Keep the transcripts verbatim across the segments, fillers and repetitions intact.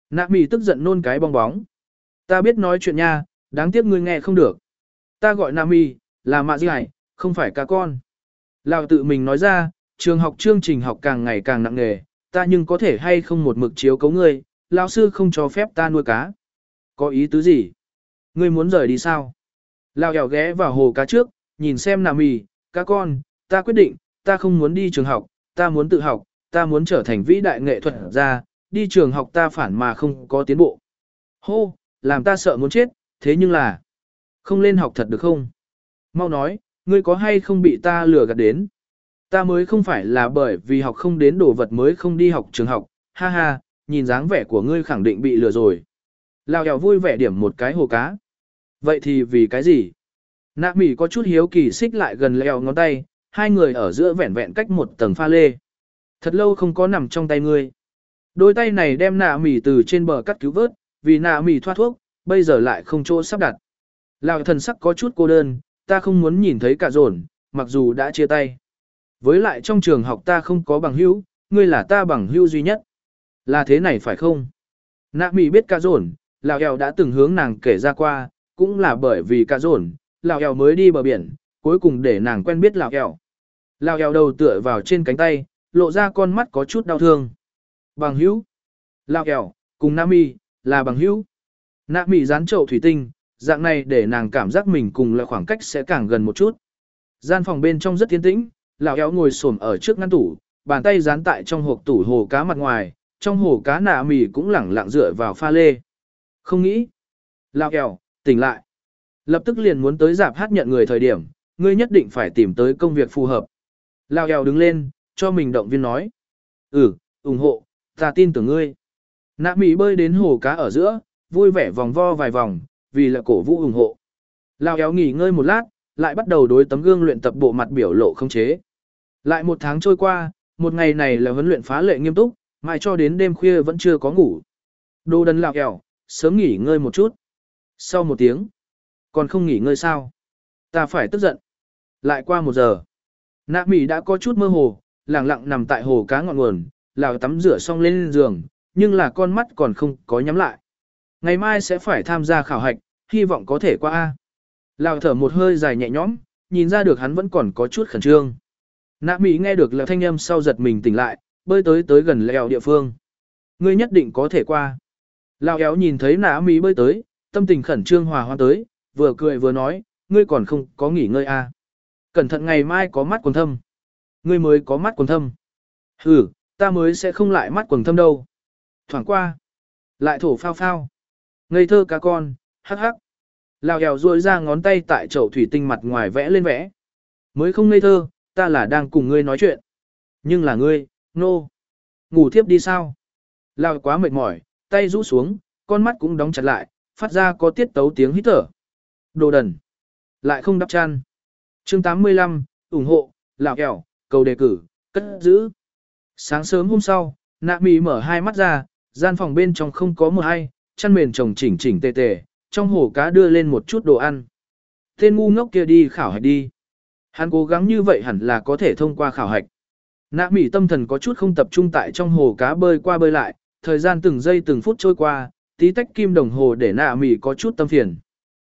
Nạ mì tức giận nôn cái bong bóng. Ta biết nói chuyện nha, đáng tiếc ngươi nghe không được. Ta gọi Nạ mì, là mạ dại, không phải cá con. Lão tự mình nói ra, trường học chương trình học càng ngày càng nặng nề, ta nhưng có thể hay không một mực chiếu cấu ngươi, lão sư không cho phép ta nuôi cá. Có ý tứ gì? Ngươi muốn rời đi sao? Lão ẻo ghé vào hồ cá trước, nhìn xem Nạ mì, cá con, ta quyết định, ta không muốn đi trường học, ta muốn tự học, ta muốn trở thành vĩ đại nghệ thuật gia, đi trường học ta phản mà không có tiến bộ. Hô, làm ta sợ muốn chết, thế nhưng là, không lên học thật được không? Mau nói, ngươi có hay không bị ta lừa gạt đến? Ta mới không phải là bởi vì học không đến đồ vật mới không đi học trường học, ha ha, nhìn dáng vẻ của ngươi khẳng định bị lừa rồi. Lao ẻo vui vẻ điểm một cái hồ cá. Vậy thì vì cái gì? Nạ mỉ có chút hiếu kỳ xích lại gần leo ngón tay, hai người ở giữa vẹn vẹn cách một tầng pha lê. Thật lâu không có nằm trong tay ngươi. Đôi tay này đem nạ mỉ từ trên bờ cắt cứu vớt, vì nạ mỉ thoát thuốc, bây giờ lại không chỗ sắp đặt. Lão thần sắc có chút cô đơn, ta không muốn nhìn thấy cả dồn, mặc dù đã chia tay. Với lại trong trường học ta không có bằng hữu, ngươi là ta bằng hữu duy nhất. Là thế này phải không? Nạ mỉ biết cả dồn, lão eo đã từng hướng nàng kể ra qua, cũng là bởi vì cả dồn, lão eo mới đi bờ biển, cuối cùng để nàng quen biết lão eo. Lão eo đầu tựa vào trên cánh tay, lộ ra con mắt có chút đau thương. Bằng hữu. Lão eo, cùng Nami, là bằng hữu. Nami dán chậu thủy tinh, dạng này để nàng cảm giác mình cùng là khoảng cách sẽ càng gần một chút. Gian phòng bên trong rất yên tĩnh, lão eo ngồi xổm ở trước ngăn tủ, bàn tay dán tại trong hộp tủ hồ cá mặt ngoài, trong hồ cá Nami cũng lẳng lặng dựa vào pha lê. Không nghĩ. Lão eo, tỉnh lại. Lập tức liền muốn tới rạp hát nhận người thời điểm, ngươi nhất định phải tìm tới công việc phù hợp. Lão eo đứng lên, cho mình động viên nói. Ừ, ủng hộ, ta tin tưởng ngươi. Nạ Mỹ bơi đến hồ cá ở giữa, vui vẻ vòng vo vài vòng, vì là cổ vũ ủng hộ. Lão eo nghỉ ngơi một lát, lại bắt đầu đối tấm gương luyện tập bộ mặt biểu lộ không chế. Lại một tháng trôi qua, một ngày này là huấn luyện phá lệ nghiêm túc, mãi cho đến đêm khuya vẫn chưa có ngủ. Đồ đần lão eo, sớm nghỉ ngơi một chút. Sau một tiếng, còn không nghỉ ngơi sao? Ta phải tức giận. Lại qua một giờ, Nạ Mỹ đã có chút mơ hồ, lặng lặng nằm tại hồ cá ngọn nguồn, lão tắm rửa xong lên giường, nhưng là con mắt còn không có nhắm lại. Ngày mai sẽ phải tham gia khảo hạch, hy vọng có thể qua A. Lão thở một hơi dài nhẹ nhõm, nhìn ra được hắn vẫn còn có chút khẩn trương. Nạ Mỹ nghe được là thanh âm sau giật mình tỉnh lại, bơi tới tới gần lèo địa phương. Ngươi nhất định có thể qua. Lão éo nhìn thấy Nạ Mỹ bơi tới, tâm tình khẩn trương hòa hoãn tới, vừa cười vừa nói, ngươi còn không có nghỉ ngơi A. Cẩn thận ngày mai có mắt quần thâm. Ngươi mới có mắt quần thâm. Hừ, ta mới sẽ không lại mắt quần thâm đâu. Thoảng qua. Lại thổ phao phao. Ngây thơ cá con, hắc hắc. Lão ẻo duỗi ra ngón tay tại chậu thủy tinh mặt ngoài vẽ lên vẽ. Mới không ngây thơ, ta là đang cùng ngươi nói chuyện. Nhưng là ngươi, nô. No. Ngủ thiếp đi sao? Lão quá mệt mỏi, tay rũ xuống, con mắt cũng đóng chặt lại, phát ra có tiết tấu tiếng hít thở. Đồ đần. Lại không đắp chăn. Chương tám mươi lăm, ủng hộ, lão ẻo, cầu đề cử, cất giữ. Sáng sớm hôm sau, Nạ Mỹ mở hai mắt ra, gian phòng bên trong không có một ai, chăn mền chồng chỉnh chỉnh tề tề, trong hồ cá đưa lên một chút đồ ăn. Tên ngu ngốc kia đi khảo hạch đi. Hắn cố gắng như vậy hẳn là có thể thông qua khảo hạch. Nạ Mỹ tâm thần có chút không tập trung tại trong hồ cá bơi qua bơi lại, thời gian từng giây từng phút trôi qua, tí tách kim đồng hồ để Nạ Mỹ có chút tâm phiền.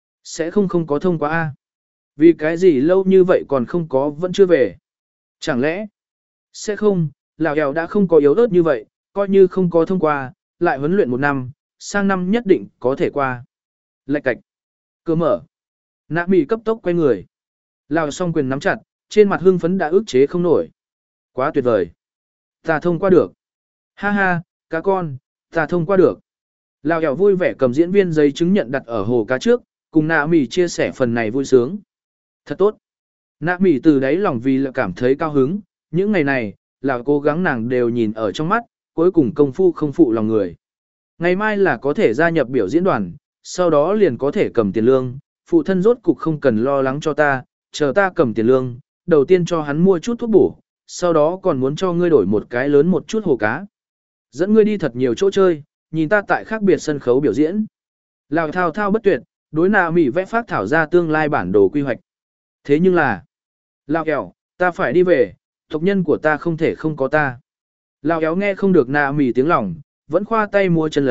Sẽ không không có thông qua A. Vì cái gì lâu như vậy còn không có vẫn chưa về. Chẳng lẽ, sẽ không, lão ẻo đã không có yếu ớt như vậy, coi như không có thông qua, lại huấn luyện một năm, sang năm nhất định có thể qua. Lạch cạch, cửa mở. Nạ Mỹ cấp tốc quay người. Lão song quyền nắm chặt, trên mặt hưng phấn đã ức chế không nổi. Quá tuyệt vời. Ta thông qua được. Ha ha, cá con, ta thông qua được. Lão ẻo vui vẻ cầm diễn viên giấy chứng nhận đặt ở hồ cá trước, cùng Nạ Mỹ chia sẻ phần này vui sướng. Thật tốt. Nạ Mỹ từ đáy lòng vì là cảm thấy cao hứng, những ngày này, là cố gắng nàng đều nhìn ở trong mắt, cuối cùng công phu không phụ lòng người. Ngày mai là có thể gia nhập biểu diễn đoàn, sau đó liền có thể cầm tiền lương, phụ thân rốt cục không cần lo lắng cho ta, chờ ta cầm tiền lương, đầu tiên cho hắn mua chút thuốc bổ, sau đó còn muốn cho ngươi đổi một cái lớn một chút hồ cá. Dẫn ngươi đi thật nhiều chỗ chơi, nhìn ta tại khác biệt sân khấu biểu diễn. Lào thao thao bất tuyệt, đối Nạ Mỹ vẽ phác thảo ra tương lai bản đồ quy hoạch. Thế nhưng là, Lão ẻo, ta phải đi về, tộc nhân của ta không thể không có ta. Lão éo nghe không được Nạ Mỹ tiếng lòng, vẫn khoa tay mua chân lấy,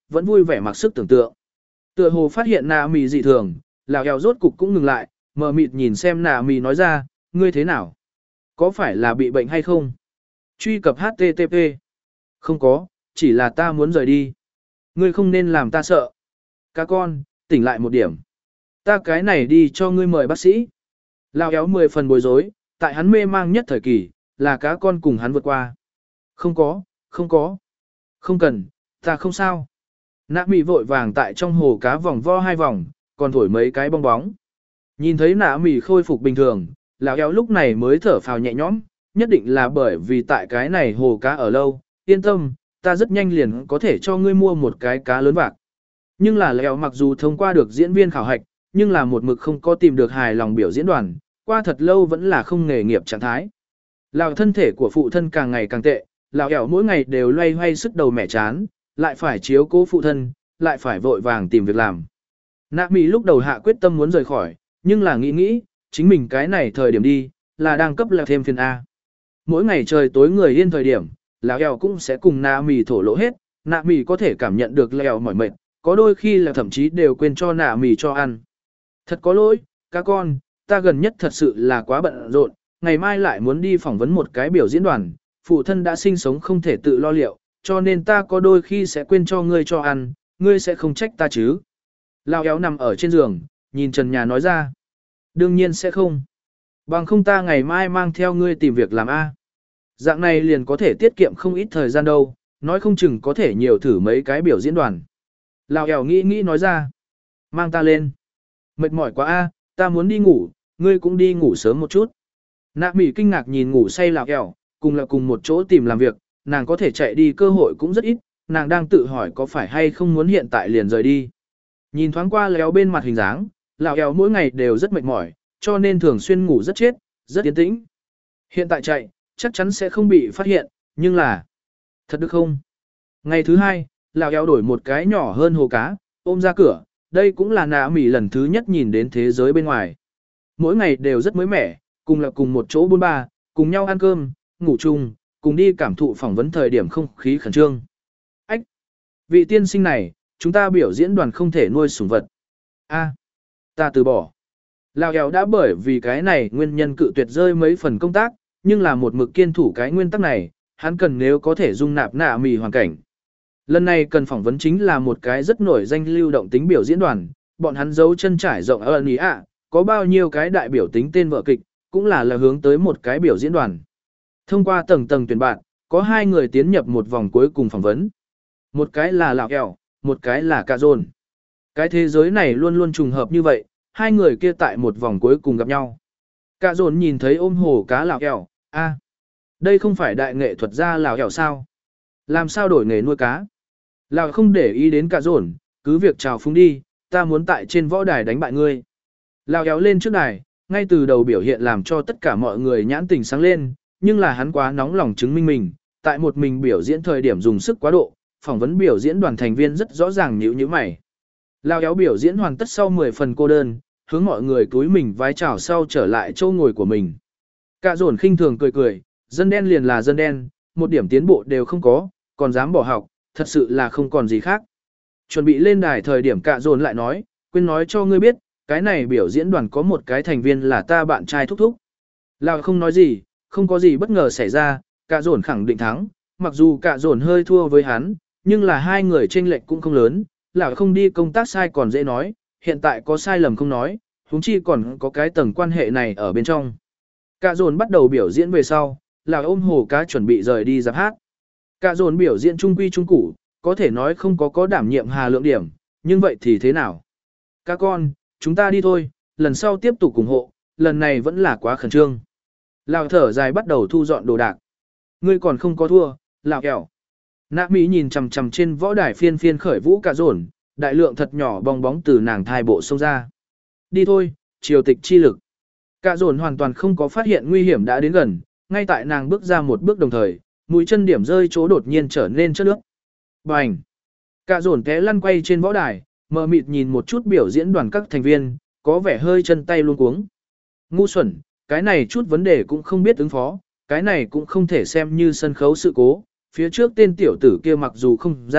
vẫn vui vẻ mặc sức tưởng tượng. Tựa hồ phát hiện nạ mì dị thường, lão eo rốt cục cũng ngừng lại, mờ mịt nhìn xem nạ mì nói ra, ngươi thế nào? Có phải là bị bệnh hay không? Truy cập hát tê tê pê. Không có, chỉ là ta muốn rời đi. Ngươi không nên làm ta sợ. Cá con, tỉnh lại một điểm. Ta cái này đi cho ngươi mời bác sĩ. Lão éo mười phần bối rối, tại hắn mê mang nhất thời kỳ, là cá con cùng hắn vượt qua. Không có, không có. Không cần, ta không sao. Nạ mì vội vàng tại trong hồ cá vòng vo hai vòng, còn thổi mấy cái bong bóng. Nhìn thấy nạ mì khôi phục bình thường, lão éo lúc này mới thở phào nhẹ nhõm, nhất định là bởi vì tại cái này hồ cá ở lâu, yên tâm, ta rất nhanh liền có thể cho ngươi mua một cái cá lớn vạc. Nhưng là lão mặc dù thông qua được diễn viên khảo hạch, nhưng là một mực không có tìm được hài lòng biểu diễn đoàn, qua thật lâu vẫn là không nghề nghiệp trạng thái. Lão thân thể của phụ thân càng ngày càng tệ, lão ẻo mỗi ngày đều loay hoay sức đầu mẻ chán, lại phải chiếu cố phụ thân, lại phải vội vàng tìm việc làm. Nạ Mỹ lúc đầu hạ quyết tâm muốn rời khỏi, nhưng là nghĩ nghĩ, chính mình cái này thời điểm đi, là đang cấp lại thêm phiền A. Mỗi ngày trời tối người yên thời điểm, lão ẻo cũng sẽ cùng Nạ Mỹ thổ lộ hết, Nạ Mỹ có thể cảm nhận được lão mỏi mệt, có đôi khi là thậm chí đều quên cho Nạ Mỹ cho ăn. Thật có lỗi, các con, ta gần nhất thật sự là quá bận rộn, ngày mai lại muốn đi phỏng vấn một cái biểu diễn đoàn, phụ thân đã sinh sống không thể tự lo liệu, cho nên ta có đôi khi sẽ quên cho ngươi cho ăn, ngươi sẽ không trách ta chứ. Lao éo nằm ở trên giường, nhìn trần nhà nói ra. Đương nhiên sẽ không. Bằng không ta ngày mai mang theo ngươi tìm việc làm A. Dạng này liền có thể tiết kiệm không ít thời gian đâu, nói không chừng có thể nhiều thử mấy cái biểu diễn đoàn. Lao éo nghĩ nghĩ nói ra. Mang ta lên. Mệt mỏi quá A, ta muốn đi ngủ, ngươi cũng đi ngủ sớm một chút. Nạ Mỹ kinh ngạc nhìn ngủ say Lao éo, cùng là cùng một chỗ tìm làm việc, nàng có thể chạy đi cơ hội cũng rất ít, nàng đang tự hỏi có phải hay không muốn hiện tại liền rời đi. Nhìn thoáng qua léo bên mặt hình dáng, lão éo mỗi ngày đều rất mệt mỏi, cho nên thường xuyên ngủ rất chết, rất yên tĩnh. Hiện tại chạy, chắc chắn sẽ không bị phát hiện, nhưng là... Thật được không? Ngày thứ hai, lão éo đổi một cái nhỏ hơn hồ cá, ôm ra cửa, đây cũng là Nạ Mỹ lần thứ nhất nhìn đến thế giới bên ngoài. Mỗi ngày đều rất mới mẻ, cùng là cùng một chỗ buôn ba, cùng nhau ăn cơm, ngủ chung, cùng đi cảm thụ phỏng vấn thời điểm không khí khẩn trương. Ách! Vị tiên sinh này, chúng ta biểu diễn đoàn không thể nuôi sủng vật. A, ta từ bỏ. Lão éo đã bởi vì cái này nguyên nhân cự tuyệt rơi mấy phần công tác, nhưng là một mực kiên thủ cái nguyên tắc này, hắn cần nếu có thể dung nạp Nạ Mỹ hoàn cảnh. Lần này cần phỏng vấn chính là một cái rất nổi danh lưu động tính biểu diễn đoàn, bọn hắn giấu chân trải rộng ở Ý ạ, có bao nhiêu cái đại biểu tính tên vở kịch, cũng là là hướng tới một cái biểu diễn đoàn. Thông qua tầng tầng tuyển bạn, có hai người tiến nhập một vòng cuối cùng phỏng vấn. Một cái là Lão Kẹo, một cái là Cà Dồn. Cái thế giới này luôn luôn trùng hợp như vậy, hai người kia tại một vòng cuối cùng gặp nhau. Cà Dồn nhìn thấy ôm hồ cá Lão Kẹo, a, đây không phải đại nghệ thuật gia Lão Kẹo sao? Làm sao đổi nghề nuôi cá? Lão không để ý đến Cà Dồn, cứ việc chào phúng đi, ta muốn tại trên võ đài đánh bại ngươi. Lão Kẹo lên trước đài, ngay từ đầu biểu hiện làm cho tất cả mọi người nhãn tình sáng lên, nhưng là hắn quá nóng lòng chứng minh mình, tại một mình biểu diễn thời điểm dùng sức quá độ, phỏng vấn biểu diễn đoàn thành viên rất rõ ràng nhíu nhíu mày. Lao éo biểu diễn hoàn tất sau mười phần cô đơn, hướng mọi người cúi mình vái chào sau trở lại chỗ ngồi của mình. Cà Dồn khinh thường cười cười, dân đen liền là dân đen, một điểm tiến bộ đều không có, còn dám bỏ học, thật sự là không còn gì khác. Chuẩn bị lên đài thời điểm Cà Dồn lại nói, quên nói cho ngươi biết, cái này biểu diễn đoàn có một cái thành viên là ta bạn trai thúc thúc. Lao không nói gì, không có gì bất ngờ xảy ra, Cà Dồn khẳng định thắng, mặc dù Cà Dồn hơi thua với hắn, nhưng là hai người chênh lệch cũng không lớn, lão không đi công tác sai còn dễ nói, hiện tại có sai lầm không nói, huống chi còn có cái tầng quan hệ này ở bên trong. Cà Dồn bắt đầu biểu diễn về sau, lão ôm hồ cá chuẩn bị rời đi giáp hát. Cà Dồn biểu diễn trung quy trung củ, có thể nói không có có đảm nhiệm hà lượng điểm, nhưng vậy thì thế nào? Các con, chúng ta đi thôi, lần sau tiếp tục ủng hộ, lần này vẫn là quá khẩn trương. Lão thở dài bắt đầu thu dọn đồ đạc. Ngươi còn không có thua, Lão Kẹo. Nạ Mỹ nhìn chằm chằm trên võ đài phiên phiên khởi vũ Cà Dồn, đại lượng thật nhỏ bong bóng từ nàng thai bộ xông ra. Đi thôi, triều tịch chi lực. Cà Dồn hoàn toàn không có phát hiện nguy hiểm đã đến gần, ngay tại nàng bước ra một bước đồng thời, mũi chân điểm rơi chỗ đột nhiên trở nên chất nước. Bành! Cà Dồn té lăn quay trên võ đài, mờ mịt nhìn một chút biểu diễn đoàn các thành viên, có vẻ hơi chân tay luống cuống. Ngu xuẩn, cái này chút vấn đề cũng không biết ứng phó, cái này cũng không thể xem như sân khấu sự cố. Phía trước tên tiểu tử kia mặc dù không ra,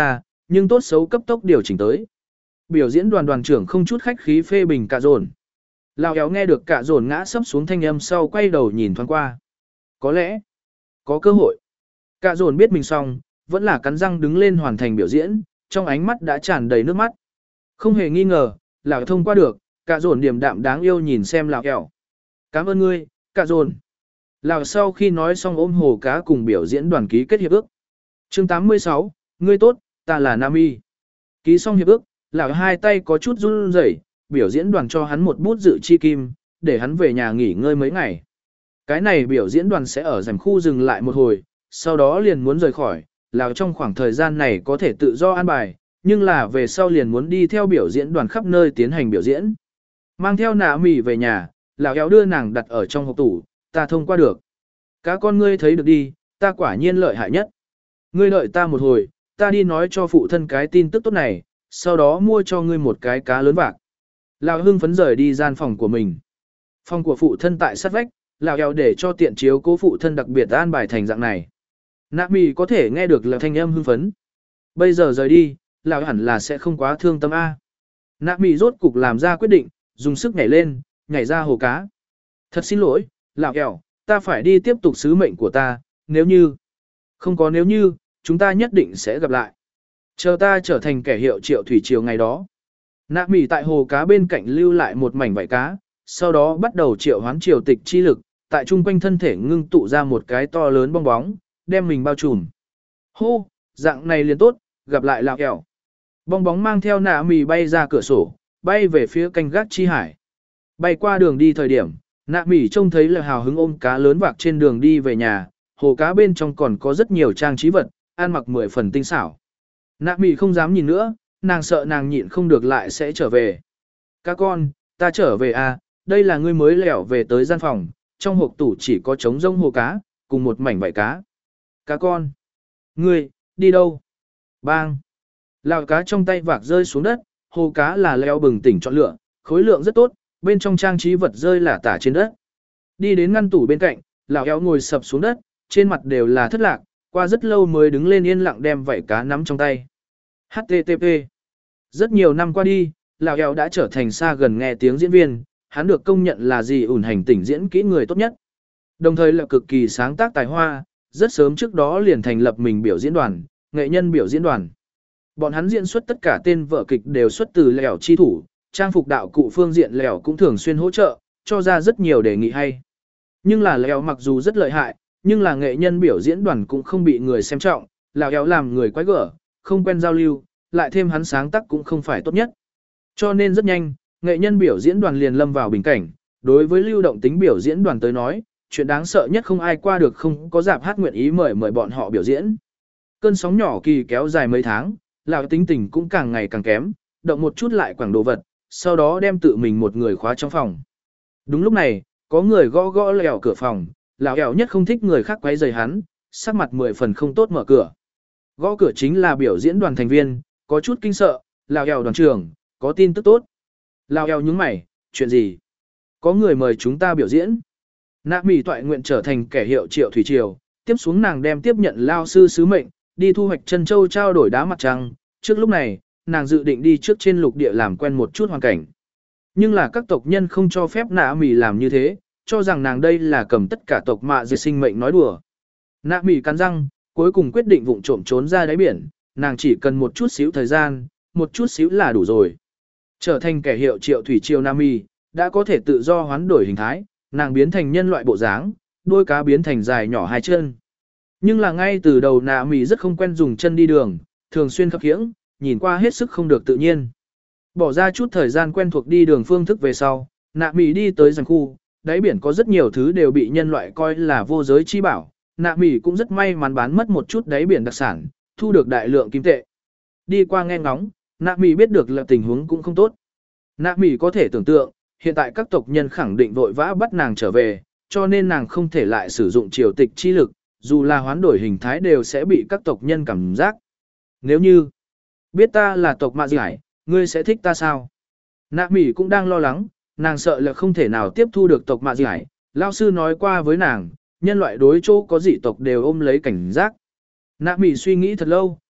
nhưng tốt xấu cấp tốc điều chỉnh tới. Biểu diễn đoàn đoàn trưởng không chút khách khí phê bình cả dồn. Lão kéo nghe được cả dồn ngã sấp xuống thanh âm sau quay đầu nhìn thoáng qua. Có lẽ, có cơ hội. Cả dồn biết mình xong, vẫn là cắn răng đứng lên hoàn thành biểu diễn, trong ánh mắt đã tràn đầy nước mắt. Không hề nghi ngờ, lão thông qua được, cả dồn điềm đạm đáng yêu nhìn xem lão kéo. Cảm ơn ngươi, cả dồn. Lão sau khi nói xong ôm hồ cá cùng biểu diễn đoàn ký kết hiệp ước. Chương tám mươi sáu, ngươi tốt, ta là Nami. Ký xong hiệp ước, lão hai tay có chút run rẩy, biểu diễn đoàn cho hắn một bút dự chi kim, để hắn về nhà nghỉ ngơi mấy ngày. Cái này biểu diễn đoàn sẽ ở dành khu dừng lại một hồi, sau đó liền muốn rời khỏi, lão trong khoảng thời gian này có thể tự do an bài, nhưng là về sau liền muốn đi theo biểu diễn đoàn khắp nơi tiến hành biểu diễn. Mang theo nạ mì về nhà, lão kéo đưa nàng đặt ở trong hộp tủ, ta thông qua được. Cá con ngươi thấy được đi, ta quả nhiên lợi hại nhất. Ngươi đợi ta một hồi, ta đi nói cho phụ thân cái tin tức tốt này, sau đó mua cho ngươi một cái cá lớn vạc. Lão hưng phấn rời đi gian phòng của mình. Phòng của phụ thân tại sát vách, lão kéo để cho tiện chiếu cố phụ thân đặc biệt an bài thành dạng này. Nạ mì có thể nghe được là thanh âm hưng phấn. Bây giờ rời đi, lão hẳn là sẽ không quá thương tâm A. Nạ mì rốt cục làm ra quyết định, dùng sức nhảy lên, nhảy ra hồ cá. Thật xin lỗi, lão kéo, ta phải đi tiếp tục sứ mệnh của ta, nếu như... Không có nếu như, chúng ta nhất định sẽ gặp lại. Chờ ta trở thành kẻ hiệu triệu thủy triều ngày đó. Nạ mỉ tại hồ cá bên cạnh lưu lại một mảnh vảy cá, sau đó bắt đầu triệu hoán triều tịch chi lực, tại trung quanh thân thể ngưng tụ ra một cái to lớn bong bóng, đem mình bao trùm. Hô, dạng này liền tốt, gặp lại lão kẹo. Bong bóng mang theo nạ mỉ bay ra cửa sổ, bay về phía canh gác chi hải. Bay qua đường đi thời điểm, nạ mỉ trông thấy là hào hứng ôm cá lớn vạc trên đường đi về nhà, hồ cá bên trong còn có rất nhiều trang trí vật, ăn mặc mười phần tinh xảo. Nạ mỉ không dám nhìn nữa, nàng sợ nàng nhịn không được lại sẽ trở về. Cá con, ta trở về à, đây là ngươi mới lẻo về tới gian phòng, trong hộp tủ chỉ có trống rông hồ cá, cùng một mảnh vảy cá. Cá con, ngươi, đi đâu? Bang! Lào cá trong tay vạc rơi xuống đất, hồ cá là leo bừng tỉnh chọn lựa, khối lượng rất tốt, bên trong trang trí vật rơi lả tả trên đất. Đi đến ngăn tủ bên cạnh, lão eo ngồi sập xuống đất, trên mặt đều là thất lạc, qua rất lâu mới đứng lên yên lặng đem vảy cá nắm trong tay. hát tê tê pê Rất nhiều năm qua đi, lão eo đã trở thành xa gần nghe tiếng diễn viên, hắn được công nhận là gì ủn hành tỉnh diễn kỹ người tốt nhất. Đồng thời là cực kỳ sáng tác tài hoa, rất sớm trước đó liền thành lập mình biểu diễn đoàn, nghệ nhân biểu diễn đoàn. Bọn hắn diễn xuất tất cả tên vở kịch đều xuất từ lẻo chi thủ, trang phục đạo cụ phương diện lẻo cũng thường xuyên hỗ trợ, cho ra rất nhiều đề nghị hay. Nhưng là lẻo mặc dù rất lợi hại, nhưng là nghệ nhân biểu diễn đoàn cũng không bị người xem trọng, lẻo éo làm người quái gở, không quen giao lưu, lại thêm hắn sáng tác cũng không phải tốt nhất. Cho nên rất nhanh, nghệ nhân biểu diễn đoàn liền lâm vào bình cảnh, đối với lưu động tính biểu diễn đoàn tới nói, chuyện đáng sợ nhất không ai qua được không có dạp hát nguyện ý mời mời bọn họ biểu diễn. Cơn sóng nhỏ kỳ kéo dài mấy tháng, lão tính tình cũng càng ngày càng kém, động một chút lại quảng đồ vật, sau đó đem tự mình một người khóa trong phòng. Đúng lúc này, có người gõ gõ lèo cửa phòng, lão ẻo nhất không thích người khác quấy rầy hắn, sắc mặt mười phần không tốt mở cửa. Gõ cửa chính là biểu diễn đoàn thành viên, có chút kinh sợ, lão ẻo đoàn trưởng, có tin tức tốt. Lão ẻo nhướng mày, chuyện gì? Có người mời chúng ta biểu diễn. Nạ mỉ toại nguyện trở thành kẻ hiệu triệu thủy triều, tiếp xuống nàng đem tiếp nhận lao sư sứ mệnh, đi thu hoạch chân châu trao đổi đá mặt trăng. Trước lúc này, nàng dự định đi trước trên lục địa làm quen một chút hoàn cảnh. Nhưng là các tộc nhân không cho phép nạ mỉ làm như thế, cho rằng nàng đây là cầm tất cả tộc mạ diệt sinh mệnh nói đùa. Nạ mỉ cắn răng, cuối cùng quyết định vụng trộm trốn ra đáy biển, nàng chỉ cần một chút xíu thời gian, một chút xíu là đủ rồi. Trở thành kẻ hiệu triệu thủy triều Nami, đã có thể tự do hoán đổi hình thái, nàng biến thành nhân loại bộ dáng, đôi cá biến thành dài nhỏ hai chân. Nhưng là ngay từ đầu Nami rất không quen dùng chân đi đường, thường xuyên khập khiễng, nhìn qua hết sức không được tự nhiên. Bỏ ra chút thời gian quen thuộc đi đường phương thức về sau, Nami đi tới rừng khu, đáy biển có rất nhiều thứ đều bị nhân loại coi là vô giới chi bảo, nạ mỉ cũng rất may mắn bán mất một chút đáy biển đặc sản, thu được đại lượng kim tệ. Đi qua nghe ngóng, nạ mỉ biết được là tình huống cũng không tốt. Nạ mỉ có thể tưởng tượng, hiện tại các tộc nhân khẳng định vội vã bắt nàng trở về, cho nên nàng không thể lại sử dụng triều tịch chi lực, dù là hoán đổi hình thái đều sẽ bị các tộc nhân cảm giác. Nếu như biết ta là tộc mạ giải, ngươi sẽ thích ta sao? Nạ mỉ cũng đang lo lắng, nàng sợ là không thể nào tiếp thu được tộc mạ giải. Lao sư nói qua với nàng, nhân loại đối chỗ có dị tộc đều ôm lấy cảnh giác. Nạ mỉ suy nghĩ thật lâu,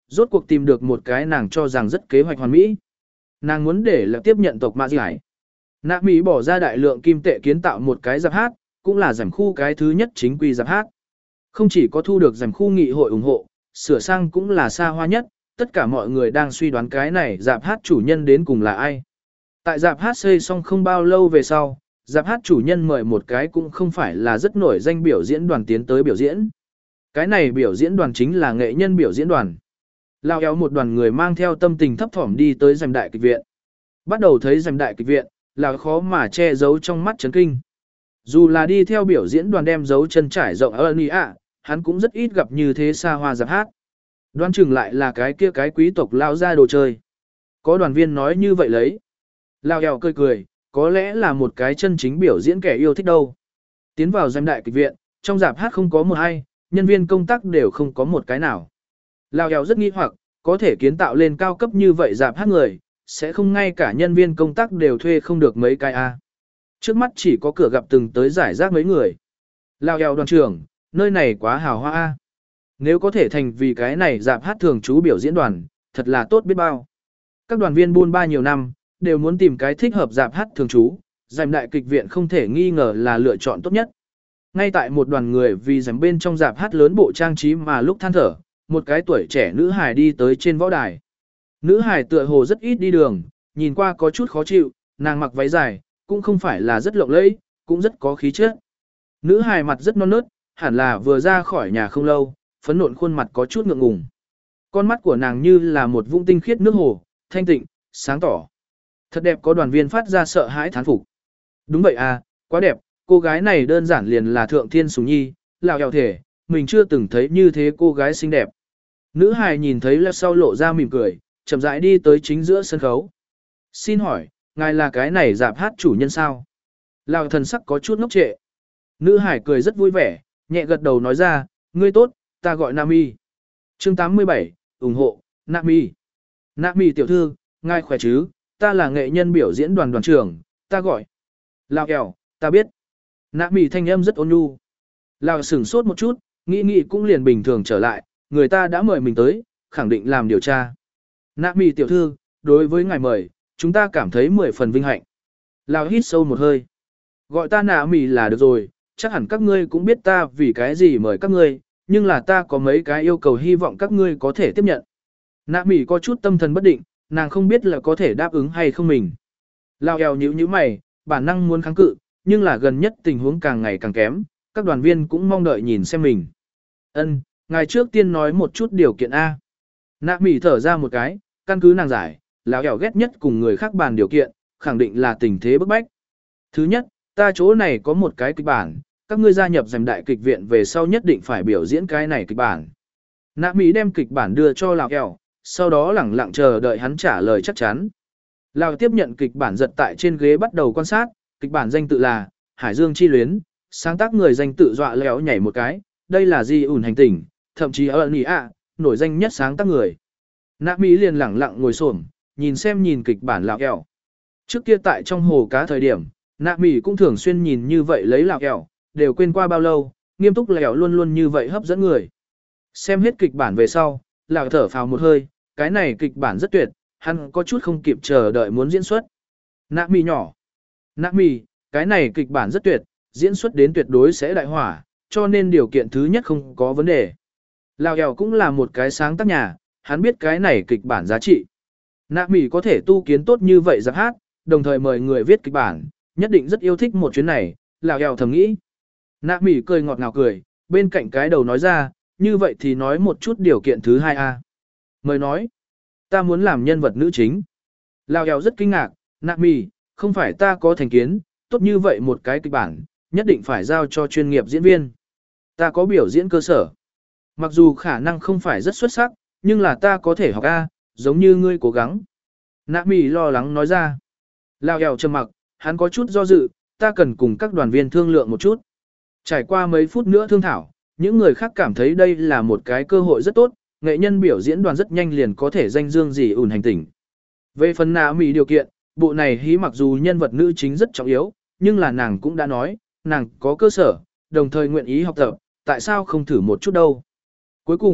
rốt cuộc tìm được một cái nàng cho rằng rất kế hoạch hoàn mỹ. Nàng muốn để là tiếp nhận tộc Mạ Giải. Nạ Mỹ bỏ ra đại lượng kim tệ kiến tạo một cái giáp hát, cũng là giảm khu cái thứ nhất chính quy giáp hát. Không chỉ có thu được giảm khu nghị hội ủng hộ, sửa sang cũng là xa hoa nhất, tất cả mọi người đang suy đoán cái này giáp hát chủ nhân đến cùng là ai. Tại giáp hát xây xong không bao lâu về sau, giáp hát chủ nhân mời một cái cũng không phải là rất nổi danh biểu diễn đoàn tiến tới biểu diễn. Cái này biểu diễn đoàn chính là nghệ nhân biểu diễn đoàn. Lao éo một đoàn người mang theo tâm tình thấp thỏm đi tới giành đại kịch viện. Bắt đầu thấy giành đại kịch viện, là khó mà che giấu trong mắt chấn kinh. Dù là đi theo biểu diễn đoàn đem dấu chân trải rộng ở Nì ạ, hắn cũng rất ít gặp như thế xa hoa giáp hát. Đoán chừng lại là cái kia cái quý tộc lao ra đồ chơi. Có đoàn viên nói như vậy lấy. Lao éo cười cười, có lẽ là một cái chân chính biểu diễn kẻ yêu thích đâu. Tiến vào giành đại kịch viện, trong giáp hát không có một ai, nhân viên công tác đều không có một cái nào. Lao éo rất nghi hoặc, có thể kiến tạo lên cao cấp như vậy giáp hát người, sẽ không ngay cả nhân viên công tác đều thuê không được mấy cái a. Trước mắt chỉ có cửa gặp từng tới giải rác mấy người. Lao éo đoàn trưởng, nơi này quá hào hoa a. Nếu có thể thành vì cái này giáp hát thường trú biểu diễn đoàn, thật là tốt biết bao. Các đoàn viên buôn ba nhiều năm, đều muốn tìm cái thích hợp giáp hát thường trú, giành đại kịch viện không thể nghi ngờ là lựa chọn tốt nhất. Ngay tại một đoàn người vì giành bên trong giáp hát lớn bộ trang trí mà lúc than thở, một cái tuổi trẻ nữ hài đi tới trên võ đài. Nữ hài tựa hồ rất ít đi đường, nhìn qua có chút khó chịu, nàng mặc váy dài, cũng không phải là rất lộng lẫy, cũng rất có khí chất. Nữ hài mặt rất non nớt, hẳn là vừa ra khỏi nhà không lâu, phấn nộn khuôn mặt có chút ngượng ngùng. Con mắt của nàng như là một vũng tinh khiết nước hồ, thanh tịnh, sáng tỏ. Thật đẹp, có đoàn viên phát ra sợ hãi thán phục. Đúng vậy à, quá đẹp, cô gái này đơn giản liền là thượng thiên sủng nhi, lào eo thể, mình chưa từng thấy như thế cô gái xinh đẹp. Nữ hài nhìn thấy là sau lộ ra mỉm cười, chậm rãi đi tới chính giữa sân khấu. Xin hỏi, ngài là cái này giáp hát chủ nhân sao? Lào thần sắc có chút ngốc trệ. Nữ hài cười rất vui vẻ, nhẹ gật đầu nói ra, ngươi tốt, ta gọi Nami. Chương tám mươi bảy, ủng hộ, Nami. Nami tiểu thư, ngài khỏe chứ, ta là nghệ nhân biểu diễn đoàn đoàn trưởng, ta gọi. Lào kèo, ta biết. Nami thanh âm rất ôn nhu. Lào sửng sốt một chút, nghĩ nghĩ cũng liền bình thường trở lại, người ta đã mời mình tới, khẳng định làm điều tra. Nami tiểu thư, đối với ngài mời, chúng ta cảm thấy mười phần vinh hạnh. Lào hít sâu một hơi. Gọi ta Nami là được rồi, chắc hẳn các ngươi cũng biết ta vì cái gì mời các ngươi, nhưng là ta có mấy cái yêu cầu hy vọng các ngươi có thể tiếp nhận. Nami có chút tâm thần bất định, nàng không biết là có thể đáp ứng hay không mình. Lào eo nhíu nhíu mày, bản năng muốn kháng cự, nhưng là gần nhất tình huống càng ngày càng kém, các đoàn viên cũng mong đợi nhìn xem mình. Ân, ngài trước tiên nói một chút điều kiện A. Nami thở ra một cái, căn cứ nàng giải, lào eo ghét nhất cùng người khác bàn điều kiện, khẳng định là tình thế bức bách. Thứ nhất, ta chỗ này có một cái kịch bản, các ngươi gia nhập giành đại kịch viện về sau nhất định phải biểu diễn cái này kịch bản. Nami đem kịch bản đưa cho lào eo, sau đó lẳng lặng chờ đợi hắn trả lời chắc chắn. Lào tiếp nhận kịch bản, giật tại trên ghế bắt đầu quan sát, kịch bản danh tự là Hải Dương Chi Luyến, sáng tác người danh tự dọa léo nhảy một cái, đây là gì ủn hành tinh, thậm chí ở Nì ạ, nổi danh nhất sáng tác người. Nami liền lẳng lặng ngồi xổm, nhìn xem nhìn kịch bản lào eo. Trước kia tại trong hồ cá thời điểm, Nami cũng thường xuyên nhìn như vậy lấy lào eo, đều quên qua bao lâu, nghiêm túc lèo luôn luôn như vậy hấp dẫn người. Xem hết kịch bản về sau, lào thở phào một hơi, cái này kịch bản rất tuyệt, hắn có chút không kịp chờ đợi muốn diễn xuất. Nami nhỏ. Nami, cái này kịch bản rất tuyệt, diễn xuất đến tuyệt đối sẽ đại hỏa, cho nên điều kiện thứ nhất không có vấn đề. Lào eo cũng là một cái sáng tác nhà, hắn biết cái này kịch bản giá trị. Nami có thể tu kiến tốt như vậy giáp hát, đồng thời mời người viết kịch bản, nhất định rất yêu thích một chuyến này, Lào eo thầm nghĩ. Nami cười ngọt ngào cười, bên cạnh cái đầu nói ra, như vậy thì nói một chút điều kiện thứ hai a. Mời nói, ta muốn làm nhân vật nữ chính. Lào eo rất kinh ngạc, Nami, không phải ta có thành kiến, tốt như vậy một cái kịch bản, nhất định phải giao cho chuyên nghiệp diễn viên. Ta có biểu diễn cơ sở. Mặc dù khả năng không phải rất xuất sắc, nhưng là ta có thể học A, giống như ngươi cố gắng. Nami lo lắng nói ra. Lào eo trầm mặc, hắn có chút do dự, ta cần cùng các đoàn viên thương lượng một chút. Trải qua mấy phút nữa thương thảo, những người khác cảm thấy đây là một cái cơ hội rất tốt, nghệ nhân biểu diễn đoàn rất nhanh liền có thể danh dương gì ủn hành tinh. Về phần Nami điều kiện, bộ này hí mặc dù nhân vật nữ chính rất trọng yếu, nhưng là nàng cũng đã nói, nàng có cơ sở, đồng thời nguyện ý học tập, tại sao không thử một chút đâu. Cuối cùng,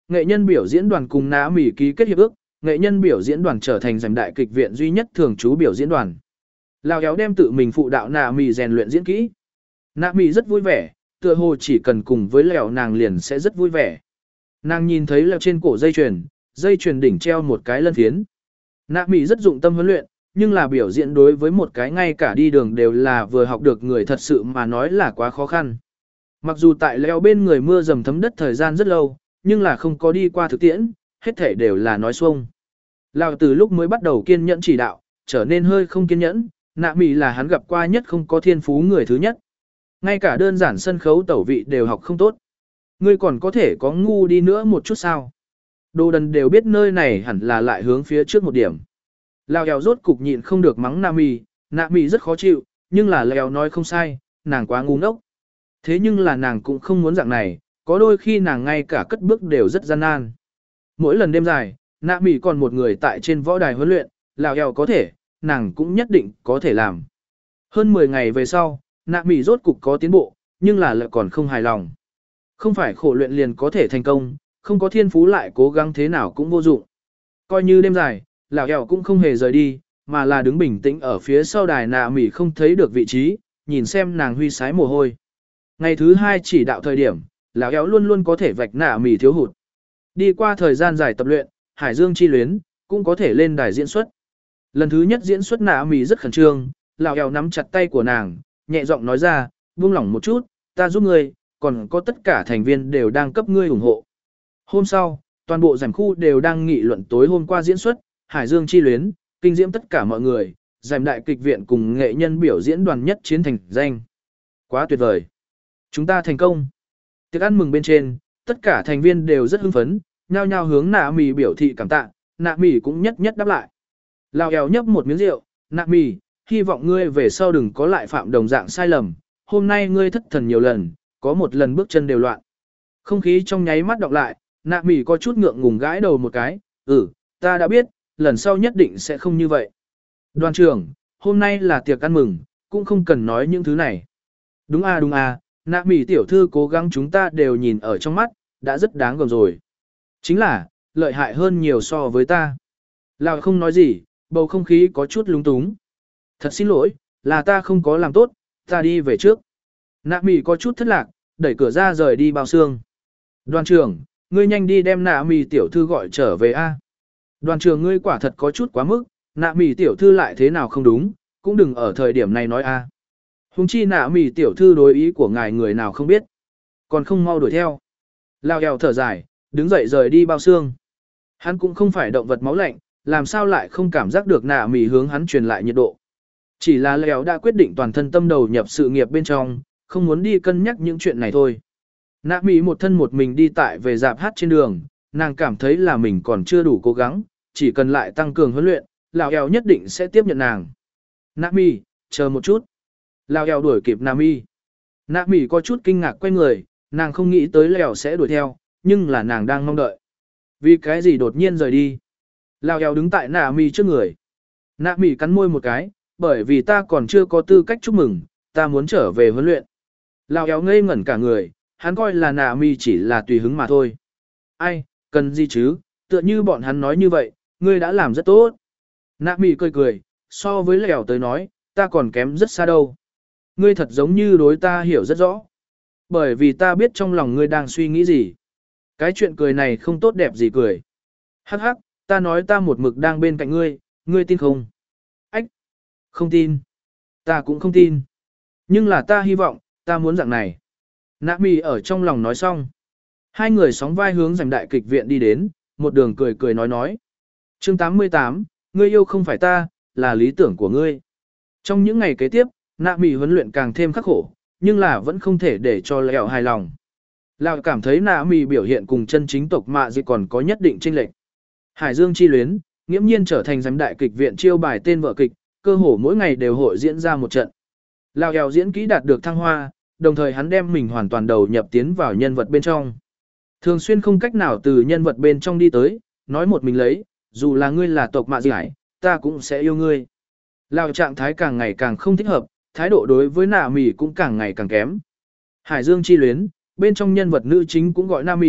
Nghệ nhân biểu diễn đoàn cùng Nạ Mỉ ký kết hiệp ước, nghệ nhân biểu diễn đoàn trở thành giành đại kịch viện duy nhất thường trú biểu diễn đoàn. Lào Éo đem tự mình phụ đạo Nạ Mỉ rèn luyện diễn kỹ. Nạ Mỉ rất vui vẻ, tựa hồ chỉ cần cùng với Lèo nàng liền sẽ rất vui vẻ. Nàng nhìn thấy Lèo trên cổ dây chuyền, dây chuyền đỉnh treo một cái lân phiến. Nạ Mỉ rất dụng tâm huấn luyện, nhưng là biểu diễn đối với một cái ngay cả đi đường đều là vừa học được người thật sự mà nói là quá khó khăn. Mặc dù tại Lèo bên người mưa dầm thấm đất thời gian rất lâu, nhưng là không có đi qua thực tiễn, hết thể đều là nói xuông. Lào từ lúc mới bắt đầu kiên nhẫn chỉ đạo, trở nên hơi không kiên nhẫn, Nạ Mỉ là hắn gặp qua nhất không có thiên phú người thứ nhất. Ngay cả đơn giản sân khấu tẩu vị đều học không tốt. Ngươi còn có thể có ngu đi nữa một chút sao? Đồ đần đều biết nơi này hẳn là lại hướng phía trước một điểm. Lào Éo rốt cục nhịn không được mắng Nạ Mỉ, Nạ Mỉ rất khó chịu, nhưng là Lèo nói không sai, nàng quá ngu ngốc. Thế nhưng là nàng cũng không muốn dạng này, có đôi khi nàng ngay cả cất bước đều rất gian nan. Mỗi lần đêm dài, Nạ Mỉ còn một người tại trên võ đài huấn luyện, Lào Éo có thể, nàng cũng nhất định có thể làm. Hơn mười ngày về sau, Nạ Mỉ rốt cục có tiến bộ, nhưng là lại còn không hài lòng. Không phải khổ luyện liền có thể thành công, không có thiên phú lại cố gắng thế nào cũng vô dụng. Coi như đêm dài, Lào Éo cũng không hề rời đi, mà là đứng bình tĩnh ở phía sau đài Nạ Mỉ không thấy được vị trí, nhìn xem nàng huy sái mồ hôi. Ngày thứ hai chỉ đạo thời điểm, Lào Éo luôn luôn có thể vạch Nạ Mỉ thiếu hụt. Đi qua thời gian dài tập luyện, Hải Dương chi luyến, cũng có thể lên đài diễn xuất. Lần thứ nhất diễn xuất Nạ Mỉ rất khẩn trương, Lào Éo nắm chặt tay của nàng, nhẹ giọng nói ra, buông lỏng một chút, ta giúp ngươi, còn có tất cả thành viên đều đang cấp ngươi ủng hộ. Hôm sau, toàn bộ giảng khu đều đang nghị luận tối hôm qua diễn xuất, Hải Dương chi luyến, kinh diễm tất cả mọi người, giành đại kịch viện cùng nghệ nhân biểu diễn đoàn nhất chiến thành danh. Quá tuyệt vời. Chúng ta thành công. Tiệc ăn mừng bên trên, tất cả thành viên đều rất hưng phấn, nhao nhao hướng Nạ Mỉ biểu thị cảm tạ, Nạ Mỉ cũng nhất nhất đáp lại. Lào Éo nhấp một miếng rượu, Nạ Mỉ, hy vọng ngươi về sau đừng có lại phạm đồng dạng sai lầm, hôm nay ngươi thất thần nhiều lần, có một lần bước chân đều loạn. Không khí trong nháy mắt đọc lại, Nạ Mỉ có chút ngượng ngùng gãi đầu một cái, ừ, ta đã biết, lần sau nhất định sẽ không như vậy. Đoàn trưởng, hôm nay là tiệc ăn mừng, cũng không cần nói những thứ này. Đúng à đúng à, Nạ Mỉ tiểu thư cố gắng chúng ta đều nhìn ở trong mắt, đã rất đáng gờm rồi. Chính là, lợi hại hơn nhiều so với ta. Lào không nói gì, bầu không khí có chút lúng túng. Thật xin lỗi, là ta không có làm tốt, ta đi về trước. Nạ Mỉ có chút thất lạc, đẩy cửa ra rời đi bao xương. Đoàn trưởng, ngươi nhanh đi đem Nạ Mỉ tiểu thư gọi trở về a. Đoàn trưởng ngươi quả thật có chút quá mức, Nạ Mỉ tiểu thư lại thế nào không đúng, cũng đừng ở thời điểm này nói a. Huống chi Nạ Mỉ tiểu thư đối ý của ngài người nào không biết, còn không mau đuổi theo. Lao Éo thở dài, đứng dậy rời đi bao xương. Hắn cũng không phải động vật máu lạnh, làm sao lại không cảm giác được Nạ Mỉ hướng hắn truyền lại nhiệt độ. Chỉ là Lèo đã quyết định toàn thân tâm đầu nhập sự nghiệp bên trong, không muốn đi cân nhắc những chuyện này thôi. Nạ Mỉ một thân một mình đi tại về dạp hát trên đường, nàng cảm thấy là mình còn chưa đủ cố gắng, chỉ cần lại tăng cường huấn luyện, Lào Éo nhất định sẽ tiếp nhận nàng. Nạ Mỉ, chờ một chút. Lào Éo đuổi kịp Nạ Mỉ. Nạ Mỉ có chút kinh ngạc quay người, nàng không nghĩ tới Lèo sẽ đuổi theo, nhưng là nàng đang mong đợi. Vì cái gì đột nhiên rời đi? Lào Éo đứng tại Nạ Mỉ trước người. Nạ Mỉ cắn môi một cái, bởi vì ta còn chưa có tư cách chúc mừng, ta muốn trở về huấn luyện. Lào Éo ngây ngẩn cả người, hắn coi là Nạ Mỉ chỉ là tùy hứng mà thôi. Ai, cần gì chứ, tựa như bọn hắn nói như vậy, ngươi đã làm rất tốt. Nạ Mỉ cười cười, so với Lèo tới nói, ta còn kém rất xa đâu. Ngươi thật giống như đối ta hiểu rất rõ. Bởi vì ta biết trong lòng ngươi đang suy nghĩ gì. Cái chuyện cười này không tốt đẹp gì cười. Hắc hắc, ta nói ta một mực đang bên cạnh ngươi, ngươi tin không? Ách, không tin. Ta cũng không tin. Nhưng là ta hy vọng, ta muốn dạng này. Nạ Mỉ ở trong lòng nói xong. Hai người sóng vai hướng giành đại kịch viện đi đến, một đường cười cười nói nói. Chương tám mươi tám, ngươi yêu không phải ta, là lý tưởng của ngươi. Trong những ngày kế tiếp, Nạ Mỉ huấn luyện càng thêm khắc khổ, nhưng là vẫn không thể để cho Lèo hài lòng. Lèo cảm thấy Nạ Mỉ biểu hiện cùng chân chính tộc Mạ Dị còn có nhất định chênh lệch. Hải Dương chi luyến, nghiễm nhiên trở thành giám đại kịch viện chiêu bài tên vở kịch, cơ hồ mỗi ngày đều hội diễn ra một trận. Lèo Éo diễn kỹ đạt được thăng hoa, đồng thời hắn đem mình hoàn toàn đầu nhập tiến vào nhân vật bên trong. Thường xuyên không cách nào từ nhân vật bên trong đi tới, nói một mình lấy, dù là ngươi là tộc Mạ Dị, ta cũng sẽ yêu ngươi. Lèo trạng thái càng ngày càng không thích hợp, thái độ đối với Nạ Mỉ cũng càng ngày càng kém. Hải Dương chi luyến, bên trong nhân vật nữ chính cũng gọi Nạ Mỉ,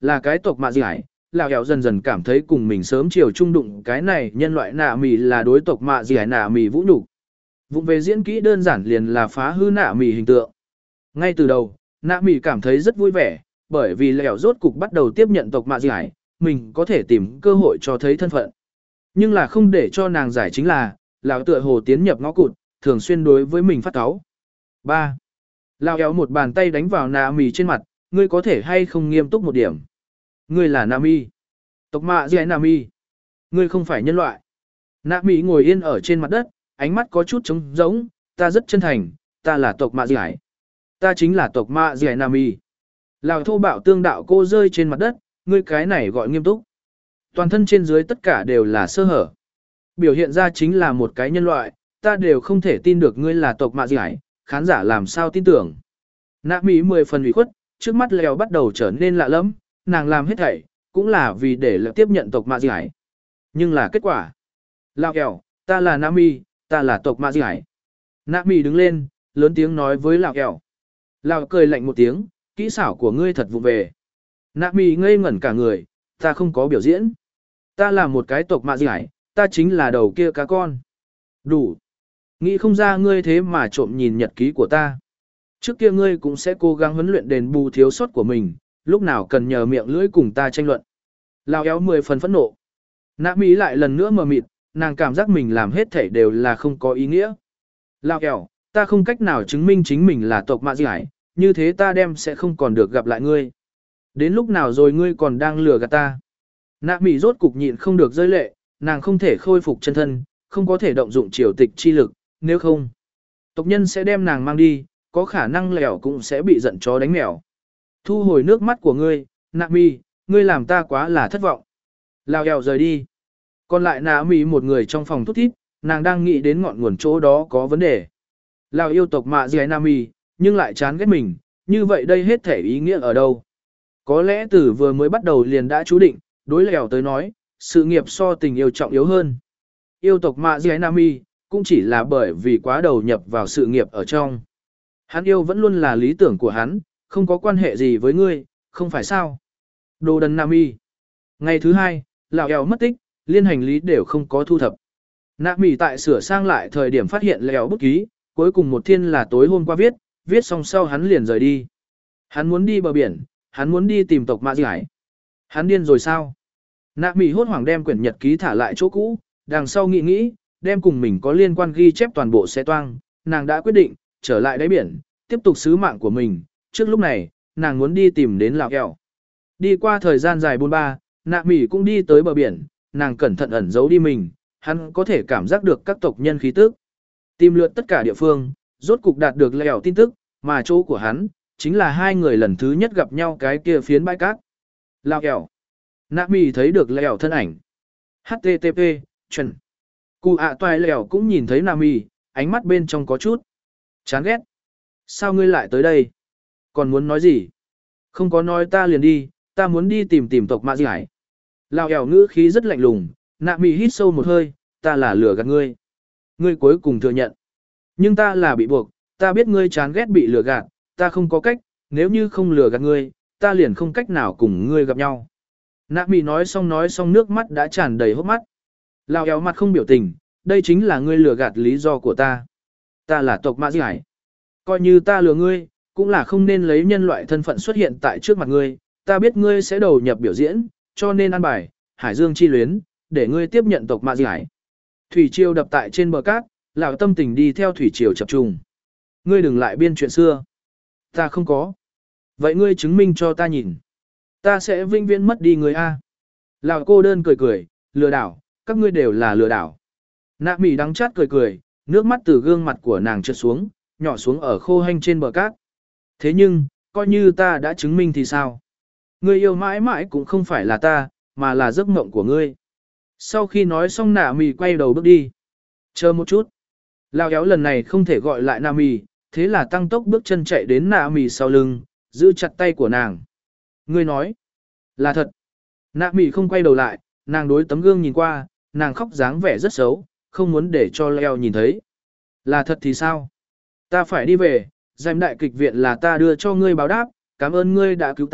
Là cái tộc mạ gì ải, lão hẻo dần dần cảm thấy cùng mình sớm chiều trung đụng cái này nhân loại nạ mì là đối tộc mạ gì ải nạ mì vũ nhục. Vụng về diễn kỹ đơn giản liền là phá hư nạ mì hình tượng. Ngay từ đầu, nạ mì cảm thấy rất vui vẻ, bởi vì lẻo rốt cục bắt đầu tiếp nhận tộc mạ gì ải, mình có thể tìm cơ hội cho thấy thân phận. Nhưng là không để cho nàng giải chính là, lão tựa hồ tiến nhập ngõ cụt, thường xuyên đối với mình phát cáu. ba. Lão éo một bàn tay đánh vào nạ mì trên mặt, ngươi có thể hay không nghiêm túc một điểm. Ngươi là Nami. Tộc mạ gì Nami. Ngươi không phải nhân loại. Nami ngồi yên ở trên mặt đất, ánh mắt có chút trống rỗng, ta rất chân thành, ta là tộc mạ gì hải. Ta chính là tộc mạ gì Nami. Lão thô bạo tương đạo cô rơi trên mặt đất, ngươi cái này gọi nghiêm túc. Toàn thân trên dưới tất cả đều là sơ hở. Biểu hiện ra chính là một cái nhân loại, ta đều không thể tin được ngươi là tộc mạ gì hải, khán giả làm sao tin tưởng. Nami mười phần ủy khuất, trước mắt lèo bắt đầu trở nên lạ lẫm, nàng làm hết thảy, cũng là vì để lợi tiếp nhận tộc mạ gì hải. Nhưng là kết quả. Lão eo, ta là Nami, ta là tộc mạ gì hải. Nami đứng lên, lớn tiếng nói với lão eo. Lão cười lạnh một tiếng, kỹ xảo của ngươi thật vụ về. Nami ngây ngẩn cả người, ta không có biểu diễn. Ta là một cái tộc mạ gì hải, ta chính là đầu kia cá con. Đủ. Nghĩ không ra ngươi thế mà trộm nhìn nhật ký của ta. Trước kia ngươi cũng sẽ cố gắng huấn luyện đền bù thiếu sót của mình, lúc nào cần nhờ miệng lưỡi cùng ta tranh luận. Lão éo mười phần phẫn nộ. Nạ Mỹ lại lần nữa mờ mịt, nàng cảm giác mình làm hết thảy đều là không có ý nghĩa. Lão éo, ta không cách nào chứng minh chính mình là tộc mạ gì hải, như thế ta đem sẽ không còn được gặp lại ngươi. Đến lúc nào rồi ngươi còn đang lừa gạt ta. Nạ Mỹ rốt cục nhịn không được rơi lệ, nàng không thể khôi phục chân thân, không có thể động dụng triều tịch chi lực, nếu không, tộc nhân sẽ đem nàng mang đi, có khả năng lẻo cũng sẽ bị giận chó đánh mèo. Thu hồi nước mắt của ngươi, Nạ Mỹ, ngươi làm ta quá là thất vọng. Lão eo rời đi. Còn lại Nạ Mỹ một người trong phòng thút thít, nàng đang nghĩ đến ngọn nguồn chỗ đó có vấn đề. Lão yêu tộc mạ gì Nạ Mỹ, nhưng lại chán ghét mình, như vậy đây hết thể ý nghĩa ở đâu? Có lẽ từ vừa mới bắt đầu liền đã chú định, đối lẻo tới nói, sự nghiệp so tình yêu trọng yếu hơn. Yêu tộc mạ gì Nạ Mỹ, cũng chỉ là bởi vì quá đầu nhập vào sự nghiệp ở trong. Hắn yêu vẫn luôn là lý tưởng của hắn, không có quan hệ gì với ngươi, không phải sao? Đồ đần Nami. Ngày thứ hai, lão eo mất tích, liên hành lý đều không có thu thập. Nami tại sửa sang lại thời điểm phát hiện lèo bút ký, cuối cùng một thiên là tối hôm qua viết, viết xong sau hắn liền rời đi. Hắn muốn đi bờ biển, hắn muốn đi tìm tộc mạ gì hải. Hắn điên rồi sao? Nami hốt hoảng đem quyển nhật ký thả lại chỗ cũ, đằng sau nghĩ nghĩ, đem cùng mình có liên quan ghi chép toàn bộ xe toang, nàng đã quyết định, trở lại đáy biển, tiếp tục sứ mạng của mình. Trước lúc này, nàng muốn đi tìm đến lão eo. Đi qua thời gian dài buôn ba, Nạ Mỹ cũng đi tới bờ biển, nàng cẩn thận ẩn giấu đi mình, hắn có thể cảm giác được các tộc nhân khí tức. Tìm lượt tất cả địa phương, rốt cục đạt được lèo tin tức, mà chỗ của hắn, chính là hai người lần thứ nhất gặp nhau cái kia phiến bãi cát. Lão eo. Nạ Mỹ thấy được lèo thân ảnh. hát tê tê pê, chuẩn. Cụ ạ toài lèo cũng nhìn thấy Nạ Mỹ, ánh mắt bên trong có chút chán ghét. Sao ngươi lại tới đây? Còn muốn nói gì? Không có nói ta liền đi, ta muốn đi tìm tìm tộc mạ gì hải. Lão eo ngữ khí rất lạnh lùng, Nạ Mỹ hít sâu một hơi, ta là lừa gạt ngươi. Ngươi cuối cùng thừa nhận. Nhưng ta là bị buộc, ta biết ngươi chán ghét bị lừa gạt, ta không có cách, nếu như không lừa gạt ngươi, ta liền không cách nào cùng ngươi gặp nhau. Nạ Mỹ nói xong nói xong nước mắt đã tràn đầy hốc mắt. Lão eo mặt không biểu tình, đây chính là ngươi lừa gạt lý do của ta. Ta là tộc mạ gì hải. Coi như ta lừa ngươi, cũng là không nên lấy nhân loại thân phận xuất hiện tại trước mặt ngươi, ta biết ngươi sẽ đầu nhập biểu diễn, cho nên ăn bài, Hải Dương chi luyến, để ngươi tiếp nhận tộc mạ gì hải. Thủy triều đập tại trên bờ cát, lão tâm tình đi theo thủy triều chập trùng. Ngươi đừng lại biên chuyện xưa. Ta không có. Vậy ngươi chứng minh cho ta nhìn. Ta sẽ vĩnh viễn mất đi người A. Lão cô đơn cười cười, lừa đảo, các ngươi đều là lừa đảo. Nạ Mỹ đắng chát cười cười, nước mắt từ gương mặt của nàng trượt xuống, nhỏ xuống ở khô hanh trên bờ cát. Thế nhưng, coi như ta đã chứng minh thì sao? Ngươi yêu mãi mãi cũng không phải là ta, mà là giấc mộng của ngươi. Sau khi nói xong Nạ Mì quay đầu bước đi. Chờ một chút. Lão éo lần này không thể gọi lại Nạ Mì, thế là tăng tốc bước chân chạy đến Nạ Mì sau lưng, giữ chặt tay của nàng. Ngươi nói, là thật. Nạ Mì không quay đầu lại, nàng đối tấm gương nhìn qua, nàng khóc dáng vẻ rất xấu, không muốn để cho Leo nhìn thấy. Là thật thì sao? Ta phải đi về, giam đại kịch viện là ta đưa cho ngươi báo đáp, cảm ơn ngươi đã cứu ta,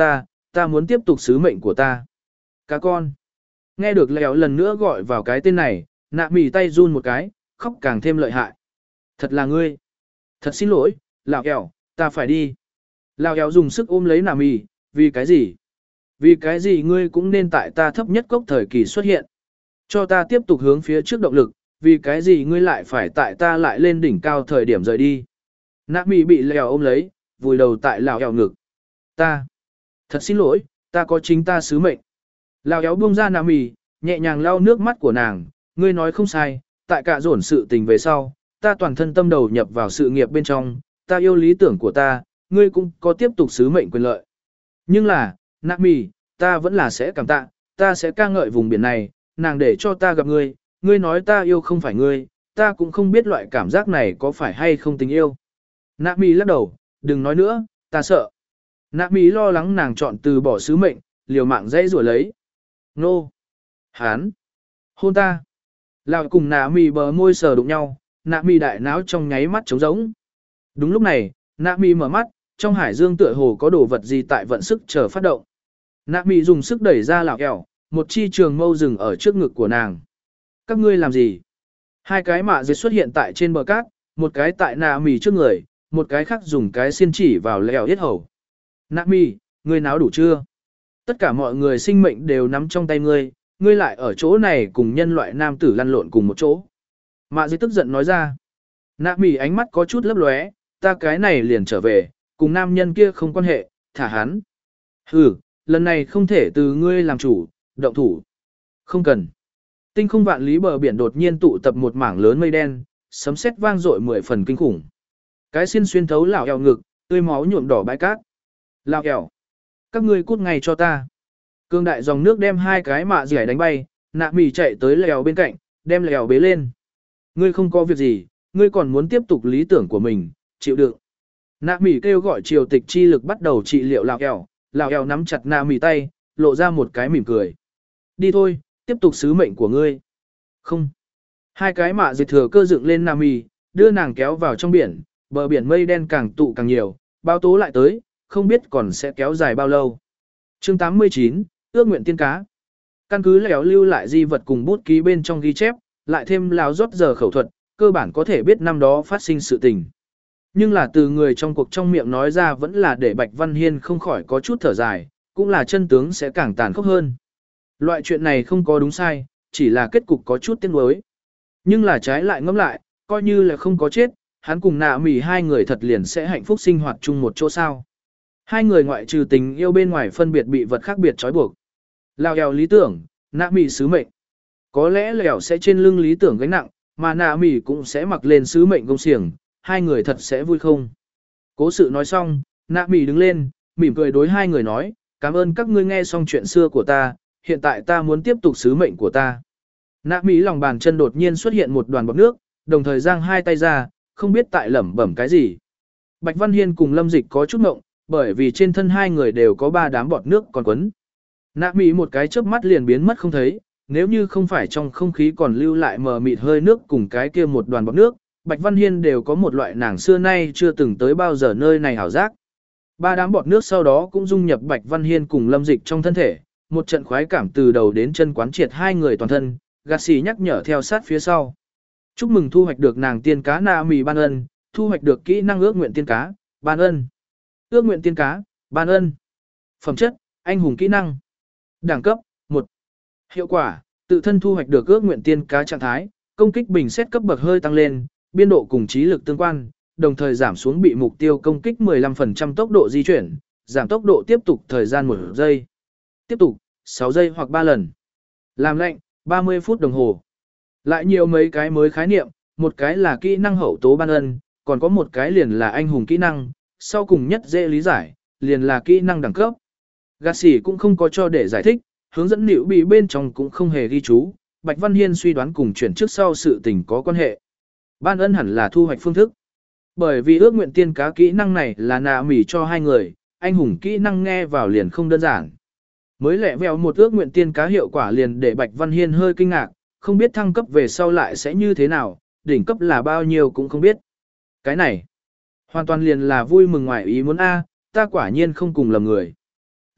ta muốn tiếp tục sứ mệnh của ta. Cá con. Nghe được lèo lần nữa gọi vào cái tên này, nạ mì tay run một cái, khóc càng thêm lợi hại. Thật là ngươi. Thật xin lỗi, lão kẹo, ta phải đi. Lão kẹo dùng sức ôm lấy nạ mì, vì cái gì? Vì cái gì ngươi cũng nên tại ta thấp nhất cốc thời kỳ xuất hiện. Cho ta tiếp tục hướng phía trước động lực, vì cái gì ngươi lại phải tại ta lại lên đỉnh cao thời điểm rời đi. Nạ mì bị lèo ôm lấy, vùi đầu tại lão kẹo ngực. Ta. Thật xin lỗi, ta có chính ta sứ mệnh. Lão kẹo buông ra nạ mì, nhẹ nhàng lau nước mắt của nàng, ngươi nói không sai, tại cả dồn sự tình về sau, ta toàn thân tâm đầu nhập vào sự nghiệp bên trong, ta yêu lý tưởng của ta, ngươi cũng có tiếp tục sứ mệnh quyền lợi. Nhưng là, nạ mì, ta vẫn là sẽ cảm tạ, ta sẽ ca ngợi vùng biển này, nàng để cho ta gặp ngươi, ngươi nói ta yêu không phải ngươi, ta cũng không biết loại cảm giác này có phải hay không tình yêu. Nạ mì lắc đầu, đừng nói nữa, ta sợ. Nạ mì lo lắng nàng chọn từ bỏ sứ mệnh, liều mạng dãy rủa lấy. Nô! Hán! Hôn ta! Lão cùng nạ mì bờ môi sờ đụng nhau, nạ mì đại náo trong nháy mắt trống rỗng. Đúng lúc này, nạ mì mở mắt, trong hải dương tựa hồ có đồ vật gì tại vận sức chờ phát động. Nạ mì dùng sức đẩy ra lão kẹo, một chi trường mâu rừng ở trước ngực của nàng. Các ngươi làm gì? Hai cái mạ dệt xuất hiện tại trên bờ cát, một cái tại nạ mì trước người, một cái khác dùng cái xiên chỉ vào lèo yết hầu. Nạ mì, ngươi náo đủ chưa? Tất cả mọi người sinh mệnh đều nắm trong tay ngươi, ngươi lại ở chỗ này cùng nhân loại nam tử lăn lộn cùng một chỗ. Mạ dệt tức giận nói ra. Nạ mì ánh mắt có chút lấp lóe, ta cái này liền trở về, cùng nam nhân kia không quan hệ, thả hắn. Hừ, lần này không thể từ ngươi làm chủ, động thủ. Không cần. Tinh không vạn lý bờ biển đột nhiên tụ tập một mảng lớn mây đen, sấm sét vang dội mười phần kinh khủng. Cái xiên xuyên thấu lão eo ngực, tươi máu nhuộm đỏ bãi cát. Lão eo, các ngươi cút ngay cho ta. Cương đại dòng nước đem hai cái mạ dẻ đánh bay, nạ mì chạy tới lèo bên cạnh, đem lèo bế lên. Ngươi không có việc gì, ngươi còn muốn tiếp tục lý tưởng của mình, chịu đựng. Nạ mì kêu gọi triều tịch chi lực bắt đầu trị liệu lão eo, lão eo nắm chặt nạ mì tay, lộ ra một cái mỉm cười. Đi thôi, tiếp tục sứ mệnh của ngươi. Không. Hai cái mạ dệt thừa cơ dựng lên nạ mì, đưa nàng kéo vào trong biển, bờ biển mây đen càng tụ càng nhiều, báo tố lại tới, không biết còn sẽ kéo dài bao lâu. Chương tám mươi chín, ước nguyện tiên cá. Căn cứ lèo lưu lại di vật cùng bút ký bên trong ghi chép, lại thêm láo rót giờ khẩu thuật, cơ bản có thể biết năm đó phát sinh sự tình. Nhưng là từ người trong cuộc trong miệng nói ra vẫn là để Bạch Văn Hiên không khỏi có chút thở dài, cũng là chân tướng sẽ càng tàn khốc hơn. Loại chuyện này không có đúng sai, chỉ là kết cục có chút tiếc nuối. Nhưng là trái lại ngẫm lại, coi như là không có chết, hắn cùng nạ mì hai người thật liền sẽ hạnh phúc sinh hoạt chung một chỗ sao. Hai người ngoại trừ tình yêu bên ngoài phân biệt bị vật khác biệt trói buộc. Lào eo lý tưởng, nạ mì sứ mệnh. Có lẽ lèo sẽ trên lưng lý tưởng gánh nặng, mà nạ mì cũng sẽ mặc lên sứ mệnh công xiềng, hai người thật sẽ vui không. Cố sự nói xong, nạ mì đứng lên, mỉm cười đối hai người nói, cảm ơn các ngươi nghe xong chuyện xưa của ta, hiện tại ta muốn tiếp tục sứ mệnh của ta. Nạ mì lòng bàn chân đột nhiên xuất hiện một đoàn bọt nước, đồng thời giang hai tay ra, không biết tại lẩm bẩm cái gì. Bạch Văn Hiên cùng Lâm Dịch có chút ngộng, bởi vì trên thân hai người đều có ba đám bọt nước còn quấn. Nạ mì một cái chớp mắt liền biến mất không thấy, nếu như không phải trong không khí còn lưu lại mờ mịt hơi nước cùng cái kia một đoàn bọt nước, Bạch Văn Hiên đều có một loại nàng xưa nay chưa từng tới bao giờ nơi này hảo giác. Ba đám bọt nước sau đó cũng dung nhập Bạch Văn Hiên cùng Lâm Dịch trong thân thể, một trận khoái cảm từ đầu đến chân quán triệt hai người toàn thân, gạt xì nhắc nhở theo sát phía sau. Chúc mừng thu hoạch được nàng tiên cá nạ mì ban ân, thu hoạch được kỹ năng ước nguyện tiên cá, ban ân. Ước nguyện tiên cá, ban ân. Phẩm chất, anh hùng kỹ năng. Đẳng cấp, một. Hiệu quả, tự thân thu hoạch được ước nguyện tiên cá trạng thái, công kích bình xét cấp bậc hơi tăng lên, biên độ cùng trí lực tương quan, đồng thời giảm xuống bị mục tiêu công kích mười lăm phần trăm tốc độ di chuyển, giảm tốc độ tiếp tục thời gian một giây. Tiếp tục, sáu giây hoặc ba lần. Làm lệnh, ba mươi phút đồng hồ. Lại nhiều mấy cái mới khái niệm, một cái là kỹ năng hậu tố ban ân, còn có một cái liền là anh hùng kỹ năng, sau cùng nhất dễ lý giải, liền là kỹ năng đẳng cấp. Gạt xỉ cũng không có cho để giải thích, hướng dẫn liệu bị bên trong cũng không hề ghi chú, Bạch Văn Hiên suy đoán cùng chuyển trước sau sự tình có quan hệ. Ban ân hẳn là thu hoạch phương thức. Bởi vì ước nguyện tiên cá kỹ năng này là nạ mỉ cho hai người, anh hùng kỹ năng nghe vào liền không đơn giản. Mới lẹ vèo một ước nguyện tiên cá hiệu quả liền để Bạch Văn Hiên hơi kinh ngạc, không biết thăng cấp về sau lại sẽ như thế nào, đỉnh cấp là bao nhiêu cũng không biết. Cái này, hoàn toàn liền là vui mừng ngoài ý muốn a, ta quả nhiên không cùng lầm người.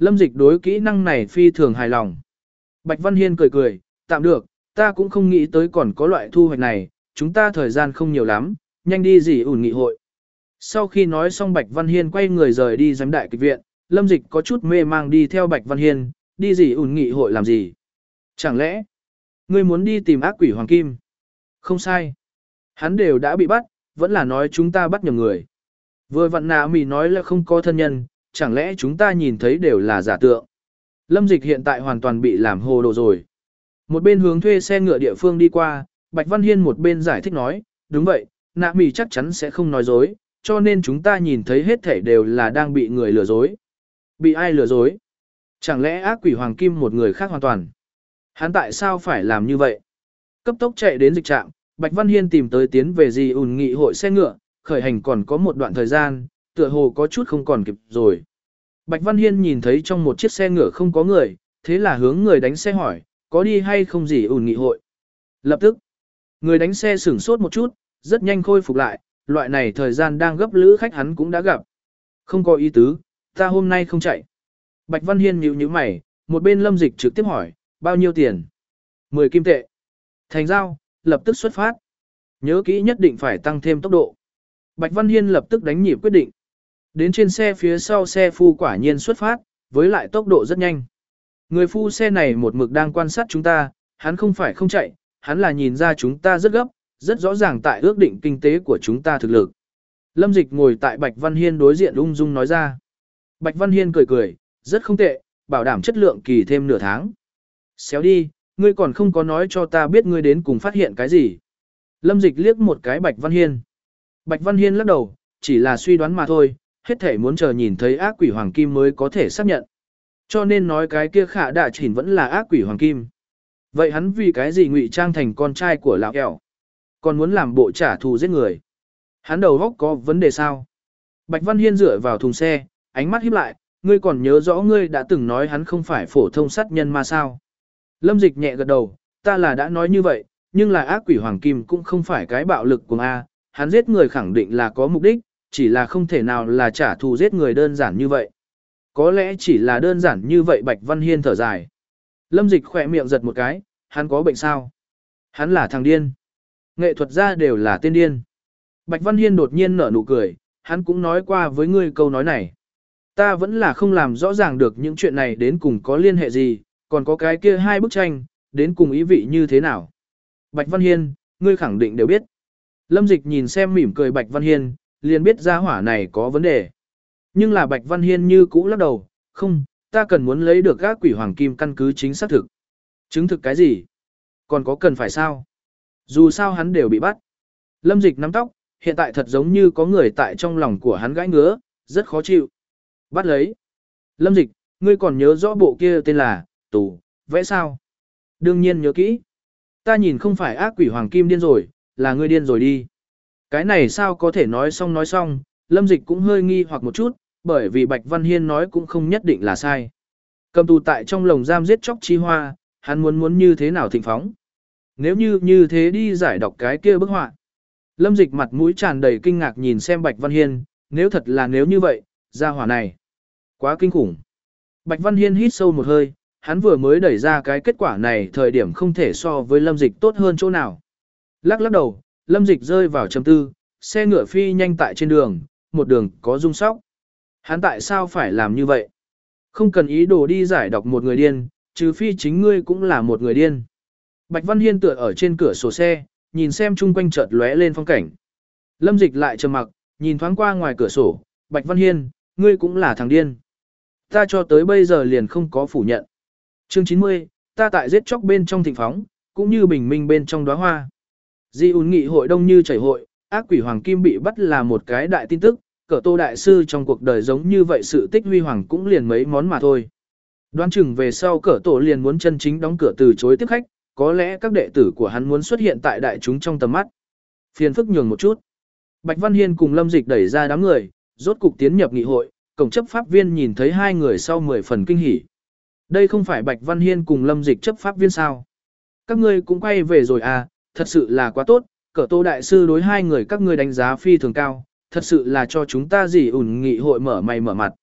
Lâm Dịch đối kỹ năng này phi thường hài lòng. Bạch Văn Hiên cười cười, tạm được, ta cũng không nghĩ tới còn có loại thu hoạch này, chúng ta thời gian không nhiều lắm, nhanh đi dì ủn nghị hội. Sau khi nói xong Bạch Văn Hiên quay người rời đi giám đại kịch viện, Lâm Dịch có chút mê mang đi theo Bạch Văn Hiên, đi dì ủn nghị hội làm gì? Chẳng lẽ, ngươi muốn đi tìm ác quỷ Hoàng Kim? Không sai. Hắn đều đã bị bắt, vẫn là nói chúng ta bắt nhầm người. Vừa vặn nạ mì nói là không có thân nhân, chẳng lẽ chúng ta nhìn thấy đều là giả tượng. Lâm Dịch hiện tại hoàn toàn bị làm hồ đồ rồi. Một bên hướng thuê xe ngựa địa phương đi qua, Bạch Văn Hiên một bên giải thích nói, đúng vậy, nạ mì chắc chắn sẽ không nói dối, cho nên chúng ta nhìn thấy hết thảy đều là đang bị người lừa dối. Bị ai lừa dối? Chẳng lẽ ác quỷ Hoàng Kim một người khác hoàn toàn? Hắn tại sao phải làm như vậy? Cấp tốc chạy đến dịch trạm, Bạch Văn Hiên tìm tới tiến về gì ủn nghị hội xe ngựa, khởi hành còn có một đoạn thời gian, tựa hồ có chút không còn kịp rồi. Bạch Văn Hiên nhìn thấy trong một chiếc xe ngựa không có người, thế là hướng người đánh xe hỏi, có đi hay không gì ủn nghị hội. Lập tức, người đánh xe sửng sốt một chút, rất nhanh khôi phục lại, loại này thời gian đang gấp lữ khách hắn cũng đã gặp. Không có ý tứ, ta hôm nay không chạy. Bạch Văn Hiên nhíu nhíu mày, một bên Lâm Dịch trực tiếp hỏi, bao nhiêu tiền? mười kim tệ. Thành giao, lập tức xuất phát. Nhớ kỹ nhất định phải tăng thêm tốc độ. Bạch Văn Hiên lập tức đánh nhịp quyết định. Đến trên xe phía sau xe phu quả nhiên xuất phát, với lại tốc độ rất nhanh. Người phu xe này một mực đang quan sát chúng ta, hắn không phải không chạy, hắn là nhìn ra chúng ta rất gấp, rất rõ ràng tại ước định kinh tế của chúng ta thực lực. Lâm Dịch ngồi tại Bạch Văn Hiên đối diện ung dung nói ra. Bạch Văn Hiên cười cười, rất không tệ, bảo đảm chất lượng kỳ thêm nửa tháng. Xéo đi, ngươi còn không có nói cho ta biết ngươi đến cùng phát hiện cái gì. Lâm Dịch liếc một cái Bạch Văn Hiên. Bạch Văn Hiên lắc đầu, chỉ là suy đoán mà thôi, hết thể muốn chờ nhìn thấy ác quỷ Hoàng Kim mới có thể xác nhận. Cho nên nói cái kia khả đạ chỉnh vẫn là ác quỷ Hoàng Kim. Vậy hắn vì cái gì ngụy trang thành con trai của lão ẻo? Còn muốn làm bộ trả thù giết người? Hắn đầu óc có vấn đề sao? Bạch Văn Hiên dựa vào thùng xe, ánh mắt híp lại, ngươi còn nhớ rõ ngươi đã từng nói hắn không phải phổ thông sát nhân mà sao? Lâm Dịch nhẹ gật đầu, ta là đã nói như vậy, nhưng là ác quỷ Hoàng Kim cũng không phải cái bạo lực của A, hắn giết người khẳng định là có mục đích, chỉ là không thể nào là trả thù giết người đơn giản như vậy. Có lẽ chỉ là đơn giản như vậy. Bạch Văn Hiên thở dài. Lâm Dịch khỏe miệng giật một cái, hắn có bệnh sao? Hắn là thằng điên. Nghệ thuật gia đều là tên điên. Bạch Văn Hiên đột nhiên nở nụ cười, hắn cũng nói qua với ngươi câu nói này. Ta vẫn là không làm rõ ràng được những chuyện này đến cùng có liên hệ gì, còn có cái kia hai bức tranh, đến cùng ý vị như thế nào. Bạch Văn Hiên, ngươi khẳng định đều biết. Lâm Dịch nhìn xem mỉm cười Bạch Văn Hiên, liền biết gia hỏa này có vấn đề. Nhưng là Bạch Văn Hiên như cũ lắc đầu, không, ta cần muốn lấy được các quỷ Hoàng Kim căn cứ chính xác thực. Chứng thực cái gì? Còn có cần phải sao? Dù sao hắn đều bị bắt. Lâm Dịch nắm tóc, hiện tại thật giống như có người tại trong lòng của hắn gãi ngứa, rất khó chịu. Bắt lấy. Lâm Dịch, ngươi còn nhớ rõ bộ kia tên là, tù, vẽ sao? Đương nhiên nhớ kỹ. Ta nhìn không phải ác quỷ Hoàng Kim điên rồi, là ngươi điên rồi đi. Cái này sao có thể nói xong nói xong, Lâm Dịch cũng hơi nghi hoặc một chút, bởi vì Bạch Văn Hiên nói cũng không nhất định là sai. Cầm tù tại trong lồng giam giết chóc chi hoa, hắn muốn muốn như thế nào thịnh phóng. Nếu như như thế đi giải đọc cái kia bức họa. Lâm Dịch mặt mũi tràn đầy kinh ngạc nhìn xem Bạch Văn Hiên, nếu thật là nếu như vậy, gia hỏa này. Quá kinh khủng. Bạch Văn Hiên hít sâu một hơi, hắn vừa mới đẩy ra cái kết quả này thời điểm không thể so với Lâm Dịch tốt hơn chỗ nào. Lắc lắc đầu, Lâm Dịch rơi vào trầm tư, xe ngựa phi nhanh tại trên đường, một đường có rung sóc. Hắn tại sao phải làm như vậy? Không cần ý đồ đi giải đọc một người điên, trừ phi chính ngươi cũng là một người điên. Bạch Văn Hiên tựa ở trên cửa sổ xe, nhìn xem chung quanh chợt lóe lên phong cảnh. Lâm Dịch lại trầm mặc, nhìn thoáng qua ngoài cửa sổ, Bạch Văn Hiên, ngươi cũng là thằng điên. Ta cho tới bây giờ liền không có phủ nhận. Chương chín mươi, ta tại giết chóc bên trong thịnh phóng, cũng như bình minh bên trong đóa hoa. Di ún nghị hội đông như chảy hội, ác quỷ Hoàng Kim bị bắt là một cái đại tin tức, cỡ Tô đại sư trong cuộc đời giống như vậy sự tích huy hoàng cũng liền mấy món mà thôi. Đoán chừng về sau cỡ Tổ liền muốn chân chính đóng cửa từ chối tiếp khách, có lẽ các đệ tử của hắn muốn xuất hiện tại đại chúng trong tầm mắt. Phiền phức nhường một chút. Bạch Văn Hiên cùng Lâm Dịch đẩy ra đám người, rốt cục tiến nhập nghị hội, cổng chấp pháp viên nhìn thấy hai người sau mười phần kinh hỉ. Đây không phải Bạch Văn Hiên cùng Lâm Dịch chấp pháp viên sao? Các ngươi cũng quay về rồi à, thật sự là quá tốt, cỡ Tô đại sư đối hai người các ngươi đánh giá phi thường cao, thật sự là cho chúng ta gì ủn nghị hội mở mày mở mặt.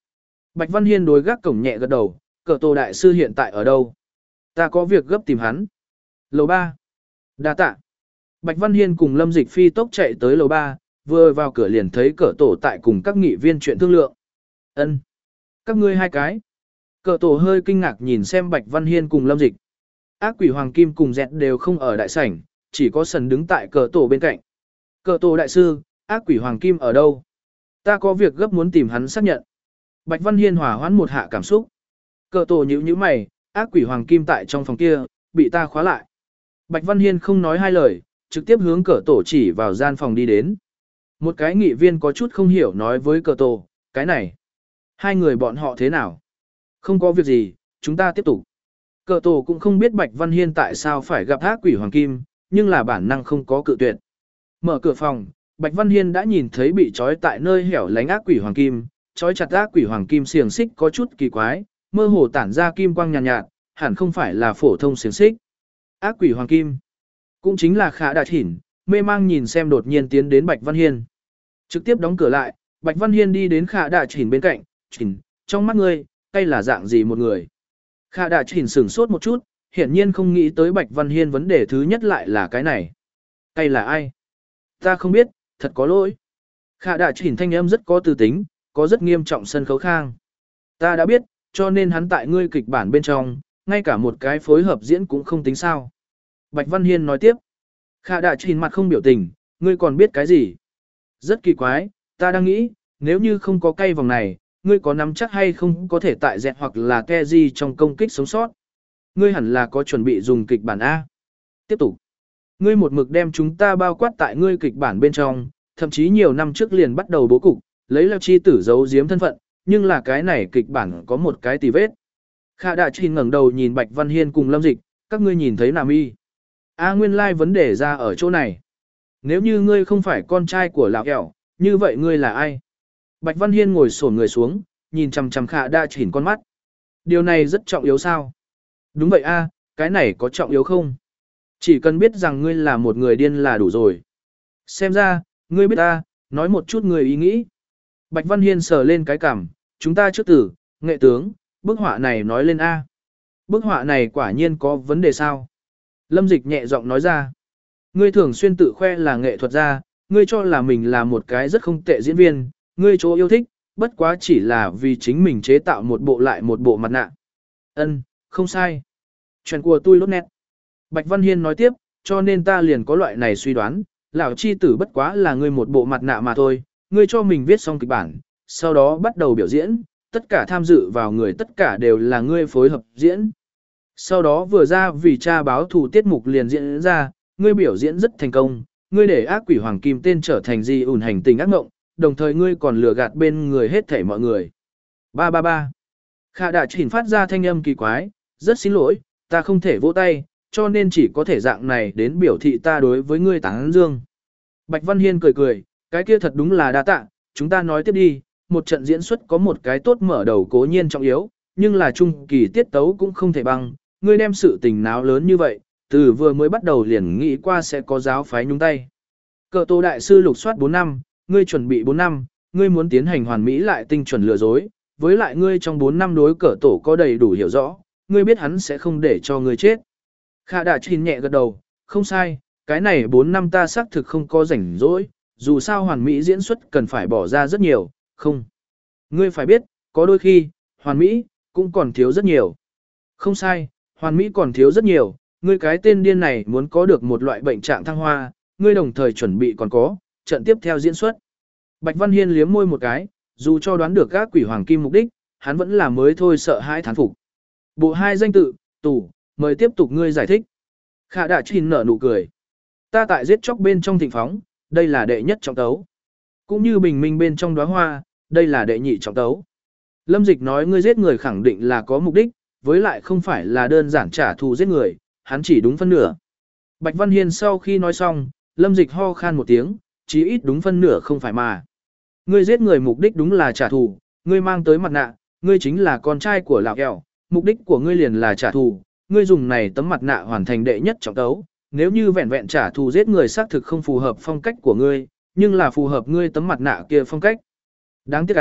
Bạch Văn Hiên đối gác cổng nhẹ gật đầu, cờ tổ đại sư hiện tại ở đâu? Ta có việc gấp tìm hắn. Lầu ba. Đa tạ. Bạch Văn Hiên cùng Lâm Dịch phi tốc chạy tới lầu ba, vừa vào cửa liền thấy cờ tổ tại cùng các nghị viên chuyện thương lượng. Ân, các ngươi hai cái. Cờ tổ hơi kinh ngạc nhìn xem Bạch Văn Hiên cùng Lâm Dịch. Ác quỷ Hoàng Kim cùng dẹt đều không ở đại sảnh, chỉ có sần đứng tại cờ tổ bên cạnh. Cờ tổ đại sư, ác quỷ Hoàng Kim ở đâu? Ta có việc gấp muốn tìm hắn xác nhận. Bạch Văn Hiên hỏa hoãn một hạ cảm xúc. Cờ tổ nhíu nhíu mày, ác quỷ Hoàng Kim tại trong phòng kia, bị ta khóa lại. Bạch Văn Hiên không nói hai lời, trực tiếp hướng cờ tổ chỉ vào gian phòng đi đến. Một cái nghị viên có chút không hiểu nói với cờ tổ, cái này. Hai người bọn họ thế nào? Không có việc gì, chúng ta tiếp tục. Cờ tổ cũng không biết Bạch Văn Hiên tại sao phải gặp ác quỷ Hoàng Kim, nhưng là bản năng không có cự tuyệt. Mở cửa phòng, Bạch Văn Hiên đã nhìn thấy bị trói tại nơi hẻo lánh ác quỷ Hoàng Kim, trói chặt ác quỷ Hoàng Kim xiềng xích có chút kỳ quái, mơ hồ tản ra kim quang nhàn nhạt, nhạt, hẳn không phải là phổ thông xiềng xích. Ác quỷ Hoàng Kim, cũng chính là Khả Đà Chỉnh, mê mang nhìn xem đột nhiên tiến đến Bạch Văn Hiên. Trực tiếp đóng cửa lại, Bạch Văn Hiên đi đến Khả Đà Chỉnh bên cạnh, "Chỉnh, trong mắt ngươi, hay là dạng gì một người?" Khả Đà Chỉnh sửng sốt một chút, hiển nhiên không nghĩ tới Bạch Văn Hiên vấn đề thứ nhất lại là cái này. Hay là ai? Ta không biết, thật có lỗi. Khả Đà Chỉnh thanh âm rất có tư tính, có rất nghiêm trọng sân khấu khang. Ta đã biết, cho nên hắn tại ngươi kịch bản bên trong, ngay cả một cái phối hợp diễn cũng không tính sao. Bạch Văn Hiên nói tiếp. Khả Đà Chỉnh mặt không biểu tình, ngươi còn biết cái gì? Rất kỳ quái, ta đang nghĩ, nếu như không có cây vòng này, ngươi có nắm chắc hay không có thể tại dẹt hoặc là ke gì trong công kích sống sót. Ngươi hẳn là có chuẩn bị dùng kịch bản A. Tiếp tục. Ngươi một mực đem chúng ta bao quát tại ngươi kịch bản bên trong, thậm chí nhiều năm trước liền bắt đầu bố cục, lấy Leo Chi tử giấu giếm thân phận, nhưng là cái này kịch bản có một cái tì vết. Khả Đà Chỉnh ngẩng đầu nhìn Bạch Văn Hiên cùng Lâm Dịch, các ngươi nhìn thấy Nam Y. A nguyên lai like vấn đề ra ở chỗ này. Nếu như ngươi không phải con trai của lão kẹo, như vậy ngươi là ai? Bạch Văn Hiên ngồi xổm người xuống, nhìn chằm chằm Khả Đà Chỉnh con mắt. Điều này rất trọng yếu sao? Đúng vậy a, cái này có trọng yếu không? Chỉ cần biết rằng ngươi là một người điên là đủ rồi. Xem ra, ngươi biết ta, nói một chút người ý nghĩ. Bạch Văn Hiên sờ lên cái cằm, chúng ta trước tử, nghệ tướng, bức họa này nói lên A. Bức họa này quả nhiên có vấn đề sao? Lâm Dịch nhẹ giọng nói ra. Ngươi thường xuyên tự khoe là nghệ thuật gia, ngươi cho là mình là một cái rất không tệ diễn viên, ngươi chỗ yêu thích, bất quá chỉ là vì chính mình chế tạo một bộ lại một bộ mặt nạ. Ân, không sai. Chuyện của tôi lốt nét. Bạch Văn Hiên nói tiếp, cho nên ta liền có loại này suy đoán, lão chi tử bất quá là ngươi một bộ mặt nạ mà thôi, ngươi cho mình viết xong kịch bản, sau đó bắt đầu biểu diễn, tất cả tham dự vào người tất cả đều là ngươi phối hợp diễn. Sau đó vừa ra vì cha báo thù tiết mục liền diễn ra, ngươi biểu diễn rất thành công, ngươi để ác quỷ Hoàng Kim tên trở thành gì ủn hành tình ác ngộng, đồng thời ngươi còn lừa gạt bên người hết thảy mọi người. Ba ba ba. Khả Đà Chỉnh phát ra thanh âm kỳ quái, rất xin lỗi, ta không thể vỗ tay, cho nên chỉ có thể dạng này đến biểu thị ta đối với ngươi tán dương. Bạch Văn Hiên cười cười, cái kia thật đúng là đa tạ, chúng ta nói tiếp đi, một trận diễn xuất có một cái tốt mở đầu cố nhiên trọng yếu, nhưng là trung kỳ tiết tấu cũng không thể bằng, ngươi đem sự tình náo lớn như vậy, từ vừa mới bắt đầu liền nghĩ qua sẽ có giáo phái nhúng tay. Cờ Tô đại sư lục soát bốn năm, ngươi chuẩn bị bốn năm, ngươi muốn tiến hành hoàn mỹ lại tinh chuẩn lừa dối, với lại ngươi trong bốn năm đối cờ tổ có đầy đủ hiểu rõ, ngươi biết hắn sẽ không để cho ngươi chết. Khả Đà Chỉnh nhẹ gật đầu, không sai, cái này bốn năm ta xác thực không có rảnh rỗi, dù sao hoàn mỹ diễn xuất cần phải bỏ ra rất nhiều, không. Ngươi phải biết, có đôi khi, hoàn mỹ, cũng còn thiếu rất nhiều. Không sai, hoàn mỹ còn thiếu rất nhiều, ngươi cái tên điên này muốn có được một loại bệnh trạng thăng hoa, ngươi đồng thời chuẩn bị còn có, trận tiếp theo diễn xuất. Bạch Văn Hiên liếm môi một cái, dù cho đoán được các quỷ Hoàng Kim mục đích, hắn vẫn là mới thôi sợ hãi thán phục. Bộ hai danh tự, tủ, mời tiếp tục ngươi giải thích. Khả Đà Chỉnh nở nụ cười. Ta tại giết chóc bên trong thịnh phóng, đây là đệ nhất trọng tấu. Cũng như bình minh bên trong đóa hoa, đây là đệ nhị trọng tấu. Lâm Dịch nói ngươi giết người khẳng định là có mục đích, với lại không phải là đơn giản trả thù giết người, hắn chỉ đúng phân nửa. Bạch Văn Hiên sau khi nói xong, Lâm Dịch ho khan một tiếng, chí ít đúng phân nửa không phải mà. Ngươi giết người mục đích đúng là trả thù, ngươi mang tới mặt nạ, ngươi chính là con trai của lão kẹo, mục đích của ngươi liền là trả thù, ngươi dùng này tấm mặt nạ hoàn thành đệ nhất trọng tấu. Nếu như vẹn vẹn trả thù giết người xác thực không phù hợp phong cách của ngươi, nhưng là phù hợp ngươi tấm mặt nạ kia phong cách. Đáng tiếc à,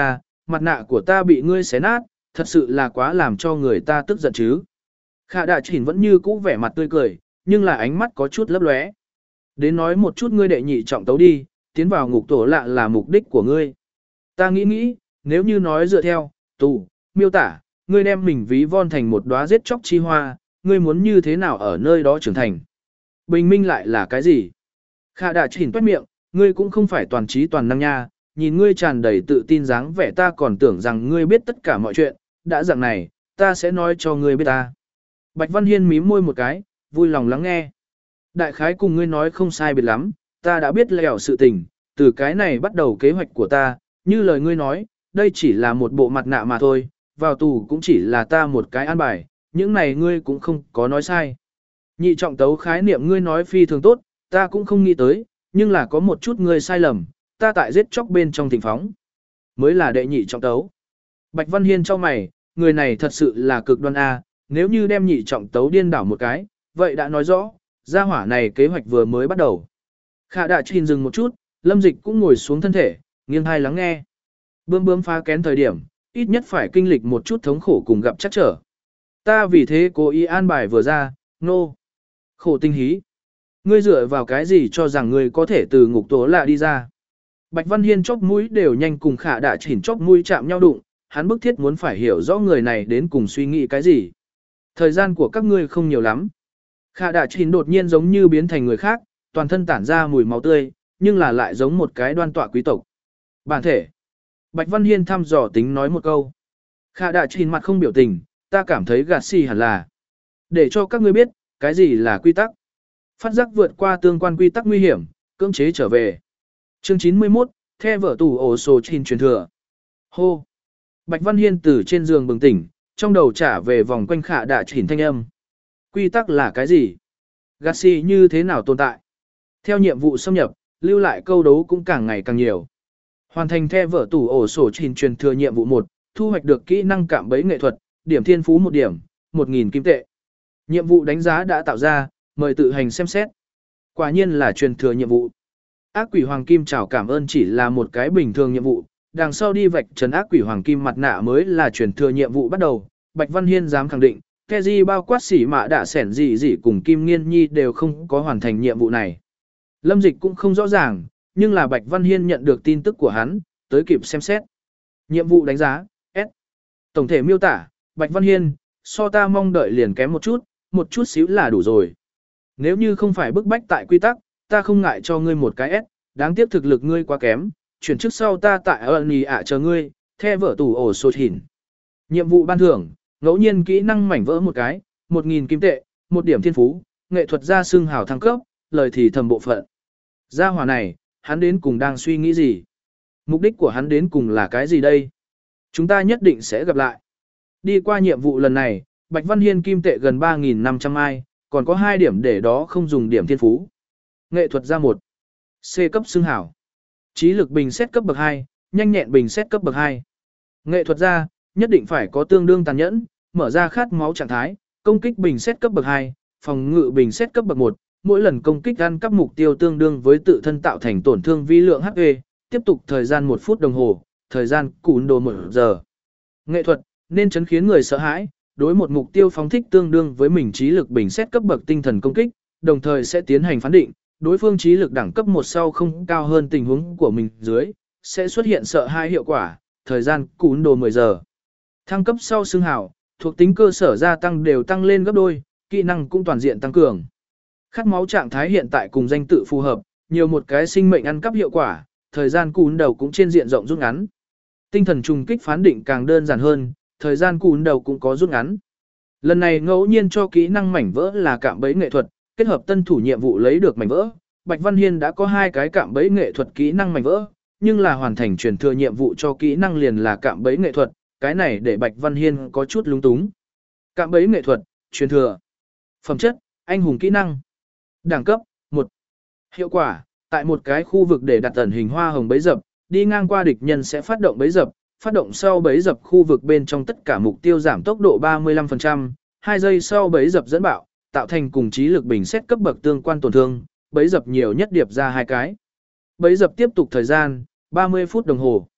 mặt nạ của ta bị ngươi xé nát, thật sự là quá làm cho người ta tức giận chứ. Khả Đạ Chỉnh vẫn như cũ vẻ mặt tươi cười, nhưng là ánh mắt có chút lấp lóe. Đến nói một chút ngươi đệ nhị trọng tấu đi, tiến vào ngục tổ lạ là mục đích của ngươi. Ta nghĩ nghĩ, nếu như nói dựa theo, tù, miêu tả, ngươi đem mình ví von thành một đóa giết chóc chi hoa, ngươi muốn như thế nào ở nơi đó trưởng thành. Bình minh lại là cái gì? Khả Đạ Chỉnh toét miệng, ngươi cũng không phải toàn trí toàn năng nha, nhìn ngươi tràn đầy tự tin dáng vẻ ta còn tưởng rằng ngươi biết tất cả mọi chuyện, đã dạng này, ta sẽ nói cho ngươi biết ta. Bạch Văn Hiên mím môi một cái, vui lòng lắng nghe. Đại khái cùng ngươi nói không sai biệt lắm, ta đã biết lèo sự tình, từ cái này bắt đầu kế hoạch của ta, như lời ngươi nói, đây chỉ là một bộ mặt nạ mà thôi, vào tù cũng chỉ là ta một cái an bài, những này ngươi cũng không có nói sai. Nhị trọng tấu khái niệm ngươi nói phi thường tốt, ta cũng không nghĩ tới, nhưng là có một chút ngươi sai lầm, ta tại giết chóc bên trong thỉnh phóng, mới là đệ nhị trọng tấu. Bạch Văn Hiên cho mày, người này thật sự là cực đoan A, nếu như đem nhị trọng tấu điên đảo một cái, vậy đã nói rõ, gia hỏa này kế hoạch vừa mới bắt đầu. Khả Đạ Chỉnh dừng một chút, Lâm Dịch cũng ngồi xuống thân thể, nghiêng hai lắng nghe. Bươm bướm phá kén thời điểm, ít nhất phải kinh lịch một chút thống khổ cùng gặp chắc trở. Ta vì thế cố ý an bài vừa ra, nô. No. Khổ tinh hí. Ngươi dựa vào cái gì cho rằng ngươi có thể từ ngục tố lạ đi ra. Bạch Văn Hiên chóp mũi đều nhanh cùng Khả Đạ Chỉnh chóp mũi chạm nhau đụng, hắn bức thiết muốn phải hiểu rõ người này đến cùng suy nghĩ cái gì. Thời gian của các ngươi không nhiều lắm. Khả Đạ Chỉnh đột nhiên giống như biến thành người khác, toàn thân tản ra mùi máu tươi, nhưng là lại giống một cái đoan tọa quý tộc. Bản thể. Bạch Văn Hiên thăm dò tính nói một câu. Khả Đạ Chỉnh mặt không biểu tình, ta cảm thấy gạt xì hẳn là. Để cho các ngươi biết, cái gì là quy tắc. Phát giác vượt qua tương quan quy tắc nguy hiểm, cưỡng chế trở về. Chương chín mươi mốt, The vở tù ổ sổ trình truyền thừa. Hô. Bạch Văn Hiên từ trên giường bừng tỉnh, trong đầu trả về vòng quanh Khả Đạ Chỉnh thanh âm. Quy tắc là cái gì? Gassi như thế nào tồn tại? Theo nhiệm vụ xâm nhập, lưu lại câu đấu cũng càng ngày càng nhiều. Hoàn thành The vở tù ổ sổ trình truyền thừa nhiệm vụ một, thu hoạch được kỹ năng cạm bẫy nghệ thuật, điểm thiên phú một điểm, một nghìn kim tệ. Nhiệm vụ đánh giá đã tạo ra, mời tự hành xem xét. Quả nhiên là truyền thừa nhiệm vụ. Ác quỷ hoàng kim chào cảm ơn chỉ là một cái bình thường nhiệm vụ, đằng sau đi vạch trần ác quỷ hoàng kim mặt nạ mới là truyền thừa nhiệm vụ bắt đầu. Bạch Văn Hiên dám khẳng định, Keji bao quát sỉ mạ đạ sẻn gì gì cùng Kim Nghiên Nhi đều không có hoàn thành nhiệm vụ này. Lâm Dịch cũng không rõ ràng, nhưng là Bạch Văn Hiên nhận được tin tức của hắn, tới kịp xem xét. Nhiệm vụ đánh giá, S. Tổng thể miêu tả, Bạch Văn Hiên, so ta mong đợi liền kém một chút, một chút xíu là đủ rồi. Nếu như không phải bức bách tại quy tắc, ta không ngại cho ngươi một cái S, đáng tiếc thực lực ngươi quá kém, chuyển chức sau ta tại ơn ý ạ chờ ngươi, The vở tù ổ sột hỉn. Nhiệm vụ ban thưởng, ngẫu nhiên kỹ năng mảnh vỡ một cái, một nghìn kim tệ, một điểm thiên phú, nghệ thuật gia xưng hào thăng cấp, lời thì thầm bộ phận. Gia hỏa này, hắn đến cùng đang suy nghĩ gì? Mục đích của hắn đến cùng là cái gì đây? Chúng ta nhất định sẽ gặp lại. Đi qua nhiệm vụ lần này, Bạch Văn Hiên kim tệ gần ba nghìn năm trăm ai, còn có hai điểm để đó không dùng điểm thiên phú. Nghệ thuật gia một, C cấp xưng hảo. Trí lực bình xét cấp bậc hai, nhanh nhẹn bình xét cấp bậc hai. Nghệ thuật gia, nhất định phải có tương đương tàn nhẫn, mở ra khát máu trạng thái, công kích bình xét cấp bậc hai, phòng ngự bình xét cấp bậc một, mỗi lần công kích ăn cắp mục tiêu tương đương với tự thân tạo thành tổn thương vi lượng hát pê, tiếp tục thời gian một phút đồng hồ, thời gian cún đồ một giờ. Nghệ thuật, nên chấn khiến người sợ hãi, đối một mục tiêu phóng thích tương đương với mình trí lực bình xét cấp bậc tinh thần công kích, đồng thời sẽ tiến hành phán định, đối phương trí lực đẳng cấp một sau không cao hơn tình huống của mình dưới, sẽ xuất hiện sợ hãi hiệu quả, thời gian cún đồ mười giờ. Thăng cấp sau xưng hào, thuộc tính cơ sở gia tăng đều tăng lên gấp đôi, kỹ năng cũng toàn diện tăng cường. Khát máu trạng thái hiện tại cùng danh tự phù hợp, nhiều một cái sinh mệnh ăn cắp hiệu quả, thời gian cún đầu cũng trên diện rộng rút ngắn. Tinh thần trùng kích phán định càng đơn giản hơn, thời gian cún đầu cũng có rút ngắn. Lần này ngẫu nhiên cho kỹ năng mảnh vỡ là cạm bẫy nghệ thuật, kết hợp tân thủ nhiệm vụ lấy được mảnh vỡ. Bạch Văn Hiên đã có hai cái cạm bẫy nghệ thuật kỹ năng mảnh vỡ, nhưng là hoàn thành truyền thừa nhiệm vụ cho kỹ năng liền là cạm bẫy nghệ thuật, cái này để Bạch Văn Hiên có chút lung túng. Cạm bẫy nghệ thuật, truyền thừa. Phẩm chất, anh hùng kỹ năng. Đẳng cấp, một. Hiệu quả, tại một cái khu vực để đặt ẩn hình hoa hồng bẫy dập, đi ngang qua địch nhân sẽ phát động bẫy dập, phát động sau bẫy dập khu vực bên trong tất cả mục tiêu giảm tốc độ ba mươi lăm phần trăm, hai giây sau bẫy dập dẫn bạo, tạo thành cùng trí lực bình xét cấp bậc tương quan tổn thương, bẫy dập nhiều nhất điệp ra hai cái. Bẫy dập tiếp tục thời gian, ba mươi phút đồng hồ.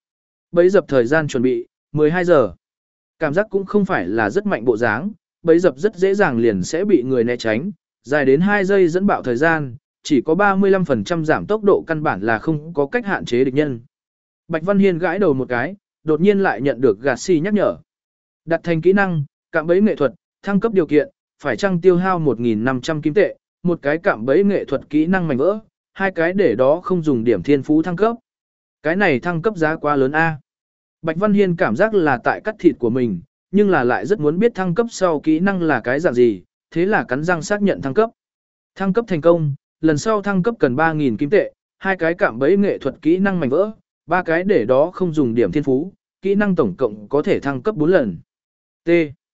Bấy dập thời gian chuẩn bị, mười hai giờ. Cảm giác cũng không phải là rất mạnh bộ dáng, bấy dập rất dễ dàng liền sẽ bị người né tránh, dài đến hai giây dẫn bạo thời gian, chỉ có ba mươi lăm phần trăm giảm tốc độ căn bản là không có cách hạn chế địch nhân. Bạch Văn Hiên gãi đầu một cái, đột nhiên lại nhận được gạt xì nhắc nhở. Đặt thành kỹ năng, cạm bẫy nghệ thuật, thăng cấp điều kiện, phải chăng tiêu hao một nghìn năm trăm kim tệ, một cái cạm bẫy nghệ thuật kỹ năng mảnh vỡ, hai cái để đó không dùng điểm thiên phú thăng cấp. Cái này thăng cấp giá quá lớn a. Bạch Văn Hiên cảm giác là tại cắt thịt của mình, nhưng là lại rất muốn biết thăng cấp sau kỹ năng là cái dạng gì, thế là cắn răng xác nhận thăng cấp. Thăng cấp thành công, lần sau thăng cấp cần ba nghìn kim tệ, hai cái cạm bẫy nghệ thuật kỹ năng mảnh vỡ, ba cái để đó không dùng điểm thiên phú, kỹ năng tổng cộng có thể thăng cấp bốn lần. T.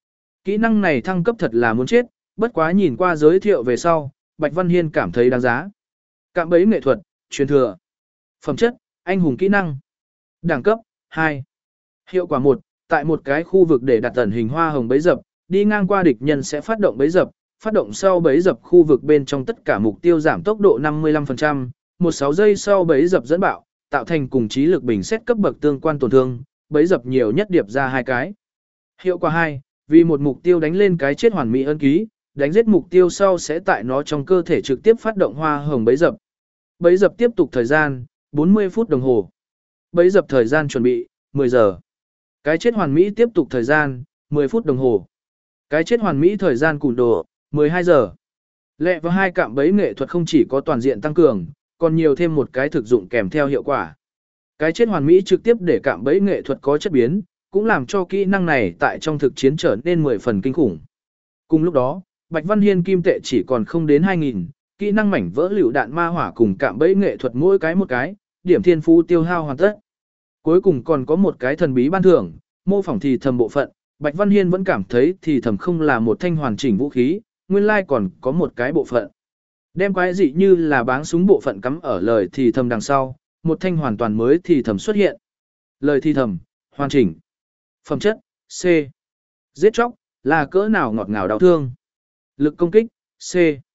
Kỹ năng này thăng cấp thật là muốn chết, bất quá nhìn qua giới thiệu về sau, Bạch Văn Hiên cảm thấy đáng giá. Cạm bẫy nghệ thuật, truyền thừa. Phẩm chất, anh hùng kỹ năng. Đẳng cấp, hai. Hiệu quả một, tại một cái khu vực để đặt ẩn hình hoa hồng bẫy dập, đi ngang qua địch nhân sẽ phát động bẫy dập, phát động sau bẫy dập khu vực bên trong tất cả mục tiêu giảm tốc độ năm mươi lăm phần trăm, một mươi sáu giây sau bẫy dập dẫn bạo, tạo thành cùng trí lực bình xét cấp bậc tương quan tổn thương, bẫy dập nhiều nhất điệp ra hai cái. Hiệu quả hai, vì một mục tiêu đánh lên cái chết hoàn mỹ ân ký, đánh giết mục tiêu sau sẽ tại nó trong cơ thể trực tiếp phát động hoa hồng bẫy dập. Bẫy dập tiếp tục thời gian, bốn mươi phút đồng hồ. Bẫy dập thời gian chuẩn bị, mười giờ. Cái chết hoàn mỹ tiếp tục thời gian, mười phút đồng hồ. Cái chết hoàn mỹ thời gian cùn đồ, mười hai giờ. Lẹ và hai cạm bẫy nghệ thuật không chỉ có toàn diện tăng cường, còn nhiều thêm một cái thực dụng kèm theo hiệu quả. Cái chết hoàn mỹ trực tiếp để cạm bẫy nghệ thuật có chất biến, cũng làm cho kỹ năng này tại trong thực chiến trở nên mười phần kinh khủng. Cùng lúc đó, Bạch Văn Hiên kim tệ chỉ còn không đến hai nghìn, kỹ năng mảnh vỡ lựu đạn ma hỏa cùng cạm bẫy nghệ thuật mỗi cái một cái, điểm thiên phú tiêu hao hoàn tất. Cuối cùng còn có một cái thần bí ban thưởng, mô phỏng thì thầm bộ phận, Bạch Văn Hiên vẫn cảm thấy thì thầm không là một thanh hoàn chỉnh vũ khí, nguyên lai còn có một cái bộ phận. Đem quái dị như là báng súng bộ phận cắm ở lời thì thầm đằng sau, một thanh hoàn toàn mới thì thầm xuất hiện. Lời thì thầm, hoàn chỉnh. Phẩm chất, C. Giết chóc, là cỡ nào ngọt ngào đau thương. Lực công kích, C.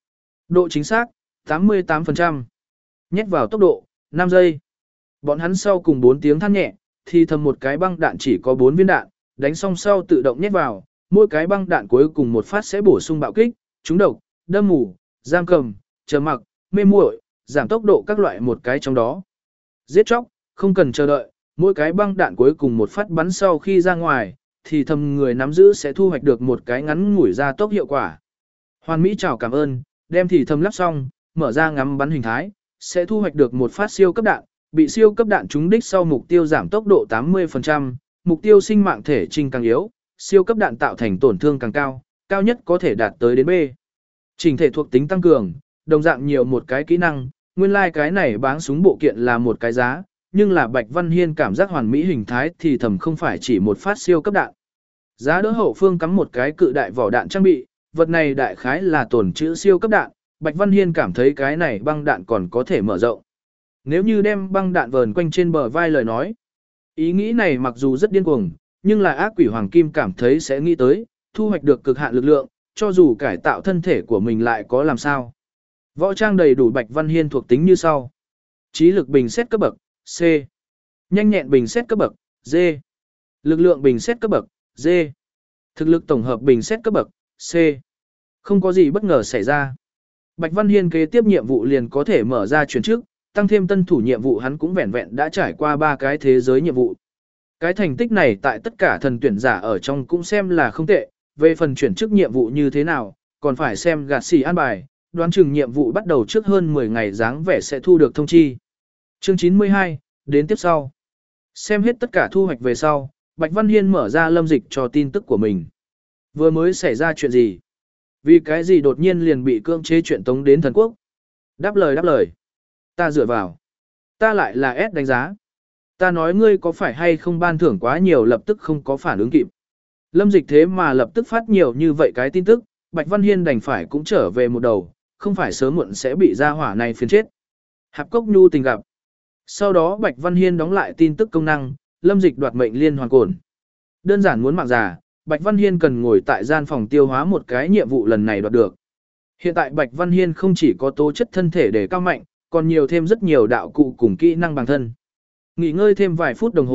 Độ chính xác, tám mươi tám phần trăm. Nhét vào tốc độ, năm giây. Bọn hắn sau cùng bốn tiếng than nhẹ, thì thầm một cái băng đạn chỉ có bốn viên đạn, đánh xong sau tự động nhét vào, mỗi cái băng đạn cuối cùng một phát sẽ bổ sung bạo kích, trúng độc, đâm mù, giam cầm, chờ mặc, mê muội, giảm tốc độ các loại một cái trong đó. Giết chóc, không cần chờ đợi, mỗi cái băng đạn cuối cùng một phát bắn sau khi ra ngoài, thì thầm người nắm giữ sẽ thu hoạch được một cái ngắn ngủi ra tốc hiệu quả. Hoàn Mỹ chào cảm ơn, đem thì thầm lắp xong, mở ra ngắm bắn hình thái, sẽ thu hoạch được một phát siêu cấp đạn, bị siêu cấp đạn trúng đích sau mục tiêu giảm tốc độ tám mươi phần trăm, mục tiêu sinh mạng thể trình càng yếu, siêu cấp đạn tạo thành tổn thương càng cao, cao nhất có thể đạt tới đến B. Trình thể thuộc tính tăng cường, đồng dạng nhiều một cái kỹ năng, nguyên lai like cái này báng súng bộ kiện là một cái giá, nhưng là Bạch Văn Hiên cảm giác hoàn mỹ hình thái thì thầm không phải chỉ một phát siêu cấp đạn. Giá đỡ hậu phương cắm một cái cự đại vỏ đạn trang bị, vật này đại khái là tổn trữ siêu cấp đạn, Bạch Văn Hiên cảm thấy cái này băng đạn còn có thể mở rộng. Nếu như đem băng đạn vờn quanh trên bờ vai lời nói, ý nghĩ này mặc dù rất điên cuồng, nhưng là ác quỷ hoàng kim cảm thấy sẽ nghĩ tới, thu hoạch được cực hạn lực lượng, cho dù cải tạo thân thể của mình lại có làm sao. Võ trang đầy đủ Bạch Văn Hiên thuộc tính như sau. Trí lực bình xét cấp bậc, C. Nhanh nhẹn bình xét cấp bậc, D. Lực lượng bình xét cấp bậc, D. Thực lực tổng hợp bình xét cấp bậc, C. Không có gì bất ngờ xảy ra. Bạch Văn Hiên kế tiếp nhiệm vụ liền có thể mở ra chuyển chức, tăng thêm tân thủ nhiệm vụ hắn cũng vẹn vẹn đã trải qua ba cái thế giới nhiệm vụ. Cái thành tích này tại tất cả thần tuyển giả ở trong cũng xem là không tệ, về phần chuyển chức nhiệm vụ như thế nào, còn phải xem gạt xì an bài, đoán chừng nhiệm vụ bắt đầu trước hơn mười ngày dáng vẻ sẽ thu được thông chi. Chương chín mươi hai, đến tiếp sau. Xem hết tất cả thu hoạch về sau, Bạch Văn Hiên mở ra Lâm Dịch cho tin tức của mình. Vừa mới xảy ra chuyện gì? Vì cái gì đột nhiên liền bị cưỡng chế chuyện tống đến thần quốc? Đáp lời đáp lời. Ta dựa vào. Ta lại là S đánh giá. Ta nói ngươi có phải hay không ban thưởng quá nhiều lập tức không có phản ứng kịp. Lâm Dịch thế mà lập tức phát nhiều như vậy cái tin tức, Bạch Văn Hiên đành phải cũng trở về một đầu, không phải sớm muộn sẽ bị gia hỏa này phiền chết. Hạp Cốc Nhu tình gặp. Sau đó Bạch Văn Hiên đóng lại tin tức công năng, Lâm Dịch đoạt mệnh liên hoàn cồn. Đơn giản muốn mạng già, Bạch Văn Hiên cần ngồi tại gian phòng tiêu hóa một cái nhiệm vụ lần này đoạt được. Hiện tại Bạch Văn Hiên không chỉ có tố chất thân thể để cao mạnh, còn nhiều thêm rất nhiều đạo cụ cùng kỹ năng bằng thân. Nghỉ ngơi thêm vài phút đồng hồ,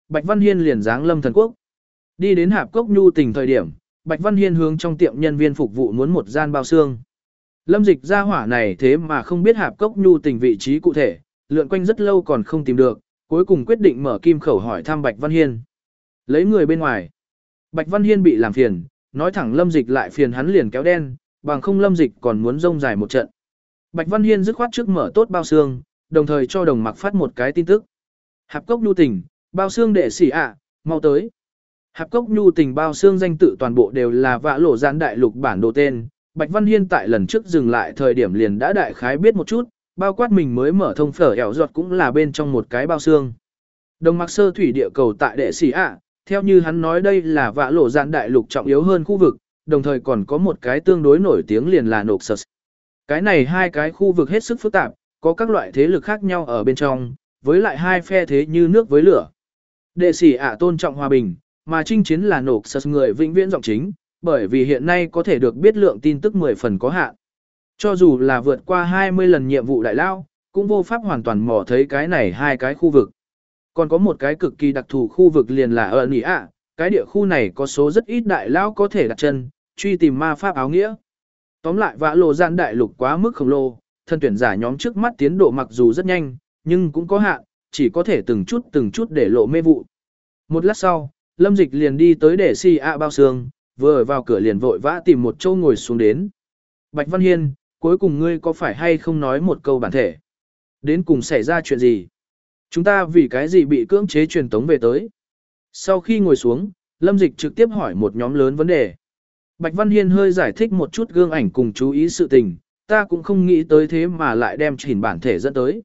Bạch Văn Hiên liền giáng lâm thần quốc. Đi đến Hạp Cốc Nhu Tình thời điểm, Bạch Văn Hiên hướng trong tiệm nhân viên phục vụ muốn một gian bao xương. Lâm Dịch ra hỏa này thế mà không biết Hạp Cốc Nhu Tình vị trí cụ thể, lượn quanh rất lâu còn không tìm được, cuối cùng quyết định mở kim khẩu hỏi thăm Bạch Văn Hiên. Lấy người bên ngoài. Bạch Văn Hiên bị làm phiền, nói thẳng Lâm Dịch lại phiền hắn liền kéo đen, bằng không Lâm Dịch còn muốn rông dài một trận. Bạch Văn Hiên dứt khoát trước mở tốt bao xương, đồng thời cho Đồng Mặc phát một cái tin tức. Hạp Cốc Nhu Tình, bao xương đệ sĩ ạ, mau tới. Hạp Cốc Nhu Tình bao xương danh tự toàn bộ đều là Vã Lộ Giãn đại lục bản đồ tên. Bạch Văn Hiên tại lần trước dừng lại thời điểm liền đã đại khái biết một chút, bao quát mình mới mở thông phở ẻo giọt cũng là bên trong một cái bao xương. Đồng Mặc sơ thủy địa cầu tại đệ sĩ ạ, theo như hắn nói đây là Vã Lộ Giãn đại lục trọng yếu hơn khu vực, đồng thời còn có một cái tương đối nổi tiếng liền là Noxus. Cái này hai cái khu vực hết sức phức tạp, có các loại thế lực khác nhau ở bên trong, với lại hai phe thế như nước với lửa. Đệ sĩ ạ tôn trọng hòa bình, mà chinh chiến là Noxus người vĩnh viễn giọng chính, bởi vì hiện nay có thể được biết lượng tin tức mười phần có hạn. Cho dù là vượt qua hai mươi lần nhiệm vụ đại lao, cũng vô pháp hoàn toàn mò thấy cái này hai cái khu vực. Còn có một cái cực kỳ đặc thù khu vực liền là ở Nỉ ạ, cái địa khu này có số rất ít đại lao có thể đặt chân, truy tìm ma pháp áo nghĩa. Tóm lại Vã Lộ Giãn đại lục quá mức khổng lồ, thân tuyển giả nhóm trước mắt tiến độ mặc dù rất nhanh, nhưng cũng có hạn, chỉ có thể từng chút từng chút để lộ mê vụ. Một lát sau, Lâm Dịch liền đi tới để si ạ bao xương, vừa vào cửa liền vội vã tìm một chỗ ngồi xuống đến. Bạch Văn Hiên, cuối cùng ngươi có phải hay không nói một câu bản thể? Đến cùng xảy ra chuyện gì? Chúng ta vì cái gì bị cưỡng chế truyền tống về tới? Sau khi ngồi xuống, Lâm Dịch trực tiếp hỏi một nhóm lớn vấn đề. Bạch Văn Hiên hơi giải thích một chút gương ảnh cùng chú ý sự tình, ta cũng không nghĩ tới thế mà lại đem chỉnh bản thể dẫn tới.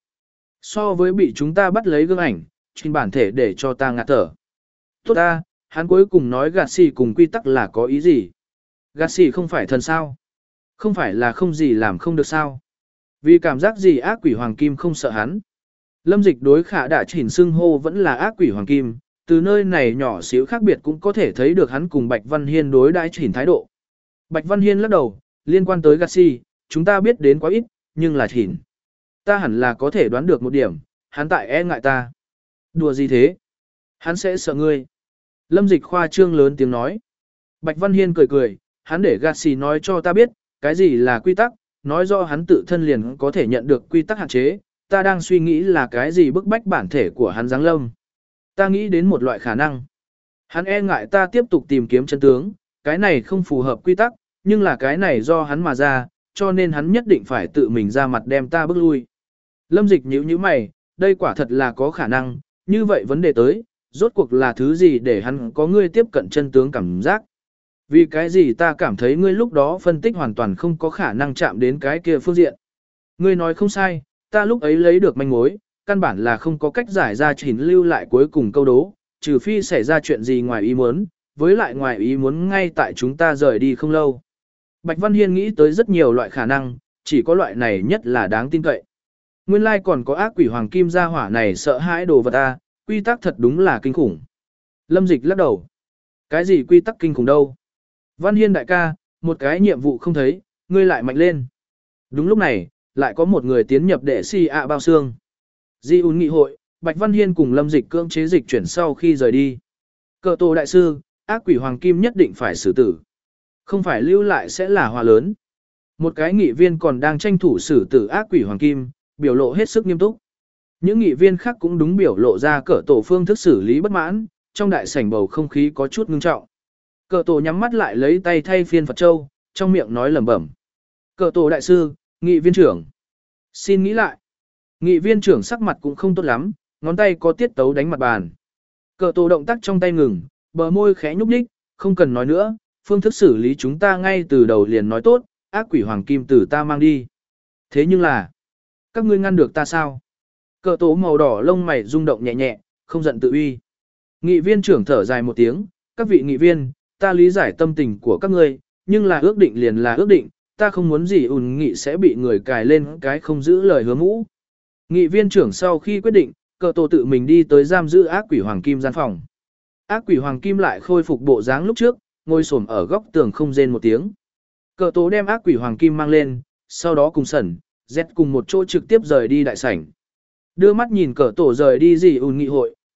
So với bị chúng ta bắt lấy gương ảnh, chỉnh bản thể để cho ta ngạt thở. Tốt ta, hắn cuối cùng nói gạt xì cùng quy tắc là có ý gì? Gạt xì không phải thần sao? Không phải là không gì làm không được sao? Vì cảm giác gì ác quỷ hoàng kim không sợ hắn? Lâm Dịch đối Khả Đả Chỉnh xưng hô vẫn là ác quỷ hoàng kim, từ nơi này nhỏ xíu khác biệt cũng có thể thấy được hắn cùng Bạch Văn Hiên đối đãi Chỉnh thái độ. Bạch Văn Hiên lắc đầu, liên quan tới Garcia, chúng ta biết đến quá ít, nhưng là Chỉnh. Ta hẳn là có thể đoán được một điểm, hắn tại e ngại ta. Đùa gì thế? Hắn sẽ sợ ngươi. Lâm Dịch khoa trương lớn tiếng nói. Bạch Văn Hiên cười cười, hắn để Garcia nói cho ta biết, cái gì là quy tắc, nói do hắn tự thân liền có thể nhận được quy tắc hạn chế, ta đang suy nghĩ là cái gì bức bách bản thể của hắn giáng lâm. Ta nghĩ đến một loại khả năng. Hắn e ngại ta tiếp tục tìm kiếm chân tướng, cái này không phù hợp quy tắc, nhưng là cái này do hắn mà ra, cho nên hắn nhất định phải tự mình ra mặt đem ta bước lui. Lâm Dịch nhíu nhíu mày, đây quả thật là có khả năng, như vậy vấn đề tới, rốt cuộc là thứ gì để hắn có ngươi tiếp cận chân tướng cảm giác. Vì cái gì ta cảm thấy ngươi lúc đó phân tích hoàn toàn không có khả năng chạm đến cái kia phương diện. Ngươi nói không sai, ta lúc ấy lấy được manh mối, căn bản là không có cách giải ra chỉnh lưu lại cuối cùng câu đố, trừ phi xảy ra chuyện gì ngoài ý muốn, với lại ngoài ý muốn ngay tại chúng ta rời đi không lâu. Bạch Văn Hiên nghĩ tới rất nhiều loại khả năng, chỉ có loại này nhất là đáng tin cậy. Nguyên lai còn có ác quỷ hoàng kim gia hỏa này sợ hãi đồ vật ta, quy tắc thật đúng là kinh khủng. Lâm Dịch lắc đầu. Cái gì quy tắc kinh khủng đâu? Văn Hiên đại ca, một cái nhiệm vụ không thấy, ngươi lại mạnh lên. Đúng lúc này, lại có một người tiến nhập đệ si ạ bao xương. Di ún nghị hội, Bạch Văn Hiên cùng Lâm Dịch cưỡng chế dịch chuyển sau khi rời đi. Cờ tổ đại sư, ác quỷ hoàng kim nhất định phải xử tử. Không phải lưu lại sẽ là hòa lớn. Một cái nghị viên còn đang tranh thủ xử tử ác quỷ hoàng kim, biểu lộ hết sức nghiêm túc. Những nghị viên khác cũng đúng biểu lộ ra cờ tổ phương thức xử lý bất mãn, trong đại sảnh bầu không khí có chút ngưng trọng. Cờ tổ nhắm mắt lại lấy tay thay phiên Phật Châu, trong miệng nói lẩm bẩm. Cờ tổ đại sư, nghị viên trưởng. Xin nghĩ lại. Nghị viên trưởng sắc mặt cũng không tốt lắm, ngón tay có tiết tấu đánh mặt bàn. Cờ tổ động tác trong tay ngừng, bờ môi khẽ nhúc nhích, không cần nói nữa, phương thức xử lý chúng ta ngay từ đầu liền nói tốt, ác quỷ hoàng kim từ ta mang đi. Thế nhưng là, các ngươi ngăn được ta sao? Cờ tổ màu đỏ lông mày rung động nhẹ nhẹ, không giận tự uy. Nghị viên trưởng thở dài một tiếng, các vị nghị viên, ta lý giải tâm tình của các ngươi, nhưng là ước định liền là ước định, ta không muốn gì ùn nghị sẽ bị người cài lên cái không giữ lời hứa mũ. Nghị viên trưởng sau khi quyết định, cờ tổ tự mình đi tới giam giữ ác quỷ hoàng kim gian phòng. Ác quỷ hoàng kim lại khôi phục bộ dáng lúc trước, ngồi xổm ở góc tường không rên một tiếng. Cờ tổ đem ác quỷ hoàng kim mang lên, sau đó cùng sẩn, Z cùng một chỗ trực tiếp rời đi đại sảnh. Đưa mắt nhìn cờ tổ rời đi gì ùn nghị hội,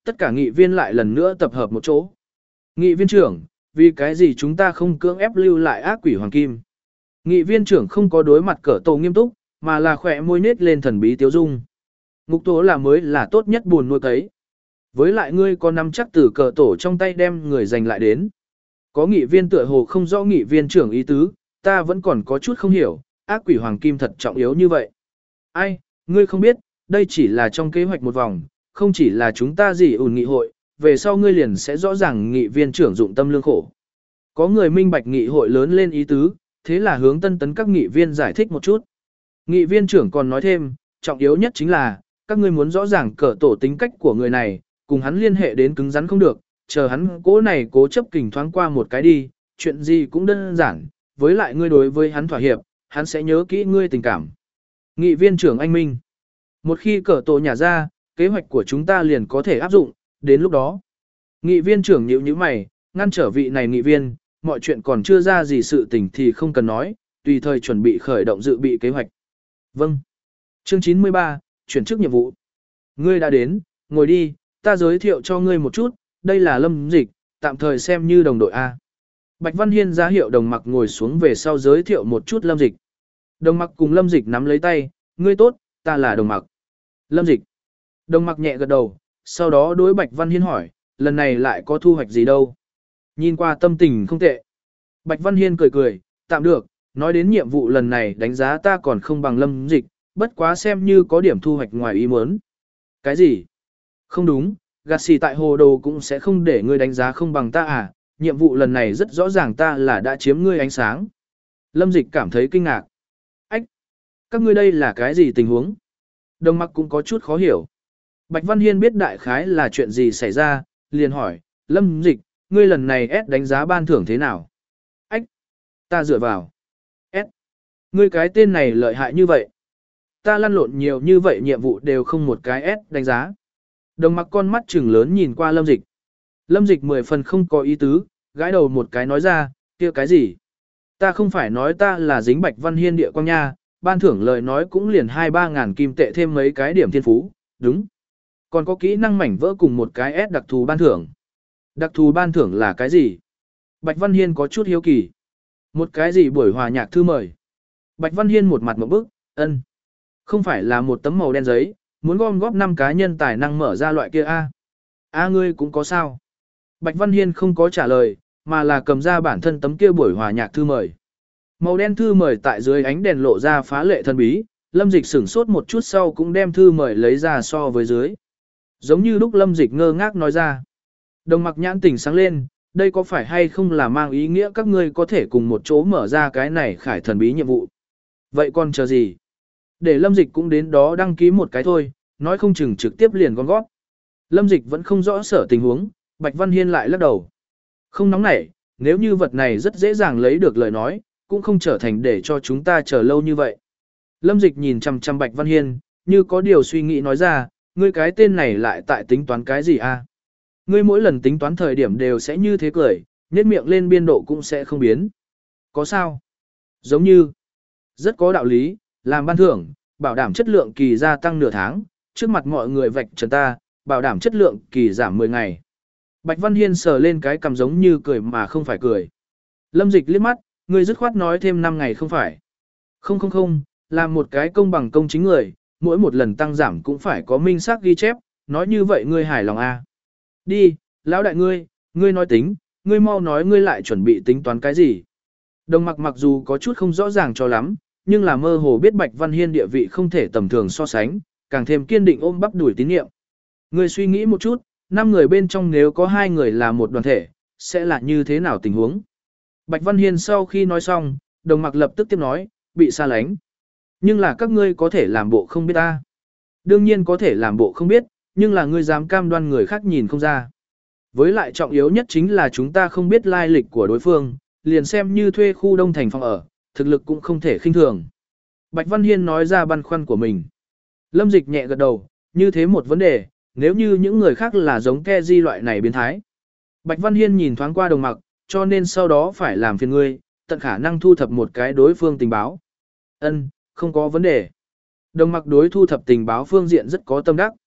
Tất cả nghị viên lại lần nữa tập hợp một chỗ. Nghị viên trưởng, vì cái gì chúng ta không cưỡng ép lưu lại ác quỷ hoàng kim? Nghị viên trưởng không có đối mặt cỡ tổ nghiêm túc, mà là khỏe môi nết lên thần bí tiếu dung. Ngục tố là mới là tốt nhất buồn nuôi cấy. Với lại ngươi có nắm chắc từ cờ tổ trong tay đem người giành lại đến. Có nghị viên tựa hồ không rõ nghị viên trưởng ý tứ, ta vẫn còn có chút không hiểu, ác quỷ hoàng kim thật trọng yếu như vậy. Ai, ngươi không biết, đây chỉ là trong kế hoạch một vòng, không chỉ là chúng ta gì ủn nghị hội, về sau ngươi liền sẽ rõ ràng nghị viên trưởng dụng tâm lương khổ. Có người minh bạch nghị hội lớn lên ý tứ, thế là hướng tân tấn các nghị viên giải thích một chút. Nghị viên trưởng còn nói thêm, trọng yếu nhất chính là, các ngươi muốn rõ ràng cỡ tổ tính cách của người này, cùng hắn liên hệ đến cứng rắn không được, chờ hắn cố này cố chấp kình thoáng qua một cái đi, chuyện gì cũng đơn giản, với lại ngươi đối với hắn thỏa hiệp, hắn sẽ nhớ kỹ ngươi tình cảm. Nghị viên trưởng anh Minh, một khi cỡ tổ nhả ra, kế hoạch của chúng ta liền có thể áp dụng, đến lúc đó. Nghị viên trưởng nhíu nhíu mày, ngăn trở vị này nghị viên, mọi chuyện còn chưa ra gì sự tình thì không cần nói, tùy thời chuẩn bị khởi động dự bị kế hoạch. Vâng. Chương chín mươi ba, chuyển chức nhiệm vụ. Ngươi đã đến, ngồi đi, ta giới thiệu cho ngươi một chút, đây là Lâm Dịch, tạm thời xem như đồng đội A. Bạch Văn Hiên ra hiệu Đồng Mặc ngồi xuống về sau giới thiệu một chút Lâm Dịch. Đồng Mặc cùng Lâm Dịch nắm lấy tay, ngươi tốt, ta là Đồng Mặc. Lâm Dịch. Đồng Mặc nhẹ gật đầu, sau đó đối Bạch Văn Hiên hỏi, lần này lại có thu hoạch gì đâu. Nhìn qua tâm tình không tệ. Bạch Văn Hiên cười cười, tạm được, nói đến nhiệm vụ lần này đánh giá ta còn không bằng Lâm Dịch, bất quá xem như có điểm thu hoạch ngoài ý muốn. Cái gì? Không đúng, gạt xì tại hồ đồ cũng sẽ không để ngươi đánh giá không bằng ta à, nhiệm vụ lần này rất rõ ràng ta là đã chiếm ngươi ánh sáng. Lâm Dịch cảm thấy kinh ngạc. Ách! Các ngươi đây là cái gì tình huống? Đồng Mặc cũng có chút khó hiểu. Bạch Văn Hiên biết đại khái là chuyện gì xảy ra, liền hỏi, Lâm Dịch, ngươi lần này S đánh giá ban thưởng thế nào? Ách! Ta dựa vào. S! Ngươi cái tên này lợi hại như vậy. Ta lăn lộn nhiều như vậy nhiệm vụ đều không một cái S đánh giá. Đồng Mặc con mắt trừng lớn nhìn qua Lâm Dịch. Lâm Dịch mười phần không có ý tứ, gãi đầu một cái nói ra, kia cái gì? Ta không phải nói ta là dính Bạch Văn Hiên địa quang nha, ban thưởng lời nói cũng liền hai ba ngàn kim tệ thêm mấy cái điểm thiên phú, đúng. Còn có kỹ năng mảnh vỡ cùng một cái S đặc thù ban thưởng. Đặc thù ban thưởng là cái gì? Bạch Văn Hiên có chút hiếu kỳ. Một cái gì buổi hòa nhạc thư mời? Bạch Văn Hiên một mặt một bức, ân. Không phải là một tấm màu đen giấy, muốn gom góp năm cá nhân tài năng mở ra loại kia a. A ngươi cũng có sao? Bạch Văn Hiên không có trả lời, mà là cầm ra bản thân tấm kia buổi hòa nhạc thư mời. Màu đen thư mời tại dưới ánh đèn lộ ra phá lệ thân bí, Lâm Dịch sửng sốt một chút sau cũng đem thư mời lấy ra so với dưới. Giống như lúc Lâm Dịch ngơ ngác nói ra. Đồng Mặc nhãn tỉnh sáng lên, đây có phải hay không là mang ý nghĩa các ngươi có thể cùng một chỗ mở ra cái này khải thần bí nhiệm vụ. Vậy còn chờ gì? Để Lâm Dịch cũng đến đó đăng ký một cái thôi, nói không chừng trực tiếp liền con gót. Lâm Dịch vẫn không rõ sở tình huống, Bạch Văn Hiên lại lắc đầu. Không nóng nảy, nếu như vật này rất dễ dàng lấy được lời nói, cũng không trở thành để cho chúng ta chờ lâu như vậy. Lâm Dịch nhìn chằm chằm Bạch Văn Hiên, như có điều suy nghĩ nói ra, ngươi cái tên này lại tại tính toán cái gì a? Ngươi mỗi lần tính toán thời điểm đều sẽ như thế cười, nhếch miệng lên biên độ cũng sẽ không biến. Có sao? Giống như, rất có đạo lý, làm ban thưởng, bảo đảm chất lượng kỳ gia tăng nửa tháng, trước mặt mọi người vạch trần ta, bảo đảm chất lượng kỳ giảm mười ngày. Bạch Văn Hiên sờ lên cái cằm giống như cười mà không phải cười. Lâm Dịch liếc mắt, ngươi dứt khoát nói thêm năm ngày không phải. Không không không, làm một cái công bằng công chính người, mỗi một lần tăng giảm cũng phải có minh xác ghi chép, nói như vậy ngươi hài lòng à. Đi, lão đại ngươi, ngươi nói tính, ngươi mau nói ngươi lại chuẩn bị tính toán cái gì. Đồng Mặc mặc dù có chút không rõ ràng cho lắm, nhưng là mơ hồ biết Bạch Văn Hiên địa vị không thể tầm thường so sánh, càng thêm kiên định ôm bắp đuổi tín nhiệm. Ngươi suy nghĩ một chút, năm người bên trong nếu có hai người là một đoàn thể, sẽ là như thế nào tình huống? Bạch Văn Hiên sau khi nói xong, Đồng Mặc lập tức tiếp nói, bị xa lánh. Nhưng là các ngươi có thể làm bộ không biết ta. Đương nhiên có thể làm bộ không biết, nhưng là ngươi dám cam đoan người khác nhìn không ra. Với lại trọng yếu nhất chính là chúng ta không biết lai lịch của đối phương, liền xem như thuê khu đông thành phòng ở, thực lực cũng không thể khinh thường. Bạch Văn Hiên nói ra băn khoăn của mình. Lâm Dịch nhẹ gật đầu, như thế một vấn đề, nếu như những người khác là giống ke di loại này biến thái. Bạch Văn Hiên nhìn thoáng qua Đồng Mặc, cho nên sau đó phải làm phiền ngươi, tận khả năng thu thập một cái đối phương tình báo. Ân, không có vấn đề. Đồng Mặc đối thu thập tình báo phương diện rất có tâm đắc.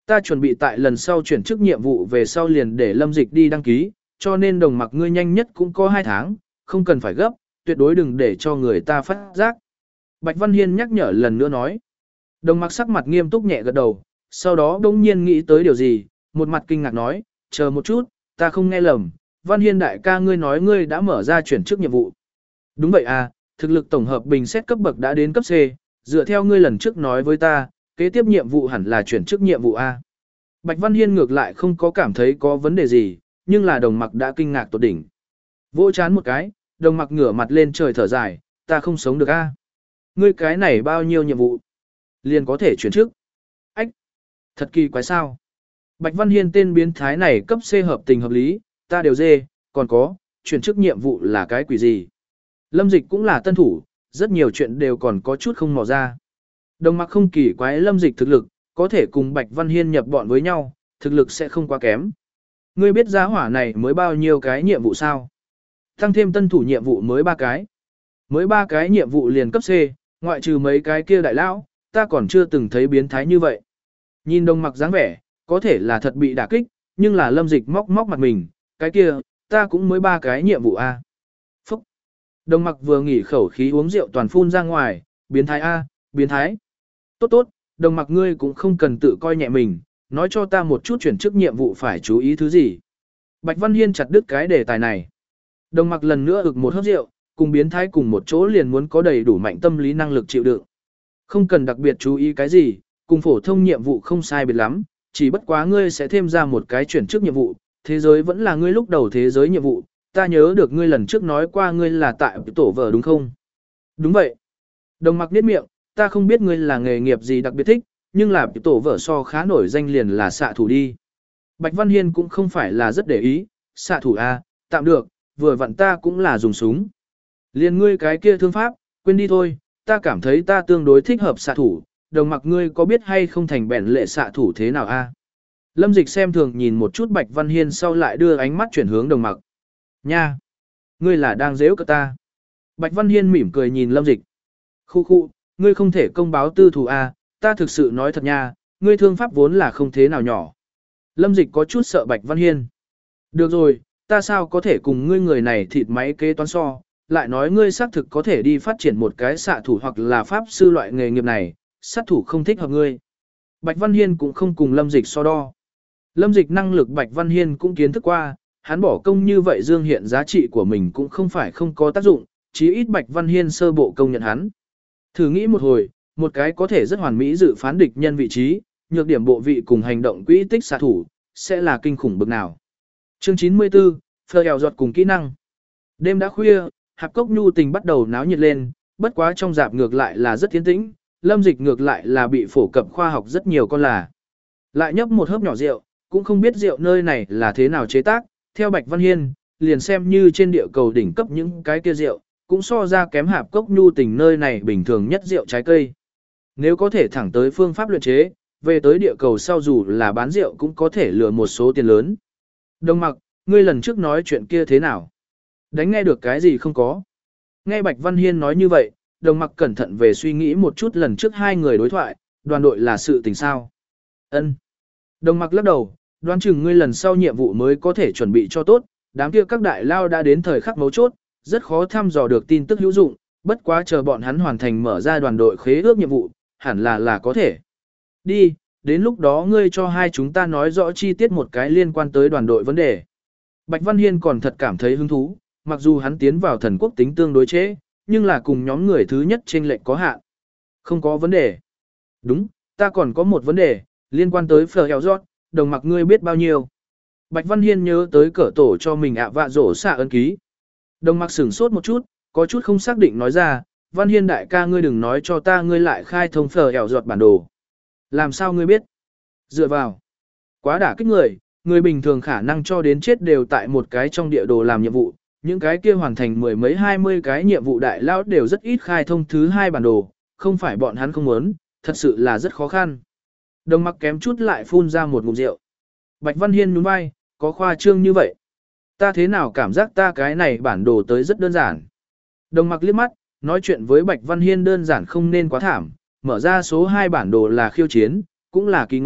Ta chuẩn bị tại lần sau chuyển chức nhiệm vụ về sau liền để Lâm Dịch đi đăng ký, cho nên đồng mặc ngươi nhanh nhất cũng có hai tháng, không cần phải gấp, tuyệt đối đừng để cho người ta phát giác. Bạch Văn Hiên nhắc nhở lần nữa nói. Đồng mặc sắc mặt nghiêm túc nhẹ gật đầu, sau đó đông nhiên nghĩ tới điều gì, một mặt kinh ngạc nói, chờ một chút, ta không nghe lầm, Văn Hiên đại ca ngươi nói ngươi đã mở ra chuyển chức nhiệm vụ. Đúng vậy à, thực lực tổng hợp bình xét cấp bậc đã đến cấp C, dựa theo ngươi lần trước nói với ta, kế tiếp nhiệm vụ hẳn là chuyển chức nhiệm vụ A. Bạch Văn Hiên ngược lại không có cảm thấy có vấn đề gì, nhưng là đồng mặc đã kinh ngạc tột đỉnh. Vỗ chán một cái, đồng mặc ngửa mặt lên trời thở dài, ta không sống được A. Ngươi cái này bao nhiêu nhiệm vụ? Liền có thể chuyển chức. Ách! Thật kỳ quái sao? Bạch Văn Hiên tên biến thái này cấp C hợp tình hợp lý, ta đều dê, còn có, chuyển chức nhiệm vụ là cái quỷ gì? Lâm Dịch cũng là tân thủ, rất nhiều chuyện đều còn có chút không mò ra. Đồng mặc không kỳ quái Lâm Dịch thực lực, có thể cùng Bạch Văn Hiên nhập bọn với nhau, thực lực sẽ không quá kém. Ngươi biết giá hỏa này mới bao nhiêu cái nhiệm vụ sao? Tăng thêm tân thủ nhiệm vụ mới ba cái. Mới ba cái nhiệm vụ liền cấp C, ngoại trừ mấy cái kia đại lão, ta còn chưa từng thấy biến thái như vậy. Nhìn đồng mặc dáng vẻ, có thể là thật bị đả kích, nhưng là Lâm Dịch móc móc mặt mình, cái kia, ta cũng mới ba cái nhiệm vụ A. Phúc! Đồng mặc vừa nghỉ khẩu khí uống rượu toàn phun ra ngoài, biến thái A, biến thái. Tốt tốt, đồng mặc ngươi cũng không cần tự coi nhẹ mình, nói cho ta một chút chuyển chức nhiệm vụ phải chú ý thứ gì. Bạch Văn Hiên chặt đứt cái đề tài này. Đồng mặc lần nữa ực một hớp rượu, cùng biến thái cùng một chỗ liền muốn có đầy đủ mạnh tâm lý năng lực chịu đựng. Không cần đặc biệt chú ý cái gì, cùng phổ thông nhiệm vụ không sai biệt lắm, chỉ bất quá ngươi sẽ thêm ra một cái chuyển chức nhiệm vụ, thế giới vẫn là ngươi lúc đầu thế giới nhiệm vụ, ta nhớ được ngươi lần trước nói qua ngươi là tại tổ vợ đúng không? Đúng vậy. Đồng mặc niết miệng, ta không biết ngươi là nghề nghiệp gì đặc biệt thích, nhưng là tổ vợ so khá nổi danh liền là xạ thủ đi. Bạch Văn Hiên cũng không phải là rất để ý, xạ thủ A, tạm được, vừa vặn ta cũng là dùng súng. Liền ngươi cái kia thương pháp, quên đi thôi, ta cảm thấy ta tương đối thích hợp xạ thủ, đồng mặc ngươi có biết hay không thành bẻn lệ xạ thủ thế nào A. Lâm Dịch xem thường nhìn một chút Bạch Văn Hiên sau lại đưa ánh mắt chuyển hướng đồng mặc. Nha! Ngươi là đang dễ cợt ta. Bạch Văn Hiên mỉm cười nhìn Lâm Dịch. Khu khu, ngươi không thể công báo tư thù A, ta thực sự nói thật nha, ngươi thương pháp vốn là không thế nào nhỏ. Lâm Dịch có chút sợ Bạch Văn Hiên. Được rồi, ta sao có thể cùng ngươi người này thịt máy kế toán so, lại nói ngươi xác thực có thể đi phát triển một cái xạ thủ hoặc là pháp sư loại nghề nghiệp này, sát thủ không thích hợp ngươi. Bạch Văn Hiên cũng không cùng Lâm Dịch so đo. Lâm Dịch năng lực Bạch Văn Hiên cũng kiến thức qua, hắn bỏ công như vậy dương hiện giá trị của mình cũng không phải không có tác dụng, chí ít Bạch Văn Hiên sơ bộ công nhận hắn. Thử nghĩ một hồi, một cái có thể rất hoàn mỹ dự phán địch nhân vị trí, nhược điểm bộ vị cùng hành động quỹ tích xạ thủ, sẽ là kinh khủng bực nào. Chương chín mươi tư, phờ eo giọt cùng kỹ năng. Đêm đã khuya, hạp cốc nhu tình bắt đầu náo nhiệt lên, bất quá trong dạp ngược lại là rất tiến tĩnh, Lâm Dịch ngược lại là bị phổ cập khoa học rất nhiều con là. Lại nhấp một hớp nhỏ rượu, cũng không biết rượu nơi này là thế nào chế tác, theo Bạch Văn Hiên, liền xem như trên địa cầu đỉnh cấp những cái kia rượu, cũng so ra kém hạp cốc nhu tình nơi này bình thường nhất rượu trái cây. Nếu có thể thẳng tới phương pháp luyện chế, về tới địa cầu sau dù là bán rượu cũng có thể lừa một số tiền lớn. Đồng mặc, ngươi lần trước nói chuyện kia thế nào? Đánh nghe được cái gì không có? Nghe Bạch Văn Hiên nói như vậy, đồng mặc cẩn thận về suy nghĩ một chút lần trước hai người đối thoại, đoàn đội là sự tình sao? Ân. Đồng mặc lắc đầu, đoán chừng ngươi lần sau nhiệm vụ mới có thể chuẩn bị cho tốt, đám kia các đại lao đã đến thời khắc mấu chốt, rất khó thăm dò được tin tức hữu dụng, bất quá chờ bọn hắn hoàn thành mở ra đoàn đội khế ước nhiệm vụ, hẳn là là có thể. Đi, đến lúc đó ngươi cho hai chúng ta nói rõ chi tiết một cái liên quan tới đoàn đội vấn đề. Bạch Văn Hiên còn thật cảm thấy hứng thú, mặc dù hắn tiến vào thần quốc tính tương đối chế, nhưng là cùng nhóm người thứ nhất trên lệnh có hạn. Không có vấn đề. Đúng, ta còn có một vấn đề, liên quan tới phở eo rót, đồng mặc ngươi biết bao nhiêu. Bạch Văn Hiên nhớ tới cỡ tổ cho mình ạ vạ rổ xạ ấn ký. Đồng mặc sửng sốt một chút, có chút không xác định nói ra, Văn Hiên đại ca ngươi đừng nói cho ta ngươi lại khai thông phở eo rót bản đồ. Làm sao ngươi biết? Dựa vào. Quá đả kích người, người bình thường khả năng cho đến chết đều tại một cái trong địa đồ làm nhiệm vụ, những cái kia hoàn thành mười mấy hai mươi cái nhiệm vụ đại lão đều rất ít khai thông thứ hai bản đồ, không phải bọn hắn không muốn, thật sự là rất khó khăn. Đồng mặc kém chút lại phun ra một ngụm rượu. Bạch Văn Hiên nhún vai, có khoa trương như vậy. Ta thế nào cảm giác ta cái này bản đồ tới rất đơn giản. Đồng mặc liếc mắt, nói chuyện với Bạch Văn Hiên đơn giản không nên quá thảm, mở ra số hai bản đồ là khiêu chiến, cũng là kỳ ngộ,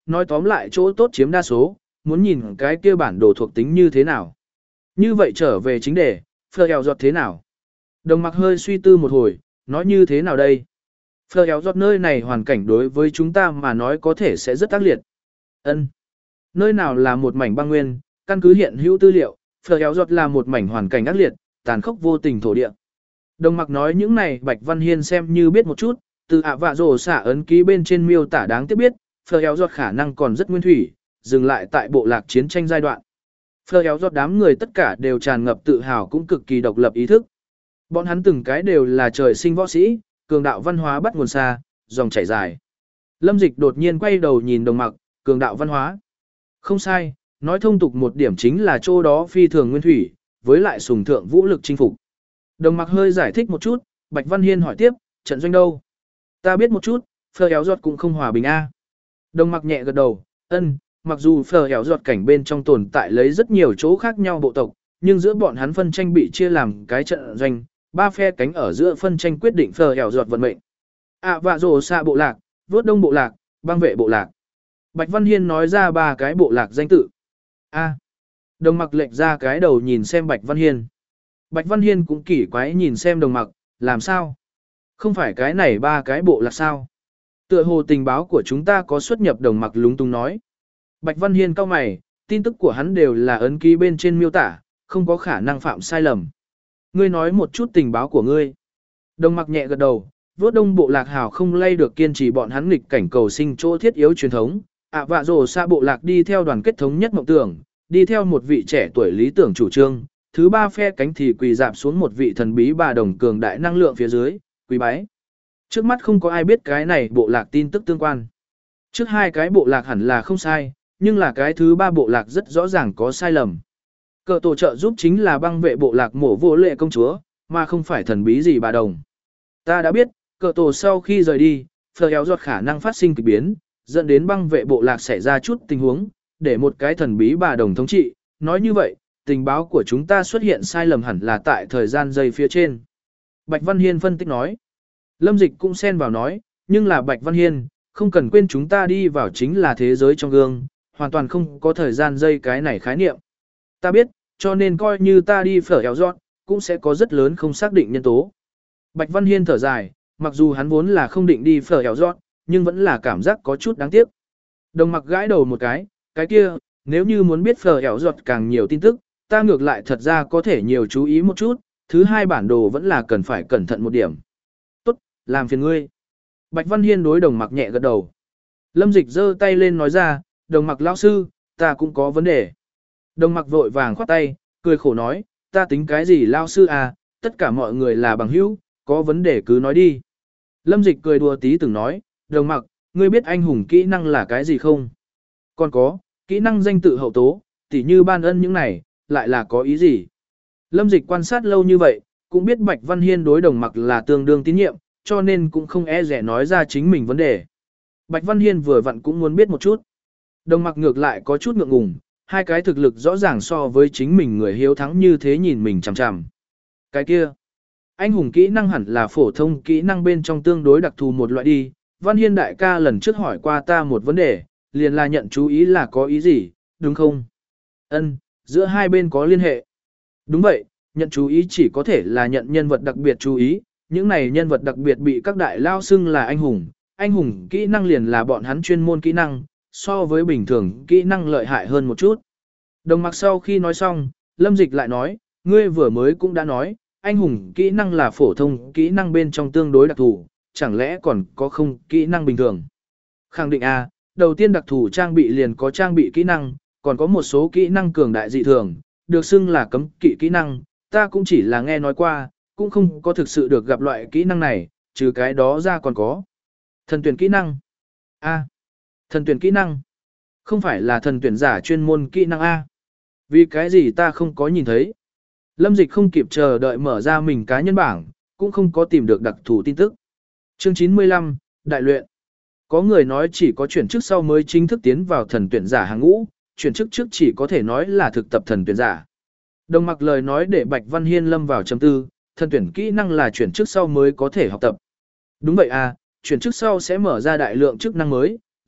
nói tóm lại chỗ tốt chiếm đa số, muốn nhìn cái kia bản đồ thuộc tính như thế nào. Như vậy trở về chính đề, Phờ Eo Giọt thế nào? Đồng Mặc hơi suy tư một hồi, nói như thế nào đây? Phờ Eo Giọt nơi này hoàn cảnh đối với chúng ta mà nói có thể sẽ rất ác liệt. Ân, nơi nào là một mảnh băng nguyên, căn cứ hiện hữu tư liệu, Phờ Eo Giọt là một mảnh hoàn cảnh ác liệt, tàn khốc vô tình thổ địa. Đồng Mặc nói những này Bạch Văn Hiên xem như biết một chút, từ ạ vạ rồ xả ấn ký bên trên miêu tả đáng tiếc biết, Phờ Eo Giọt khả năng còn rất nguyên thủy, dừng lại tại bộ lạc chiến tranh giai đoạn. Phờ Eo Giọt đám người tất cả đều tràn ngập tự hào cũng cực kỳ độc lập ý thức. Bọn hắn từng cái đều là trời sinh võ sĩ, cường đạo văn hóa bắt nguồn xa, dòng chảy dài. Lâm Dịch đột nhiên quay đầu nhìn Đồng Mặc, cường đạo văn hóa. Không sai, nói thông tục một điểm chính là chỗ đó phi thường nguyên thủy, với lại sùng thượng vũ lực chinh phục. Đồng Mặc hơi giải thích một chút, Bạch Văn Hiên hỏi tiếp, trận doanh đâu? Ta biết một chút, Phờ Eo Giọt cũng không hòa bình a. Đồng Mặc nhẹ gật đầu, ân, mặc dù Phờ Eo Giọt cảnh bên trong tồn tại lấy rất nhiều chỗ khác nhau bộ tộc, nhưng giữa bọn hắn phân tranh bị chia làm cái trận doanh, ba phe cánh ở giữa phân tranh quyết định Phờ Eo Giọt vận mệnh. À vạ rồ xạ bộ lạc, vớt đông bộ lạc, băng vệ bộ lạc. Bạch Văn Hiên nói ra ba cái bộ lạc danh tự. A. Đồng Mặc lệch ra cái đầu nhìn xem Bạch Văn Hiên. Bạch Văn Hiên cũng kỳ quái nhìn xem Đồng Mặc, làm sao? Không phải cái này ba cái bộ lạc sao? Tựa hồ tình báo của chúng ta có xuất nhập. Đồng Mặc lúng túng nói. Bạch Văn Hiên cau mày, tin tức của hắn đều là ấn ký bên trên miêu tả, không có khả năng phạm sai lầm. Ngươi nói một chút tình báo của ngươi. Đồng Mặc nhẹ gật đầu, vốt đông bộ lạc hảo không lay được kiên trì bọn hắn nghịch cảnh cầu sinh chỗ thiết yếu truyền thống. ạ vạ rồ xa bộ lạc đi theo đoàn kết thống nhất mộng tưởng, đi theo một vị trẻ tuổi lý tưởng chủ trương. Thứ ba phe cánh thì quỳ dạp xuống một vị thần bí bà đồng cường đại năng lượng phía dưới, quỳ bái. Trước mắt không có ai biết cái này bộ lạc tin tức tương quan. Trước hai cái bộ lạc hẳn là không sai, nhưng là cái thứ ba bộ lạc rất rõ ràng có sai lầm. Cờ tổ trợ giúp chính là băng vệ bộ lạc mổ vô lệ công chúa, mà không phải thần bí gì bà đồng. Ta đã biết, cờ tổ sau khi rời đi, Phờ Eo Giọt khả năng phát sinh kỳ biến, dẫn đến băng vệ bộ lạc xảy ra chút tình huống, để một cái thần bí bà đồng thống trị. Nói như vậy, tình báo của chúng ta xuất hiện sai lầm hẳn là tại thời gian giây phía trên. Bạch Văn Hiên phân tích nói. Lâm Dịch cũng xen vào nói, nhưng là Bạch Văn Hiên, không cần quên chúng ta đi vào chính là thế giới trong gương, hoàn toàn không có thời gian giây cái này khái niệm. Ta biết, cho nên coi như ta đi Phờ Eo Giọt, cũng sẽ có rất lớn không xác định nhân tố. Bạch Văn Hiên thở dài, mặc dù hắn vốn là không định đi Phờ Eo Giọt, nhưng vẫn là cảm giác có chút đáng tiếc. Đồng Mặc gãi đầu một cái, cái kia, nếu như muốn biết Phờ Eo Giọt càng nhiều tin tức, ta ngược lại thật ra có thể nhiều chú ý một chút, thứ hai bản đồ vẫn là cần phải cẩn thận một điểm. Tốt, làm phiền ngươi. Bạch Văn Hiên đối Đồng Mặc nhẹ gật đầu. Lâm Dịch giơ tay lên nói ra, Đồng Mặc lão sư, ta cũng có vấn đề. Đồng Mặc vội vàng khoát tay, cười khổ nói, ta tính cái gì lão sư à, tất cả mọi người là bằng hữu, có vấn đề cứ nói đi. Lâm Dịch cười đùa tí từng nói, Đồng Mặc, ngươi biết anh hùng kỹ năng là cái gì không? Còn có, kỹ năng danh tự hậu tố, tỉ như ban ân những này, lại là có ý gì? Lâm Dịch quan sát lâu như vậy, cũng biết Bạch Văn Hiên đối Đồng Mặc là tương đương tín nhiệm, cho nên cũng không e rẻ nói ra chính mình vấn đề. Bạch Văn Hiên vừa vặn cũng muốn biết một chút. Đồng Mặc ngược lại có chút ngượng ngùng, hai cái thực lực rõ ràng so với chính mình người hiếu thắng như thế nhìn mình chằm chằm. Cái kia, anh hùng kỹ năng hẳn là phổ thông kỹ năng bên trong tương đối đặc thù một loại đi. Văn Hiên đại ca lần trước hỏi qua ta một vấn đề, liền là nhận chú ý là có ý gì, đúng không? Ân, giữa hai bên có liên hệ. Đúng vậy, nhận chú ý chỉ có thể là nhận nhân vật đặc biệt chú ý, những này nhân vật đặc biệt bị các đại lao xưng là anh hùng. Anh hùng kỹ năng liền là bọn hắn chuyên môn kỹ năng, so với bình thường kỹ năng lợi hại hơn một chút. Đồng Mặc sau khi nói xong, Lâm Dịch lại nói, ngươi vừa mới cũng đã nói, anh hùng kỹ năng là phổ thông kỹ năng bên trong tương đối đặc thù, chẳng lẽ còn có không kỹ năng bình thường? Khẳng định A, đầu tiên đặc thù trang bị liền có trang bị kỹ năng, còn có một số kỹ năng cường đại dị thường, được xưng là cấm kỵ kỹ năng, ta cũng chỉ là nghe nói qua, cũng không có thực sự được gặp loại kỹ năng này, trừ cái đó ra còn có. Thần tuyển kỹ năng. A. Thần tuyển kỹ năng. Không phải là thần tuyển giả chuyên môn kỹ năng A. Vì cái gì ta không có nhìn thấy. Lâm Dịch không kịp chờ đợi mở ra mình cá nhân bảng, cũng không có tìm được đặc thù tin tức. Chương chín mươi lăm, Đại luyện. Có người nói chỉ có chuyển chức sau mới chính thức tiến vào thần tuyển giả hàng ngũ, chuyển chức trước chỉ có thể nói là thực tập thần tuyển giả. Đồng Mặc lời nói để Bạch Văn Hiên lâm vào trầm tư, thần tuyển kỹ năng là chuyển chức sau mới có thể học tập. Đúng vậy à, chuyển chức sau sẽ mở ra đại lượng chức năng mới,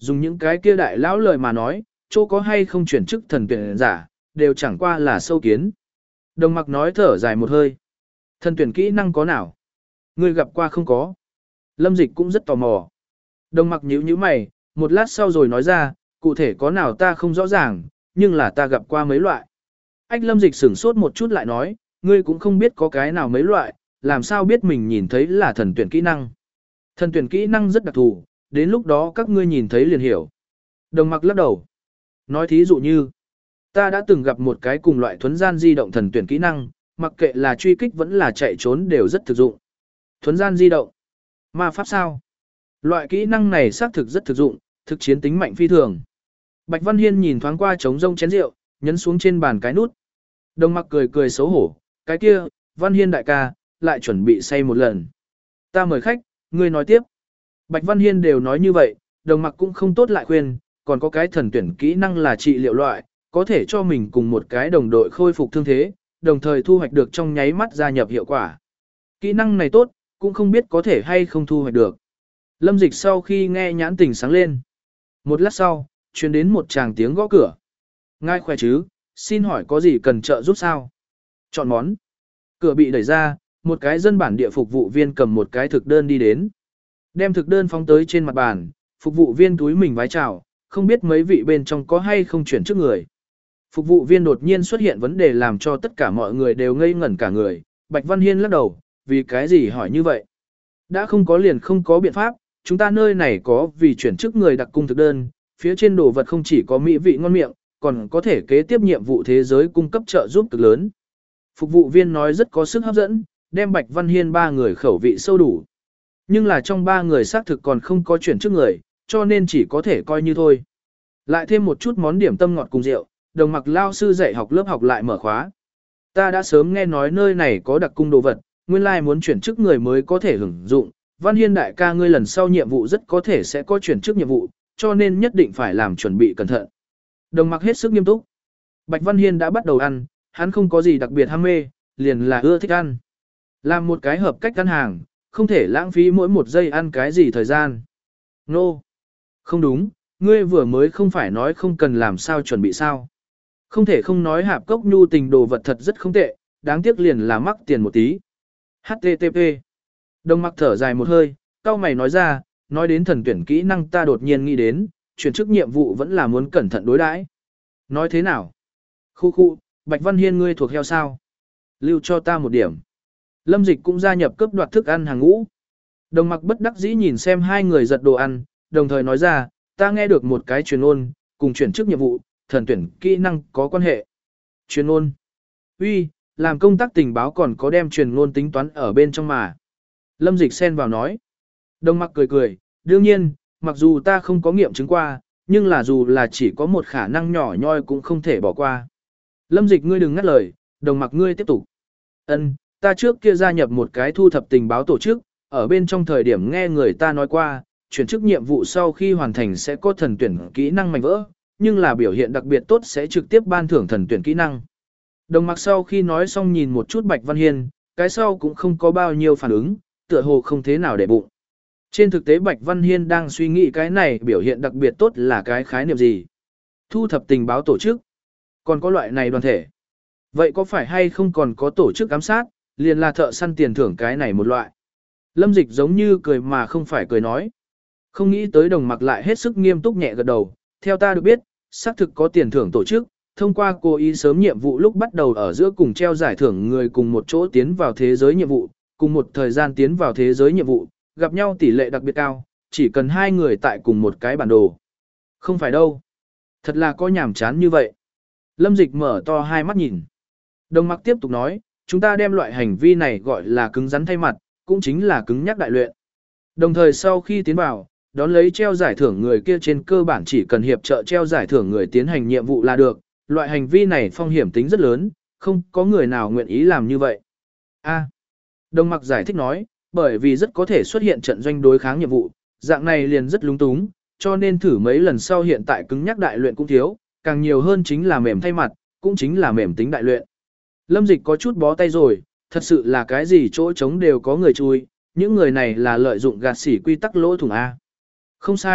Dùng những cái kia đại lão lời mà nói, chỗ có hay không chuyển chức thần tuyển giả, đều chẳng qua là sâu kiến. Đồng mặc nói thở dài một hơi. Thần tuyển kỹ năng có nào? Ngươi gặp qua không có? Lâm Dịch cũng rất tò mò. Đồng mặc nhíu nhíu mày, một lát sau rồi nói ra, cụ thể có nào ta không rõ ràng, nhưng là ta gặp qua mấy loại. Ách Lâm Dịch sửng sốt một chút lại nói, ngươi cũng không biết có cái nào mấy loại, làm sao biết mình nhìn thấy là thần tuyển kỹ năng. Thần tuyển kỹ năng rất đặc thù, đến lúc đó các ngươi nhìn thấy liền hiểu. Đồng mặc lắc đầu. Nói thí dụ như, ta đã từng gặp một cái cùng loại thuấn gian di động thần tuyển kỹ năng, mặc kệ là truy kích vẫn là chạy trốn đều rất thực dụng. Thuấn gian di động. Ma pháp sao? Loại kỹ năng này xác thực rất thực dụng, thực chiến tính mạnh phi thường. Bạch Văn Hiên nhìn thoáng qua trống rông chén rượu, nhấn xuống trên bàn cái nút. Đồng mặc cười cười xấu hổ, cái kia, Văn Hiên đại ca, lại chuẩn bị say một lần. Ta mời khách, ngươi nói tiếp. Bạch Văn Hiên đều nói như vậy, đồng mặc cũng không tốt lại khuyên, còn có cái thần tuyển kỹ năng là trị liệu loại, có thể cho mình cùng một cái đồng đội khôi phục thương thế, đồng thời thu hoạch được trong nháy mắt gia nhập hiệu quả. Kỹ năng này tốt, cũng không biết có thể hay không thu hoạch được. Lâm Dịch sau khi nghe nhãn tình sáng lên. Một lát sau, truyền đến một tràng tiếng gõ cửa. Ngài khỏe chứ, xin hỏi có gì cần trợ giúp sao? Chọn món. Cửa bị đẩy ra, một cái dân bản địa phục vụ viên cầm một cái thực đơn đi đến. Đem thực đơn phóng tới trên mặt bàn, phục vụ viên túi mình vái chào, không biết mấy vị bên trong có hay không chuyển trước người. Phục vụ viên đột nhiên xuất hiện vấn đề làm cho tất cả mọi người đều ngây ngẩn cả người. Bạch Văn Hiên lắc đầu, vì cái gì hỏi như vậy? Đã không có liền không có biện pháp, chúng ta nơi này có vì chuyển chức người đặc cung thực đơn, phía trên đồ vật không chỉ có mỹ vị ngon miệng, còn có thể kế tiếp nhiệm vụ thế giới cung cấp trợ giúp cực lớn. Phục vụ viên nói rất có sức hấp dẫn, đem Bạch Văn Hiên ba người khẩu vị sâu đủ. Nhưng là trong ba người xác thực còn không có chuyển chức người, cho nên chỉ có thể coi như thôi. Lại thêm một chút món điểm tâm ngọt cùng rượu, đồng mặc lao sư dạy học lớp học lại mở khóa. Ta đã sớm nghe nói nơi này có đặc cung đồ vật, nguyên lai muốn chuyển chức người mới có thể hưởng dụng. Văn Hiên đại ca ngươi lần sau nhiệm vụ rất có thể sẽ có chuyển chức nhiệm vụ, cho nên nhất định phải làm chuẩn bị cẩn thận. Đồng mặc hết sức nghiêm túc. Bạch Văn Hiên đã bắt đầu ăn, hắn không có gì đặc biệt ham mê, liền là ưa thích ăn. Làm một cái hợp cách ăn hàng, không thể lãng phí mỗi một giây ăn cái gì thời gian. Nô! No. Không đúng, ngươi vừa mới không phải nói không cần làm sao chuẩn bị sao. Không thể không nói hạp cốc nhu tình đồ vật thật rất không tệ, đáng tiếc liền là mắc tiền một tí. hát tê tê pê. Đồng mặc thở dài một hơi, cao mày nói ra, nói đến thần tuyển kỹ năng ta đột nhiên nghĩ đến, chuyển chức nhiệm vụ vẫn là muốn cẩn thận đối đãi. Nói thế nào? Khu khu, Bạch Văn Hiên ngươi thuộc heo sao? Lưu cho ta một điểm. Lâm Dịch cũng gia nhập cấp đoạt thức ăn hàng ngũ. Đồng mặc bất đắc dĩ nhìn xem hai người giật đồ ăn, đồng thời nói ra, ta nghe được một cái truyền ôn, cùng chuyển chức nhiệm vụ, thần tuyển kỹ năng có quan hệ. Truyền ôn. Uy, làm công tác tình báo còn có đem truyền ngôn tính toán ở bên trong mà. Lâm Dịch xen vào nói. Đồng mặc cười cười, đương nhiên, mặc dù ta không có nghiệm chứng qua, nhưng là dù là chỉ có một khả năng nhỏ nhoi cũng không thể bỏ qua. Lâm Dịch ngươi đừng ngắt lời, đồng mặc ngươi tiếp tục. Ân, ta trước kia gia nhập một cái thu thập tình báo tổ chức, ở bên trong thời điểm nghe người ta nói qua, chuyển chức nhiệm vụ sau khi hoàn thành sẽ có thần tuyển kỹ năng mảnh vỡ, nhưng là biểu hiện đặc biệt tốt sẽ trực tiếp ban thưởng thần tuyển kỹ năng. Đồng mặc sau khi nói xong nhìn một chút Bạch Văn Hiên, cái sau cũng không có bao nhiêu phản ứng, tựa hồ không thế nào để bụng. Trên thực tế Bạch Văn Hiên đang suy nghĩ cái này biểu hiện đặc biệt tốt là cái khái niệm gì. Thu thập tình báo tổ chức. Còn có loại này đoàn thể. Vậy có phải hay không còn có tổ chức giám sát, liền là thợ săn tiền thưởng cái này một loại. Lâm Dịch giống như cười mà không phải cười nói. Không nghĩ tới đồng mặc lại hết sức nghiêm túc nhẹ gật đầu. Theo ta được biết, xác thực có tiền thưởng tổ chức, thông qua cố ý sớm nhiệm vụ lúc bắt đầu ở giữa cùng treo giải thưởng người cùng một chỗ tiến vào thế giới nhiệm vụ, cùng một thời gian tiến vào thế giới nhiệm vụ, gặp nhau tỷ lệ đặc biệt cao, chỉ cần hai người tại cùng một cái bản đồ. Không phải đâu. Thật là có nhảm chán như vậy. Lâm Dịch mở to hai mắt nhìn. Đồng mặc tiếp tục nói, chúng ta đem loại hành vi này gọi là cứng rắn thay mặt, cũng chính là cứng nhắc đại luyện. Đồng thời sau khi tiến vào, đón lấy treo giải thưởng người kia trên cơ bản chỉ cần hiệp trợ treo giải thưởng người tiến hành nhiệm vụ là được. Loại hành vi này phong hiểm tính rất lớn, không có người nào nguyện ý làm như vậy. A. Đồng mặc giải thích nói, bởi vì rất có thể xuất hiện trận doanh đối kháng nhiệm vụ, dạng này liền rất lúng túng, cho nên thử mấy lần sau hiện tại cứng nhắc đại luyện cũng thiếu, càng nhiều hơn chính là mềm thay mặt, cũng chính là mềm tính đại luyện. Lâm Dịch có chút bó tay rồi, thật sự là cái gì chỗ trống đều có người chui, những người này là lợi dụng gạt xỉ quy tắc lỗ thủng A. Không sai,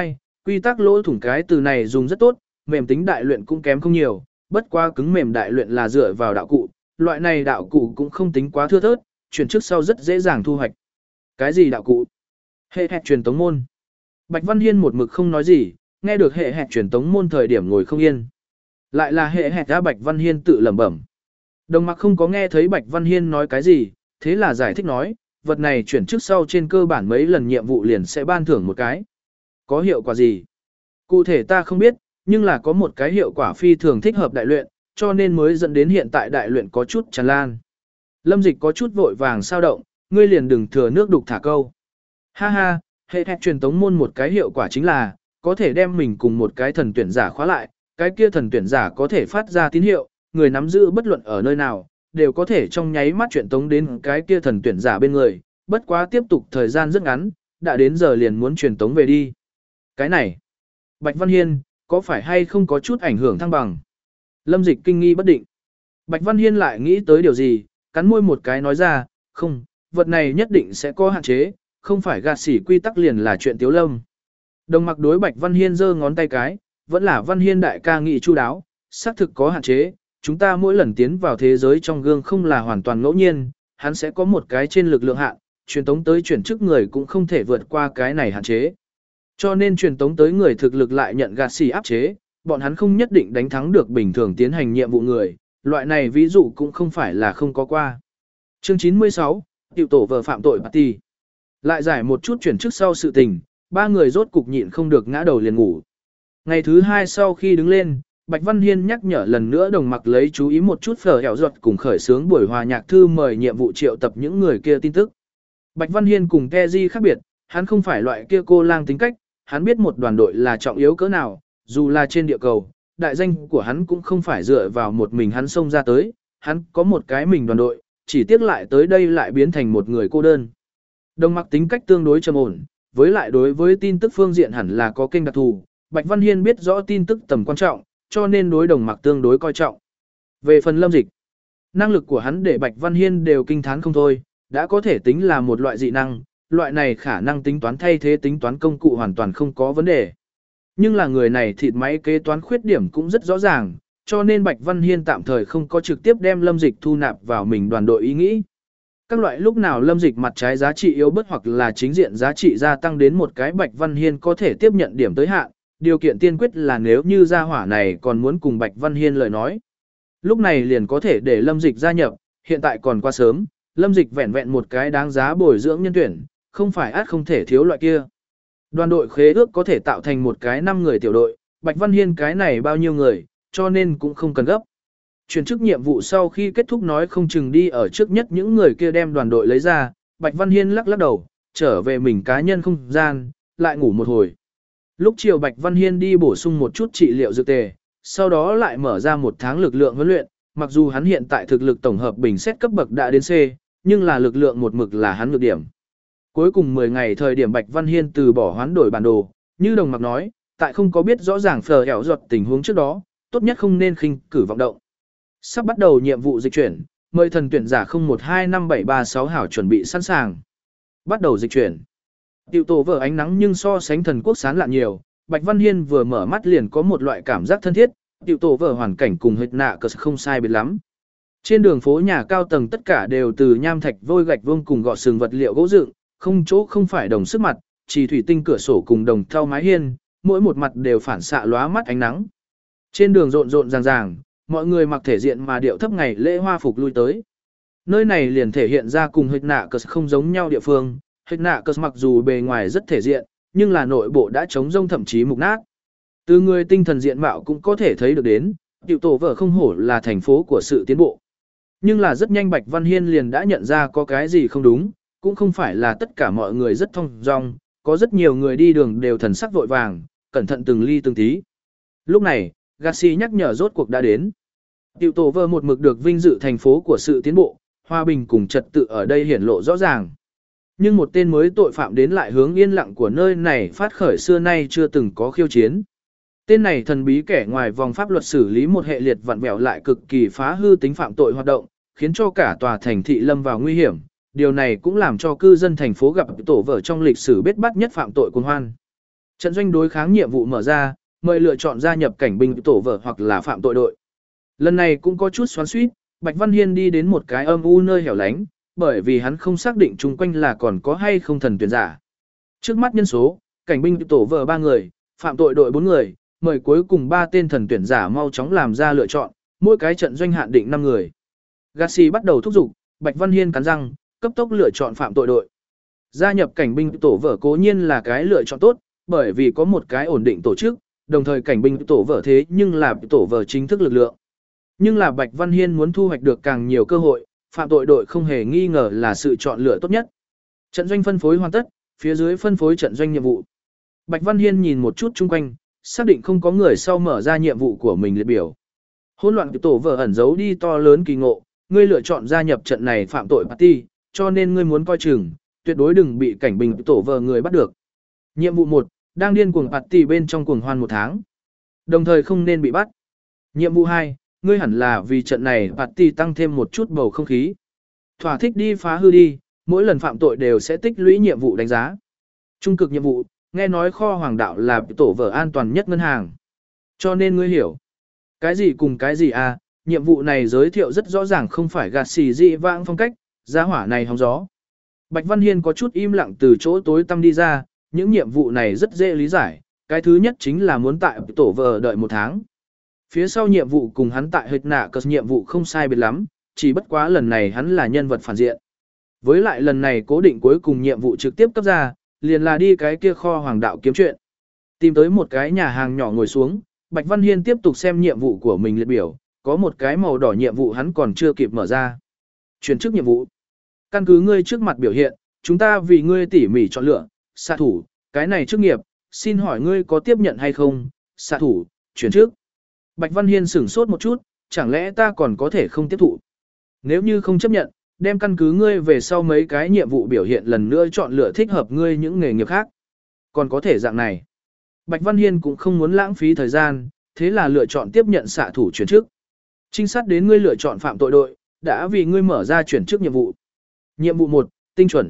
Quy tắc lỗ thủng cái từ này dùng rất tốt, mềm tính đại luyện cũng kém không nhiều, bất quá cứng mềm đại luyện là dựa vào đạo cụ, loại này đạo cụ cũng không tính quá thưa thớt, chuyển trước sau rất dễ dàng thu hoạch. Cái gì đạo cụ? Hệ hẹt truyền tống môn. Bạch Văn Hiên một mực không nói gì, nghe được hệ hẹt truyền tống môn thời điểm ngồi không yên. Lại là hệ hẹt ra Bạch Văn Hiên tự lẩm bẩm. Đồng mặc không có nghe thấy Bạch Văn Hiên nói cái gì, thế là giải thích nói, vật này chuyển trước sau trên cơ bản mấy lần nhiệm vụ liền sẽ ban thưởng một cái. Có hiệu quả gì? Cụ thể ta không biết, nhưng là có một cái hiệu quả phi thường thích hợp đại luyện, cho nên mới dẫn đến hiện tại đại luyện có chút tràn lan. Lâm Dịch có chút vội vàng sao động, ngươi liền đừng thừa nước đục thả câu. Ha ha, hệ hẹt truyền tống môn một cái hiệu quả chính là, có thể đem mình cùng một cái thần tuyển giả khóa lại, cái kia thần tuyển giả có thể phát ra tín hiệu, người nắm giữ bất luận ở nơi nào, đều có thể trong nháy mắt truyền tống đến cái kia thần tuyển giả bên người, bất quá tiếp tục thời gian rất ngắn, đã đến giờ liền muốn truyền tống về đi. Cái này, Bạch Văn Hiên, có phải hay không có chút ảnh hưởng thăng bằng? Lâm Dịch kinh nghi bất định. Bạch Văn Hiên lại nghĩ tới điều gì, cắn môi một cái nói ra, không, vật này nhất định sẽ có hạn chế, không phải gạt xỉ quy tắc liền là chuyện tiếu lâm. Đồng mặc đối Bạch Văn Hiên giơ ngón tay cái, vẫn là Văn Hiên đại ca nghị chu đáo, xác thực có hạn chế, chúng ta mỗi lần tiến vào thế giới trong gương không là hoàn toàn ngẫu nhiên, hắn sẽ có một cái trên lực lượng hạn, truyền tống tới chuyển chức người cũng không thể vượt qua cái này hạn chế. Cho nên truyền tống tới người thực lực lại nhận gạt xỉ áp chế, bọn hắn không nhất định đánh thắng được bình thường tiến hành nhiệm vụ người, loại này ví dụ cũng không phải là không có qua. Chương chín mươi sáu, tiểu tổ vợ phạm tội party. Lại giải một chút chuyển chức sau sự tình, ba người rốt cục nhịn không được ngã đầu liền ngủ. Ngày thứ hai sau khi đứng lên, Bạch Văn Hiên nhắc nhở lần nữa Đồng Mặc lấy chú ý một chút phở hẻo giọt cùng khởi xướng buổi hòa nhạc thư mời nhiệm vụ triệu tập những người kia tin tức. Bạch Văn Hiên cùng Keji khác biệt, hắn không phải loại kia cô lang tính cách, hắn biết một đoàn đội là trọng yếu cỡ nào, dù là trên địa cầu, đại danh của hắn cũng không phải dựa vào một mình hắn xông ra tới, hắn có một cái mình đoàn đội, chỉ tiếc lại tới đây lại biến thành một người cô đơn. Đồng Mặc tính cách tương đối trầm ổn, với lại đối với tin tức phương diện hẳn là có kênh đặc thù, Bạch Văn Hiên biết rõ tin tức tầm quan trọng, cho nên đối Đồng Mặc tương đối coi trọng. Về phần Lâm Dịch, năng lực của hắn để Bạch Văn Hiên đều kinh thán không thôi, đã có thể tính là một loại dị năng, loại này khả năng tính toán thay thế tính toán công cụ hoàn toàn không có vấn đề. Nhưng là người này thịt máy kế toán khuyết điểm cũng rất rõ ràng, cho nên Bạch Văn Hiên tạm thời không có trực tiếp đem Lâm Dịch thu nạp vào mình đoàn đội ý nghĩ. Các loại lúc nào Lâm Dịch mặt trái giá trị yếu bớt hoặc là chính diện giá trị gia tăng đến một cái Bạch Văn Hiên có thể tiếp nhận điểm tới hạn, điều kiện tiên quyết là nếu như gia hỏa này còn muốn cùng Bạch Văn Hiên lời nói. Lúc này liền có thể để Lâm Dịch gia nhập, hiện tại còn quá sớm, Lâm Dịch vẹn vẹn một cái đáng giá bồi dưỡng nhân tuyển, không phải át không thể thiếu loại kia. Đoàn đội khế ước có thể tạo thành một cái năm người tiểu đội, Bạch Văn Hiên cái này bao nhiêu người, cho nên cũng không cần gấp. Chuyển chức nhiệm vụ sau khi kết thúc nói không chừng đi ở trước nhất những người kia đem đoàn đội lấy ra, Bạch Văn Hiên lắc lắc đầu, trở về mình cá nhân không gian, lại ngủ một hồi. Lúc chiều Bạch Văn Hiên đi bổ sung một chút trị liệu dược tề, sau đó lại mở ra một tháng lực lượng huấn luyện, mặc dù hắn hiện tại thực lực tổng hợp bình xét cấp bậc đã đến C, nhưng là lực lượng một mực là hắn nhược điểm. Cuối cùng mười ngày thời điểm Bạch Văn Hiên từ bỏ hoán đổi bản đồ, như Đồng Mặc nói, tại không có biết rõ ràng phờ hẻo giọt tình huống trước đó, tốt nhất không nên khinh cử vọng động. Sắp bắt đầu nhiệm vụ dịch chuyển, mời thần tuyển giả không một hai năm bảy ba sáu hảo chuẩn bị sẵn sàng. Bắt đầu dịch chuyển. Tiểu tổ vở ánh nắng nhưng so sánh thần quốc sáng lạ nhiều, Bạch Văn Hiên vừa mở mắt liền có một loại cảm giác thân thiết, tiểu tổ vở hoàn cảnh cùng hệt nạ cờ không sai biệt lắm. Trên đường phố nhà cao tầng tất cả đều từ nham thạch vôi gạch vuông cùng gọt sừng vật liệu gỗ dựng, không chỗ không phải đồng sức mặt, chỉ thủy tinh cửa sổ cùng đồng thau mái hiên, mỗi một mặt đều phản xạ lóa mắt ánh nắng. Trên đường rộn rộn ràng ràng, mọi người mặc thể diện mà điệu thấp ngày lễ hoa phục lui tới. Nơi này liền thể hiện ra cùng hệt nạ cờ không giống nhau địa phương, hệt nạ cờ mặc dù bề ngoài rất thể diện, nhưng là nội bộ đã trống rông thậm chí mục nát. Từ người tinh thần diện mạo cũng có thể thấy được đến, tiểu tổ vở không hổ là thành phố của sự tiến bộ. Nhưng là rất nhanh Bạch Văn Hiên liền đã nhận ra có cái gì không đúng, cũng không phải là tất cả mọi người rất thông dong, có rất nhiều người đi đường đều thần sắc vội vàng, cẩn thận từng ly từng tí. Lúc này, Garcia nhắc nhở rốt cuộc đã đến. Tiểu tổ vở một mực được vinh dự thành phố của sự tiến bộ, hòa bình cùng trật tự ở đây hiển lộ rõ ràng. Nhưng một tên mới tội phạm đến lại hướng yên lặng của nơi này phát khởi xưa nay chưa từng có khiêu chiến. Tên này thần bí kẻ ngoài vòng pháp luật xử lý một hệ liệt vặn vẹo lại cực kỳ phá hư tính phạm tội hoạt động, khiến cho cả tòa thành thị lâm vào nguy hiểm. Điều này cũng làm cho cư dân thành phố gặp tổ vở trong lịch sử bết bát nhất phạm tội cuồng hoan. Trận doanh đối kháng nhiệm vụ mở ra, mời lựa chọn gia nhập cảnh binh tổ vở hoặc là phạm tội đội. Lần này cũng có chút xoắn xuýt, Bạch Văn Hiên đi đến một cái âm u nơi hẻo lánh, bởi vì hắn không xác định chung quanh là còn có hay không thần tuyển giả. Trước mắt nhân số, cảnh binh tổ vở ba người, phạm tội đội bốn người, mời cuối cùng ba tên thần tuyển giả mau chóng làm ra lựa chọn, mỗi cái trận doanh hạn định năm người. Garcia bắt đầu thúc giục, Bạch Văn Hiên cắn răng, cấp tốc lựa chọn phạm tội đội. Gia nhập cảnh binh tổ vở cố nhiên là cái lựa chọn tốt, bởi vì có một cái ổn định tổ chức, đồng thời cảnh binh tổ vở thế nhưng là tổ vở chính thức lực lượng. Nhưng là Bạch Văn Hiên muốn thu hoạch được càng nhiều cơ hội, phạm tội đội không hề nghi ngờ là sự chọn lựa tốt nhất. Trận doanh phân phối hoàn tất, phía dưới phân phối trận doanh nhiệm vụ. Bạch Văn Hiên nhìn một chút chung quanh, xác định không có người sau mở ra nhiệm vụ của mình liệt biểu. Hỗn loạn tổ vở ẩn giấu đi to lớn kỳ ngộ, ngươi lựa chọn gia nhập trận này phạm tội party, cho nên ngươi muốn coi chừng, tuyệt đối đừng bị cảnh binh tổ vở người bắt được. Nhiệm vụ một, đang điên cuồng party bên trong cuồng hoan một tháng. Đồng thời không nên bị bắt. Nhiệm vụ hai, ngươi hẳn là vì trận này party tăng thêm một chút bầu không khí. Thỏa thích đi phá hư đi, mỗi lần phạm tội đều sẽ tích lũy nhiệm vụ đánh giá. Trung cực nhiệm vụ, nghe nói kho hoàng đạo là tổ vở an toàn nhất ngân hàng. Cho nên ngươi hiểu. Cái gì cùng cái gì à, nhiệm vụ này giới thiệu rất rõ ràng không phải gạt xì dị vãng phong cách, giá hỏa này hóng gió. Bạch Văn Hiên có chút im lặng từ chỗ tối tăm đi ra, những nhiệm vụ này rất dễ lý giải, cái thứ nhất chính là muốn tại tổ vở đợi một tháng. Phía sau nhiệm vụ cùng hắn tại hệt nạ cờ nhiệm vụ không sai biệt lắm, chỉ bất quá lần này hắn là nhân vật phản diện. Với lại lần này cố định cuối cùng nhiệm vụ trực tiếp cấp ra, liền là đi cái kia kho hoàng đạo kiếm chuyện. Tìm tới một cái nhà hàng nhỏ ngồi xuống, Bạch Văn Hiên tiếp tục xem nhiệm vụ của mình liệt biểu, có một cái màu đỏ nhiệm vụ hắn còn chưa kịp mở ra. Chuyển chức nhiệm vụ. Căn cứ ngươi trước mặt biểu hiện, chúng ta vì ngươi tỉ mỉ chọn lựa, xạ thủ, cái này chức nghiệp, xin hỏi ngươi có tiếp nhận hay không, xạ thủ, chuyển chức. Bạch Văn Hiên sửng sốt một chút, chẳng lẽ ta còn có thể không tiếp thụ. Nếu như không chấp nhận, đem căn cứ ngươi về sau mấy cái nhiệm vụ biểu hiện lần nữa chọn lựa thích hợp ngươi những nghề nghiệp khác. Còn có thể dạng này. Bạch Văn Hiên cũng không muốn lãng phí thời gian, thế là lựa chọn tiếp nhận xạ thủ chuyển chức. Trinh sát đến ngươi lựa chọn phạm tội đội, đã vì ngươi mở ra chuyển chức nhiệm vụ. Nhiệm vụ một, tinh chuẩn.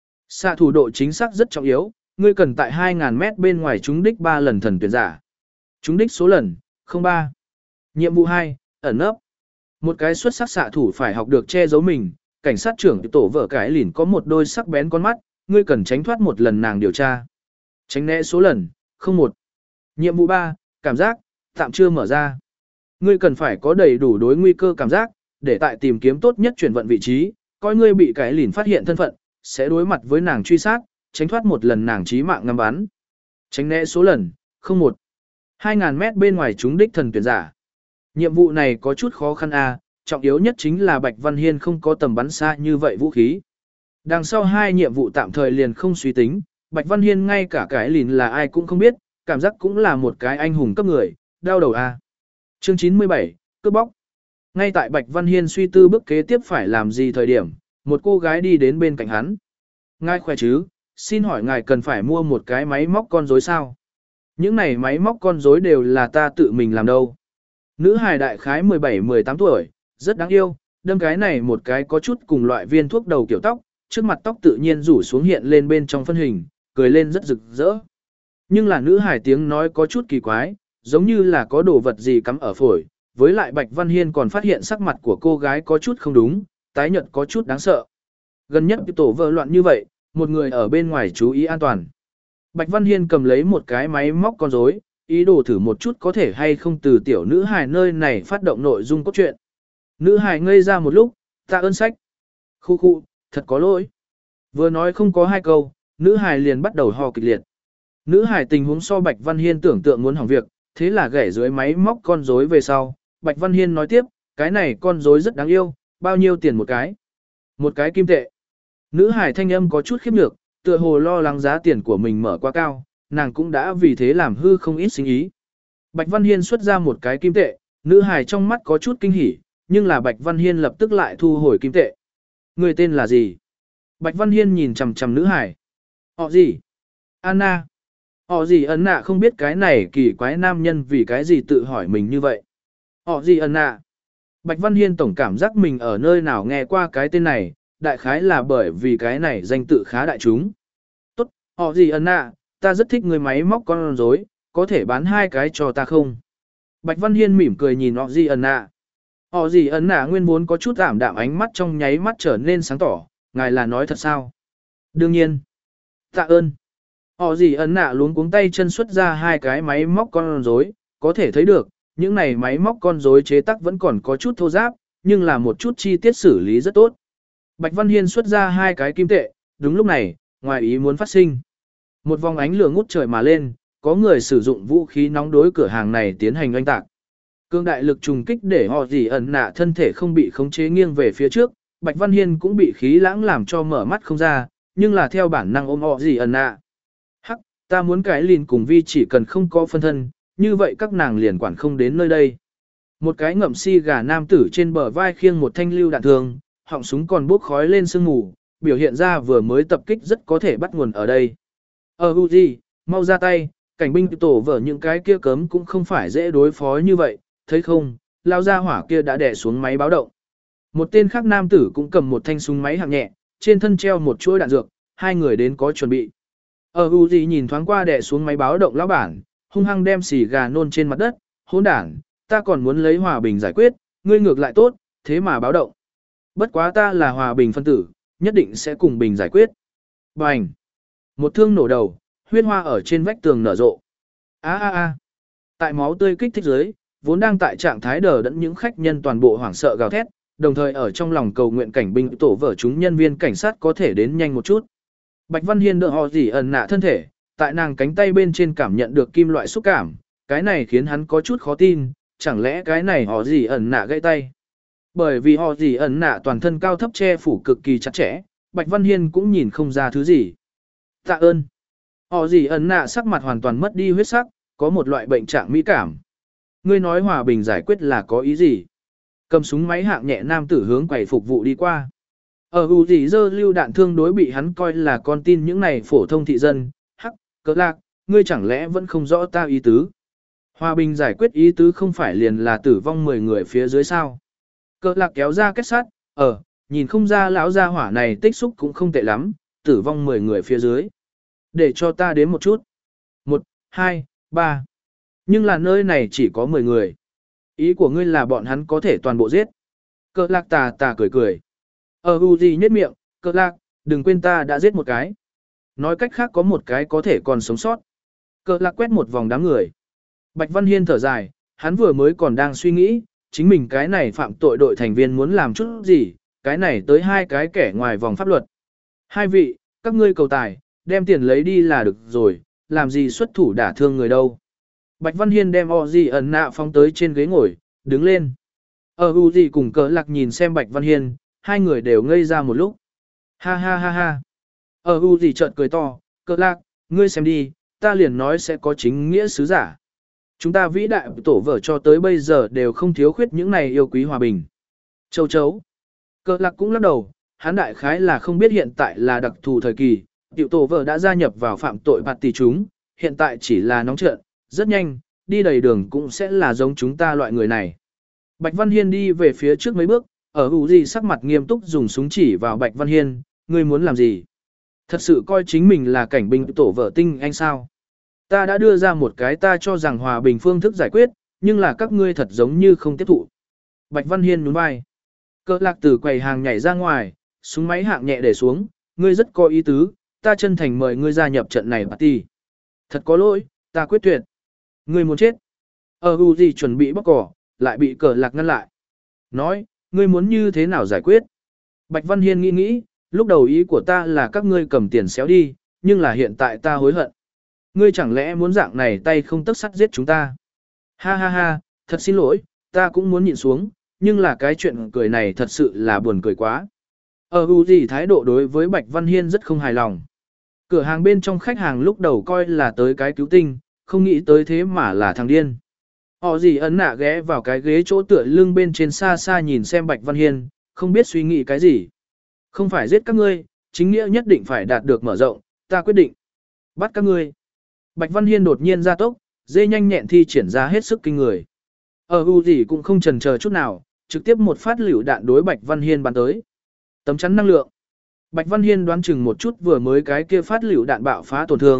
Xạ thủ độ chính xác rất trọng yếu, ngươi cần tại hai nghìn mét bên ngoài trúng đích ba lần thần tuyển giả. Trúng đích số lần, không ba. Nhiệm vụ hai, ẩn nấp. Một cái xuất sắc xạ thủ phải học được che giấu mình, cảnh sát trưởng tổ vợ cái lìn có một đôi sắc bén con mắt, ngươi cần tránh thoát một lần nàng điều tra. Tránh né số lần, không một. Nhiệm vụ ba, cảm giác, tạm chưa mở ra. Ngươi cần phải có đầy đủ đối nguy cơ cảm giác, để tại tìm kiếm tốt nhất chuyển vận vị trí, coi ngươi bị cái lìn phát hiện thân phận, sẽ đối mặt với nàng truy sát, tránh thoát một lần nàng chí mạng ngắm bắn. Tránh né số lần, không một. hai nghìn mét bên ngoài trúng đích thần tuyển giả. Nhiệm vụ này có chút khó khăn a, trọng yếu nhất chính là Bạch Văn Hiên không có tầm bắn xa như vậy vũ khí. Đằng sau hai nhiệm vụ tạm thời liền không suy tính, Bạch Văn Hiên ngay cả cái lìn là ai cũng không biết, cảm giác cũng là một cái anh hùng cấp người, đau đầu a. Chương chín mươi bảy, cướp bóc. Ngay tại Bạch Văn Hiên suy tư bước kế tiếp phải làm gì thời điểm, một cô gái đi đến bên cạnh hắn. Ngài khỏe chứ, xin hỏi ngài cần phải mua một cái máy móc con rối sao? Những này máy móc con rối đều là ta tự mình làm đâu. Nữ hài đại khái mười bảy mười tám tuổi, rất đáng yêu, đâm cái này một cái có chút cùng loại viên thuốc đầu kiểu tóc, trước mặt tóc tự nhiên rủ xuống hiện lên bên trong phân hình, cười lên rất rực rỡ. Nhưng là nữ hài tiếng nói có chút kỳ quái, giống như là có đồ vật gì cắm ở phổi, với lại Bạch Văn Hiên còn phát hiện sắc mặt của cô gái có chút không đúng, tái nhợt có chút đáng sợ. Gần nhất tổ vợ loạn như vậy, một người ở bên ngoài chú ý an toàn. Bạch Văn Hiên cầm lấy một cái máy móc con rối, ý đồ thử một chút có thể hay không từ tiểu nữ hài nơi này phát động nội dung cốt truyện. Nữ hài ngây ra một lúc, tạ ơn sách. Khu khu, thật có lỗi. Vừa nói không có hai câu, nữ hài liền bắt đầu ho kịch liệt. Nữ hài tình huống so Bạch Văn Hiên tưởng tượng muốn hỏng việc, thế là gảy dưới máy móc con rối về sau. Bạch Văn Hiên nói tiếp, cái này con rối rất đáng yêu, bao nhiêu tiền một cái? Một cái kim tệ. Nữ hài thanh âm có chút khiếp nhược, tựa hồ lo lắng giá tiền của mình mở quá cao, nàng cũng đã vì thế làm hư không ít sinh ý. Bạch Văn Hiên xuất ra một cái kim tệ, nữ hài trong mắt có chút kinh hỉ, nhưng là Bạch Văn Hiên lập tức lại thu hồi kim tệ. Người tên là gì? Bạch Văn Hiên nhìn chằm chằm nữ hài. Họ gì? Anna. Họ gì ấn nạ không biết cái này kỳ quái nam nhân vì cái gì tự hỏi mình như vậy. Họ gì ấn nạ. Bạch Văn Hiên tổng cảm giác mình ở nơi nào nghe qua cái tên này, đại khái là bởi vì cái này danh tự khá đại chúng. Tốt, họ gì ấn nạ, ta rất thích người máy móc con rối, có thể bán hai cái cho ta không? Bạch Văn Hiên mỉm cười nhìn họ gì ẩn nạ. Họ gì ẩn nạ nguyên vốn có chút ảm đạm ánh mắt trong nháy mắt trở nên sáng tỏ, ngài là nói thật sao? Đương nhiên. Tạ ơn. Họ gì ẩn nạ luống cuống tay chân xuất ra hai cái máy móc con rối, có thể thấy được, những này máy móc con rối chế tác vẫn còn có chút thô ráp, nhưng là một chút chi tiết xử lý rất tốt. Bạch Văn Hiên xuất ra hai cái kim tệ, đúng lúc này, ngoài ý muốn phát sinh. Một vòng ánh lửa ngút trời mà lên, có người sử dụng vũ khí nóng đối cửa hàng này tiến hành oanh tạc. Cương đại lực trùng kích để họ gì ẩn nạ thân thể không bị khống chế nghiêng về phía trước, Bạch Văn Hiên cũng bị khí lãng làm cho mở mắt không ra, nhưng là theo bản năng ôm họ gì ẩn nạ. Hắc, ta muốn cái lìn cùng Vi chỉ cần không có phân thân, như vậy các nàng liền quản không đến nơi đây. Một cái ngậm si gà nam tử trên bờ vai khiêng một thanh lưu đạn thường, họng súng còn bốc khói lên sương mù, biểu hiện ra vừa mới tập kích rất có thể bắt nguồn ở đây. Ờ Uzi, mau ra tay, cảnh binh tổ vở những cái kia cấm cũng không phải dễ đối phó như vậy, thấy không, lao ra hỏa kia đã đè xuống máy báo động. Một tên khác nam tử cũng cầm một thanh súng máy hạng nhẹ, trên thân treo một chuỗi đạn dược, hai người đến có chuẩn bị. Ờ Uzi nhìn thoáng qua đè xuống máy báo động lão bản, hung hăng đem xì gà nôn trên mặt đất, hỗn đản, ta còn muốn lấy hòa bình giải quyết, ngươi ngược lại tốt, thế mà báo động. Bất quá ta là hòa bình phân tử, nhất định sẽ cùng bình giải quyết. Bành! Một thương nổ đầu, huyết hoa ở trên vách tường nở rộ. A a a! Tại máu tươi kích thích dưới, vốn đang tại trạng thái đờ đẫn những khách nhân toàn bộ hoảng sợ gào thét, đồng thời ở trong lòng cầu nguyện cảnh binh tổ vở chúng nhân viên cảnh sát có thể đến nhanh một chút. Bạch Văn Hiên đỡ họ gì ẩn nạ thân thể, tại nàng cánh tay bên trên cảm nhận được kim loại xúc cảm, cái này khiến hắn có chút khó tin, chẳng lẽ cái này họ gì ẩn nạ gãy tay. Bởi vì họ gì ẩn nạ toàn thân cao thấp che phủ cực kỳ chặt chẽ, Bạch Văn Hiên cũng nhìn không ra thứ gì. Tạ ơn. Họ gì ẩn nạ sắc mặt hoàn toàn mất đi huyết sắc, có một loại bệnh trạng mỹ cảm. Ngươi nói hòa bình giải quyết là có ý gì? Cầm súng máy hạng nhẹ nam tử hướng quầy phục vụ đi qua. Ở hù gì dơ lưu đạn thương đối bị hắn coi là con tin những này phổ thông thị dân. Hắc, cỡ lạc, ngươi chẳng lẽ vẫn không rõ ta ý tứ? Hòa bình giải quyết ý tứ không phải liền là tử vong mười người phía dưới sao? Cỡ lạc kéo ra kết sắt, ở, nhìn không ra lão gia hỏa này tích xúc cũng không tệ lắm, tử vong mười người phía dưới. Để cho ta đếm một chút. Một, hai, ba. Nhưng là nơi này chỉ có mười người. Ý của ngươi là bọn hắn có thể toàn bộ giết. Cỡ lạc tà tà cười cười. Ờ hù gì nhếch miệng, cỡ lạc, đừng quên ta đã giết một cái. Nói cách khác có một cái có thể còn sống sót. Cỡ lạc quét một vòng đám người. Bạch Văn Hiên thở dài, hắn vừa mới còn đang suy nghĩ, chính mình cái này phạm tội đội thành viên muốn làm chút gì, cái này tới hai cái kẻ ngoài vòng pháp luật. Hai vị, các ngươi cầu tài, đem tiền lấy đi là được rồi, làm gì xuất thủ đả thương người đâu. Bạch Văn Hiên đem Oji ẩn nạ phóng tới trên ghế ngồi, đứng lên. Ở Uzi cùng cỡ lạc nhìn xem Bạch Văn Hiên, hai người đều ngây ra một lúc. Ha ha ha ha. Ở Uzi chợt cười to, cỡ lạc, ngươi xem đi, ta liền nói sẽ có chính nghĩa sứ giả. Chúng ta vĩ đại tổ vở cho tới bây giờ đều không thiếu khuyết những này yêu quý hòa bình. Châu chấu. Cỡ lạc cũng lắc đầu, hắn đại khái là không biết hiện tại là đặc thù thời kỳ, tiểu tổ vở đã gia nhập vào phạm tội bạt tỷ chúng, hiện tại chỉ là nóng trợn, rất nhanh, đi đầy đường cũng sẽ là giống chúng ta loại người này. Bạch Văn Hiên đi về phía trước mấy bước, ở hữu gì sắc mặt nghiêm túc dùng súng chỉ vào Bạch Văn Hiên, ngươi muốn làm gì? Thật sự coi chính mình là cảnh binh tổ vở tinh anh sao? Ta đã đưa ra một cái ta cho rằng hòa bình phương thức giải quyết, nhưng là các ngươi thật giống như không tiếp thụ. Bạch Văn Hiên nhún vai. Cỡ lạc từ quầy hàng nhảy ra ngoài, súng máy hạng nhẹ để xuống, ngươi rất có ý tứ, ta chân thành mời ngươi gia nhập trận này party. Thật có lỗi, ta quyết tuyệt. Ngươi muốn chết. Ở hù gì chuẩn bị bóc cỏ, lại bị cỡ lạc ngăn lại. Nói, ngươi muốn như thế nào giải quyết? Bạch Văn Hiên nghĩ nghĩ, lúc đầu ý của ta là các ngươi cầm tiền xéo đi, nhưng là hiện tại ta hối hận. Ngươi chẳng lẽ muốn dạng này tay không tấc sắt giết chúng ta? Ha ha ha, thật xin lỗi, ta cũng muốn nhịn xuống, nhưng là cái chuyện cười này thật sự là buồn cười quá. Ở hù gì thái độ đối với Bạch Văn Hiên rất không hài lòng. Cửa hàng bên trong khách hàng lúc đầu coi là tới cái cứu tinh, không nghĩ tới thế mà là thằng điên. Họ gì ấn nạ ghé vào cái ghế chỗ tựa lưng bên trên xa xa nhìn xem Bạch Văn Hiên, không biết suy nghĩ cái gì. Không phải giết các ngươi, chính nghĩa nhất định phải đạt được mở rộng, ta quyết định. Bắt các ngươi. Bạch Văn Hiên đột nhiên ra tốc, dê nhanh nhẹn thi triển ra hết sức kinh người. Ở hù gì cũng không chần chờ chút nào, trực tiếp một phát liều đạn đối Bạch Văn Hiên bắn tới. Tấm chắn năng lượng. Bạch Văn Hiên đoán chừng một chút vừa mới cái kia phát liều đạn bạo phá tổn thương,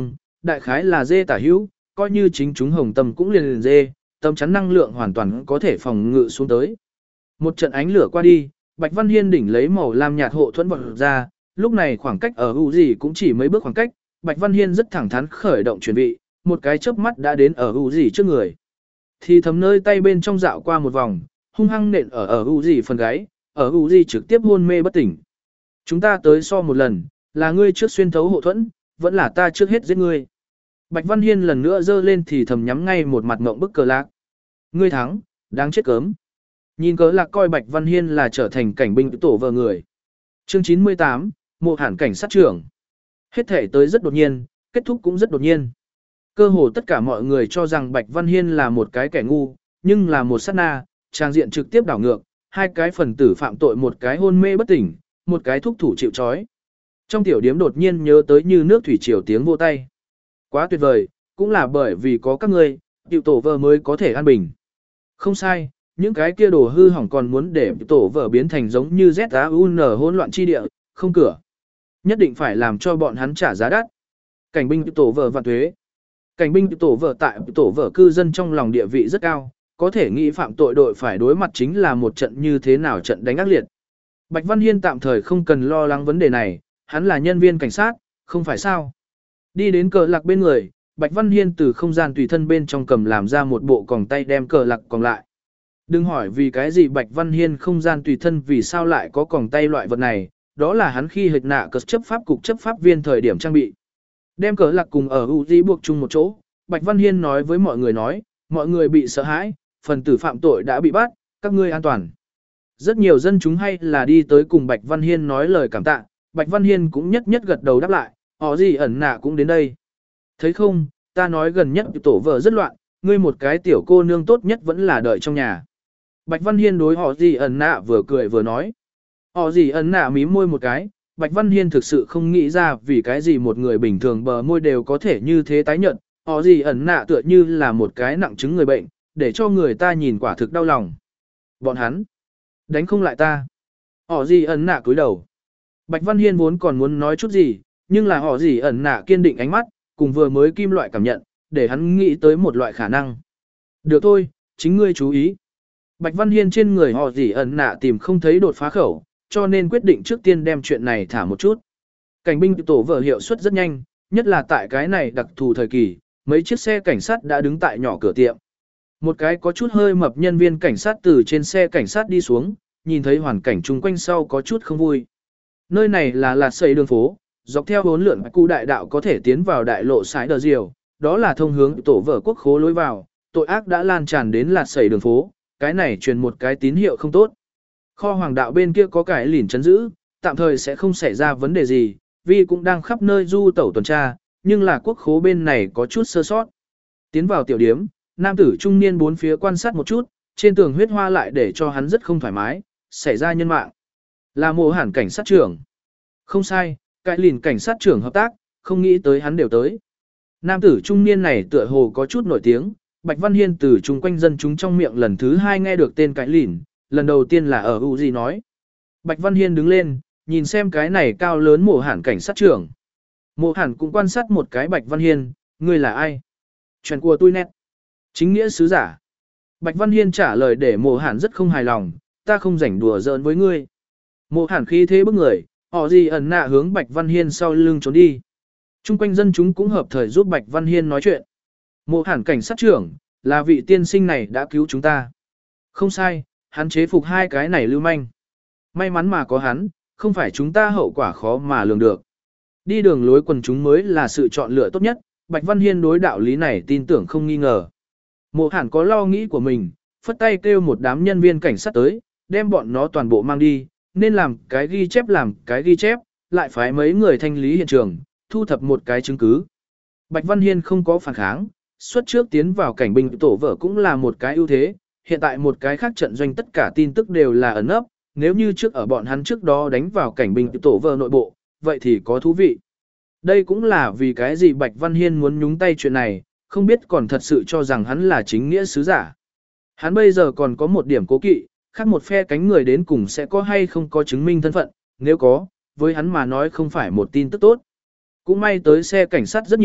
đại khái là dê tả hữu, coi như chính chúng hồng tâm cũng liền liền dê, tâm chắn năng lượng hoàn toàn có thể phòng ngự xuống tới. Một trận ánh lửa qua đi, Bạch Văn Hiên đỉnh lấy màu lam nhạt hộ thuẫn vọt ra, lúc này khoảng cách ở u gì cũng chỉ mấy bước khoảng cách, Bạch Văn Hiên rất thẳng thắn khởi động chuẩn bị, một cái chớp mắt đã đến ở u gì trước người. Thì thầm nơi tay bên trong dạo qua một vòng, hung hăng nện ở ở u gì phần gáy, ở u gì trực tiếp hôn mê bất tỉnh. Chúng ta tới so một lần, là ngươi trước xuyên thấu hộ thuẫn, vẫn là ta trước hết giết ngươi. Bạch Văn Hiên lần nữa giơ lên thì thầm nhắm ngay một mặt ngộng bức Cờ Lạc. Ngươi thắng, đáng chết cớm. Nhìn Cờ Lạc coi Bạch Văn Hiên là trở thành cảnh binh tổ vợ người. Chương chín mươi tám, Mộ Hàn cảnh sát trưởng. Hết thể tới rất đột nhiên, kết thúc cũng rất đột nhiên. Cơ hồ tất cả mọi người cho rằng Bạch Văn Hiên là một cái kẻ ngu, nhưng là một sát na, trang diện trực tiếp đảo ngược, hai cái phần tử phạm tội, một cái hôn mê bất tỉnh, một cái thúc thủ chịu trói. Trong tiểu điếm đột nhiên nhớ tới như nước thủy triều tiếng vô tay. Quá tuyệt vời, cũng là bởi vì có các ngươi, tiểu tổ vợ mới có thể an bình. Không sai, những cái kia đồ hư hỏng còn muốn để tổ vợ biến thành giống như Z A U N hỗn loạn chi địa, không cửa. Nhất định phải làm cho bọn hắn trả giá đắt. Cảnh binh tổ vợ vạn thuế. Cảnh binh tổ vợ tại tổ vợ cư dân trong lòng địa vị rất cao, có thể nghĩ phạm tội đội phải đối mặt chính là một trận như thế nào trận đánh ác liệt. Bạch Văn Hiên tạm thời không cần lo lắng vấn đề này, hắn là nhân viên cảnh sát, không phải sao. Đi đến Cờ Lạc bên người, Bạch Văn Hiên từ không gian tùy thân bên trong cầm làm ra một bộ còng tay đem Cờ Lạc còng lại. Đừng hỏi vì cái gì Bạch Văn Hiên không gian tùy thân vì sao lại có còng tay loại vật này, đó là hắn khi hệt nạ cờ chấp pháp cục chấp pháp viên thời điểm trang bị. Đem Cờ Lạc cùng ở u di buộc chung một chỗ, Bạch Văn Hiên nói với mọi người nói, mọi người bị sợ hãi, phần tử phạm tội đã bị bắt, các ngươi an toàn. Rất nhiều dân chúng hay là đi tới cùng Bạch Văn Hiên nói lời cảm tạ, Bạch Văn Hiên cũng nhất nhất gật đầu đáp lại, họ gì ẩn nạ cũng đến đây. Thấy không, ta nói gần nhất tổ vợ rất loạn, ngươi một cái tiểu cô nương tốt nhất vẫn là đợi trong nhà. Bạch Văn Hiên đối họ gì ẩn nạ vừa cười vừa nói. Họ gì ẩn nạ mím môi một cái, Bạch Văn Hiên thực sự không nghĩ ra vì cái gì một người bình thường bờ môi đều có thể như thế tái nhợt, họ gì ẩn nạ tựa như là một cái nặng chứng người bệnh, để cho người ta nhìn quả thực đau lòng. Bọn hắn, đánh không lại ta. Họ gì ẩn nạ cúi đầu. Bạch Văn Hiên vốn còn muốn nói chút gì, nhưng là họ gì ẩn nạ kiên định ánh mắt, cùng vừa mới kim loại cảm nhận, để hắn nghĩ tới một loại khả năng. Được thôi, chính ngươi chú ý. Bạch Văn Hiên trên người họ gì ẩn nạ tìm không thấy đột phá khẩu, cho nên quyết định trước tiên đem chuyện này thả một chút. Cảnh binh tổ vợ hiệu suất rất nhanh, nhất là tại cái này đặc thù thời kỳ, mấy chiếc xe cảnh sát đã đứng tại nhỏ cửa tiệm. Một cái có chút hơi mập nhân viên cảnh sát từ trên xe cảnh sát đi xuống, nhìn thấy hoàn cảnh chung quanh sau có chút không vui. Nơi này là lạt xây đường phố, dọc theo bốn lượn khu đại đạo có thể tiến vào đại lộ sải đờ diều, đó là thông hướng tổ vợ quốc khố lối vào, tội ác đã lan tràn đến lạt xây đường phố, cái này truyền một cái tín hiệu không tốt. Kho hoàng đạo bên kia có cái lìn chấn giữ, tạm thời sẽ không xảy ra vấn đề gì, vì cũng đang khắp nơi du tẩu tuần tra, nhưng là quốc khố bên này có chút sơ sót. Tiến vào tiểu điếm, nam tử trung niên bốn phía quan sát một chút, trên tường huyết hoa lại để cho hắn rất không thoải mái, xảy ra nhân mạng. Là Mộ Hàn cảnh sát trưởng. Không sai, cái lìn cảnh sát trưởng hợp tác, không nghĩ tới hắn đều tới. Nam tử trung niên này tựa hồ có chút nổi tiếng, Bạch Văn Hiên từ chung quanh dân chúng trong miệng lần thứ hai nghe được tên cái lìn, lần đầu tiên là ở u gì nói. Bạch Văn Hiên đứng lên, nhìn xem cái này cao lớn Mộ Hàn cảnh sát trưởng. Mộ Hàn cũng quan sát một cái Bạch Văn Hiên, ngươi là ai? Chuyện của tôi nét. Chính nghĩa sứ giả. Bạch Văn Hiên trả lời để Mộ Hàn rất không hài lòng, ta không rảnh đùa giỡn với ngươi. Mộ Hàn khí thế bức người, họ gì ẩn nạ hướng Bạch Văn Hiên sau lưng trốn đi. Trung quanh dân chúng cũng hợp thời giúp Bạch Văn Hiên nói chuyện. Mộ Hàn cảnh sát trưởng, là vị tiên sinh này đã cứu chúng ta. Không sai, hắn chế phục hai cái này lưu manh. May mắn mà có hắn, không phải chúng ta hậu quả khó mà lường được. Đi đường lối quần chúng mới là sự chọn lựa tốt nhất, Bạch Văn Hiên đối đạo lý này tin tưởng không nghi ngờ. Mộ Hàn có lo nghĩ của mình, phất tay kêu một đám nhân viên cảnh sát tới, đem bọn nó toàn bộ mang đi, nên làm cái ghi chép làm cái ghi chép, lại phái mấy người thanh lý hiện trường, thu thập một cái chứng cứ. Bạch Văn Hiên không có phản kháng, xuất trước tiến vào cảnh binh tổ vợ cũng là một cái ưu thế, hiện tại một cái khác trận doanh tất cả tin tức đều là ẩn ấp, nếu như trước ở bọn hắn trước đó đánh vào cảnh binh tổ vợ nội bộ, vậy thì có thú vị. Đây cũng là vì cái gì Bạch Văn Hiên muốn nhúng tay chuyện này, không biết còn thật sự cho rằng hắn là chính nghĩa sứ giả. Hắn bây giờ còn có một điểm cố kỵ, khác một phe cánh người đến cùng sẽ có hay không có chứng minh thân phận, nếu có, với hắn mà nói không phải một tin tức tốt. Cũng may tới xe cảnh sát rất nhiều,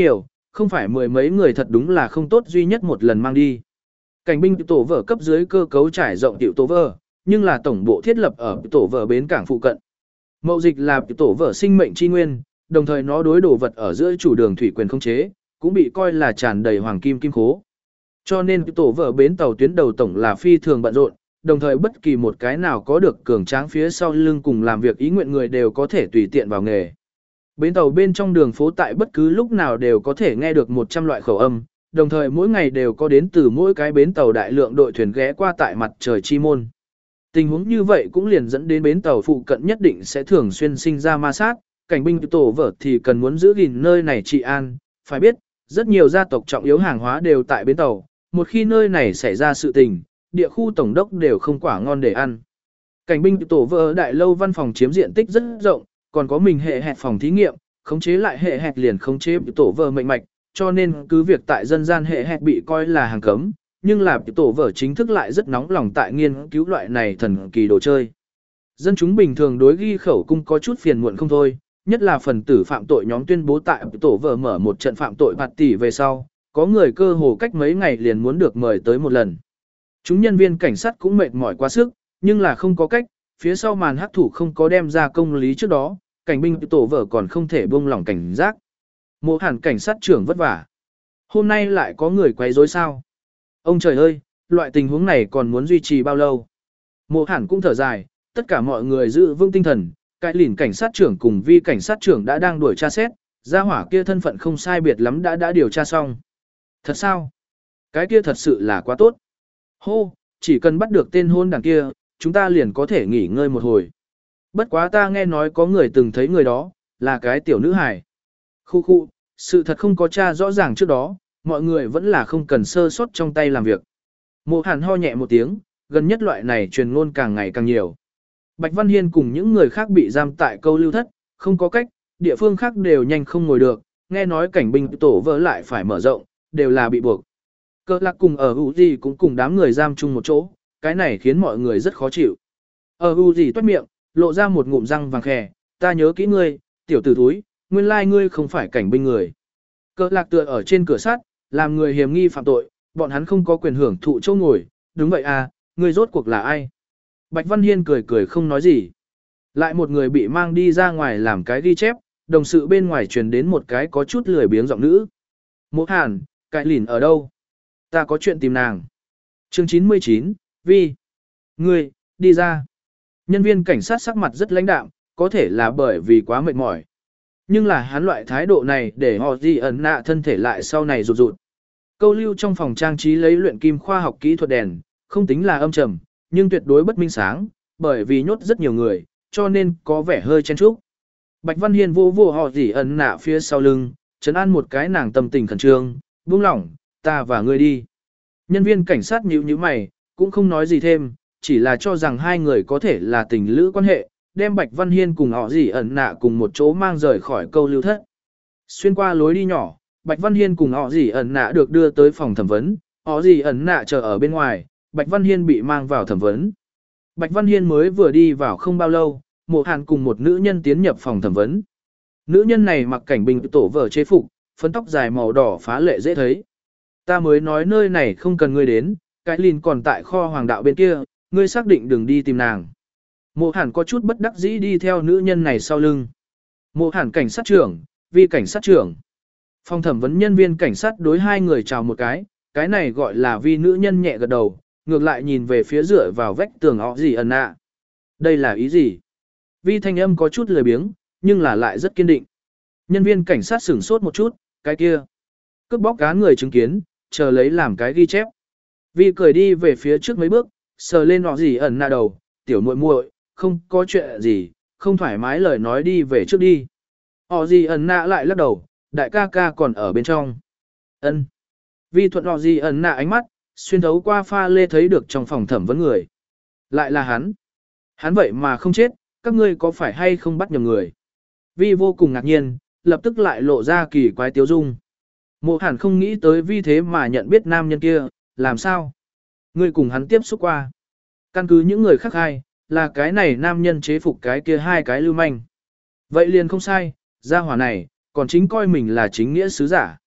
không phải mười mấy người thật đúng là không tốt duy nhất một lần mang đi. Cảnh binh tổ vở cấp dưới cơ cấu trải rộng tiểu tổ vở, nhưng là tổng bộ thiết lập ở tổ vở bến cảng phụ cận. Mậu dịch là tổ vở sinh mệnh chi nguyên, đồng thời nó đối đồ vật ở giữa chủ đường thủy quyền không chế, cũng bị coi là tràn đầy hoàng kim kim khố. Cho nên tổ vở bến tàu tuyến đầu tổng là phi thường bận rộn, đồng thời bất kỳ một cái nào có được cường tráng phía sau lưng cùng làm việc ý nguyện người đều có thể tùy tiện vào nghề. Bến tàu bên trong đường phố tại bất cứ lúc nào đều có thể nghe được một trăm loại khẩu âm, đồng thời mỗi ngày đều có đến từ mỗi cái bến tàu đại lượng đội thuyền ghé qua tại mặt trời chi môn. Tình huống như vậy cũng liền dẫn đến bến tàu phụ cận nhất định sẽ thường xuyên sinh ra ma sát, cảnh binh tổ vở thì cần muốn giữ gìn nơi này trị an. Phải biết, rất nhiều gia tộc trọng yếu hàng hóa đều tại bến tàu, một khi nơi này xảy ra sự tình, địa khu tổng đốc đều không quả ngon để ăn. Cảnh binh tổ vở đại lâu văn phòng chiếm diện tích rất rộng, còn có mình hệ hẹt phòng thí nghiệm, khống chế lại hệ hẹt liền khống chế tổ vở mệnh mạch, cho nên cứ việc tại dân gian hệ hẹt bị coi là hàng cấm, nhưng là tổ vở chính thức lại rất nóng lòng tại nghiên cứu loại này thần kỳ đồ chơi. Dân chúng bình thường đối ghi khẩu cung có chút phiền muộn không thôi, nhất là phần tử phạm tội nhóm tuyên bố tại tổ vở mở một trận phạm tội bạt tỷ về sau, có người cơ hồ cách mấy ngày liền muốn được mời tới một lần. Chúng nhân viên cảnh sát cũng mệt mỏi quá sức, nhưng là không có cách, phía sau màn hắc thủ không có đem ra công lý trước đó, cảnh binh tổ vở còn không thể buông lỏng cảnh giác. Mộ hẳn cảnh sát trưởng vất vả. Hôm nay lại có người quấy rối sao? Ông trời ơi, loại tình huống này còn muốn duy trì bao lâu? Mộ hẳn cũng thở dài, tất cả mọi người giữ vững tinh thần, cái lìn cảnh sát trưởng cùng vi cảnh sát trưởng đã đang đuổi tra xét, gia hỏa kia thân phận không sai biệt lắm đã đã điều tra xong. Thật sao? Cái kia thật sự là quá tốt. Hô, chỉ cần bắt được tên hôn đảng kia, chúng ta liền có thể nghỉ ngơi một hồi. Bất quá ta nghe nói có người từng thấy người đó, là cái tiểu nữ hài. Khu khu, sự thật không có tra rõ ràng trước đó, mọi người vẫn là không cần sơ sót trong tay làm việc. Mộ hàn ho nhẹ một tiếng, gần nhất loại này truyền ngôn càng ngày càng nhiều. Bạch Văn Hiên cùng những người khác bị giam tại câu lưu thất, không có cách, địa phương khác đều nhanh không ngồi được, nghe nói cảnh binh tổ vỡ lại phải mở rộng, đều là bị buộc. Cơ lạc cùng ở Uzi cũng cùng đám người giam chung một chỗ, cái này khiến mọi người rất khó chịu. Ở Uzi toát miệng, lộ ra một ngụm răng vàng khè, ta nhớ kỹ ngươi, tiểu tử thúi, nguyên lai ngươi không phải cảnh binh người. Cơ lạc tựa ở trên cửa sắt, làm người hiểm nghi phạm tội, bọn hắn không có quyền hưởng thụ chỗ ngồi, đúng vậy à, ngươi rốt cuộc là ai? Bạch Văn Hiên cười cười không nói gì. Lại một người bị mang đi ra ngoài làm cái ghi chép, đồng sự bên ngoài truyền đến một cái có chút lười biếng giọng nữ. Mộ hàn, cái lìn ở đâu? Ta có chuyện tìm nàng. Chương chín mươi chín, Vi. Ngươi, đi ra. Nhân viên cảnh sát sắc mặt rất lãnh đạm, có thể là bởi vì quá mệt mỏi. Nhưng là hắn loại thái độ này để họ gì ẩn nạ thân thể lại sau này rụt rụt. Câu lưu trong phòng trang trí lấy luyện kim khoa học kỹ thuật đèn, không tính là âm trầm, nhưng tuyệt đối bất minh sáng, bởi vì nhốt rất nhiều người, cho nên có vẻ hơi chen chúc. Bạch Văn Hiên vô vô họ gì ẩn nạ phía sau lưng, trấn an một cái nàng tâm tình khẩn trương, buông lỏng, ta và ngươi đi. Nhân viên cảnh sát nhíu nhíu mày, cũng không nói gì thêm, chỉ là cho rằng hai người có thể là tình lữ quan hệ, đem Bạch Văn Hiên cùng họ gì ẩn nạ cùng một chỗ mang rời khỏi câu lưu thất. Xuyên qua lối đi nhỏ, Bạch Văn Hiên cùng họ gì ẩn nạ được đưa tới phòng thẩm vấn, họ gì ẩn nạ chờ ở bên ngoài, Bạch Văn Hiên bị mang vào thẩm vấn. Bạch Văn Hiên mới vừa đi vào không bao lâu, Mộ Hàn cùng một nữ nhân tiến nhập phòng thẩm vấn. Nữ nhân này mặc cảnh binh tổ vở chế phục, phấn tóc dài màu đỏ phá lệ dễ thấy. Ta mới nói nơi này không cần ngươi đến, cái lìn còn tại kho hoàng đạo bên kia, ngươi xác định đừng đi tìm nàng. Mộ Hàn có chút bất đắc dĩ đi theo nữ nhân này sau lưng. Mộ Hàn cảnh sát trưởng, Vi cảnh sát trưởng. Phòng thẩm vấn nhân viên cảnh sát đối hai người chào một cái, cái này gọi là Vi nữ nhân nhẹ gật đầu, ngược lại nhìn về phía dựa vào vách tường họ gì ẩn nạ. Đây là ý gì? Vi thanh âm có chút lười biếng, nhưng là lại rất kiên định. Nhân viên cảnh sát sửng sốt một chút, cái kia. Cướp bóc cá người chứng kiến, chờ lấy làm cái ghi chép. Vi cười đi về phía trước mấy bước, sờ lên họ gì ẩn nạ đầu, tiểu muội muội, không có chuyện gì, không thoải mái lời nói đi về trước đi. Họ gì ẩn nạ lại lắc đầu, đại ca ca còn ở bên trong. Ân. Vi thuận họ gì ẩn nạ ánh mắt, xuyên thấu qua pha lê thấy được trong phòng thẩm vấn người. Lại là hắn. Hắn vậy mà không chết, các ngươi có phải hay không bắt nhầm người? Vi vô cùng ngạc nhiên, lập tức lại lộ ra kỳ quái tiếu dung. Mộ Hàn không nghĩ tới Vi thế mà nhận biết nam nhân kia, làm sao? Ngươi cùng hắn tiếp xúc qua. Căn cứ những người khác hay, là cái này nam nhân chế phục cái kia hai cái lưu manh. Vậy liền không sai, gia hỏa này, còn chính coi mình là chính nghĩa sứ giả.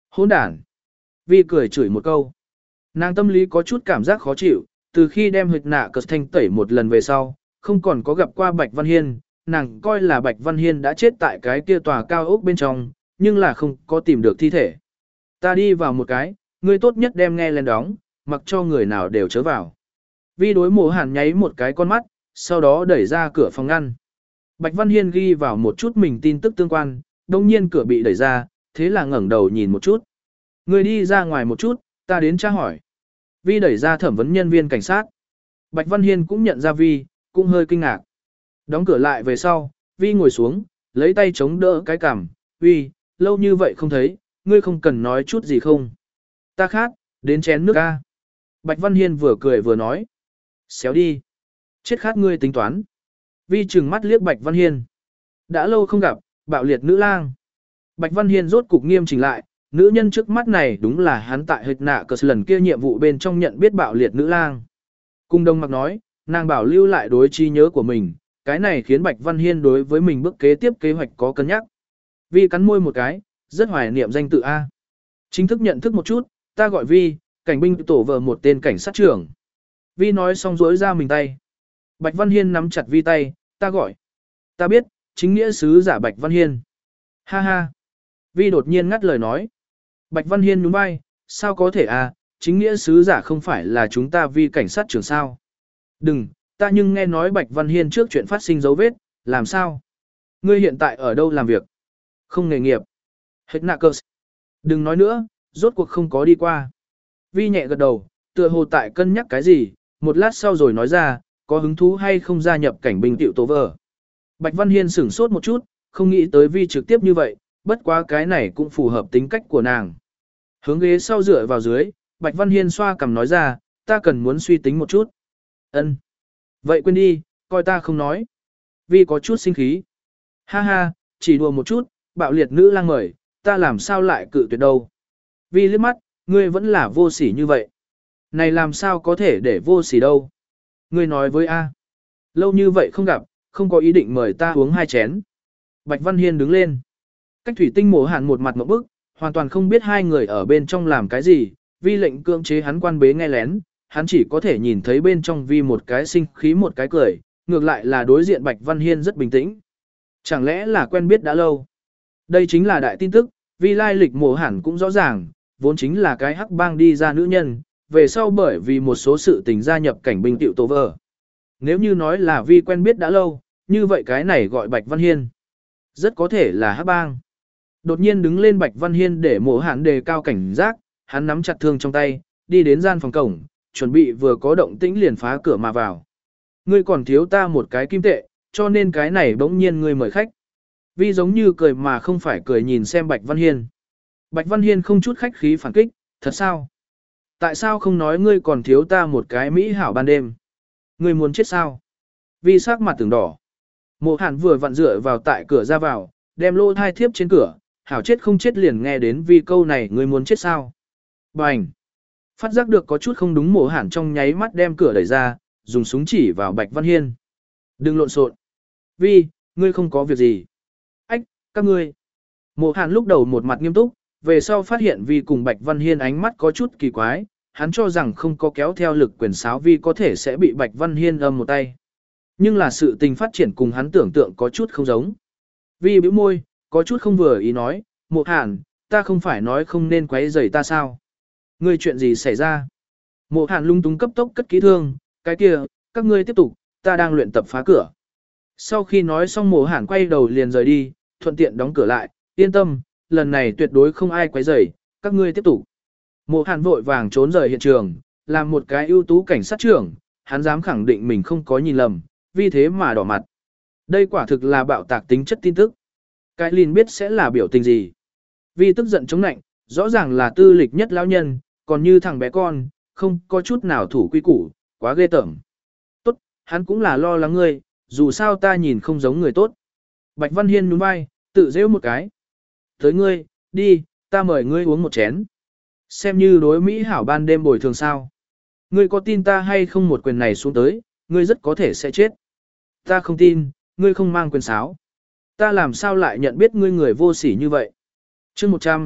Hỗn đản. Vi cười chửi một câu. Nàng tâm lý có chút cảm giác khó chịu, từ khi đem huyệt nạ cờ thanh tẩy một lần về sau, không còn có gặp qua Bạch Văn Hiên, nàng coi là Bạch Văn Hiên đã chết tại cái kia tòa cao ốc bên trong, nhưng là không có tìm được thi thể. Ta đi vào một cái, ngươi tốt nhất đem nghe lên đóng, mặc cho người nào đều chớ vào. Vi đối mộ hàn nháy một cái con mắt, sau đó đẩy ra cửa phòng ngăn. Bạch Văn Hiên ghi vào một chút mình tin tức tương quan, đồng nhiên cửa bị đẩy ra, thế là ngẩng đầu nhìn một chút. Ngươi đi ra ngoài một chút, ta đến tra hỏi. Vi đẩy ra thẩm vấn nhân viên cảnh sát. Bạch Văn Hiên cũng nhận ra Vi, cũng hơi kinh ngạc. Đóng cửa lại về sau, Vi ngồi xuống, lấy tay chống đỡ cái cằm. Vi, lâu như vậy không thấy, ngươi không cần nói chút gì không? Ta khát, đến chén nước ca. Bạch Văn Hiên vừa cười vừa nói. Xéo đi. Chết khát ngươi tính toán. Vi trừng mắt liếc Bạch Văn Hiên. Đã lâu không gặp, bạo liệt nữ lang. Bạch Văn Hiên rốt cục nghiêm chỉnh lại, nữ nhân trước mắt này đúng là hắn tại hịch nạ cờ lần kia nhiệm vụ bên trong nhận biết bạo liệt nữ lang. Cung Đông Mặc nói, nàng bảo lưu lại đối trí nhớ của mình, cái này khiến Bạch Văn Hiên đối với mình bước kế tiếp kế hoạch có cân nhắc. Vi cắn môi một cái, rất hoài niệm danh tự A. Chính thức nhận thức một chút, ta gọi Vi, cảnh binh tổ vợ một tên cảnh sát trưởng. Vi nói xong rối ra mình tay. Bạch Văn Hiên nắm chặt Vi tay, ta gọi. Ta biết, chính nghĩa sứ giả Bạch Văn Hiên. Ha ha. Vi đột nhiên ngắt lời nói. Bạch Văn Hiên nhún vai, sao có thể à, chính nghĩa sứ giả không phải là chúng ta Vi cảnh sát trưởng sao. Đừng, ta nhưng nghe nói Bạch Văn Hiên trước chuyện phát sinh dấu vết, làm sao? Ngươi hiện tại ở đâu làm việc? Không nghề nghiệp. Hết nạ cơ. Đừng nói nữa, rốt cuộc không có đi qua. Vi nhẹ gật đầu, tựa hồ tại cân nhắc cái gì, một lát sau rồi nói ra, có hứng thú hay không gia nhập cảnh binh tiểu tố vợ. Bạch Văn Hiên sửng sốt một chút, không nghĩ tới Vi trực tiếp như vậy, bất quá cái này cũng phù hợp tính cách của nàng. Hướng ghế sau dựa vào dưới, Bạch Văn Hiên xoa cằm nói ra, ta cần muốn suy tính một chút. Ân. Vậy quên đi, coi ta không nói. Vi có chút sinh khí. Ha ha, chỉ đùa một chút, bạo liệt nữ lang mời, ta làm sao lại cự tuyệt đâu. Vi liếc mắt, ngươi vẫn là vô sỉ như vậy. Này làm sao có thể để vô sỉ đâu. Ngươi nói với A. Lâu như vậy không gặp, không có ý định mời ta uống hai chén. Bạch Văn Hiên đứng lên. Cách thủy tinh mổ hàn một mặt một bức, hoàn toàn không biết hai người ở bên trong làm cái gì, Vi lệnh cưỡng chế hắn quan bế nghe lén, hắn chỉ có thể nhìn thấy bên trong Vi một cái sinh khí một cái cười, ngược lại là đối diện Bạch Văn Hiên rất bình tĩnh. Chẳng lẽ là quen biết đã lâu? Đây chính là đại tin tức, Vi lai lịch mổ hẳn cũng rõ ràng, vốn chính là cái hắc bang đi ra nữ nhân, về sau bởi vì một số sự tình gia nhập cảnh binh tiểu tổ vợ. Nếu như nói là Vi quen biết đã lâu, như vậy cái này gọi Bạch Văn Hiên. Rất có thể là hắc bang. Đột nhiên đứng lên Bạch Văn Hiên để mổ hẳn đề cao cảnh giác, hắn nắm chặt thương trong tay, đi đến gian phòng cổng, chuẩn bị vừa có động tĩnh liền phá cửa mà vào. Ngươi còn thiếu ta một cái kim tệ, cho nên cái này bỗng nhiên ngươi mời khách. Vi giống như cười mà không phải cười nhìn xem Bạch Văn Hiên. Bạch Văn Hiên không chút khách khí phản kích, thật sao? Tại sao không nói ngươi còn thiếu ta một cái mỹ hảo ban đêm? Ngươi muốn chết sao? Vi sắc mặt tưởng đỏ. Mộ Hàn vừa vặn dựa vào tại cửa ra vào, đem lô thai thiếp trên cửa, hảo chết không chết liền nghe đến Vi câu này ngươi muốn chết sao? Bành! Phát giác được có chút không đúng Mộ Hàn trong nháy mắt đem cửa đẩy ra, dùng súng chỉ vào Bạch Văn Hiên. Đừng lộn xộn. Vi, ngươi không có việc gì. Ách, các ngươi. Mộ Hàn lúc đầu một mặt nghiêm túc, về sau phát hiện Vi cùng Bạch Văn Hiên ánh mắt có chút kỳ quái, hắn cho rằng không có kéo theo lực quyền sáo Vi có thể sẽ bị Bạch Văn Hiên âm một tay. Nhưng là sự tình phát triển cùng hắn tưởng tượng có chút không giống. Vi bĩu môi, có chút không vừa ý nói, Mộ Hàn, ta không phải nói không nên quấy rầy ta sao? Ngươi chuyện gì xảy ra? Mộ Hàn lung túng cấp tốc cất kỹ thương, cái kia, các ngươi tiếp tục, ta đang luyện tập phá cửa. Sau khi nói xong Mộ Hàn quay đầu liền rời đi, thuận tiện đóng cửa lại, yên tâm, lần này tuyệt đối không ai quấy rầy, các ngươi tiếp tục. Mộ Hàn vội vàng trốn rời hiện trường, làm một cái ưu tú cảnh sát trưởng, hắn dám khẳng định mình không có nhìn lầm, vì thế mà đỏ mặt. Đây quả thực là bạo tạc tính chất tin tức. Cái Lin biết sẽ là biểu tình gì. Vi tức giận chống nạnh, rõ ràng là tư lịch nhất lão nhân, còn như thằng bé con, không có chút nào thủ quy củ, quá ghê tởm. Tốt, hắn cũng là lo lắng ngươi, dù sao ta nhìn không giống người tốt. Bạch Văn Hiên nhún vai, tự giễu một cái. Tới ngươi, đi, ta mời ngươi uống một chén. Xem như đối Mỹ hảo ban đêm bồi thường sao. Ngươi có tin ta hay không một quyền này xuống tới, ngươi rất có thể sẽ chết. Ta không tin, ngươi không mang quyền sáo. Ta làm sao lại nhận biết ngươi người vô sỉ như vậy. chương một trăm,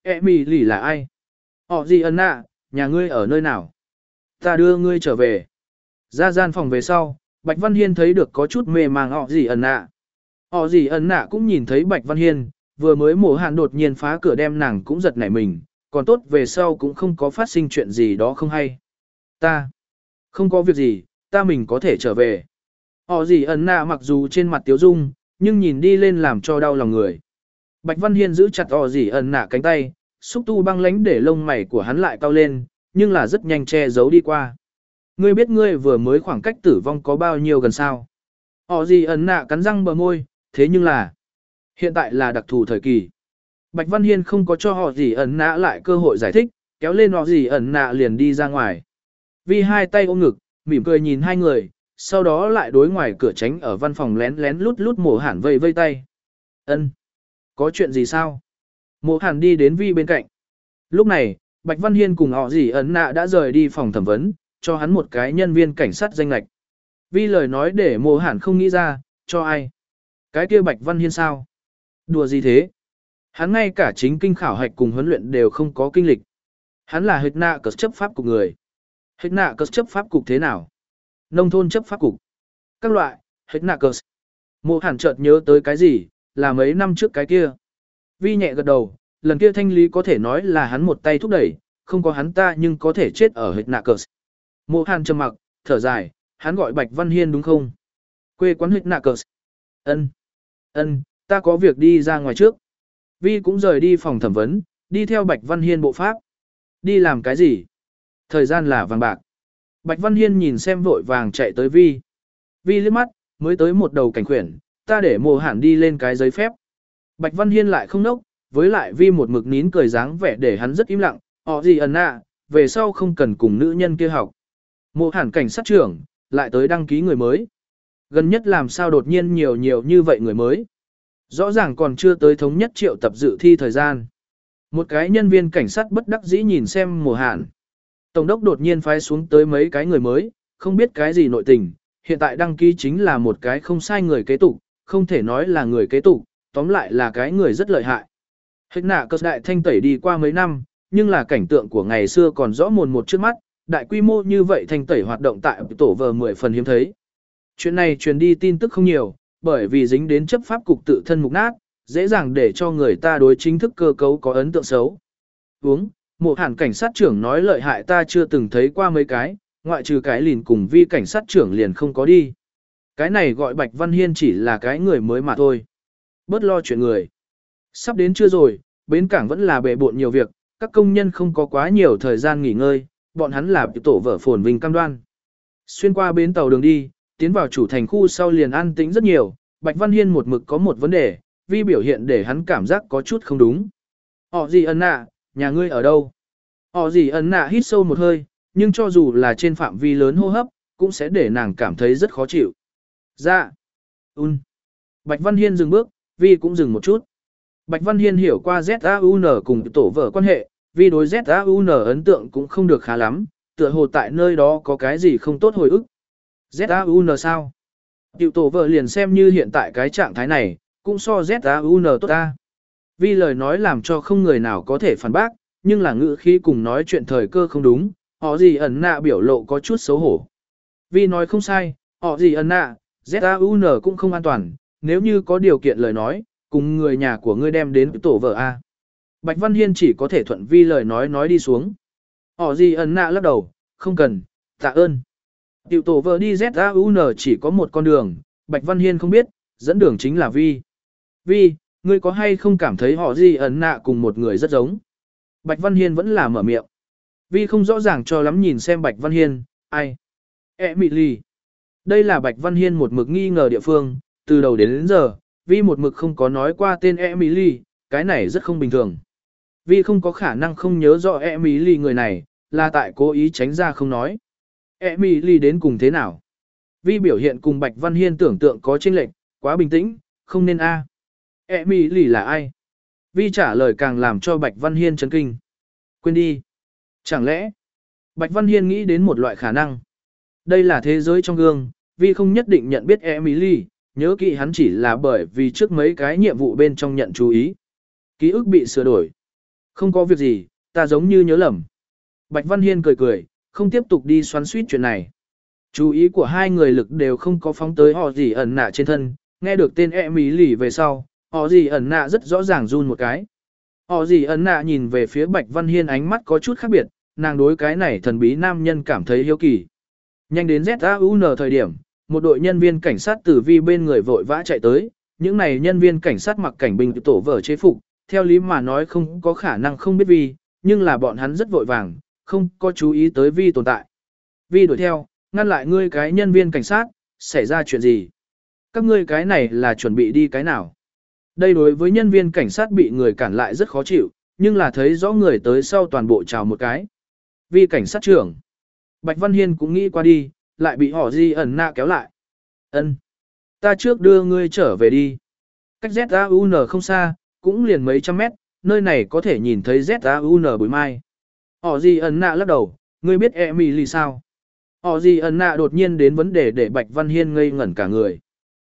Emily là ai? Họ gì ân nạ, nhà ngươi ở nơi nào? Ta đưa ngươi trở về. Ra gian phòng về sau, Bạch Văn Hiên thấy được có chút mê màng họ gì ân nạ. Họ gì ân nạ cũng nhìn thấy Bạch Văn Hiên, vừa mới mổ hạn đột nhiên phá cửa đem nàng cũng giật nảy mình, còn tốt về sau cũng không có phát sinh chuyện gì đó không hay. Ta, không có việc gì, ta mình có thể trở về. Họ gì ân nạ mặc dù trên mặt tiếu dung, nhưng nhìn đi lên làm cho đau lòng người. Bạch Văn Hiên giữ chặt họ gì ân nạ cánh tay, xúc tu băng lánh để lông mày của hắn lại cao lên, nhưng là rất nhanh che giấu đi qua. Ngươi biết ngươi vừa mới khoảng cách tử vong có bao nhiêu gần sao? Họ gì ẩn nạ cắn răng bờ môi, thế nhưng là hiện tại là đặc thù thời kỳ. Bạch Văn Hiên không có cho họ gì ẩn nạ lại cơ hội giải thích, kéo lên họ gì ẩn nạ liền đi ra ngoài. Vi hai tay ôm ngực, mỉm cười nhìn hai người, sau đó lại đối ngoài cửa tránh ở văn phòng lén lén lút lút mổ hẳn vây vây tay. Ân, có chuyện gì sao? Mộ hàn đi đến Vi bên cạnh. Lúc này, Bạch Văn Hiên cùng họ gì ẩn nạ đã rời đi phòng thẩm vấn, cho hắn một cái nhân viên cảnh sát danh lệch. Vi lời nói để mộ hàn không nghĩ ra, cho ai? Cái kia Bạch Văn Hiên sao? Đùa gì thế? Hắn ngay cả chính kinh khảo hạch cùng huấn luyện đều không có kinh lịch. Hắn là hết nạ cờ chấp pháp cục người. Hết nạ cờ chấp pháp cục thế nào? Nông thôn chấp pháp cục. Các loại, hết nạ cờ. Mộ hàn chợt nhớ tới cái gì, là mấy năm trước cái kia. Vi nhẹ gật đầu, lần kia thanh lý có thể nói là hắn một tay thúc đẩy, không có hắn ta nhưng có thể chết ở hết nạ cờ. Mộ hàn trầm mặc, thở dài, hắn gọi Bạch Văn Hiên đúng không? Quê quán hết nạ cờ. Ân, ân, ta có việc đi ra ngoài trước. Vi cũng rời đi phòng thẩm vấn, đi theo Bạch Văn Hiên bộ pháp. Đi làm cái gì? Thời gian là vàng bạc. Bạch Văn Hiên nhìn xem vội vàng chạy tới Vi. Vi liếc mắt, mới tới một đầu cảnh khuyển, ta để mồ hẳn đi lên cái giấy phép. Bạch Văn Hiên lại không nốc, với lại Vi một mực nín cười dáng vẻ để hắn rất im lặng, họ gì ẩn nạ, về sau không cần cùng nữ nhân kia học. Mộ hẳn cảnh sát trưởng, lại tới đăng ký người mới. Gần nhất làm sao đột nhiên nhiều nhiều như vậy người mới. Rõ ràng còn chưa tới thống nhất triệu tập dự thi thời gian. Một cái nhân viên cảnh sát bất đắc dĩ nhìn xem mùa hạn. Tổng đốc đột nhiên phái xuống tới mấy cái người mới, không biết cái gì nội tình, hiện tại đăng ký chính là một cái không sai người kế tục, không thể nói là người kế tục, tóm lại là cái người rất lợi hại. Hết nạ cơ đại thanh tẩy đi qua mấy năm, nhưng là cảnh tượng của ngày xưa còn rõ mồn một trước mắt, đại quy mô như vậy thanh tẩy hoạt động tại tổ vờ mười phần hiếm thấy. Chuyện này truyền đi tin tức không nhiều, bởi vì dính đến chấp pháp cục tự thân mục nát, dễ dàng để cho người ta đối chính thức cơ cấu có ấn tượng xấu. Uống, một hẳn cảnh sát trưởng nói lợi hại ta chưa từng thấy qua mấy cái, ngoại trừ cái lìn cùng Vi cảnh sát trưởng liền không có đi. Cái này gọi Bạch Văn Hiên chỉ là cái người mới mà thôi. Bớt lo chuyện người. Sắp đến chưa rồi, bến cảng vẫn là bề bộn nhiều việc, các công nhân không có quá nhiều thời gian nghỉ ngơi, bọn hắn là tổ vợ phồn vinh cam đoan. Xuyên qua bến tàu đường đi, tiến vào chủ thành khu sau liền an tĩnh rất nhiều, Bạch Văn Hiên một mực có một vấn đề, Vi biểu hiện để hắn cảm giác có chút không đúng. Họ gì ân nạ, nhà ngươi ở đâu? Họ gì ân nạ hít sâu một hơi, nhưng cho dù là trên phạm vi lớn hô hấp, cũng sẽ để nàng cảm thấy rất khó chịu. Dạ. Un. Bạch Văn Hiên dừng bước, Vi cũng dừng một chút. Bạch Văn Hiên hiểu qua Z A U N cùng tổ vợ quan hệ, Vi đối Z A U N ấn tượng cũng không được khá lắm, tựa hồ tại nơi đó có cái gì không tốt hồi ức. Z A U N sao? Tiểu tổ vợ liền xem như hiện tại cái trạng thái này, cũng so Z A U N tốt ta. Vi lời nói làm cho không người nào có thể phản bác, nhưng là ngữ khí cùng nói chuyện thời cơ không đúng, họ gì ẩn nạ biểu lộ có chút xấu hổ. Vi nói không sai, họ gì ẩn nạ, Z A U N cũng không an toàn, nếu như có điều kiện lời nói, cùng người nhà của ngươi đem đến tổ vợ A. Bạch Văn Hiên chỉ có thể thuận Vi lời nói nói đi xuống. Họ gì ẩn nạ lắc đầu, không cần, tạ ơn. Tiểu tổ vợ đi Z A U N chỉ có một con đường, Bạch Văn Hiên không biết, dẫn đường chính là Vi. Vi, ngươi có hay không cảm thấy họ gì ẩn nạ cùng một người rất giống? Bạch Văn Hiên vẫn là mở miệng. Vi không rõ ràng cho lắm nhìn xem Bạch Văn Hiên, ai? Emily. Đây là Bạch Văn Hiên một mực nghi ngờ địa phương, từ đầu đến đến giờ, Vi một mực không có nói qua tên Emily, cái này rất không bình thường. Vi không có khả năng không nhớ rõ Emily người này, là tại cố ý tránh ra không nói. Emily đến cùng thế nào? Vi biểu hiện cùng Bạch Văn Hiên tưởng tượng có chênh lệch, quá bình tĩnh, không nên a. Emily là ai? Vi trả lời càng làm cho Bạch Văn Hiên chấn kinh. Quên đi. Chẳng lẽ? Bạch Văn Hiên nghĩ đến một loại khả năng. Đây là thế giới trong gương, Vi không nhất định nhận biết Emily, nhớ kỹ hắn chỉ là bởi vì trước mấy cái nhiệm vụ bên trong nhận chú ý. Ký ức bị sửa đổi. Không có việc gì, ta giống như nhớ lầm. Bạch Văn Hiên cười cười, không tiếp tục đi xoắn suýt chuyện này. Chú ý của hai người lực đều không có phóng tới họ gì ẩn nạ trên thân, nghe được tên e mỹ lì về sau, họ gì ẩn nạ rất rõ ràng run một cái. Họ gì ẩn nạ nhìn về phía Bạch Văn Hiên ánh mắt có chút khác biệt, nàng đối cái này thần bí nam nhân cảm thấy hiếu kỳ. Nhanh đến Z A U N thời điểm, một đội nhân viên cảnh sát từ vi bên người vội vã chạy tới, những này nhân viên cảnh sát mặc cảnh binh tổ vở chế phục, theo lý mà nói không có khả năng không biết vi, nhưng là bọn hắn rất vội vàng, không có chú ý tới vi tồn tại. Vi đuổi theo, ngăn lại ngươi cái nhân viên cảnh sát, xảy ra chuyện gì? Các ngươi cái này là chuẩn bị đi cái nào? Đây đối với nhân viên cảnh sát bị người cản lại rất khó chịu, nhưng là thấy rõ người tới sau toàn bộ chào một cái. Vi cảnh sát trưởng. Bạch Văn Hiên cũng nghĩ qua đi, lại bị họ di ẩn nạ kéo lại. Ân, ta trước đưa ngươi trở về đi. Cách Z A U N không xa, cũng liền mấy trăm mét, nơi này có thể nhìn thấy Z A U N bụi mai. Họ di ẩn nạ lắc đầu, ngươi biết Emily sao? Họ gì ẩn nạ đột nhiên đến vấn đề để Bạch Văn Hiên ngây ngẩn cả người.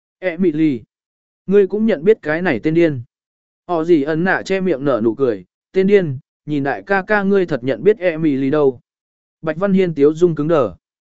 Emily, ngươi cũng nhận biết cái này tên điên. Họ gì ẩn nạ che miệng nở nụ cười, tên điên, nhìn đại ca ca ngươi thật nhận biết Emily đâu. Bạch Văn Hiên tiếu dung cứng đờ.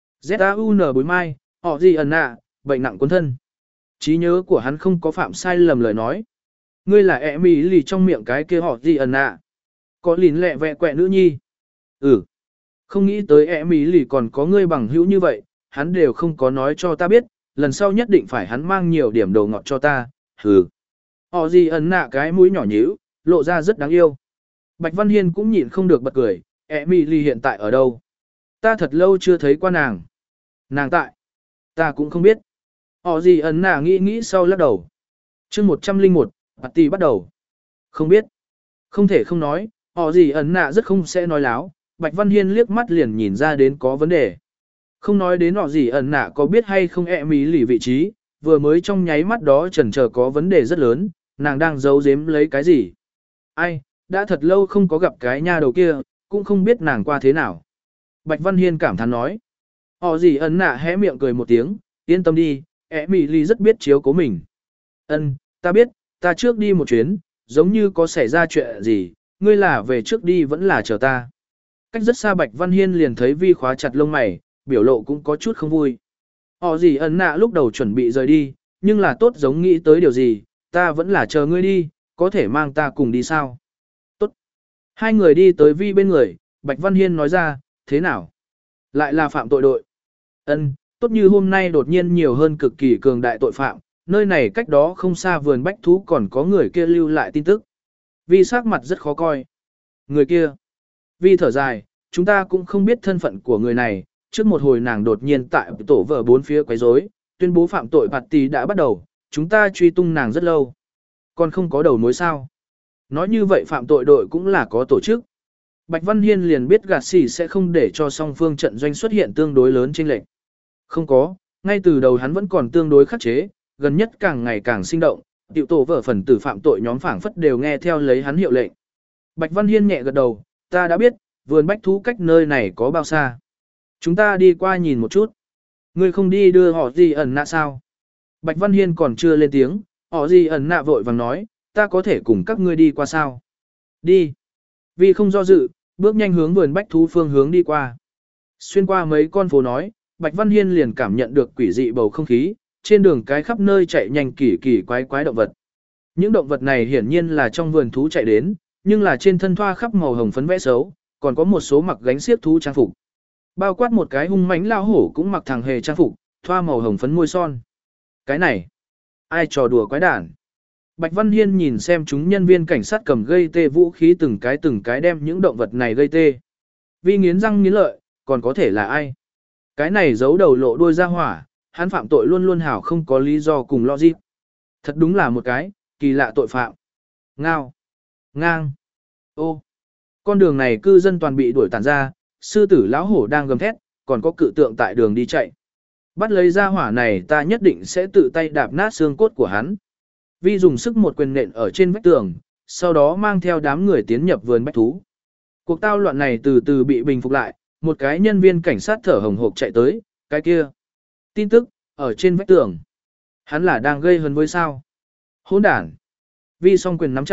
Z A U N bối mai, họ gì ẩn nạ, bệnh nặng cuốn thân. Trí nhớ của hắn không có phạm sai lầm lời nói. Ngươi là Emily trong miệng cái kia họ gì ẩn nạ. Có lìn lẹ vẹ quẹ nữ nhi. Ừ. Không nghĩ tới Emily còn có ngươi bằng hữu như vậy, hắn đều không có nói cho ta biết, lần sau nhất định phải hắn mang nhiều điểm đồ ngọt cho ta, hừ. Họ gì ẩn nạ cái mũi nhỏ nhíu, lộ ra rất đáng yêu. Bạch Văn Hiên cũng nhịn không được bật cười, Emily hiện tại ở đâu? Ta thật lâu chưa thấy qua nàng. Nàng tại? Ta cũng không biết. Họ gì ẩn nạ nghĩ nghĩ sau lắc đầu. chương một trăm lẻ một, party bắt đầu. Không biết. Không thể không nói, họ gì ẩn nạ rất không sẽ nói láo. Bạch Văn Hiên liếc mắt liền nhìn ra đến có vấn đề. Không nói đến họ gì ẩn nạ có biết hay không e mí lì vị trí, vừa mới trong nháy mắt đó chần chờ có vấn đề rất lớn, nàng đang giấu giếm lấy cái gì. Ai, đã thật lâu không có gặp cái nha đầu kia, cũng không biết nàng qua thế nào. Bạch Văn Hiên cảm thán nói. Họ gì ẩn nạ hé miệng cười một tiếng, yên tâm đi, e mí lì rất biết chiếu cố mình. Ân, ta biết, ta trước đi một chuyến, giống như có xảy ra chuyện gì, ngươi là về trước đi vẫn là chờ ta. Cách rất xa Bạch Văn Hiên liền thấy Vi khóa chặt lông mày, biểu lộ cũng có chút không vui. Họ gì ẩn nạ lúc đầu chuẩn bị rời đi, nhưng là tốt giống nghĩ tới điều gì, ta vẫn là chờ ngươi đi, có thể mang ta cùng đi sao? Tốt. Hai người đi tới Vi bên người, Bạch Văn Hiên nói ra, thế nào? Lại là phạm tội đội. Ân, tốt như hôm nay đột nhiên nhiều hơn cực kỳ cường đại tội phạm, nơi này cách đó không xa vườn bách thú còn có người kia lưu lại tin tức. Vi sắc mặt rất khó coi. Người kia. Vi thở dài, chúng ta cũng không biết thân phận của người này, trước một hồi nàng đột nhiên tại tổ vợ bốn phía quấy rối, tuyên bố phạm tội party đã bắt đầu, chúng ta truy tung nàng rất lâu. Còn không có đầu mối sao? Nói như vậy phạm tội đội cũng là có tổ chức. Bạch Văn Hiên liền biết gạt xỉ sẽ không để cho song phương trận doanh xuất hiện tương đối lớn chênh lệch. Không có, ngay từ đầu hắn vẫn còn tương đối khắc chế, gần nhất càng ngày càng sinh động, tiểu tổ vợ phần tử phạm tội nhóm phảng phất đều nghe theo lấy hắn hiệu lệnh. Bạch Văn Hiên nhẹ gật đầu, ta đã biết, vườn bách thú cách nơi này có bao xa. Chúng ta đi qua nhìn một chút. Ngươi không đi đưa họ gì ẩn nạ sao? Bạch Văn Hiên còn chưa lên tiếng, họ gì ẩn nạ vội vàng nói, ta có thể cùng các ngươi đi qua sao? Đi. Vì không do dự, bước nhanh hướng vườn bách thú phương hướng đi qua. Xuyên qua mấy con phố nói, Bạch Văn Hiên liền cảm nhận được quỷ dị bầu không khí, trên đường cái khắp nơi chạy nhanh kỳ kỳ quái quái động vật. Những động vật này hiển nhiên là trong vườn thú chạy đến, nhưng là trên thân thoa khắp màu hồng phấn vẽ xấu, còn có một số mặc gánh xiếc thú trang phục. Bao quát một cái hung mãnh lao hổ cũng mặc thằng hề trang phục, thoa màu hồng phấn môi son. Cái này, ai trò đùa quái đản. Bạch Văn Hiên nhìn xem chúng nhân viên cảnh sát cầm gây tê vũ khí từng cái từng cái đem những động vật này gây tê. Vi nghiến răng nghiến lợi, còn có thể là ai? Cái này giấu đầu lộ đuôi ra hỏa, hắn phạm tội luôn luôn hảo không có lý do cùng logic. Thật đúng là một cái, kỳ lạ tội phạm. Ngao. Ngang. Ô. Con đường này cư dân toàn bị đuổi tàn ra, sư tử lão hổ đang gầm thét, còn có cự tượng tại đường đi chạy. Bắt lấy ra hỏa này ta nhất định sẽ tự tay đạp nát xương cốt của hắn. Vi dùng sức một quyền nện ở trên vách tường, sau đó mang theo đám người tiến nhập vườn bách thú. Cuộc tao loạn này từ từ bị bình phục lại, một cái nhân viên cảnh sát thở hồng hộc chạy tới, cái kia. Tin tức, ở trên vách tường. Hắn là đang gây hấn với sao. Hỗn đản. Vi song quyền nắm chặt,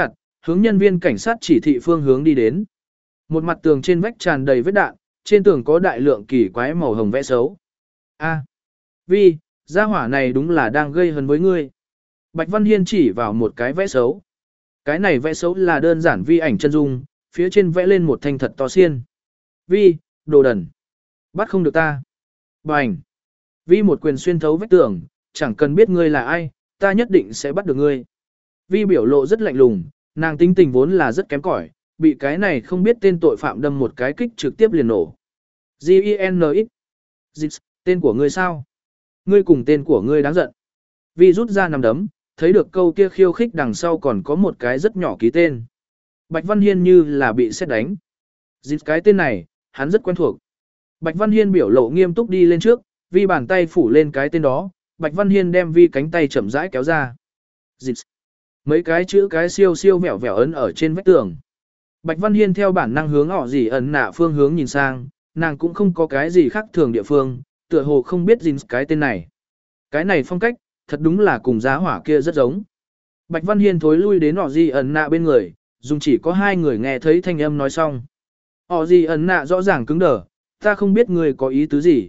hướng nhân viên cảnh sát chỉ thị phương hướng đi đến. Một mặt tường trên vách tràn đầy vết đạn, trên tường có đại lượng kỳ quái màu hồng vẽ xấu. A, Vi, gia hỏa này đúng là đang gây hấn với ngươi. Bạch Văn Hiên chỉ vào một cái vẽ xấu. Cái này vẽ xấu là đơn giản vi ảnh chân dung, phía trên vẽ lên một thanh thật to xiên. Vi, đồ đần. Bắt không được ta. Bành. Vi một quyền xuyên thấu vách tường, chẳng cần biết ngươi là ai, ta nhất định sẽ bắt được ngươi. Vi biểu lộ rất lạnh lùng, nàng tính tình vốn là rất kém cỏi, bị cái này không biết tên tội phạm đâm một cái kích trực tiếp liền nổ. G I N X. Dịch, tên của ngươi sao? Ngươi cùng tên của ngươi đáng giận. Vi rút ra nằm đấm, thấy được câu kia khiêu khích đằng sau còn có một cái rất nhỏ ký tên. Bạch Văn Hiên như là bị sét đánh. Dịch cái tên này, hắn rất quen thuộc. Bạch Văn Hiên biểu lộ nghiêm túc đi lên trước, Vi bàn tay phủ lên cái tên đó, Bạch Văn Hiên đem Vi cánh tay chậm rãi kéo ra. Dịch. Mấy cái chữ cái siêu siêu vẹo vẹo ấn ở trên vách tường. Bạch Văn Hiên theo bản năng hướng họ gì ẩn nạ phương hướng nhìn sang, nàng cũng không có cái gì khác thường địa phương, tựa hồ không biết Jin cái tên này. Cái này phong cách, thật đúng là cùng giá hỏa kia rất giống. Bạch Văn Hiên thối lui đến họ gì ẩn nạ bên người, dùng chỉ có hai người nghe thấy thanh âm nói xong. Họ gì ẩn nạ rõ ràng cứng đờ, ta không biết người có ý tứ gì.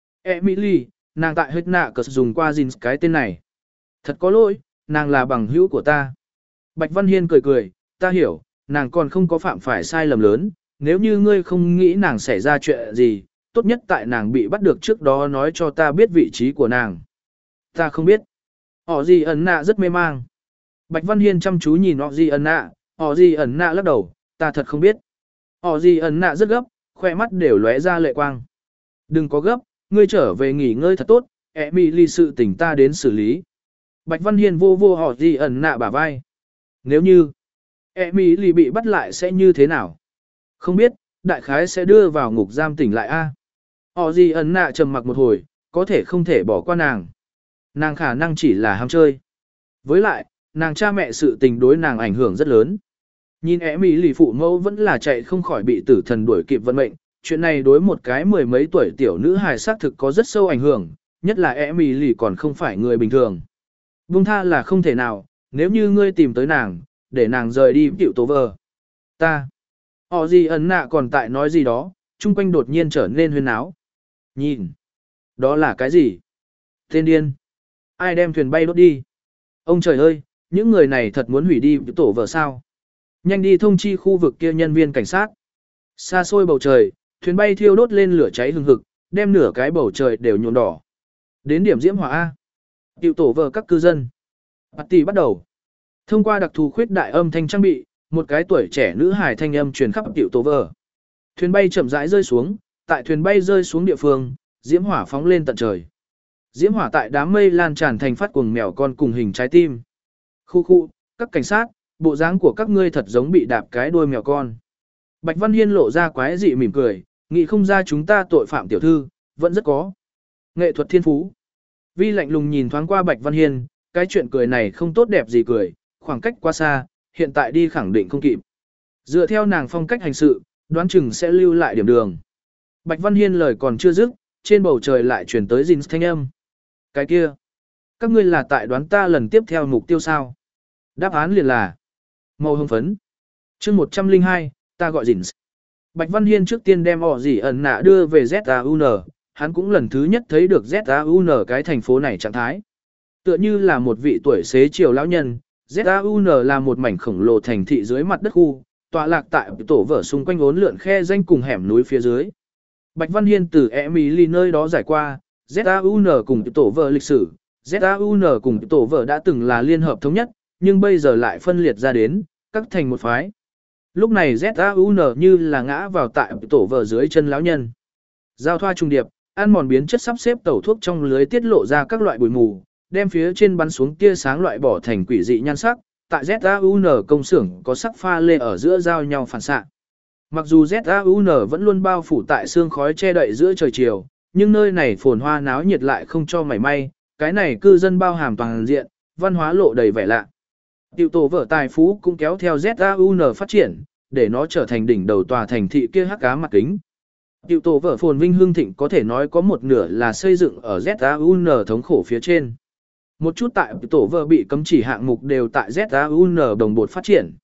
Emily, nàng tại hết nạ cờ dùng qua Jin cái tên này. Thật có lỗi, nàng là bằng hữu của ta. Bạch Văn Hiên cười cười, ta hiểu, nàng còn không có phạm phải sai lầm lớn, nếu như ngươi không nghĩ nàng xảy ra chuyện gì, tốt nhất tại nàng bị bắt được trước đó nói cho ta biết vị trí của nàng. Ta không biết. Họ gì ẩn nạ rất mê mang. Bạch Văn Hiên chăm chú nhìn họ gì ẩn nạ, họ gì ẩn nạ lắc đầu, ta thật không biết. Họ gì ẩn nạ rất gấp, khoe mắt đều lóe ra lệ quang. Đừng có gấp, ngươi trở về nghỉ ngơi thật tốt, Emily sự tình ta đến xử lý. Bạch Văn Hiên vô vô họ gì ẩn nạ bả vai. Nếu như Emily bị bắt lại sẽ như thế nào? Không biết, đại khái sẽ đưa vào ngục giam tỉnh lại a. Họ gì ẩn nạ trầm mặc một hồi, có thể không thể bỏ qua nàng. Nàng khả năng chỉ là ham chơi. Với lại, nàng cha mẹ sự tình đối nàng ảnh hưởng rất lớn. Nhìn Emily phụ mẫu vẫn là chạy không khỏi bị tử thần đuổi kịp vận mệnh, chuyện này đối một cái mười mấy tuổi tiểu nữ hài xác thực có rất sâu ảnh hưởng, nhất là Emily còn không phải người bình thường. Buông tha là không thể nào, nếu như ngươi tìm tới nàng, để nàng rời đi tiểu tố vờ. Ta. Họ gì ẩn nạ còn tại nói gì đó, chung quanh đột nhiên trở nên huyên náo. Nhìn. Đó là cái gì? Tên điên. Ai đem thuyền bay đốt đi? Ông trời ơi, những người này thật muốn hủy đi tổ vợ sao? Nhanh đi thông chi khu vực kia nhân viên cảnh sát. Xa xôi bầu trời, thuyền bay thiêu đốt lên lửa cháy hừng hực, đem nửa cái bầu trời đều nhuộm đỏ. Đến điểm diễm hỏa A. Tiểu tổ vợ các cư dân. Party bắt đầu. Thông qua đặc thù khuyết đại âm thanh trang bị, một cái tuổi trẻ nữ hài thanh âm truyền khắp tiểu tổ vợ. Thuyền bay chậm rãi rơi xuống, tại thuyền bay rơi xuống địa phương, diễm hỏa phóng lên tận trời. Diễm hỏa tại đám mây lan tràn thành phát cuồng mèo con cùng hình trái tim. Khu khu, các cảnh sát, bộ dáng của các ngươi thật giống bị đạp cái đuôi mèo con. Bạch Văn Hiên lộ ra quái dị mỉm cười, nghĩ không ra chúng ta tội phạm tiểu thư, vẫn rất có nghệ thuật thiên phú. Vi lạnh lùng nhìn thoáng qua Bạch Văn Hiên, cái chuyện cười này không tốt đẹp gì cười, khoảng cách quá xa, hiện tại đi khẳng định không kịp. Dựa theo nàng phong cách hành sự, đoán chừng sẽ lưu lại điểm đường. Bạch Văn Hiên lời còn chưa dứt, trên bầu trời lại truyền tới Jin thanh âm. Cái kia, các ngươi là tại đoán ta lần tiếp theo mục tiêu sao? Đáp án liền là màu hồng phấn. Chương một trăm lẻ hai, ta gọi Jin. Bạch Văn Hiên trước tiên đem họ gì ẩn nạ đưa về Z A U N, hắn cũng lần thứ nhất thấy được Z A U N cái thành phố này trạng thái. Tựa như là một vị tuổi xế chiều lão nhân, Z A U N là một mảnh khổng lồ thành thị dưới mặt đất khu, tọa lạc tại tổ vở xung quanh ốn lượn khe danh cùng hẻm núi phía dưới. Bạch Văn Hiên từ Emily nơi đó giải qua, Z A U N cùng tổ vở lịch sử, Z A U N cùng tổ vở đã từng là liên hợp thống nhất, nhưng bây giờ lại phân liệt ra đến, các thành một phái. Lúc này Z A U N như là ngã vào tại tổ vở dưới chân lão nhân. Giao thoa trùng điệp, ăn mòn biến chất sắp xếp tẩu thuốc trong lưới tiết lộ ra các loại bụi mù, đem phía trên bắn xuống tia sáng loại bỏ thành quỷ dị nhan sắc, tại Z A U N công xưởng có sắc pha lê ở giữa giao nhau phản xạ. Mặc dù Z A U N vẫn luôn bao phủ tại sương khói che đậy giữa trời chiều, nhưng nơi này phồn hoa náo nhiệt lại không cho mảy may, cái này cư dân bao hàm toàn diện, văn hóa lộ đầy vẻ lạ. Tiểu tổ vở tài phú cũng kéo theo Z A U N phát triển, để nó trở thành đỉnh đầu tòa thành thị kia hắc ám mặt kính. Tiểu tổ vở phồn vinh hương thịnh có thể nói có một nửa là xây dựng ở Z A U N thống khổ phía trên. Một chút tại tổ vở bị cấm chỉ hạng mục đều tại Z A U N đồng bột phát triển.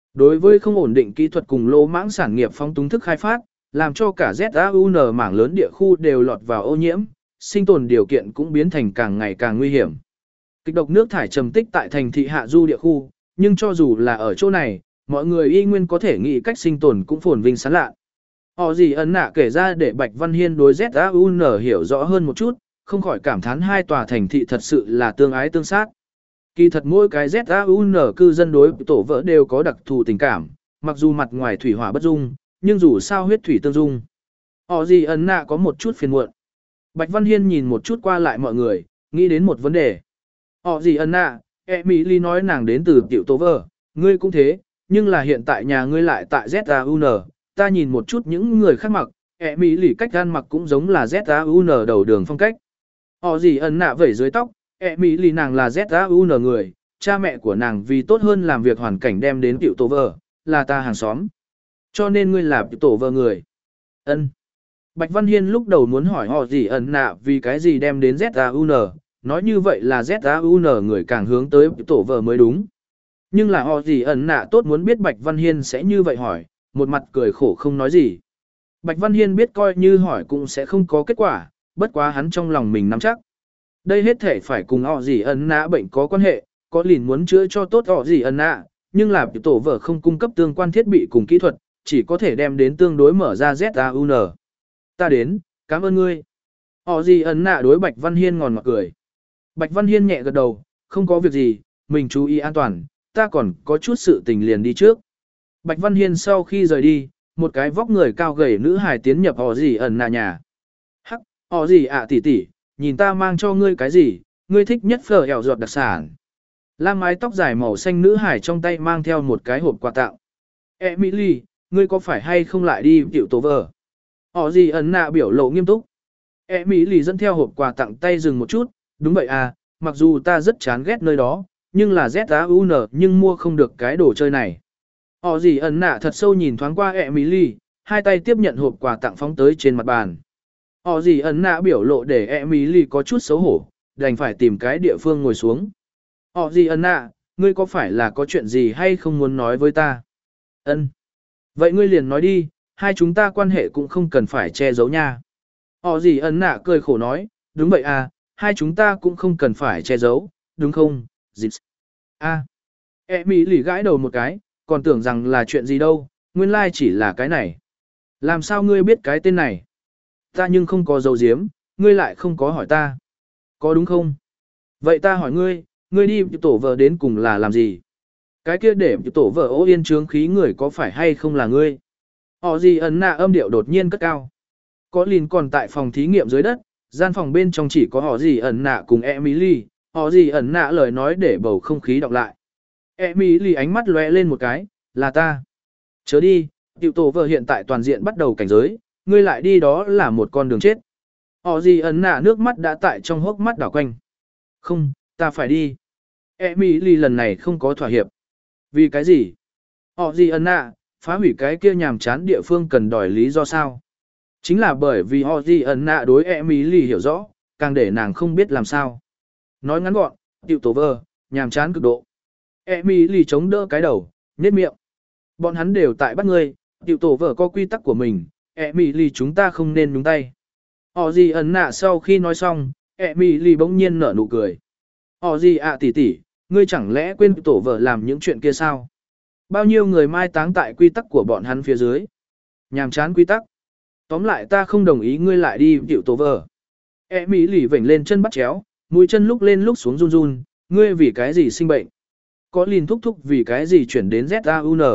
Đối với không ổn định kỹ thuật cùng lỗ mãng sản nghiệp phóng túng thức khai phát, làm cho cả Z A U N mảng lớn địa khu đều lọt vào ô nhiễm, sinh tồn điều kiện cũng biến thành càng ngày càng nguy hiểm. Kịch độc nước thải trầm tích tại thành thị hạ du địa khu, nhưng cho dù là ở chỗ này, mọi người y nguyên có thể nghĩ cách sinh tồn cũng phồn vinh sán lạ. Họ gì ấn nạ kể ra để Bạch Văn Hiên đối Z A U N hiểu rõ hơn một chút, không khỏi cảm thán hai tòa thành thị thật sự là tương ái tương sát. Kỳ thật mỗi cái Z A U N cư dân đối tổ vỡ đều có đặc thù tình cảm, mặc dù mặt ngoài thủy hỏa bất dung, nhưng dù sao huyết thủy tương dung. Họ gì ấn nạ có một chút phiền muộn. Bạch Văn Hiên nhìn một chút qua lại mọi người, nghĩ đến một vấn đề. Họ gì ấn nạ, Emily nói nàng đến từ tiểu tổ vỡ, ngươi cũng thế, nhưng là hiện tại nhà ngươi lại tại Z A U N, ta nhìn một chút những người khác mặc, Emily cách gan mặc cũng giống là Z A U N đầu đường phong cách. Họ gì ấn nạ vẩy dưới tóc, Emily nàng là Z A U N người, cha mẹ của nàng vì tốt hơn làm việc hoàn cảnh đem đến tiểu tổ vợ, là ta hàng xóm. Cho nên ngươi là tiểu tổ vợ người. Ân. Bạch Văn Hiên lúc đầu muốn hỏi họ gì ấn nạ vì cái gì đem đến Z A U N, nói như vậy là Z A U N người càng hướng tới tiểu tổ vợ mới đúng. Nhưng là họ gì ấn nạ tốt muốn biết Bạch Văn Hiên sẽ như vậy hỏi, một mặt cười khổ không nói gì. Bạch Văn Hiên biết coi như hỏi cũng sẽ không có kết quả, bất quá hắn trong lòng mình nắm chắc. Đây hết thể phải cùng họ gì ấn nạ bệnh có quan hệ, có lìn muốn chữa cho tốt họ gì ấn nạ, nhưng là tổ vợ không cung cấp tương quan thiết bị cùng kỹ thuật, chỉ có thể đem đến tương đối mở ra Z A U N. Ta đến, cảm ơn ngươi. Họ gì ấn nạ đối Bạch Văn Hiên ngòn ngọt cười. Bạch Văn Hiên nhẹ gật đầu, không có việc gì, mình chú ý an toàn, ta còn có chút sự tình liền đi trước. Bạch Văn Hiên sau khi rời đi, một cái vóc người cao gầy nữ hài tiến nhập họ gì ẩn nạ nhà. Hắc, họ gì ạ tỷ tỷ, nhìn ta mang cho ngươi cái gì, ngươi thích nhất phở ẻo giọt đặc sản. Lam mái tóc dài màu xanh nữ hải trong tay mang theo một cái hộp quà tặng. Emily, ngươi có phải hay không lại đi tiểu tổ vợ? Họ gì ẩn nạ biểu lộ nghiêm túc. Emily dẫn theo hộp quà tặng tay dừng một chút, đúng vậy à, mặc dù ta rất chán ghét nơi đó, nhưng là Z A U N nhưng mua không được cái đồ chơi này. Họ gì ẩn nạ thật sâu nhìn thoáng qua Emily, hai tay tiếp nhận hộp quà tặng phóng tới trên mặt bàn. Họ gì ẩn nạ biểu lộ để Emily có chút xấu hổ, đành phải tìm cái địa phương ngồi xuống. Họ gì ẩn nạ, ngươi có phải là có chuyện gì hay không muốn nói với ta? Ân. Vậy ngươi liền nói đi, hai chúng ta quan hệ cũng không cần phải che giấu nha. Họ gì ẩn nạ cười khổ nói, đúng vậy à, hai chúng ta cũng không cần phải che giấu, đúng không? Dịp. A. Emily gãi đầu một cái, còn tưởng rằng là chuyện gì đâu, nguyên lai chỉ là cái này. Làm sao ngươi biết cái tên này? Ta nhưng không có dấu diếm, ngươi lại không có hỏi ta. Có đúng không? Vậy ta hỏi ngươi, ngươi đi tổ vợ đến cùng là làm gì? Cái kia để tổ vợ ô yên trướng khí người có phải hay không là ngươi? Họ gì ấn nạ âm điệu đột nhiên cất cao. Có Lìn còn tại phòng thí nghiệm dưới đất, gian phòng bên trong chỉ có họ gì ẩn nạ cùng Emily, họ gì ẩn nạ lời nói để bầu không khí đọc lại. Emily ánh mắt lóe lên một cái, là ta. Chớ đi, tiểu tổ vợ hiện tại toàn diện bắt đầu cảnh giới, ngươi lại đi đó là một con đường chết. Họ gì ấn nạ nước mắt đã tại trong hốc mắt đảo quanh. Không, ta phải đi. Emily lần này không có thỏa hiệp. Vì cái gì? Họ gì ấn nạ, phá hủy cái kia nhàm chán địa phương cần đòi lý do sao? Chính là bởi vì họ gì ấn nạ đối Emily hiểu rõ, càng để nàng không biết làm sao. Nói ngắn gọn, tiểu tổ vợ, nhàm chán cực độ. Emily chống đỡ cái đầu, nhếch miệng. Bọn hắn đều tại bắt ngươi, tiểu tổ vợ có quy tắc của mình, Emily chúng ta không nên nhúng tay. Họ gì ẩn nạ sau khi nói xong, Emily bỗng nhiên nở nụ cười. Họ gì ạ tỷ tỷ, ngươi chẳng lẽ quên tổ vợ làm những chuyện kia sao? Bao nhiêu người mai táng tại quy tắc của bọn hắn phía dưới? Nhàm chán quy tắc. Tóm lại ta không đồng ý ngươi lại đi tiểu tổ vợ. Emily vểnh lên chân bắt chéo, mũi chân lúc lên lúc xuống run run, ngươi vì cái gì sinh bệnh? Có Lìn thúc thúc vì cái gì chuyển đến Z A U N?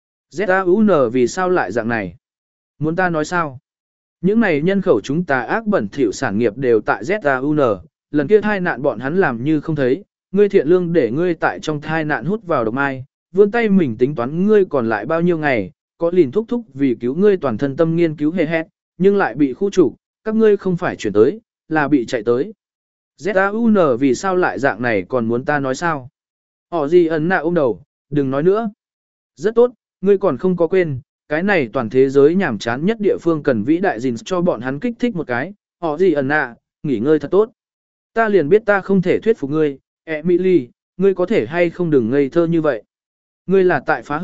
Z A U N vì sao lại dạng này? Muốn ta nói sao? Những này nhân khẩu chúng ta ác bẩn thỉu sản nghiệp đều tại Z A U N, lần kia thai nạn bọn hắn làm như không thấy, ngươi thiện lương để ngươi tại trong thai nạn hút vào độc mai, vươn tay mình tính toán ngươi còn lại bao nhiêu ngày, có Lìn thúc thúc vì cứu ngươi toàn thân tâm nghiên cứu hề hét, nhưng lại bị khu trục, các ngươi không phải chuyển tới, là bị chạy tới. Z A U N vì sao lại dạng này còn muốn ta nói sao? Họ gì ấn nạ ôm đầu, đừng nói nữa. Rất tốt, ngươi còn không có quên, cái này toàn thế giới nhàm chán nhất địa phương cần vĩ đại gìn cho bọn hắn kích thích một cái. Họ gì ấn nạ, nghỉ ngơi thật tốt. Ta liền biết ta không thể thuyết phục ngươi, Emily, ngươi có thể hay không đừng ngây thơ như vậy. Ngươi là tại phá hư,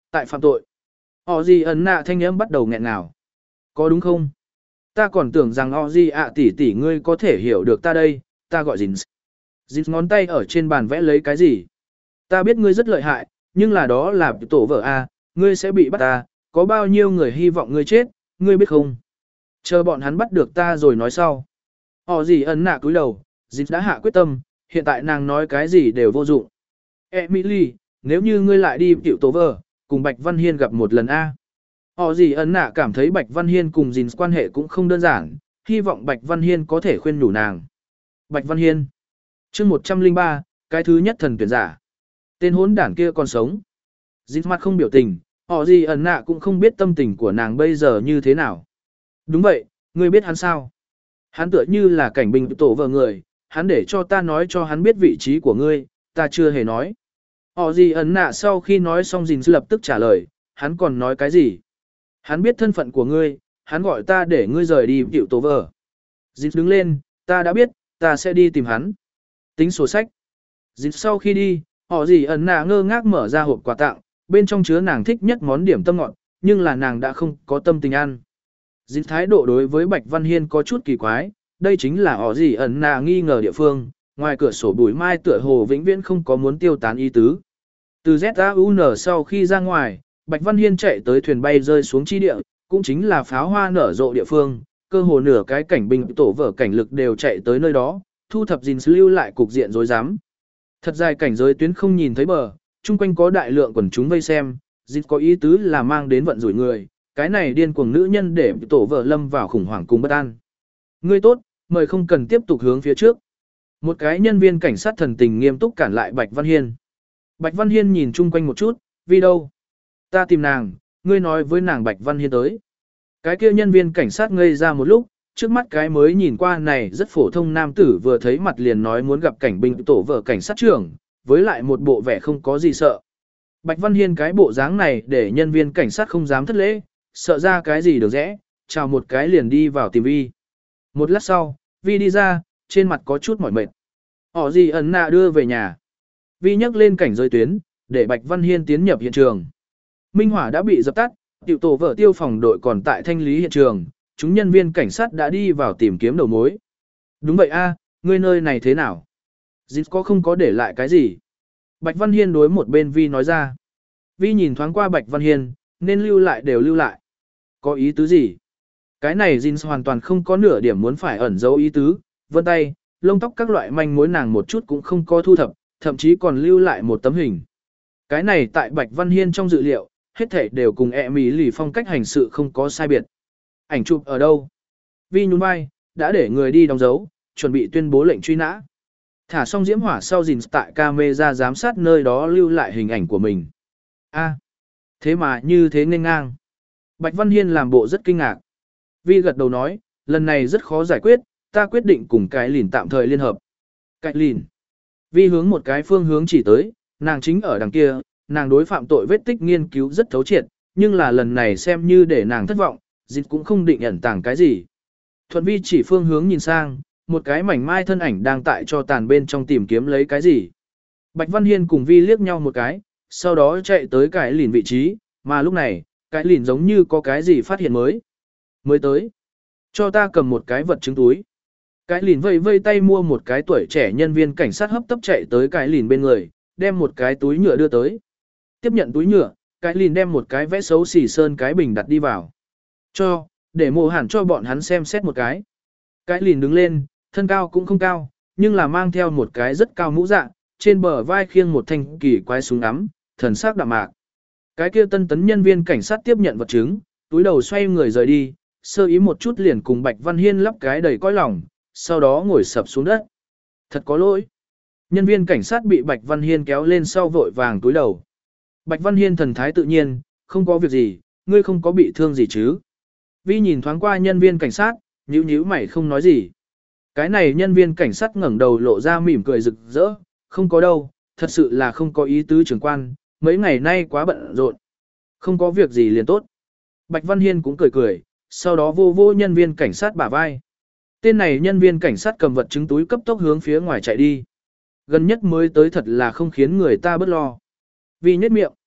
tại phạm tội. Họ gì ấn nạ thanh âm bắt đầu nghẹn ngào. Có đúng không? Ta còn tưởng rằng họ gì ạ tỷ tỷ ngươi có thể hiểu được ta đây, ta gọi Jin. Jin ngón tay ở trên bàn vẽ lấy cái gì? Ta biết ngươi rất lợi hại, nhưng là đó là tổ vợ a, ngươi sẽ bị bắt ta, có bao nhiêu người hy vọng ngươi chết, ngươi biết không? Chờ bọn hắn bắt được ta rồi nói sau. Họ gì ấn nạ cúi đầu, Jin đã hạ quyết tâm, hiện tại nàng nói cái gì đều vô dụng. Emily, nếu như ngươi lại đi tiểu tổ vợ, cùng Bạch Văn Hiên gặp một lần a. Họ gì ấn nạ cảm thấy Bạch Văn Hiên cùng Jin quan hệ cũng không đơn giản, hy vọng Bạch Văn Hiên có thể khuyên nhủ nàng. Bạch Văn Hiên. Chương một trăm lẻ ba, cái thứ nhất thần tuyển giả. Tên hỗn đản kia còn sống. Jin mặt không biểu tình, họ gì ấn nạ cũng không biết tâm tình của nàng bây giờ như thế nào. Đúng vậy, ngươi biết hắn sao? Hắn tựa như là cảnh binh tổ vợ người, hắn để cho ta nói cho hắn biết vị trí của ngươi, ta chưa hề nói. Họ gì ấn nạ sau khi nói xong Jin lập tức trả lời, hắn còn nói cái gì? Hắn biết thân phận của ngươi, hắn gọi ta để ngươi rời đi tiểu tổ vợ. Jin đứng lên, ta đã biết, ta sẽ đi tìm hắn. Tính sổ sách. Jin sau khi đi, họ gì ấn nạ ngơ ngác mở ra hộp quà tặng, bên trong chứa nàng thích nhất món điểm tâm ngọt, nhưng là nàng đã không có tâm tình ăn. Jin thái độ đối với Bạch Văn Hiên có chút kỳ quái, đây chính là họ gì ẩn nà nghi ngờ địa phương, ngoài cửa sổ bụi mai tựa hồ vĩnh viễn không có muốn tiêu tán ý tứ. Từ Z A U N sau khi ra ngoài, Bạch Văn Hiên chạy tới thuyền bay rơi xuống chi địa, cũng chính là pháo hoa nở rộ địa phương, cơ hồ nửa cái cảnh binh tổ vở cảnh lực đều chạy tới nơi đó, thu thập Jin lưu lại cục diện rối rắm. Thật dài cảnh giới tuyến không nhìn thấy bờ, chung quanh có đại lượng quần chúng vây xem, Jin có ý tứ là mang đến vận rủi người, cái này điên cuồng nữ nhân để tổ vợ lâm vào khủng hoảng cùng bất an. Ngươi tốt, mời không cần tiếp tục hướng phía trước. Một cái nhân viên cảnh sát thần tình nghiêm túc cản lại Bạch Văn Hiên. Bạch Văn Hiên nhìn chung quanh một chút, vì đâu? Ta tìm nàng, ngươi nói với nàng Bạch Văn Hiên tới. Cái kia nhân viên cảnh sát ngây ra một lúc, trước mắt cái mới nhìn qua này rất phổ thông nam tử vừa thấy mặt liền nói muốn gặp cảnh binh tổ vợ cảnh sát trưởng, với lại một bộ vẻ không có gì sợ. Bạch Văn Hiên cái bộ dáng này để nhân viên cảnh sát không dám thất lễ, sợ ra cái gì được rẽ, chào một cái liền đi vào tìm Vi. Một lát sau, Vi đi ra, trên mặt có chút mỏi mệt. Họ gì ẩn nạ đưa về nhà. Vi nhắc lên cảnh giới tuyến, để Bạch Văn Hiên tiến nhập hiện trường. Minh hỏa đã bị dập tắt, tiểu tổ vợ tiêu phòng đội còn tại thanh lý hiện trường, chúng nhân viên cảnh sát đã đi vào tìm kiếm đầu mối. Đúng vậy a, ngươi nơi này thế nào? Jin có không có để lại cái gì? Bạch Văn Hiên đối một bên Vi nói ra. Vi nhìn thoáng qua Bạch Văn Hiên, nên lưu lại đều lưu lại. Có ý tứ gì? Cái này Jin hoàn toàn không có nửa điểm muốn phải ẩn giấu ý tứ, vân tay, lông tóc các loại manh mối nàng một chút cũng không có thu thập, thậm chí còn lưu lại một tấm hình. Cái này tại Bạch Văn Hiên trong dự liệu, hết thảy đều cùng ẹ mỹ lì phong cách hành sự không có sai biệt. Ảnh chụp ở đâu? Vi nhún vai, đã để người đi đóng dấu, chuẩn bị tuyên bố lệnh truy nã. Thả xong diễm hỏa sau Jin tại camera giám sát nơi đó lưu lại hình ảnh của mình. A, thế mà như thế nên ngang. Bạch Văn Hiên làm bộ rất kinh ngạc. Vi gật đầu nói, lần này rất khó giải quyết, ta quyết định cùng cái lìn tạm thời liên hợp. Cái lìn. Vi hướng một cái phương hướng chỉ tới, nàng chính ở đằng kia, nàng đối phạm tội vết tích nghiên cứu rất thấu triệt, nhưng là lần này xem như để nàng thất vọng, Jin cũng không định ẩn tàng cái gì. Thuận Vi chỉ phương hướng nhìn sang, một cái mảnh mai thân ảnh đang tại cho tàn bên trong tìm kiếm lấy cái gì. Bạch Văn Hiên cùng Vi liếc nhau một cái, sau đó chạy tới cái lìn vị trí, mà lúc này, cái lìn giống như có cái gì phát hiện mới. Mới tới. Cho ta cầm một cái vật chứng túi. Cái lìn vây vây tay mua một cái tuổi trẻ nhân viên cảnh sát hấp tấp chạy tới cái lìn bên người, đem một cái túi nhựa đưa tới. Tiếp nhận túi nhựa, cái lìn đem một cái vẽ xấu xỉ sơn cái bình đặt đi vào. Cho, để mồ hẳn cho bọn hắn xem xét một cái. Cái lìn đứng lên, thân cao cũng không cao, nhưng là mang theo một cái rất cao mũ dạ, trên bờ vai khiêng một thanh kỳ quái súng ngắm, thần sắc đạm mạc. Cái kia tân tấn nhân viên cảnh sát tiếp nhận vật chứng, túi đầu xoay người rời đi, sơ ý một chút liền cùng Bạch Văn Hiên lắp cái đầy cõi lòng, sau đó ngồi sập xuống đất. Thật có lỗi. Nhân viên cảnh sát bị Bạch Văn Hiên kéo lên sau vội vàng túi đầu. Bạch Văn Hiên thần thái tự nhiên, không có việc gì, ngươi không có bị thương gì chứ. Vi nhìn thoáng qua nhân viên cảnh sát, nhíu nhíu mày không nói gì. Cái này nhân viên cảnh sát ngẩng đầu lộ ra mỉm cười rực rỡ, không có đâu, thật sự là không có ý tứ trưởng quan, mấy ngày nay quá bận rộn. Không có việc gì liền tốt. Bạch Văn Hiên cũng cười cười, sau đó vô vô nhân viên cảnh sát bả vai. Tên này nhân viên cảnh sát cầm vật chứng túi cấp tốc hướng phía ngoài chạy đi. Gần nhất mới tới thật là không khiến người ta bớt lo. Vi nhếch miệng.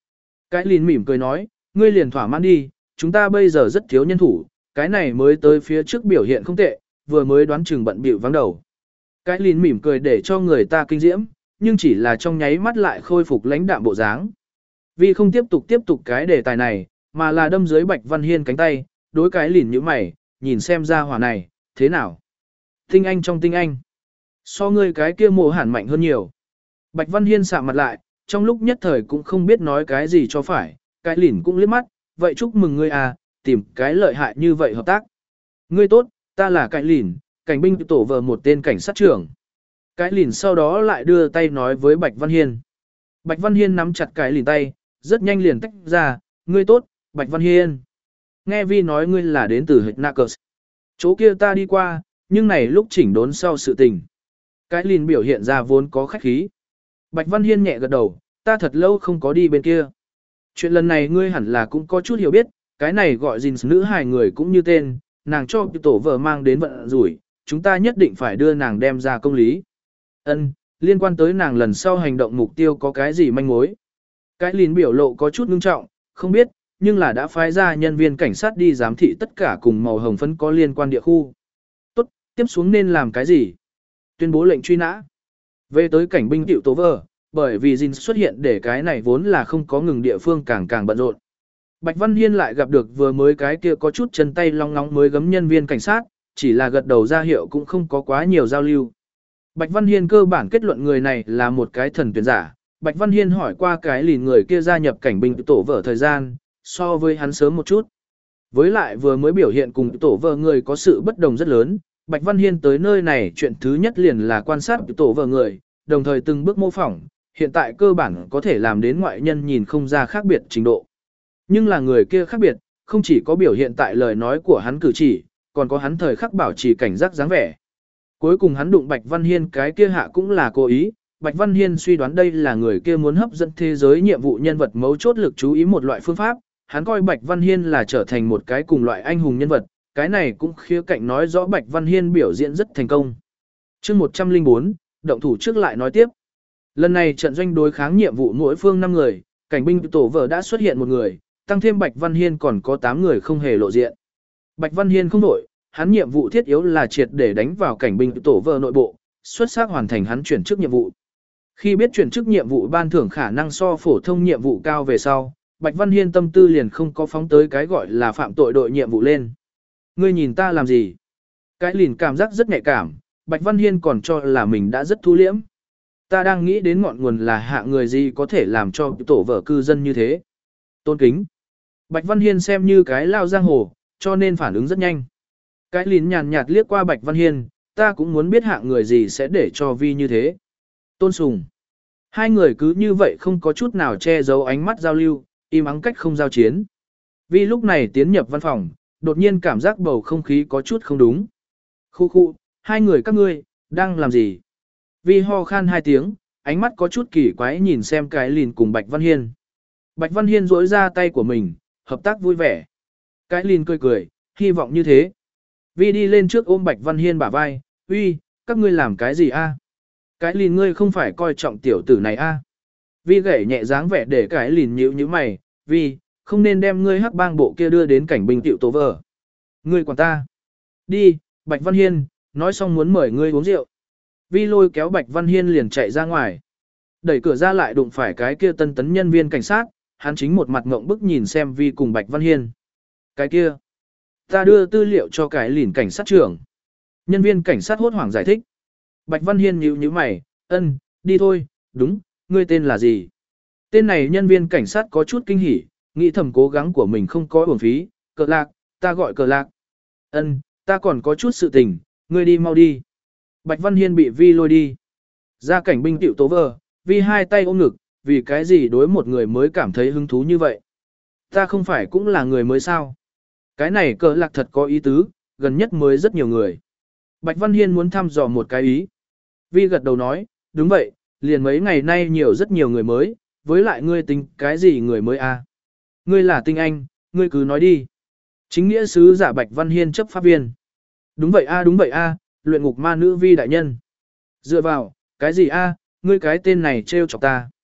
Cái lìn mỉm cười nói, ngươi liền thỏa mãn đi, chúng ta bây giờ rất thiếu nhân thủ, cái này mới tới phía trước biểu hiện không tệ, vừa mới đoán chừng bận bịu vắng đầu. Cái lìn mỉm cười để cho người ta kinh diễm, nhưng chỉ là trong nháy mắt lại khôi phục lãnh đạm bộ dáng. Vì không tiếp tục tiếp tục cái đề tài này, mà là đâm dưới Bạch Văn Hiên cánh tay, đối cái lìn như mày, nhìn xem ra hỏa này, thế nào? Tinh anh trong tinh anh. So ngươi cái kia mồ hẳn mạnh hơn nhiều. Bạch Văn Hiên sạm mặt lại, trong lúc nhất thời cũng không biết nói cái gì cho phải, cái lìn cũng liếc mắt, vậy chúc mừng ngươi à, tìm cái lợi hại như vậy hợp tác. Ngươi tốt, ta là cái lìn, cảnh binh tổ vợ một tên cảnh sát trưởng. Cái lìn sau đó lại đưa tay nói với Bạch Văn Hiên. Bạch Văn Hiên nắm chặt cái lìn tay, rất nhanh liền tách ra, ngươi tốt, Bạch Văn Hiên. Nghe Vi nói ngươi là đến từ Heknakers. Chỗ kia ta đi qua, nhưng này lúc chỉnh đốn sau sự tình. Cái lìn biểu hiện ra vốn có khách khí. Bạch Văn Hiên nhẹ gật đầu, ta thật lâu không có đi bên kia. Chuyện lần này ngươi hẳn là cũng có chút hiểu biết, cái này gọi gìn nữ hài người cũng như tên, nàng cho tổ vợ mang đến vận rủi, chúng ta nhất định phải đưa nàng đem ra công lý. Ân, liên quan tới nàng lần sau hành động mục tiêu có cái gì manh mối? Cái lìn biểu lộ có chút ngưng trọng, không biết, nhưng là đã phái ra nhân viên cảnh sát đi giám thị tất cả cùng màu hồng phấn có liên quan địa khu. Tốt, tiếp xuống nên làm cái gì? Tuyên bố lệnh truy nã. Về tới cảnh binh tiểu tố vợ, bởi vì Jin xuất hiện để cái này vốn là không có ngừng địa phương càng càng bận rộn. Bạch Văn Hiên lại gặp được vừa mới cái kia có chút chân tay long ngóng mới gấm nhân viên cảnh sát, chỉ là gật đầu ra hiệu cũng không có quá nhiều giao lưu. Bạch Văn Hiên cơ bản kết luận người này là một cái thần tuyển giả. Bạch Văn Hiên hỏi qua cái lìn người kia gia nhập cảnh binh tổ vợ thời gian, so với hắn sớm một chút. Với lại vừa mới biểu hiện cùng tổ vợ người có sự bất đồng rất lớn, Bạch Văn Hiên tới nơi này chuyện thứ nhất liền là quan sát tổ vợ người, đồng thời từng bước mô phỏng, hiện tại cơ bản có thể làm đến ngoại nhân nhìn không ra khác biệt trình độ. Nhưng là người kia khác biệt, không chỉ có biểu hiện tại lời nói của hắn cử chỉ, còn có hắn thời khắc bảo trì cảnh giác dáng vẻ. Cuối cùng hắn đụng Bạch Văn Hiên cái kia hạ cũng là cố ý, Bạch Văn Hiên suy đoán đây là người kia muốn hấp dẫn thế giới nhiệm vụ nhân vật mấu chốt lực chú ý một loại phương pháp, hắn coi Bạch Văn Hiên là trở thành một cái cùng loại anh hùng nhân vật, cái này cũng khía cạnh nói rõ Bạch Văn Hiên biểu diễn rất thành công. Chương một trăm lẻ bốn, động thủ trước lại nói tiếp. Lần này trận doanh đối kháng nhiệm vụ mỗi phương năm người, cảnh binh tổ vợ đã xuất hiện một người, tăng thêm Bạch Văn Hiên còn có tám người không hề lộ diện. Bạch Văn Hiên không đổi, hắn nhiệm vụ thiết yếu là triệt để đánh vào cảnh binh tổ vợ nội bộ, xuất sắc hoàn thành hắn chuyển chức nhiệm vụ. Khi biết chuyển chức nhiệm vụ ban thưởng khả năng so phổ thông nhiệm vụ cao về sau, Bạch Văn Hiên tâm tư liền không có phóng tới cái gọi là phạm tội đội nhiệm vụ lên. Ngươi nhìn ta làm gì? Cái lìn cảm giác rất nhạy cảm, Bạch Văn Hiên còn cho là mình đã rất thu liễm. Ta đang nghĩ đến ngọn nguồn là hạ người gì có thể làm cho tổ vợ cư dân như thế. Tôn kính. Bạch Văn Hiên xem như cái lao giang hồ, cho nên phản ứng rất nhanh. Cái lìn nhàn nhạt liếc qua Bạch Văn Hiên, ta cũng muốn biết hạ người gì sẽ để cho vi như thế. Tôn sùng. Hai người cứ như vậy không có chút nào che giấu ánh mắt giao lưu, im ắng cách không giao chiến. Vi lúc này tiến nhập văn phòng, đột nhiên cảm giác bầu không khí có chút không đúng. Khu khu, hai người các ngươi, đang làm gì? Vi ho khan hai tiếng, ánh mắt có chút kỳ quái nhìn xem cái lìn cùng Bạch Văn Hiên. Bạch Văn Hiên duỗi ra tay của mình, hợp tác vui vẻ. Cái lìn cười cười, hy vọng như thế. Vi đi lên trước ôm Bạch Văn Hiên bả vai, uy, các ngươi làm cái gì a? Cái lìn ngươi không phải coi trọng tiểu tử này a? Vi gảy nhẹ dáng vẻ để cái lìn nhíu nhíu mày, Vi, không nên đem ngươi hắc bang bộ kia đưa đến cảnh binh tiểu tố vợ. Ngươi quản ta. Đi, Bạch Văn Hiên, nói xong muốn mời ngươi uống rượu. Vi lôi kéo Bạch Văn Hiên liền chạy ra ngoài. Đẩy cửa ra lại đụng phải cái kia tân tấn nhân viên cảnh sát, hắn chính một mặt ngộng bức nhìn xem Vi cùng Bạch Văn Hiên. Cái kia, ta đưa tư liệu cho cái lìn cảnh sát trưởng. Nhân viên cảnh sát hốt hoảng giải thích. Bạch Văn Hiên nhíu nhíu mày, ân, đi thôi, đúng, ngươi tên là gì? Tên này nhân viên cảnh sát có chút kinh hỉ, nghĩ thầm cố gắng của mình không có uổng phí, cờ lạc, ta gọi cờ lạc. Ân, ta còn có chút sự tình, ngươi đi mau đi. Bạch Văn Hiên bị Vi lôi đi. Ra cảnh binh tiểu tố vờ, Vi hai tay ôm ngực, vì cái gì đối một người mới cảm thấy hứng thú như vậy? Ta không phải cũng là người mới sao? Cái này cờ lạc thật có ý tứ, gần nhất mới rất nhiều người. Bạch Văn Hiên muốn thăm dò một cái ý. Vi gật đầu nói, đúng vậy, liền mấy ngày nay nhiều rất nhiều người mới, với lại ngươi tính cái gì người mới à? Ngươi là tinh anh, ngươi cứ nói đi. Chính nghĩa sứ giả Bạch Văn Hiên chấp pháp viên. Đúng vậy a đúng vậy a, luyện ngục ma nữ Vi đại nhân. Dựa vào, cái gì a, ngươi cái tên này trêu chọc ta.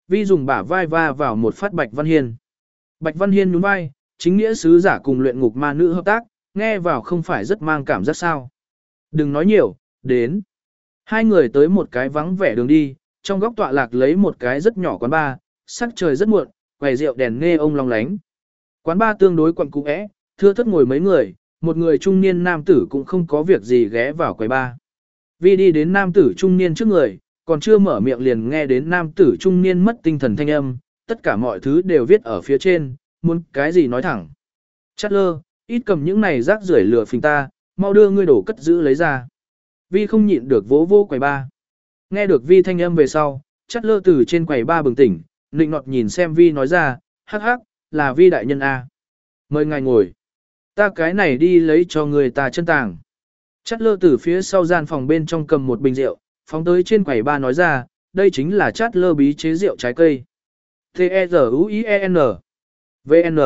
Vi dùng bả vai va vào một phát Bạch Văn Hiên. Bạch Văn Hiên nhún vai, chính nghĩa sứ giả cùng luyện ngục ma nữ hợp tác, nghe vào không phải rất mang cảm giác sao. Đừng nói nhiều, đến. Hai người tới một cái vắng vẻ đường đi, trong góc tọa lạc lấy một cái rất nhỏ quán bar, sắc trời rất muộn, quầy rượu đèn nghe ông long lánh. Quán bar tương đối quặn cũ é, thưa thất ngồi mấy người, một người trung niên nam tử cũng không có việc gì ghé vào quầy bar. Vi đi đến nam tử trung niên trước người, còn chưa mở miệng liền nghe đến nam tử trung niên mất tinh thần thanh âm, tất cả mọi thứ đều viết ở phía trên, muốn cái gì nói thẳng. Chát lơ, ít cầm những này rác rưởi lừa phình ta, mau đưa ngươi đổ cất giữ lấy ra. Vi không nhịn được vỗ vô quầy ba. Nghe được Vi thanh âm về sau, Chát lơ từ trên quầy ba bừng tỉnh, nịnh nọt nhìn xem Vi nói ra, hắc hắc, là Vi đại nhân A. Mời ngài ngồi. Ta cái này đi lấy cho người ta chân tàng. Chát lơ từ phía sau gian phòng bên trong cầm một bình rượu, phóng tới trên quầy ba nói ra, đây chính là Chát lơ bí chế rượu trái cây. T-E-Z-U-I-E-N V-N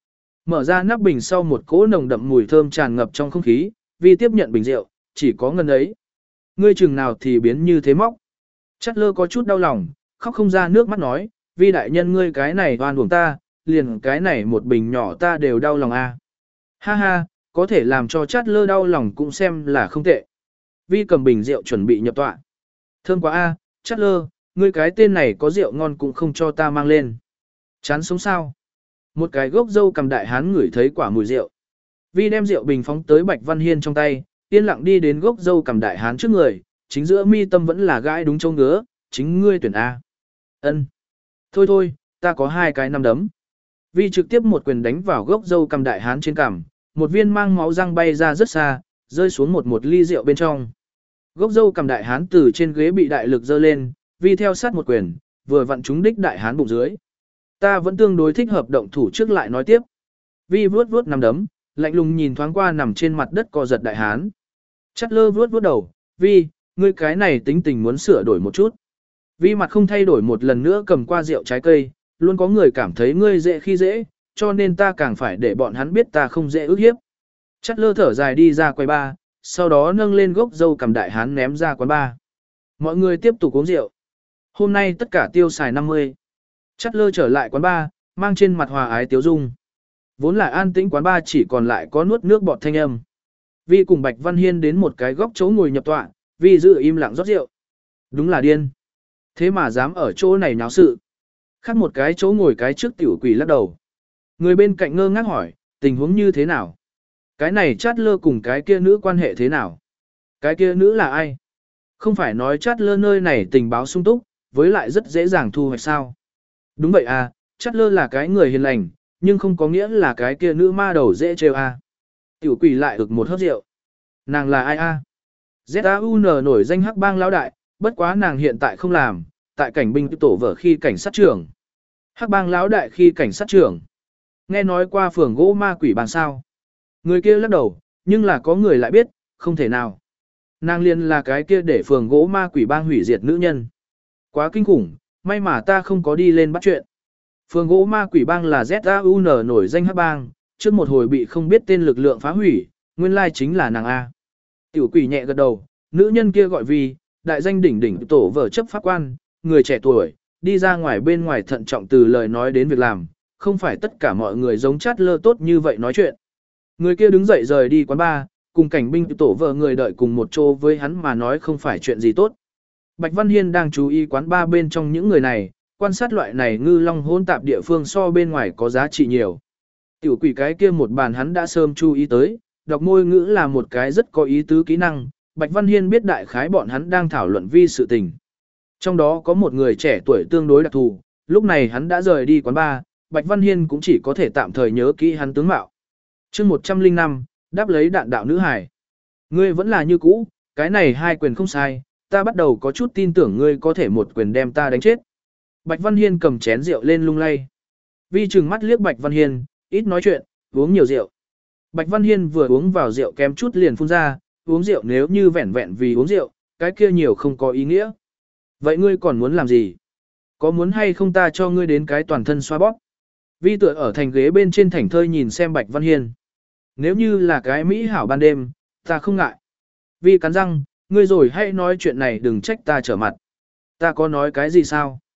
Mở ra nắp bình sau một cỗ nồng đậm mùi thơm tràn ngập trong không khí, Vi tiếp nhận bình rượu, chỉ có ngân ấy. Ngươi chừng nào thì biến như thế móc. Chát lơ có chút đau lòng, khóc không ra nước mắt nói, Vi đại nhân ngươi cái này oan uổng ta, liền cái này một bình nhỏ ta đều đau lòng a. Ha ha, có thể làm cho Chát lơ đau lòng cũng xem là không tệ. Vi cầm bình rượu chuẩn bị nhập tọa. Thơm quá a, Chát lơ, ngươi cái tên này có rượu ngon cũng không cho ta mang lên. Chán sống sao? Một cái gốc dâu cầm đại hán ngửi thấy quả mùi rượu. Vi đem rượu bình phóng tới Bạch Văn Hiên trong tay, yên lặng đi đến gốc dâu cầm đại hán trước người, chính giữa mi tâm vẫn là gãi đúng châu ngứa, chính ngươi tuyển A. Ân. Thôi thôi, ta có hai cái năm đấm. Vi trực tiếp một quyền đánh vào gốc dâu cầm đại hán trên cằm, một viên mang máu răng bay ra rất xa, rơi xuống một một ly rượu bên trong. Gốc dâu cầm đại hán từ trên ghế bị đại lực giơ lên, Vi theo sát một quyền, vừa vặn trúng đích đại hán bụng dưới. Ta vẫn tương đối thích hợp động thủ trước lại nói tiếp. Vi vuốt vuốt nằm đấm, lạnh lùng nhìn thoáng qua nằm trên mặt đất co giật đại hán. Chát lơ vuốt vuốt đầu, Vi, ngươi cái này tính tình muốn sửa đổi một chút. Vi mặt không thay đổi một lần nữa cầm qua rượu trái cây, luôn có người cảm thấy ngươi dễ khi dễ, cho nên ta càng phải để bọn hắn biết ta không dễ ức hiếp. Chát lơ thở dài đi ra quầy bar, sau đó nâng lên gốc dâu cầm đại hán ném ra quán bar. Mọi người tiếp tục uống rượu. Hôm nay tất cả tiêu xài năm mươi. Chát lơ trở lại quán bar, mang trên mặt hòa ái tiếu dung. Vốn là an tĩnh quán bar chỉ còn lại có nuốt nước bọt thanh âm. Vi cùng Bạch Văn Hiên đến một cái góc chỗ ngồi nhập tọa, Vi giữ im lặng rót rượu. Đúng là điên. Thế mà dám ở chỗ này náo sự. Khác một cái chỗ ngồi cái trước tiểu quỷ lắc đầu. Người bên cạnh ngơ ngác hỏi, tình huống như thế nào? Cái này Chát lơ cùng cái kia nữ quan hệ thế nào? Cái kia nữ là ai? Không phải nói Chát lơ nơi này tình báo sung túc, với lại rất dễ dàng thu hoạch sao? Đúng vậy à, Chát lơ là cái người hiền lành, nhưng không có nghĩa là cái kia nữ ma đầu dễ trêu à. Tiểu quỷ lại ực một hớp rượu. Nàng là ai a? Z A U N nổi danh hắc bang lão đại, bất quá nàng hiện tại không làm, tại cảnh binh tổ vở khi cảnh sát trưởng. Hắc bang lão đại khi cảnh sát trưởng. Nghe nói qua phường gỗ ma quỷ bang sao? Người kia lắc đầu, nhưng là có người lại biết, không thể nào. Nàng liên là cái kia để phường gỗ ma quỷ bang hủy diệt nữ nhân. Quá kinh khủng, may mà ta không có đi lên bắt chuyện. Phường gỗ ma quỷ bang là Z A U N nổi danh hắc bang, trước một hồi bị không biết tên lực lượng phá hủy, nguyên lai chính là nàng A. Tiểu quỷ nhẹ gật đầu, nữ nhân kia gọi vì, đại danh đỉnh đỉnh tổ vở chấp pháp quan, người trẻ tuổi, đi ra ngoài bên ngoài thận trọng từ lời nói đến việc làm, không phải tất cả mọi người giống Chát lơ tốt như vậy nói chuyện. Người kia đứng dậy rời đi quán bar, cùng cảnh binh tổ vợ người đợi cùng một chỗ với hắn mà nói không phải chuyện gì tốt. Bạch Văn Hiên đang chú ý quán bar bên trong những người này, quan sát loại này ngư long hỗn tạp địa phương so bên ngoài có giá trị nhiều. Tiểu quỷ cái kia một bàn hắn đã sớm chú ý tới, đọc môi ngữ là một cái rất có ý tứ kỹ năng, Bạch Văn Hiên biết đại khái bọn hắn đang thảo luận vi sự tình. Trong đó có một người trẻ tuổi tương đối đặc thù, lúc này hắn đã rời đi quán bar, Bạch Văn Hiên cũng chỉ có thể tạm thời nhớ kỹ hắn tướng mạo. chương một trăm linh năm, đáp lấy đạn đạo nữ hải. Ngươi vẫn là như cũ, cái này hai quyền không sai, ta bắt đầu có chút tin tưởng ngươi có thể một quyền đem ta đánh chết. Bạch Văn Hiên cầm chén rượu lên lung lay. Vi trừng mắt liếc Bạch Văn Hiên, ít nói chuyện, uống nhiều rượu. Bạch Văn Hiên vừa uống vào rượu kém chút liền phun ra, uống rượu nếu như vẹn vẹn vì uống rượu, cái kia nhiều không có ý nghĩa. Vậy ngươi còn muốn làm gì? Có muốn hay không ta cho ngươi đến cái toàn thân xoa bóp? Vi tựa ở thành ghế bên trên thảnh thơi nhìn xem Bạch Văn Hiên. Nếu như là cái mỹ hảo ban đêm, ta không ngại. Vi cắn răng, ngươi rồi hãy nói chuyện này đừng trách ta trở mặt. Ta có nói cái gì sao?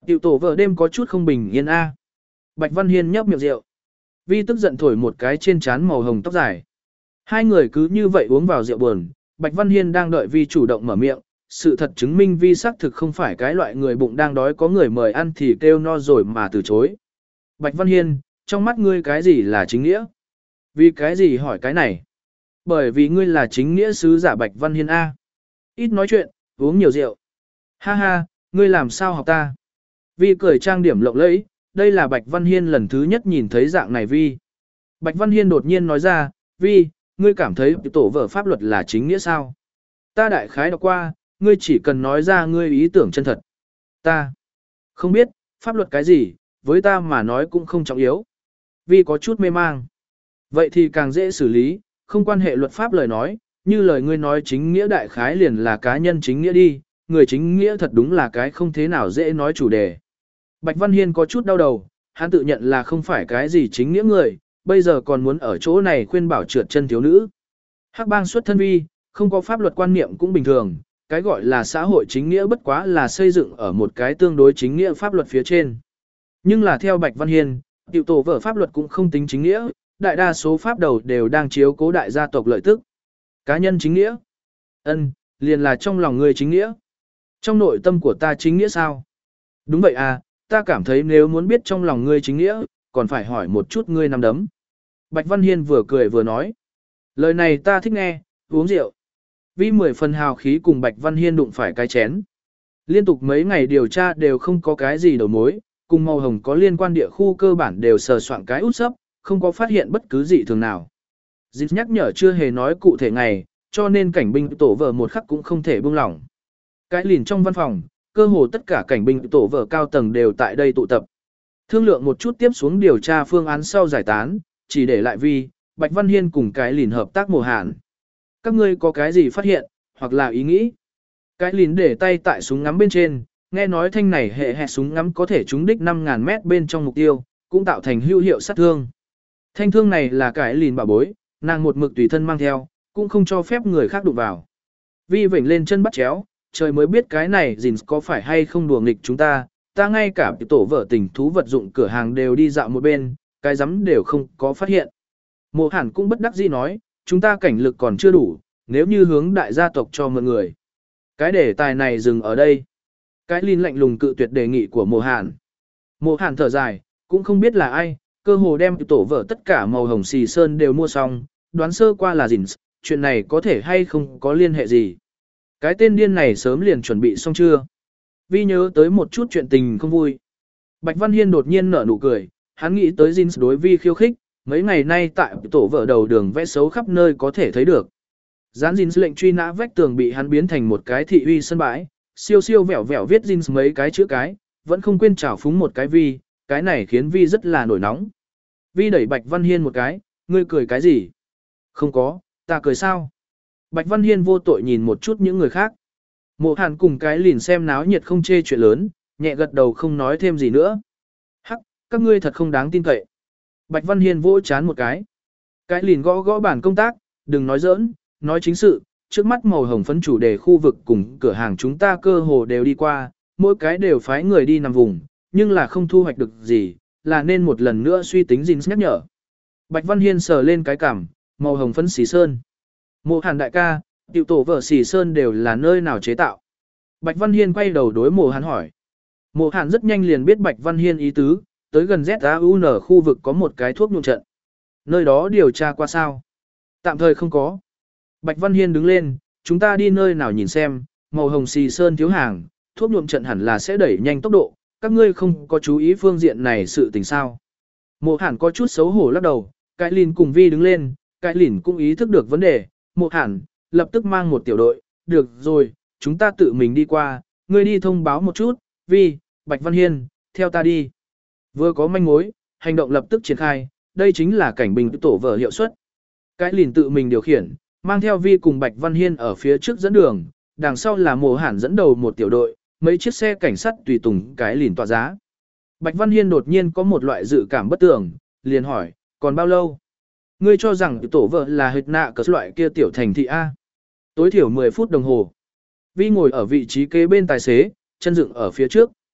Tiểu tổ vợ đêm có chút không bình yên a. Bạch Văn Hiên nhấp miệng rượu. Vi tức giận thổi một cái trên trán màu hồng tóc dài. Hai người cứ như vậy uống vào rượu buồn, Bạch Văn Hiên đang đợi Vi chủ động mở miệng, sự thật chứng minh Vi xác thực không phải cái loại người bụng đang đói có người mời ăn thì kêu no rồi mà từ chối. Bạch Văn Hiên, trong mắt ngươi cái gì là chính nghĩa? Vì cái gì hỏi cái này? Bởi vì ngươi là chính nghĩa sứ giả Bạch Văn Hiên A. Ít nói chuyện, uống nhiều rượu. Ha ha, ngươi làm sao học ta? Vi cười trang điểm lộng lẫy, đây là Bạch Văn Hiên lần thứ nhất nhìn thấy dạng này Vi. Bạch Văn Hiên đột nhiên nói ra, Vi, ngươi cảm thấy tổ vở pháp luật là chính nghĩa sao? Ta đại khái đọc qua, ngươi chỉ cần nói ra ngươi ý tưởng chân thật. Ta không biết, pháp luật cái gì, với ta mà nói cũng không trọng yếu. Vi có chút mê mang. Vậy thì càng dễ xử lý, không quan hệ luật pháp lời nói, như lời ngươi nói chính nghĩa đại khái liền là cá nhân chính nghĩa đi, người chính nghĩa thật đúng là cái không thế nào dễ nói chủ đề. Bạch Văn Hiên có chút đau đầu, hắn tự nhận là không phải cái gì chính nghĩa người, bây giờ còn muốn ở chỗ này khuyên bảo trượt chân thiếu nữ. Hắc bang xuất thân Vi, không có pháp luật quan niệm cũng bình thường, cái gọi là xã hội chính nghĩa bất quá là xây dựng ở một cái tương đối chính nghĩa pháp luật phía trên. Nhưng là theo Bạch Văn Hiên, tiểu tổ vở pháp luật cũng không tính chính nghĩa, đại đa số pháp đầu đều đang chiếu cố đại gia tộc lợi tức. Cá nhân chính nghĩa? Ân, liền là trong lòng người chính nghĩa. Trong nội tâm của ta chính nghĩa sao? Đúng vậy à, ta cảm thấy nếu muốn biết trong lòng ngươi chính nghĩa, còn phải hỏi một chút ngươi nắm đấm. Bạch Văn Hiên vừa cười vừa nói. Lời này ta thích nghe, uống rượu. Vi mười phần hào khí cùng Bạch Văn Hiên đụng phải cái chén. Liên tục mấy ngày điều tra đều không có cái gì đầu mối, cùng màu hồng có liên quan địa khu cơ bản đều sờ soạn cái út sấp, không có phát hiện bất cứ gì thường nào. Dịch nhắc nhở chưa hề nói cụ thể ngày, cho nên cảnh binh tổ vở một khắc cũng không thể buông lỏng. Cái lìn trong văn phòng, cơ hồ tất cả cảnh binh tổ vở cao tầng đều tại đây tụ tập. Thương lượng một chút tiếp xuống điều tra phương án sau giải tán, chỉ để lại Vi, Bạch Văn Hiên cùng cái lìn hợp tác mùa hạn. Các ngươi có cái gì phát hiện, hoặc là ý nghĩ? Cái lìn để tay tại súng ngắm bên trên, nghe nói thanh này hệ hệ súng ngắm có thể trúng đích năm ngàn mét bên trong mục tiêu, cũng tạo thành hữu hiệu sát thương. Thanh thương này là cái lìn bảo bối, nàng một mực tùy thân mang theo, cũng không cho phép người khác đụng vào. Vi vểnh lên chân bắt chéo, trời mới biết cái này gìn có phải hay không đùa nghịch chúng ta, ta ngay cả tổ vợ tình thú vật dụng cửa hàng đều đi dạo một bên, cái rắm đều không có phát hiện. Mộ hẳn cũng bất đắc dĩ nói, chúng ta cảnh lực còn chưa đủ, nếu như hướng đại gia tộc cho mọi người. Cái đề tài này dừng ở đây. Cái Linh lạnh lùng cự tuyệt đề nghị của Mộ Hàn. Mộ Hàn thở dài, cũng không biết là ai, cơ hồ đem tổ vợ tất cả màu hồng xì sơn đều mua xong, đoán sơ qua là gìn, chuyện này có thể hay không có liên hệ gì. Cái tên điên này sớm liền chuẩn bị xong chưa? Vi nhớ tới một chút chuyện tình không vui. Bạch Văn Hiên đột nhiên nở nụ cười, hắn nghĩ tới Jin đối Vi khiêu khích, mấy ngày nay tại tổ vợ đầu đường vẽ xấu khắp nơi có thể thấy được. Dán Jin lệnh truy nã vách tường bị hắn biến thành một cái thị uy sân bãi, siêu siêu vẹo vẹo viết Jin mấy cái chữ cái, vẫn không quên trào phúng một cái Vi, cái này khiến Vi rất là nổi nóng. Vi đẩy Bạch Văn Hiên một cái, ngươi cười cái gì? Không có, ta cười sao? Bạch Văn Hiên vô tội nhìn một chút những người khác. Mộ Hàn cùng cái lìn xem náo nhiệt không chê chuyện lớn, nhẹ gật đầu không nói thêm gì nữa. Hắc, các ngươi thật không đáng tin cậy. Bạch Văn Hiên vỗ chán một cái. Cái lìn gõ gõ bản công tác, đừng nói giỡn, nói chính sự, trước mắt màu hồng phấn chủ đề khu vực cùng cửa hàng chúng ta cơ hồ đều đi qua, mỗi cái đều phái người đi nằm vùng, nhưng là không thu hoạch được gì, là nên một lần nữa suy tính Jin nhắc nhở. Bạch Văn Hiên sờ lên cái cằm, màu hồng phấn xì sơn. Mộ Hàn đại ca, tiểu tổ vợ xì sơn đều là nơi nào chế tạo? Bạch Văn Hiên quay đầu đối Mộ Hàn hỏi. Mộ Hàn rất nhanh liền biết Bạch Văn Hiên ý tứ, tới gần Z A U N khu vực có một cái thuốc nhuộm trận. Nơi đó điều tra qua sao? Tạm thời không có. Bạch Văn Hiên đứng lên, chúng ta đi nơi nào nhìn xem, màu hồng xì sơn thiếu hàng, thuốc nhuộm trận hẳn là sẽ đẩy nhanh tốc độ, các ngươi không có chú ý phương diện này sự tình sao. Mộ Hàn có chút xấu hổ lắc đầu, cái lìn cùng Vi đứng lên, cái lìn cũng ý thức được vấn đề, Mộ Hàn, lập tức mang một tiểu đội, được rồi, chúng ta tự mình đi qua, ngươi đi thông báo một chút, Vi, Bạch Văn Hiên, theo ta đi. Vừa có manh mối, hành động lập tức triển khai, đây chính là cảnh bình tổ vở hiệu suất. Cái lìn tự mình điều khiển, mang theo Vi cùng Bạch Văn Hiên ở phía trước dẫn đường, đằng sau là Mộ Hàn dẫn đầu một tiểu đội, mấy chiếc xe cảnh sát tùy tùng cái lìn tỏa giá. Bạch Văn Hiên đột nhiên có một loại dự cảm bất tường, liền hỏi, còn bao lâu? Ngươi cho rằng tổ vợ là hệt nạ cỡ loại kia tiểu thành thị A. Tối thiểu mười phút đồng hồ. Vi ngồi ở vị trí kế bên tài xế, chân dựng ở phía trước.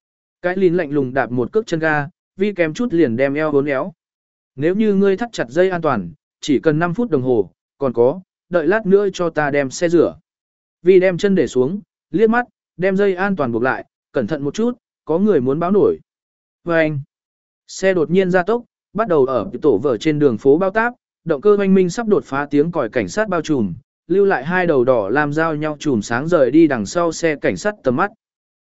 Cái lìn lạnh lùng đạp một cước chân ga, Vi kém chút liền đem eo uốn éo. Nếu như ngươi thắt chặt dây an toàn, chỉ cần năm phút đồng hồ, còn có, đợi lát nữa cho ta đem xe rửa. Vi đem chân để xuống, liếc mắt, đem dây an toàn buộc lại, cẩn thận một chút, có người muốn báo nổi. Và anh, xe đột nhiên ra tốc, bắt đầu ở tổ vở trên đường phố bao táp, động cơ oanh minh sắp đột phá tiếng còi cảnh sát bao trùm, lưu lại hai đầu đỏ làm giao nhau chùm sáng rời đi đằng sau xe cảnh sát tầm mắt.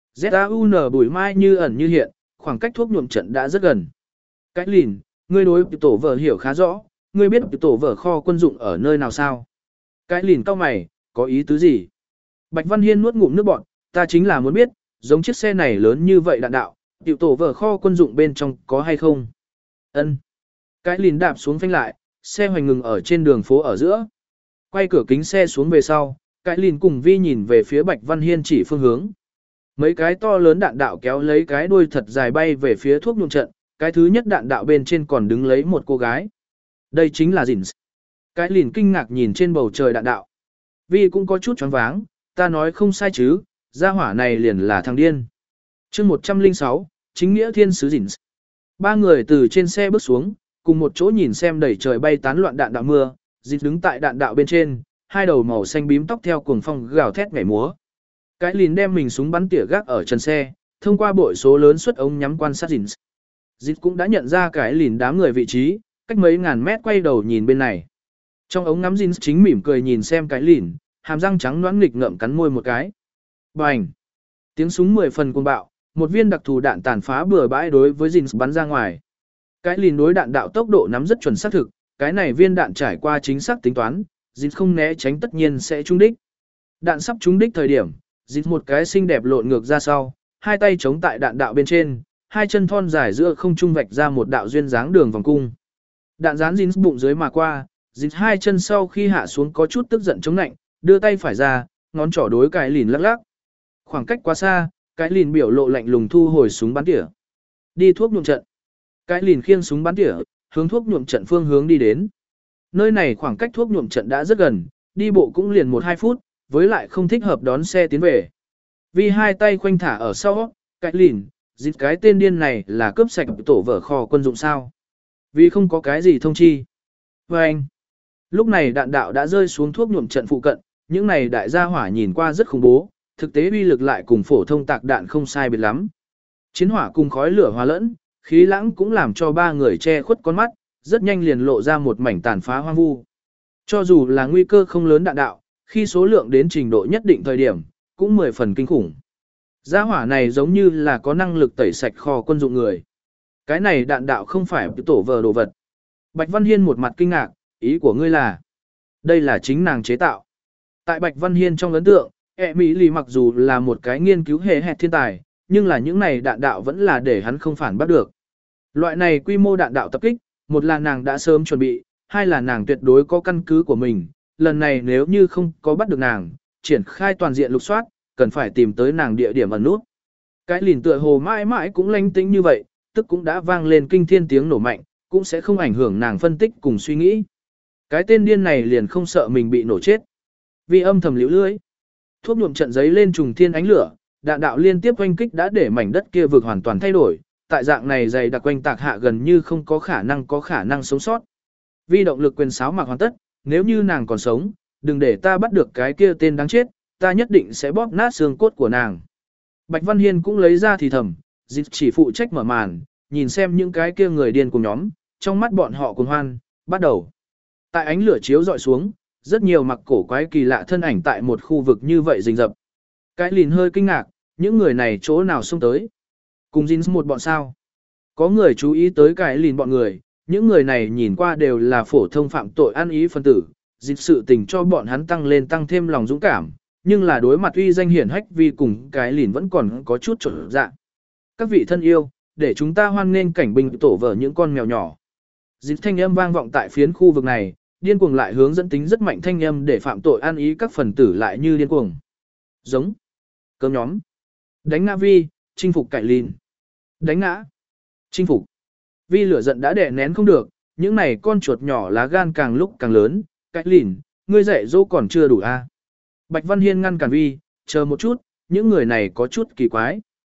zun bụi mai như ẩn như hiện, khoảng cách thuốc nhuộm trận đã rất gần. Cái lìn, ngươi đối tổ vở hiểu khá rõ, ngươi biết tổ vở kho quân dụng ở nơi nào sao? Cái lìn cau mày, có ý tứ gì? Bạch Văn Hiên nuốt ngụm nước bọt, ta chính là muốn biết, giống chiếc xe này lớn như vậy đạn đạo, tiểu tổ vở kho quân dụng bên trong có hay không? Ân. Cái lìn đạp xuống phanh lại, xe hoành ngừng ở trên đường phố ở giữa. Quay cửa kính xe xuống về sau, cái lìn cùng Vi nhìn về phía Bạch Văn Hiên chỉ phương hướng. Mấy cái to lớn đạn đạo kéo lấy cái đuôi thật dài bay về phía thuốc nhuộm trận, cái thứ nhất đạn đạo bên trên còn đứng lấy một cô gái. Đây chính là Dins. Cái lìn kinh ngạc nhìn trên bầu trời đạn đạo. Vi cũng có chút choáng váng, ta nói không sai chứ, gia hỏa này liền là thằng điên. chương một trăm lẻ sáu, chính nghĩa thiên sứ Dins. Ba người từ trên xe bước xuống, cùng một chỗ nhìn xem đầy trời bay tán loạn đạn đạo mưa, Dins đứng tại đạn đạo bên trên, hai đầu màu xanh bím tóc theo cuồng phong gào thét nhảy múa. Cái lìn đem mình súng bắn tỉa gác ở chân xe, thông qua bội số lớn suất ống nhắm quan sát Dins. Dins cũng đã nhận ra cái lìn đám người vị trí, cách mấy ngàn mét quay đầu nhìn bên này. Trong ống ngắm Dins chính mỉm cười nhìn xem cái lìn, hàm răng trắng nõn nghịch ngậm cắn môi một cái. Bành! Tiếng súng mười phần cuồng bạo, một viên đặc thù đạn tàn phá bừa bãi đối với Dins bắn ra ngoài. Cái lìn đối đạn đạo tốc độ nắm rất chuẩn xác thực, cái này viên đạn trải qua chính xác tính toán, Dins không né tránh tất nhiên sẽ trúng đích. Đạn sắp trúng đích thời điểm, Dins một cái xinh đẹp lộn ngược ra sau, hai tay chống tại đạn đạo bên trên, hai chân thon dài giữa không trung vạch ra một đạo duyên dáng đường vòng cung. Đạn dán Dins bụng dưới mà qua, Dins hai chân sau khi hạ xuống có chút tức giận chống nạnh, đưa tay phải ra, ngón trỏ đối cái lìn lắc lắc. Khoảng cách quá xa, cái lìn biểu lộ lạnh lùng thu hồi súng bắn tỉa. Đi thuốc nhuộm trận. Cái lìn khiêng súng bắn tỉa, hướng thuốc nhuộm trận phương hướng đi đến. Nơi này khoảng cách thuốc nhuộm trận đã rất gần, đi bộ cũng liền một hai phút, với lại không thích hợp đón xe tiến về. Vì hai tay khoanh thả ở sau, cái lìn, Dins cái tên điên này là cướp sạch tổ vở kho quân dụng sao. Vì không có cái gì thông chi. Và anh, lúc này đạn đạo đã rơi xuống thuốc nhuộm trận phụ cận, những này đại gia hỏa nhìn qua rất khủng bố, thực tế uy lực lại cùng phổ thông tạc đạn không sai biệt lắm. Chiến hỏa cùng khói lửa hòa lẫn, khí lãng cũng làm cho ba người che khuất con mắt, rất nhanh liền lộ ra một mảnh tàn phá hoang vu. Cho dù là nguy cơ không lớn đạn đạo, khi số lượng đến trình độ nhất định thời điểm, cũng mười phần kinh khủng. Gia hỏa này giống như là có năng lực tẩy sạch kho quân dụng người. Cái này đạn đạo không phải tổ vờ đồ vật. Bạch Văn Hiên một mặt kinh ngạc, ý của ngươi là, đây là chính nàng chế tạo. Tại Bạch Văn Hiên trong ấn tượng, ẹ Mỹ lì mặc dù là một cái nghiên cứu hề hẹt thiên tài, nhưng là những này đạn đạo vẫn là để hắn không phản bắt được. Loại này quy mô đạn đạo tập kích, một là nàng đã sớm chuẩn bị, hai là nàng tuyệt đối có căn cứ của mình. Lần này nếu như không có bắt được nàng, triển khai toàn diện lục soát, cần phải tìm tới nàng địa điểm ẩn nút. Cái lìn tựa hồ mãi mãi cũng lanh tĩnh như vậy, tức cũng đã vang lên kinh thiên tiếng nổ mạnh, cũng sẽ không ảnh hưởng nàng phân tích cùng suy nghĩ. Cái tên điên này liền không sợ mình bị nổ chết. Vì âm thầm liễu lưới, thuốc nhuộm trận giấy lên trùng thiên ánh lửa, đạn đạo liên tiếp oanh kích đã để mảnh đất kia vực hoàn toàn thay đổi, tại dạng này dày đặc quanh tạc hạ gần như không có khả năng có khả năng sống sót. Vì động lực quyền sáo mặc hoàn tất, nếu như nàng còn sống, đừng để ta bắt được cái kia tên đáng chết, ta nhất định sẽ bóp nát xương cốt của nàng. Bạch Văn Hiên cũng lấy ra thì thầm, dịch chỉ phụ trách mở màn, nhìn xem những cái kia người điên cùng nhóm, trong mắt bọn họ cuồng hoan, bắt đầu. Tại ánh lửa chiếu dọi xuống, rất nhiều mặc cổ quái kỳ lạ thân ảnh tại một khu vực như vậy rình rập. Cái lìn hơi kinh ngạc, những người này chỗ nào xông tới? Cùng Jin một bọn sao? Có người chú ý tới cái lìn bọn người, những người này nhìn qua đều là phổ thông phạm tội ăn ý phân tử, dịch sự tình cho bọn hắn tăng lên tăng thêm lòng dũng cảm, nhưng là đối mặt uy danh hiển hách vì cùng cái lìn vẫn còn có chút trở dạng. Các vị thân yêu, để chúng ta hoan nghênh cảnh binh tổ vở những con mèo nhỏ. Dịch thanh âm vang vọng tại phiến khu vực này, điên cuồng lại hướng dẫn tính rất mạnh thanh âm để phạm tội ăn ý các phần tử lại như điên cuồng. Giống. Cơm nhóm. Đánh ngã vi, chinh phục cải lìn. Đánh ngã. Chinh phục. Vi lửa giận đã đè nén không được, những này con chuột nhỏ lá gan càng lúc càng lớn, cải lìn, ngươi dạy dỗ còn chưa đủ a. À? Bạch Văn Hiên ngăn cản Vi, chờ một chút, những người này có chút kỳ quái.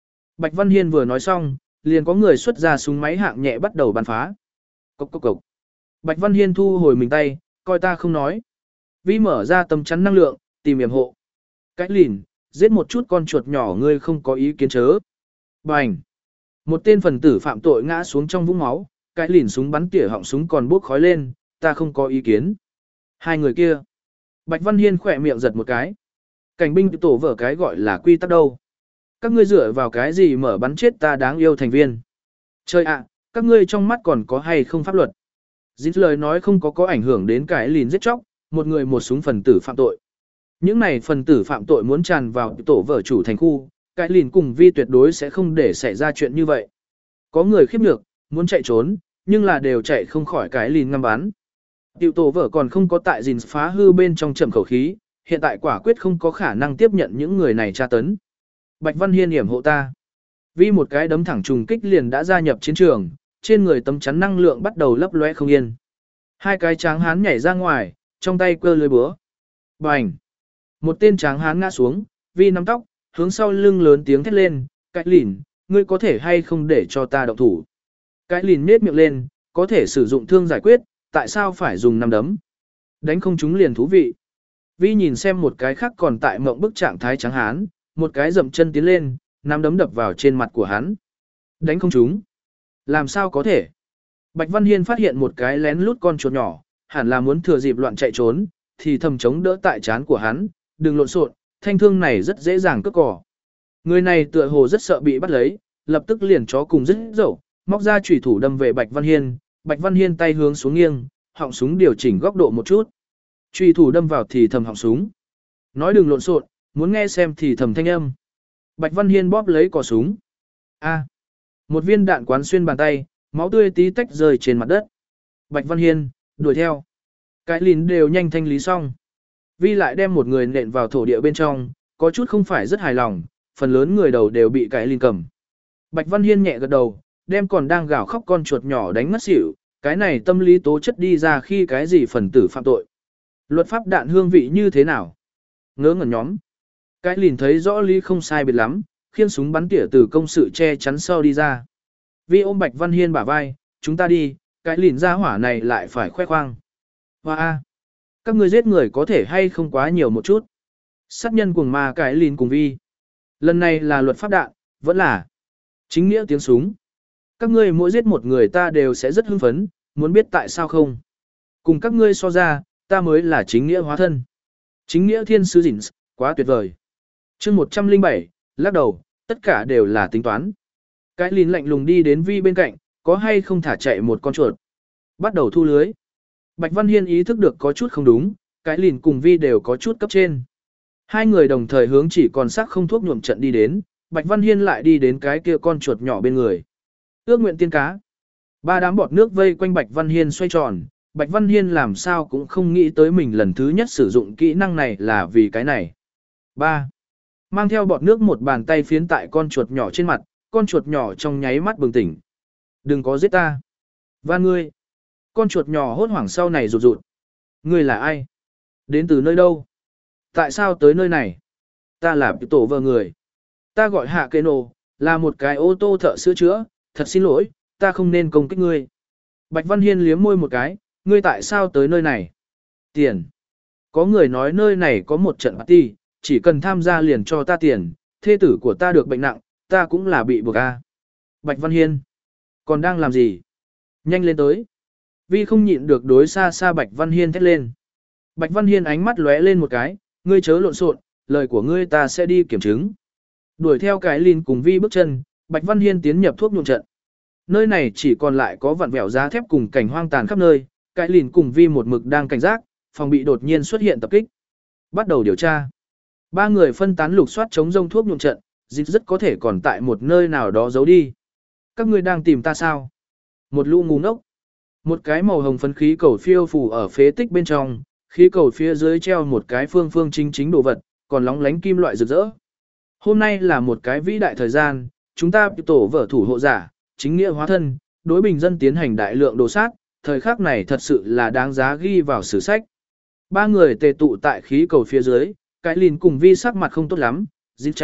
Bạch Văn Hiên vừa nói xong, liền có người xuất ra súng máy hạng nhẹ bắt đầu bắn phá. Cốc cốc cốc. Bạch Văn Hiên thu hồi mình tay, coi ta không nói. Vi mở ra tấm chắn năng lượng, tìm yểm hộ. Cách lìn, giết một chút con chuột nhỏ ngươi không có ý kiến chớ. Bành. Một tên phần tử phạm tội ngã xuống trong vũng máu, cái lìn súng bắn tỉa họng súng còn bốc khói lên, ta không có ý kiến. Hai người kia. Bạch Văn Hiên khỏe miệng giật một cái. Cảnh binh tổ vở cái gọi là quy tắc đâu. Các ngươi dựa vào cái gì mở bắn chết ta đáng yêu thành viên. Trời ạ, các ngươi trong mắt còn có hay không pháp luật. Dính lời nói không có có ảnh hưởng đến cái lìn giết chóc, một người một súng phần tử phạm tội. Những này phần tử phạm tội muốn tràn vào tổ vở chủ thành khu, cái lìn cùng Vi tuyệt đối sẽ không để xảy ra chuyện như vậy. Có người khiếp nhược, muốn chạy trốn, nhưng là đều chạy không khỏi cái lìn ngắm bắn. Tiểu tổ vở còn không có tại gìn phá hư bên trong chậm khẩu khí, hiện tại quả quyết không có khả năng tiếp nhận những người này tra tấn. Bạch Văn Hiên hiểm hộ ta. Vi một cái đấm thẳng trùng kích liền đã gia nhập chiến trường, trên người tấm chắn năng lượng bắt đầu lấp lóe không yên. Hai cái tráng hán nhảy ra ngoài, trong tay cơ lưới búa. Bành! Một tên tráng hán ngã xuống, Vi nắm tóc, hướng sau lưng lớn tiếng thét lên, cái lìn, ngươi có thể hay không để cho ta động thủ. Cái lìn nết miệng lên, có thể sử dụng thương giải quyết, tại sao phải dùng nắm đấm. Đánh không chúng liền thú vị. Vi nhìn xem một cái khác còn tại mộng bức trạng thái tráng hán, một cái dậm chân tiến lên, nắm đấm đập vào trên mặt của hắn. Đánh không chúng. Làm sao có thể? Bạch Văn Hiên phát hiện một cái lén lút con chuột nhỏ, hẳn là muốn thừa dịp loạn chạy trốn, thì thầm chống đỡ tại trán của hắn, đừng lộn xộn, thanh thương này rất dễ dàng cướp cỏ. Người này tựa hồ rất sợ bị bắt lấy, lập tức liền chó cùng rít dậu, móc ra chủy thủ đâm về Bạch Văn Hiên, Bạch Văn Hiên tay hướng xuống nghiêng, họng súng điều chỉnh góc độ một chút. Chủy thủ đâm vào thì thầm họng súng. Nói đừng lộn xộn, muốn nghe xem thì thầm thanh âm. Bạch Văn Hiên bóp lấy cò súng. A. Một viên đạn quán xuyên bàn tay, máu tươi tí tách rơi trên mặt đất. Bạch Văn Hiên đuổi theo. Cái lìn đều nhanh thanh lý xong. Vi lại đem một người nện vào thổ địa bên trong, có chút không phải rất hài lòng, phần lớn người đầu đều bị cái lìn cầm. Bạch Văn Hiên nhẹ gật đầu, đem còn đang gào khóc con chuột nhỏ đánh ngất xỉu, cái này tâm lý tố chất đi ra khi cái gì phần tử phạm tội. Luật pháp đạn hương vị như thế nào? Ngớ ngẩn nhóm. Cái lìn thấy rõ lý không sai biệt lắm, khiêng súng bắn tỉa từ công sự che chắn sau đi ra. Vi ôm Bạch Văn Hiên bả vai, chúng ta đi, cái lìn ra hỏa này lại phải khoe khoang. Hoa a, các ngươi giết người có thể hay không quá nhiều một chút. Sát nhân cuồng ma cái lìn cùng Vi. Lần này là luật pháp đạn, vẫn là chính nghĩa tiếng súng. Các ngươi mỗi giết một người ta đều sẽ rất hưng phấn, muốn biết tại sao không. Cùng các ngươi so ra, ta mới là chính nghĩa hóa thân. Chính nghĩa thiên sứ dĩnh, quá tuyệt vời. chương một trăm lẻ bảy, lắc đầu, tất cả đều là tính toán. Cái lìn lạnh lùng đi đến Vi bên cạnh, có hay không thả chạy một con chuột. Bắt đầu thu lưới. Bạch Văn Hiên ý thức được có chút không đúng, cái lìn cùng Vi đều có chút cấp trên. Hai người đồng thời hướng chỉ còn xác không thuốc nhuộm trận đi đến, Bạch Văn Hiên lại đi đến cái kia con chuột nhỏ bên người. Ước nguyện tiên cá. Ba đám bọt nước vây quanh Bạch Văn Hiên xoay tròn, Bạch Văn Hiên làm sao cũng không nghĩ tới mình lần thứ nhất sử dụng kỹ năng này là vì cái này. ba. Mang theo bọt nước một bàn tay phiến tại con chuột nhỏ trên mặt, con chuột nhỏ trong nháy mắt bừng tỉnh. Đừng có giết ta. Và ngươi. Con chuột nhỏ hốt hoảng sau này rụt rụt. Ngươi là ai? Đến từ nơi đâu? Tại sao tới nơi này? Ta là tổ vợ người. Ta gọi Hạ Kê Nô, là một cái ô tô thợ sửa chữa, thật xin lỗi, ta không nên công kích ngươi. Bạch Văn Hiên liếm môi một cái, ngươi tại sao tới nơi này? Tiền. Có người nói nơi này có một trận party, chỉ cần tham gia liền cho ta tiền, thê tử của ta được bệnh nặng, ta cũng là bị buộc a. Bạch Văn Hiên. Còn đang làm gì? Nhanh lên tới. Vi không nhịn được đối xa xa Bạch Văn Hiên thét lên. Bạch Văn Hiên ánh mắt lóe lên một cái, ngươi chớ lộn xộn, lời của ngươi ta sẽ đi kiểm chứng. Đuổi theo cái lìn cùng Vi bước chân, Bạch Văn Hiên tiến nhập thuốc nhuộm trận. Nơi này chỉ còn lại có vặn vẹo giá thép cùng cảnh hoang tàn khắp nơi, cái lìn cùng Vi một mực đang cảnh giác, phòng bị đột nhiên xuất hiện tập kích. Bắt đầu điều tra. Ba người phân tán lục soát chống rông thuốc nhuộm trận, dịch rất có thể còn tại một nơi nào đó giấu đi. Các ngươi đang tìm ta sao? Một lũ ngu ngốc. Một cái màu hồng phấn khí cầu phiêu phù ở phế tích bên trong, khí cầu phía dưới treo một cái phương phương chính chính đồ vật, còn lóng lánh kim loại rực rỡ. Hôm nay là một cái vĩ đại thời gian, chúng ta tổ vở thủ hộ giả, chính nghĩa hóa thân, đối bình dân tiến hành đại lượng đồ sát, thời khắc này thật sự là đáng giá ghi vào sử sách. Ba người tề tụ tại khí cầu phía dưới, cái lìn cùng Vi sắc mặt không tốt lắm, dịch chạy,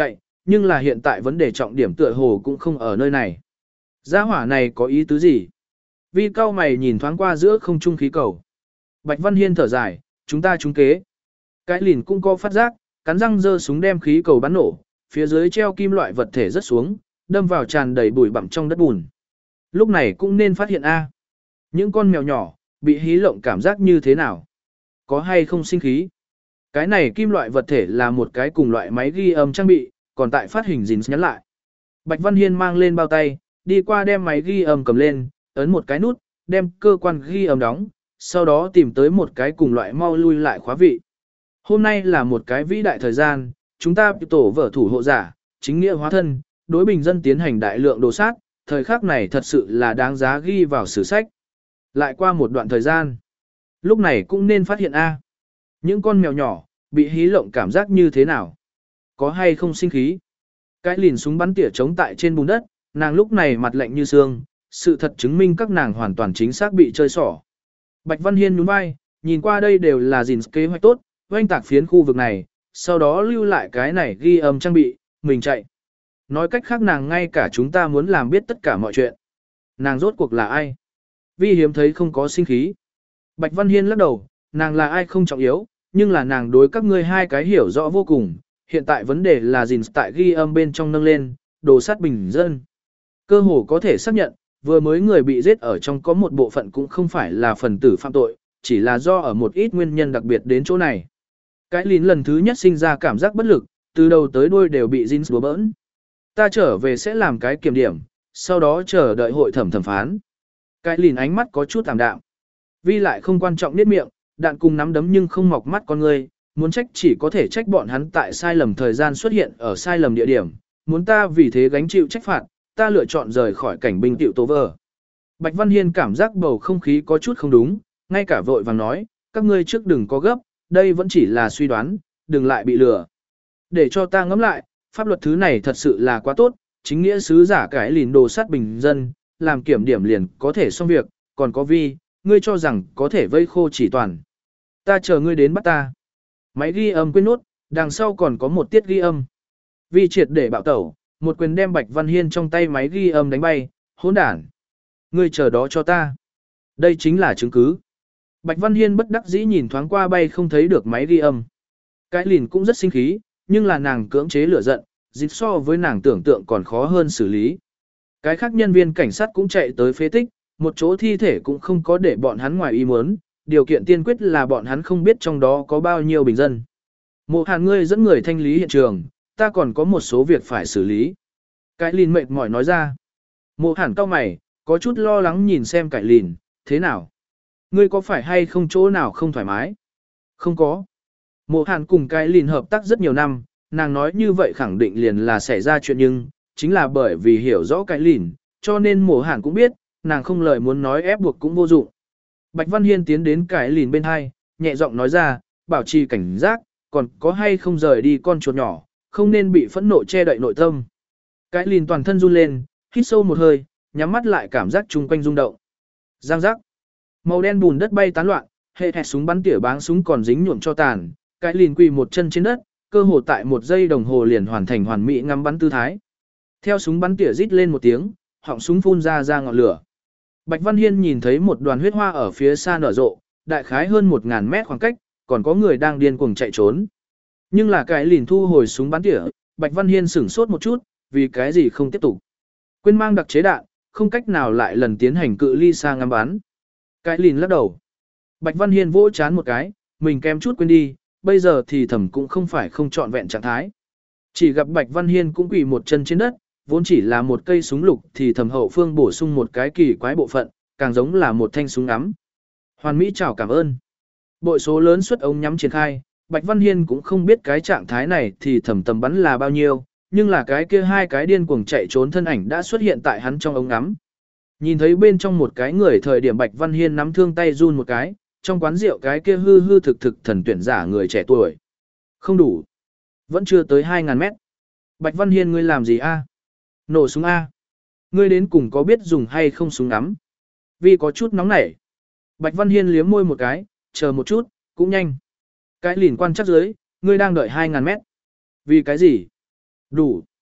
nhưng là hiện tại vấn đề trọng điểm tựa hồ cũng không ở nơi này. Gia hỏa này có ý tứ gì? Vi cao mày nhìn thoáng qua giữa không trung khí cầu. Bạch Văn Hiên thở dài, chúng ta trúng kế. Cái lìn cũng có phát giác, cắn răng giơ súng đem khí cầu bắn nổ, phía dưới treo kim loại vật thể rất xuống, đâm vào tràn đầy bụi bặm trong đất bùn. Lúc này cũng nên phát hiện A. Những con mèo nhỏ, bị hí lộng cảm giác như thế nào? Có hay không sinh khí? Cái này kim loại vật thể là một cái cùng loại máy ghi âm trang bị, còn tại phát hình dính nhắn lại. Bạch Văn Hiên mang lên bao tay, đi qua đem máy ghi âm cầm lên, ấn một cái nút, đem cơ quan ghi âm đóng, sau đó tìm tới một cái cùng loại mau lui lại khóa vị. Hôm nay là một cái vĩ đại thời gian, chúng ta tổ vở thủ hộ giả, chính nghĩa hóa thân, đối bình dân tiến hành đại lượng đồ sát, thời khắc này thật sự là đáng giá ghi vào sử sách. Lại qua một đoạn thời gian, lúc này cũng nên phát hiện A. Những con mèo nhỏ, bị hí lộng cảm giác như thế nào? Có hay không sinh khí? Cái lìn súng bắn tỉa trống tại trên bùn đất, nàng lúc này mặt lạnh như xương, sự thật chứng minh các nàng hoàn toàn chính xác bị chơi xỏ. Bạch Văn Hiên nhún vai, nhìn qua đây đều là gìn kế hoạch tốt, oanh tạc phiến khu vực này, sau đó lưu lại cái này ghi âm trang bị, mình chạy. Nói cách khác nàng ngay cả chúng ta muốn làm biết tất cả mọi chuyện. Nàng rốt cuộc là ai? Vi hiếm thấy không có sinh khí. Bạch Văn Hiên lắc đầu, nàng là ai không trọng yếu, nhưng là nàng đối các ngươi hai cái hiểu rõ vô cùng. Hiện tại vấn đề là gìn tại ghi âm bên trong nâng lên, đồ sát bình dân. Cơ hồ có thể xác nhận, vừa mới người bị giết ở trong có một bộ phận cũng không phải là phần tử phạm tội, chỉ là do ở một ít nguyên nhân đặc biệt đến chỗ này. Cái lín lần thứ nhất sinh ra cảm giác bất lực, từ đầu tới đuôi đều bị Jin búa bỡn. Ta trở về sẽ làm cái kiểm điểm, sau đó chờ đợi hội thẩm thẩm phán. Cái lín ánh mắt có chút tạm đạm. Vi lại không quan trọng niết miệng, đạn cùng nắm đấm nhưng không mọc mắt con người, muốn trách chỉ có thể trách bọn hắn tại sai lầm thời gian xuất hiện ở sai lầm địa điểm, muốn ta vì thế gánh chịu trách phạt, ta lựa chọn rời khỏi cảnh binh tiểu tố vờ. Bạch Văn Hiên cảm giác bầu không khí có chút không đúng, ngay cả vội vàng nói, các ngươi trước đừng có gấp, đây vẫn chỉ là suy đoán, đừng lại bị lừa. Để cho ta ngẫm lại, pháp luật thứ này thật sự là quá tốt, chính nghĩa sứ giả cái lìn đồ sát bình dân, làm kiểm điểm liền có thể xong việc, còn có Vi, ngươi cho rằng có thể vây khô chỉ toàn. Ta chờ ngươi đến bắt ta. Máy ghi âm quên nút, đằng sau còn có một tiết ghi âm. Vi triệt để bạo tẩu, một quyền đem Bạch Văn Hiên trong tay máy ghi âm đánh bay, hỗn đản. Ngươi chờ đó cho ta. Đây chính là chứng cứ. Bạch Văn Hiên bất đắc dĩ nhìn thoáng qua bay không thấy được máy ghi âm. Cái lìn cũng rất sinh khí, nhưng là nàng cưỡng chế lửa giận, dịch so với nàng tưởng tượng còn khó hơn xử lý. Cái khác nhân viên cảnh sát cũng chạy tới phế tích, một chỗ thi thể cũng không có để bọn hắn ngoài ý muốn, điều kiện tiên quyết là bọn hắn không biết trong đó có bao nhiêu bình dân. Mộ Hàn ngươi dẫn người thanh lý hiện trường, ta còn có một số việc phải xử lý. Cái lìn mệt mỏi nói ra. Mộ Hàn cau mày, có chút lo lắng nhìn xem cái lìn, thế nào? Ngươi có phải hay không chỗ nào không thoải mái? Không có. Mộ Hàn cùng cái lìn hợp tác rất nhiều năm, nàng nói như vậy khẳng định liền là xảy ra chuyện nhưng, chính là bởi vì hiểu rõ cái lìn, cho nên Mộ Hàn cũng biết, nàng không lời muốn nói ép buộc cũng vô dụng. Bạch Văn Hiên tiến đến cái lìn bên hai, nhẹ giọng nói ra, bảo trì cảnh giác, còn có hay không rời đi con chuột nhỏ, không nên bị phẫn nộ che đậy nội tâm. Cái lìn toàn thân run lên, hít sâu một hơi, nhắm mắt lại cảm giác chung quanh rung động. Giang giác. Màu đen bùn đất bay tán loạn, hệ thẹt súng bắn tỉa báng súng còn dính nhuộm cho tàn, cái lìn quỳ một chân trên đất, cơ hồ tại một giây đồng hồ liền hoàn thành hoàn mỹ ngắm bắn tư thái. Theo súng bắn tỉa rít lên một tiếng, họng súng phun ra ra ngọn lửa. Bạch Văn Hiên nhìn thấy một đoàn huyết hoa ở phía xa nở rộ, đại khái hơn một ngàn mét khoảng cách, còn có người đang điên cuồng chạy trốn. Nhưng là cái lìn thu hồi súng bắn tỉa, Bạch Văn Hiên sửng sốt một chút, vì cái gì không tiếp tục. Quên mang đặc chế đạn, không cách nào lại lần tiến hành cự ly xa ngắm bắn. Cái lìn lắc đầu. Bạch Văn Hiên vỗ chán một cái, mình kém chút quên đi, bây giờ thì thầm cũng không phải không trọn vẹn trạng thái. Chỉ gặp Bạch Văn Hiên cũng quỳ một chân trên đất, vốn chỉ là một cây súng lục thì thầm hậu phương bổ sung một cái kỳ quái bộ phận, càng giống là một thanh súng ngắm. Hoàn Mỹ chào cảm ơn. Bội số lớn suất ống nhắm triển khai, Bạch Văn Hiên cũng không biết cái trạng thái này thì thầm tầm bắn là bao nhiêu, nhưng là cái kia hai cái điên cuồng chạy trốn thân ảnh đã xuất hiện tại hắn trong ống ngắm. Nhìn thấy bên trong một cái người thời điểm Bạch Văn Hiên nắm thương tay run một cái, trong quán rượu cái kia hư hư thực thực thần tuyển giả người trẻ tuổi. Không đủ. Vẫn chưa tới hai ngàn mét. Bạch Văn Hiên ngươi làm gì a? Nổ súng A. Ngươi đến cùng có biết dùng hay không súng ngắm? Vì có chút nóng nảy. Bạch Văn Hiên liếm môi một cái, chờ một chút, cũng nhanh. Cái lìn quan chắc dưới, ngươi đang đợi hai ngàn mét. Vì cái gì? Đủ.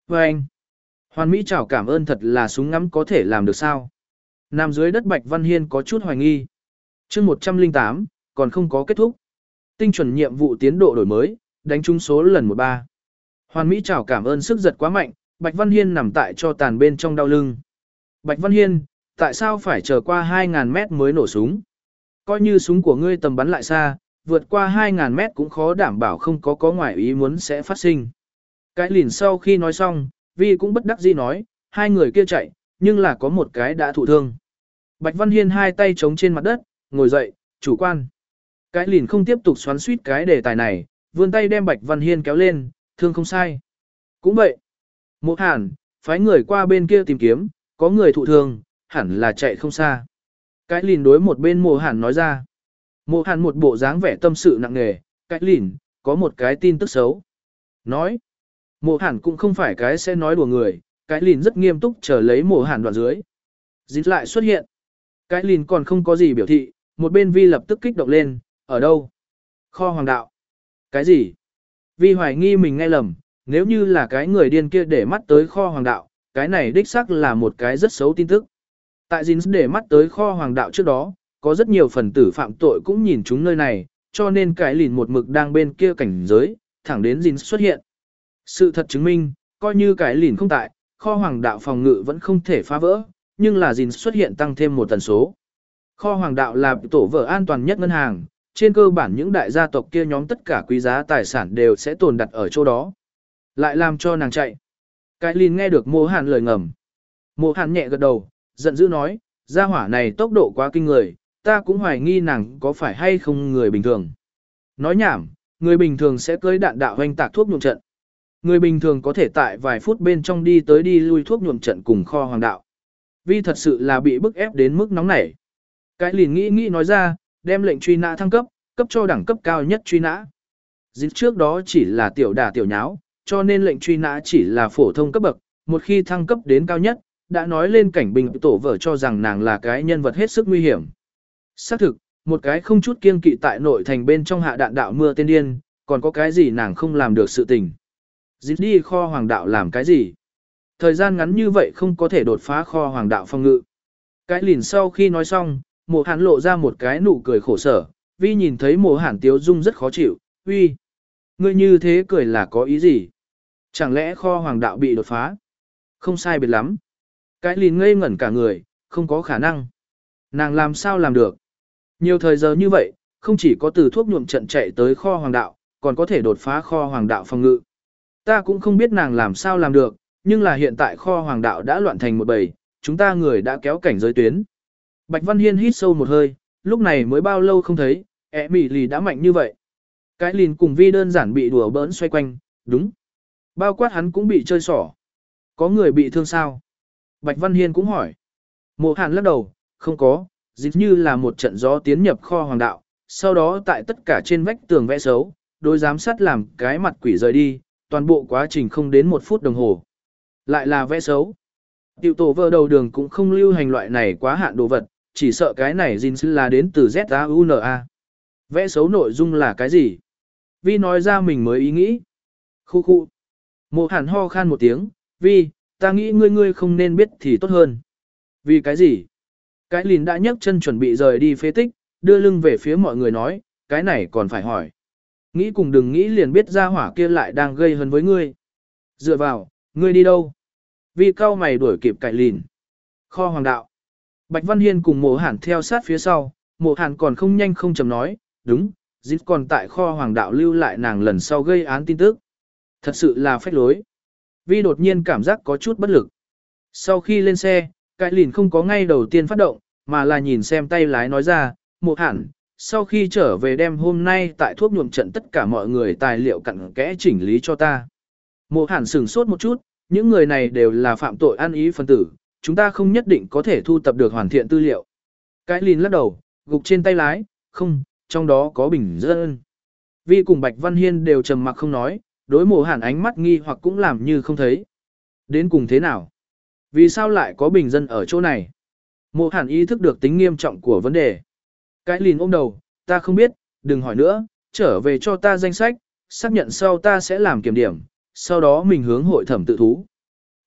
Và anh, Hoàn Mỹ chào cảm ơn thật là súng ngắm có thể làm được sao? Nằm dưới đất Bạch Văn Hiên có chút hoài nghi. chương một trăm lẻ tám, còn không có kết thúc. Tinh chuẩn nhiệm vụ tiến độ đổi mới, đánh trúng số lần một ba. Hoàn Mỹ chào cảm ơn sức giật quá mạnh, Bạch Văn Hiên nằm tại cho tàn bên trong đau lưng. Bạch Văn Hiên, tại sao phải chờ qua hai ngàn mét mới nổ súng? Coi như súng của ngươi tầm bắn lại xa, vượt qua hai ngàn mét cũng khó đảm bảo không có có ngoại ý muốn sẽ phát sinh. Cái lìn sau khi nói xong, Vi cũng bất đắc dĩ nói, hai người kia chạy, nhưng là có một cái đã thụ thương. Bạch Văn Hiên hai tay chống trên mặt đất, ngồi dậy, chủ quan. Cái lìn không tiếp tục xoắn suýt cái đề tài này, vươn tay đem Bạch Văn Hiên kéo lên, thương không sai. Cũng vậy. Một hàn, phái người qua bên kia tìm kiếm, có người thụ thương, hẳn là chạy không xa. Cái lìn đối một bên mộ hàn nói ra. Mộ hàn một bộ dáng vẻ tâm sự nặng nề, cái lìn, có một cái tin tức xấu. Nói. Mộ hàn cũng không phải cái sẽ nói đùa người, cái lìn rất nghiêm túc chờ lấy mộ hàn đoạn dưới. Dính lại xuất hiện. Cái lìn còn không có gì biểu thị, một bên Vi lập tức kích động lên, ở đâu? Kho hoàng đạo. Cái gì? Vi hoài nghi mình nghe lầm, nếu như là cái người điên kia để mắt tới kho hoàng đạo, cái này đích xác là một cái rất xấu tin tức. Tại Jin để mắt tới kho hoàng đạo trước đó, có rất nhiều phần tử phạm tội cũng nhìn chúng nơi này, cho nên cái lìn một mực đang bên kia cảnh giới, thẳng đến Jin xuất hiện. Sự thật chứng minh, coi như cái lìn không tại, kho hoàng đạo phòng ngự vẫn không thể phá vỡ, nhưng là Jin xuất hiện tăng thêm một tần số. Kho hoàng đạo là tổ vở an toàn nhất ngân hàng, trên cơ bản những đại gia tộc kia nhóm tất cả quý giá tài sản đều sẽ tồn đặt ở chỗ đó. Lại làm cho nàng chạy. Cái lìn nghe được Mộ Hàn lời ngầm. Mộ Hàn nhẹ gật đầu, giận dữ nói, gia hỏa này tốc độ quá kinh người, ta cũng hoài nghi nàng có phải hay không người bình thường. Nói nhảm, người bình thường sẽ cưới đạn đạo hoành tạc thuốc nhuộm trận. Người bình thường có thể tại vài phút bên trong đi tới đi lui thuốc nhuộm trận cùng kho hoàng đạo. Vi thật sự là bị bức ép đến mức nóng nảy. Cái lìn nghĩ nghĩ nói ra, đem lệnh truy nã thăng cấp, cấp cho đẳng cấp cao nhất truy nã. Dịch trước đó chỉ là tiểu đả tiểu nháo, cho nên lệnh truy nã chỉ là phổ thông cấp bậc, một khi thăng cấp đến cao nhất, đã nói lên cảnh bình tổ vợ cho rằng nàng là cái nhân vật hết sức nguy hiểm. Xác thực, một cái không chút kiêng kỵ tại nội thành bên trong hạ đạn đạo mưa tên điên, còn có cái gì nàng không làm được sự tình. Dịch đi kho hoàng đạo làm cái gì? Thời gian ngắn như vậy không có thể đột phá kho hoàng đạo phòng ngự. Cái lìn sau khi nói xong, Mộ Hàn lộ ra một cái nụ cười khổ sở, Vi nhìn thấy Mộ Hàn tiếu dung rất khó chịu, Vi, ngươi như thế cười là có ý gì? Chẳng lẽ kho hoàng đạo bị đột phá? Không sai biệt lắm. Cái lìn ngây ngẩn cả người, không có khả năng. Nàng làm sao làm được? Nhiều thời giờ như vậy, không chỉ có từ thuốc nhuộm trận chạy tới kho hoàng đạo, còn có thể đột phá kho hoàng đạo phòng ngự. Ta cũng không biết nàng làm sao làm được, nhưng là hiện tại kho hoàng đạo đã loạn thành một bầy, chúng ta người đã kéo cảnh giới tuyến. Bạch Văn Hiên hít sâu một hơi, lúc này mới bao lâu không thấy, ẻ mỉ lì đã mạnh như vậy. Cái lìn cùng Vi đơn giản bị đùa bỡn xoay quanh, đúng. Bao quát hắn cũng bị chơi xỏ. Có người bị thương sao? Bạch Văn Hiên cũng hỏi. Mộ Hàn lắc đầu, không có, dịch như là một trận gió tiến nhập kho hoàng đạo, sau đó tại tất cả trên vách tường vẽ xấu, đối giám sát làm cái mặt quỷ rời đi, toàn bộ quá trình không đến một phút đồng hồ. Lại là vẽ xấu. Tiểu tổ vợ đầu đường cũng không lưu hành loại này quá hạn đồ vật, chỉ sợ cái này Jin là đến từ Z A U N A. Vẽ xấu nội dung là cái gì? Vi nói ra mình mới ý nghĩ. Khu khu. Mộ Hàn ho khan một tiếng, Vi, ta nghĩ ngươi ngươi không nên biết thì tốt hơn. Vì cái gì? Cái lìn đã nhấc chân chuẩn bị rời đi phế tích, đưa lưng về phía mọi người nói, cái này còn phải hỏi. Nghĩ cùng đừng nghĩ liền biết ra hỏa kia lại đang gây hấn với ngươi. Dựa vào, ngươi đi đâu? Vi cao mày đuổi kịp cái lìn. Kho hoàng đạo. Bạch Văn Hiên cùng Mộ Hàn theo sát phía sau, Mộ Hàn còn không nhanh không chậm nói, đúng, dịch còn tại kho hoàng đạo lưu lại nàng lần sau gây án tin tức. Thật sự là phách lối. Vi đột nhiên cảm giác có chút bất lực. Sau khi lên xe, cái lìn không có ngay đầu tiên phát động, mà là nhìn xem tay lái nói ra, Mộ Hàn, sau khi trở về đem hôm nay tại thuốc nhuộm trận tất cả mọi người tài liệu cặn kẽ chỉnh lý cho ta. Mộ Hàn sửng sốt một chút, những người này đều là phạm tội ăn ý phân tử, chúng ta không nhất định có thể thu tập được hoàn thiện tư liệu. Cái lìn lắc đầu, gục trên tay lái, không, trong đó có bình dân. Vi cùng Bạch Văn Hiên đều trầm mặc không nói, đối Mộ Hàn ánh mắt nghi hoặc cũng làm như không thấy. Đến cùng thế nào? Vì sao lại có bình dân ở chỗ này? Mộ Hàn ý thức được tính nghiêm trọng của vấn đề. Cái lìn ôm đầu, ta không biết, đừng hỏi nữa, trở về cho ta danh sách, xác nhận sau ta sẽ làm kiểm điểm, sau đó mình hướng hội thẩm tự thú.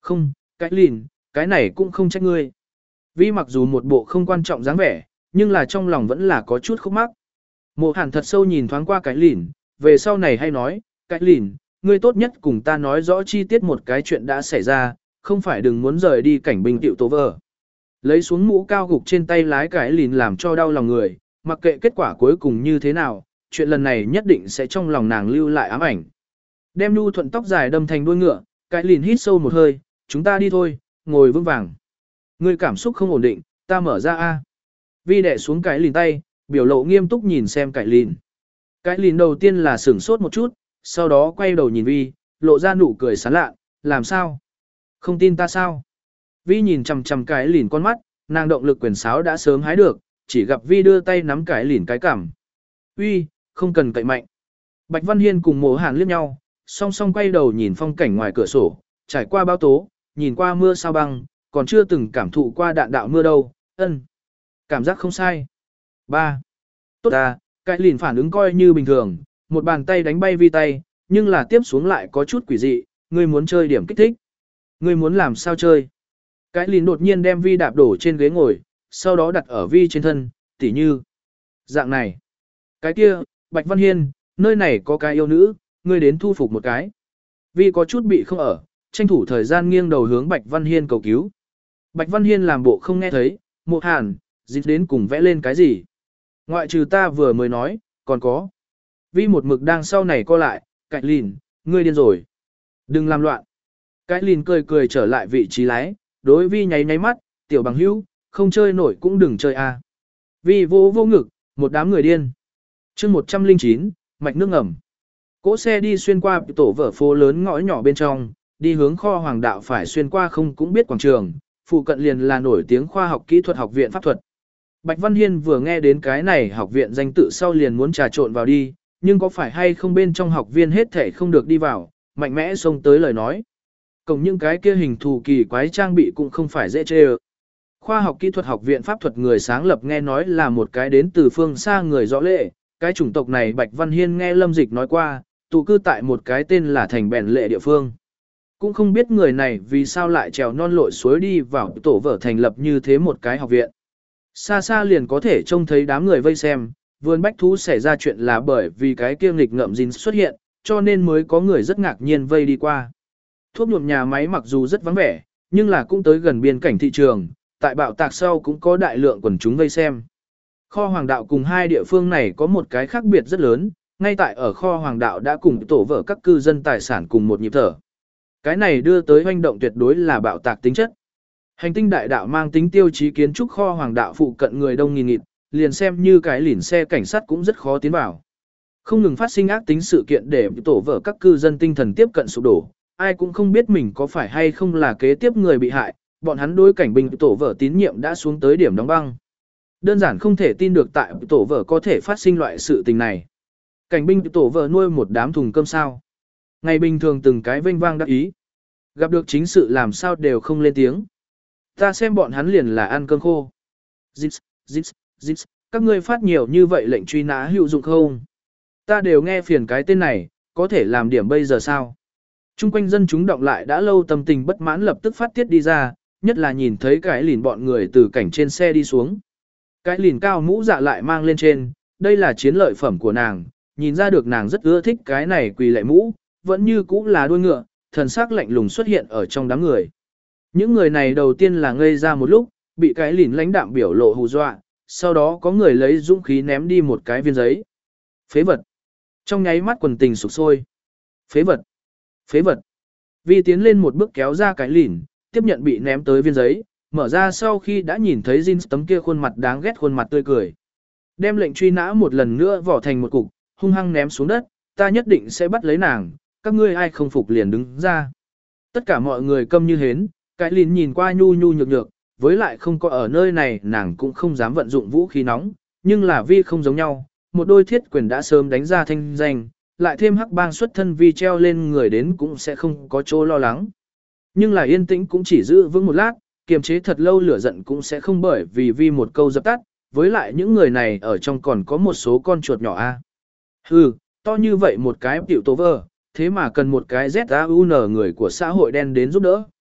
Không, cái lìn, cái này cũng không trách ngươi. Vi mặc dù một bộ không quan trọng dáng vẻ, nhưng là trong lòng vẫn là có chút khúc mắc. Mộ hàn thật sâu nhìn thoáng qua cái lìn, về sau này hay nói, cái lìn, ngươi tốt nhất cùng ta nói rõ chi tiết một cái chuyện đã xảy ra, không phải đừng muốn rời đi cảnh binh tiệu tố vợ. Lấy xuống mũ cao gục trên tay lái cái lìn làm cho đau lòng người, mặc kệ kết quả cuối cùng như thế nào, chuyện lần này nhất định sẽ trong lòng nàng lưu lại ám ảnh. Đem nu thuận tóc dài đâm thành đuôi ngựa, cái lìn hít sâu một hơi, chúng ta đi thôi, ngồi vững vàng. Ngươi cảm xúc không ổn định, ta mở ra a. Vi đè xuống cái lìn tay, biểu lộ nghiêm túc nhìn xem cái lìn. Cái lìn đầu tiên là sửng sốt một chút, sau đó quay đầu nhìn Vi, lộ ra nụ cười sán lạ, làm sao? Không tin ta sao? Vi nhìn chằm chằm cái lìn con mắt, nàng động lực quyền sáo đã sớm hái được, chỉ gặp Vi đưa tay nắm cái lìn cái cằm. Uy, không cần cậy mạnh. Bạch Văn Hiên cùng Mộ Hàn liếc nhau, song song quay đầu nhìn phong cảnh ngoài cửa sổ, trải qua bão tố, nhìn qua mưa sao băng, còn chưa từng cảm thụ qua đạn đạo mưa đâu, ân. Cảm giác không sai. ba. Tốt à, cái lìn phản ứng coi như bình thường, một bàn tay đánh bay Vi tay, nhưng là tiếp xuống lại có chút quỷ dị, ngươi muốn chơi điểm kích thích. Ngươi muốn làm sao chơi? Cái lìn đột nhiên đem Vi đạp đổ trên ghế ngồi, sau đó đặt ở Vi trên thân, tỉ như. Dạng này. Cái kia, Bạch Văn Hiên, nơi này có cái yêu nữ, ngươi đến thu phục một cái. Vi có chút bị không ở, tranh thủ thời gian nghiêng đầu hướng Bạch Văn Hiên cầu cứu. Bạch Văn Hiên làm bộ không nghe thấy, Mộ Hàn, dịch đến cùng vẽ lên cái gì. Ngoại trừ ta vừa mới nói, còn có. Vi một mực đang sau này co lại, Cái lìn, ngươi điên rồi. Đừng làm loạn. Cái lìn cười cười trở lại vị trí lái, đối Vi nháy nháy mắt, tiểu bằng hữu, không chơi nổi cũng đừng chơi a. Vi vô vô ngực, một đám người điên. chương một trăm lẻ chín, mạch nước ngầm. Cỗ xe đi xuyên qua tổ vở phố lớn ngõ nhỏ bên trong, đi hướng kho hoàng đạo phải xuyên qua không cũng biết quảng trường, phụ cận liền là nổi tiếng khoa học kỹ thuật học viện pháp thuật. Bạch Văn Hiên vừa nghe đến cái này học viện danh tự sau liền muốn trà trộn vào đi, nhưng có phải hay không bên trong học viên hết thể không được đi vào, mạnh mẽ xông tới lời nói. Cộng những cái kia hình thù kỳ quái trang bị cũng không phải dễ chê ơ. Khoa học kỹ thuật học viện pháp thuật người sáng lập nghe nói là một cái đến từ phương xa người rõ lệ, cái chủng tộc này Bạch Văn Hiên nghe Lâm Dịch nói qua, tụ cư tại một cái tên là thành bèn lệ địa phương. Cũng không biết người này vì sao lại trèo non lội suối đi vào tổ vở thành lập như thế một cái học viện. Xa xa liền có thể trông thấy đám người vây xem, vườn bách thú xảy ra chuyện là bởi vì cái kia nghịch ngợm Jin xuất hiện, cho nên mới có người rất ngạc nhiên vây đi qua. Thuốc nhuộm nhà máy mặc dù rất vắng vẻ, nhưng là cũng tới gần biên cảnh thị trường, tại bạo tạc sau cũng có đại lượng quần chúng vây xem. Kho hoàng đạo cùng hai địa phương này có một cái khác biệt rất lớn, ngay tại ở kho hoàng đạo đã cùng tổ vỡ các cư dân tài sản cùng một nhịp thở. Cái này đưa tới hoành động tuyệt đối là bạo tạc tính chất. Hành tinh đại đạo mang tính tiêu chí kiến trúc kho hoàng đạo phụ cận người đông nghìn nghịt, liền xem như cái lỉn xe cảnh sát cũng rất khó tiến vào. Không ngừng phát sinh ác tính sự kiện để tổ vỡ các cư dân tinh thần tiếp cận sụp đổ, ai cũng không biết mình có phải hay không là kế tiếp người bị hại, bọn hắn đối cảnh binh tổ vỡ tín nhiệm đã xuống tới điểm đóng băng. Đơn giản không thể tin được tại tổ vợ có thể phát sinh loại sự tình này. Cảnh binh tổ vợ nuôi một đám thùng cơm sao. Ngày bình thường từng cái vênh vang đắc ý. Gặp được chính sự làm sao đều không lên tiếng. Ta xem bọn hắn liền là ăn cơm khô. Zips, zips, zips, các ngươi phát nhiều như vậy lệnh truy nã hữu dụng không? Ta đều nghe phiền cái tên này, có thể làm điểm bây giờ sao? Trung quanh dân chúng động lại đã lâu tâm tình bất mãn lập tức phát tiết đi ra, nhất là nhìn thấy cái lìn bọn người từ cảnh trên xe đi xuống. Cái lìn cao mũ dạ lại mang lên trên, đây là chiến lợi phẩm của nàng, nhìn ra được nàng rất ưa thích cái này quỳ lệ mũ, vẫn như cũ là đuôi ngựa, thần sắc lạnh lùng xuất hiện ở trong đám người. Những người này đầu tiên là ngây ra một lúc, bị cái lìn lãnh đạm biểu lộ hù dọa, sau đó có người lấy dũng khí ném đi một cái viên giấy. Phế vật. Trong nháy mắt quần tình sục sôi. Phế vật. Phế vật. Vi tiến lên một bước kéo ra cái lìn, tiếp nhận bị ném tới viên giấy, mở ra sau khi đã nhìn thấy Jin tấm kia khuôn mặt đáng ghét khuôn mặt tươi cười. Đem lệnh truy nã một lần nữa vỏ thành một cục, hung hăng ném xuống đất, ta nhất định sẽ bắt lấy nàng, các ngươi ai không phục liền đứng ra. Tất cả mọi người câm như hến, cái lìn nhìn qua nhu nhu nhược nhược, với lại không có ở nơi này nàng cũng không dám vận dụng vũ khí nóng, nhưng là Vi không giống nhau, một đôi thiết quyền đã sớm đánh ra thanh danh, lại thêm hắc bang xuất thân Vi treo lên người đến cũng sẽ không có chỗ lo lắng. Nhưng là yên tĩnh cũng chỉ giữ vững một lát, kiềm chế thật lâu lửa giận cũng sẽ không bởi vì Vi một câu dập tắt, với lại những người này ở trong còn có một số con chuột nhỏ a. Hừ, to như vậy một cái tiểu tố vơ, thế mà cần một cái Z A U N người của xã hội đen đến giúp đỡ.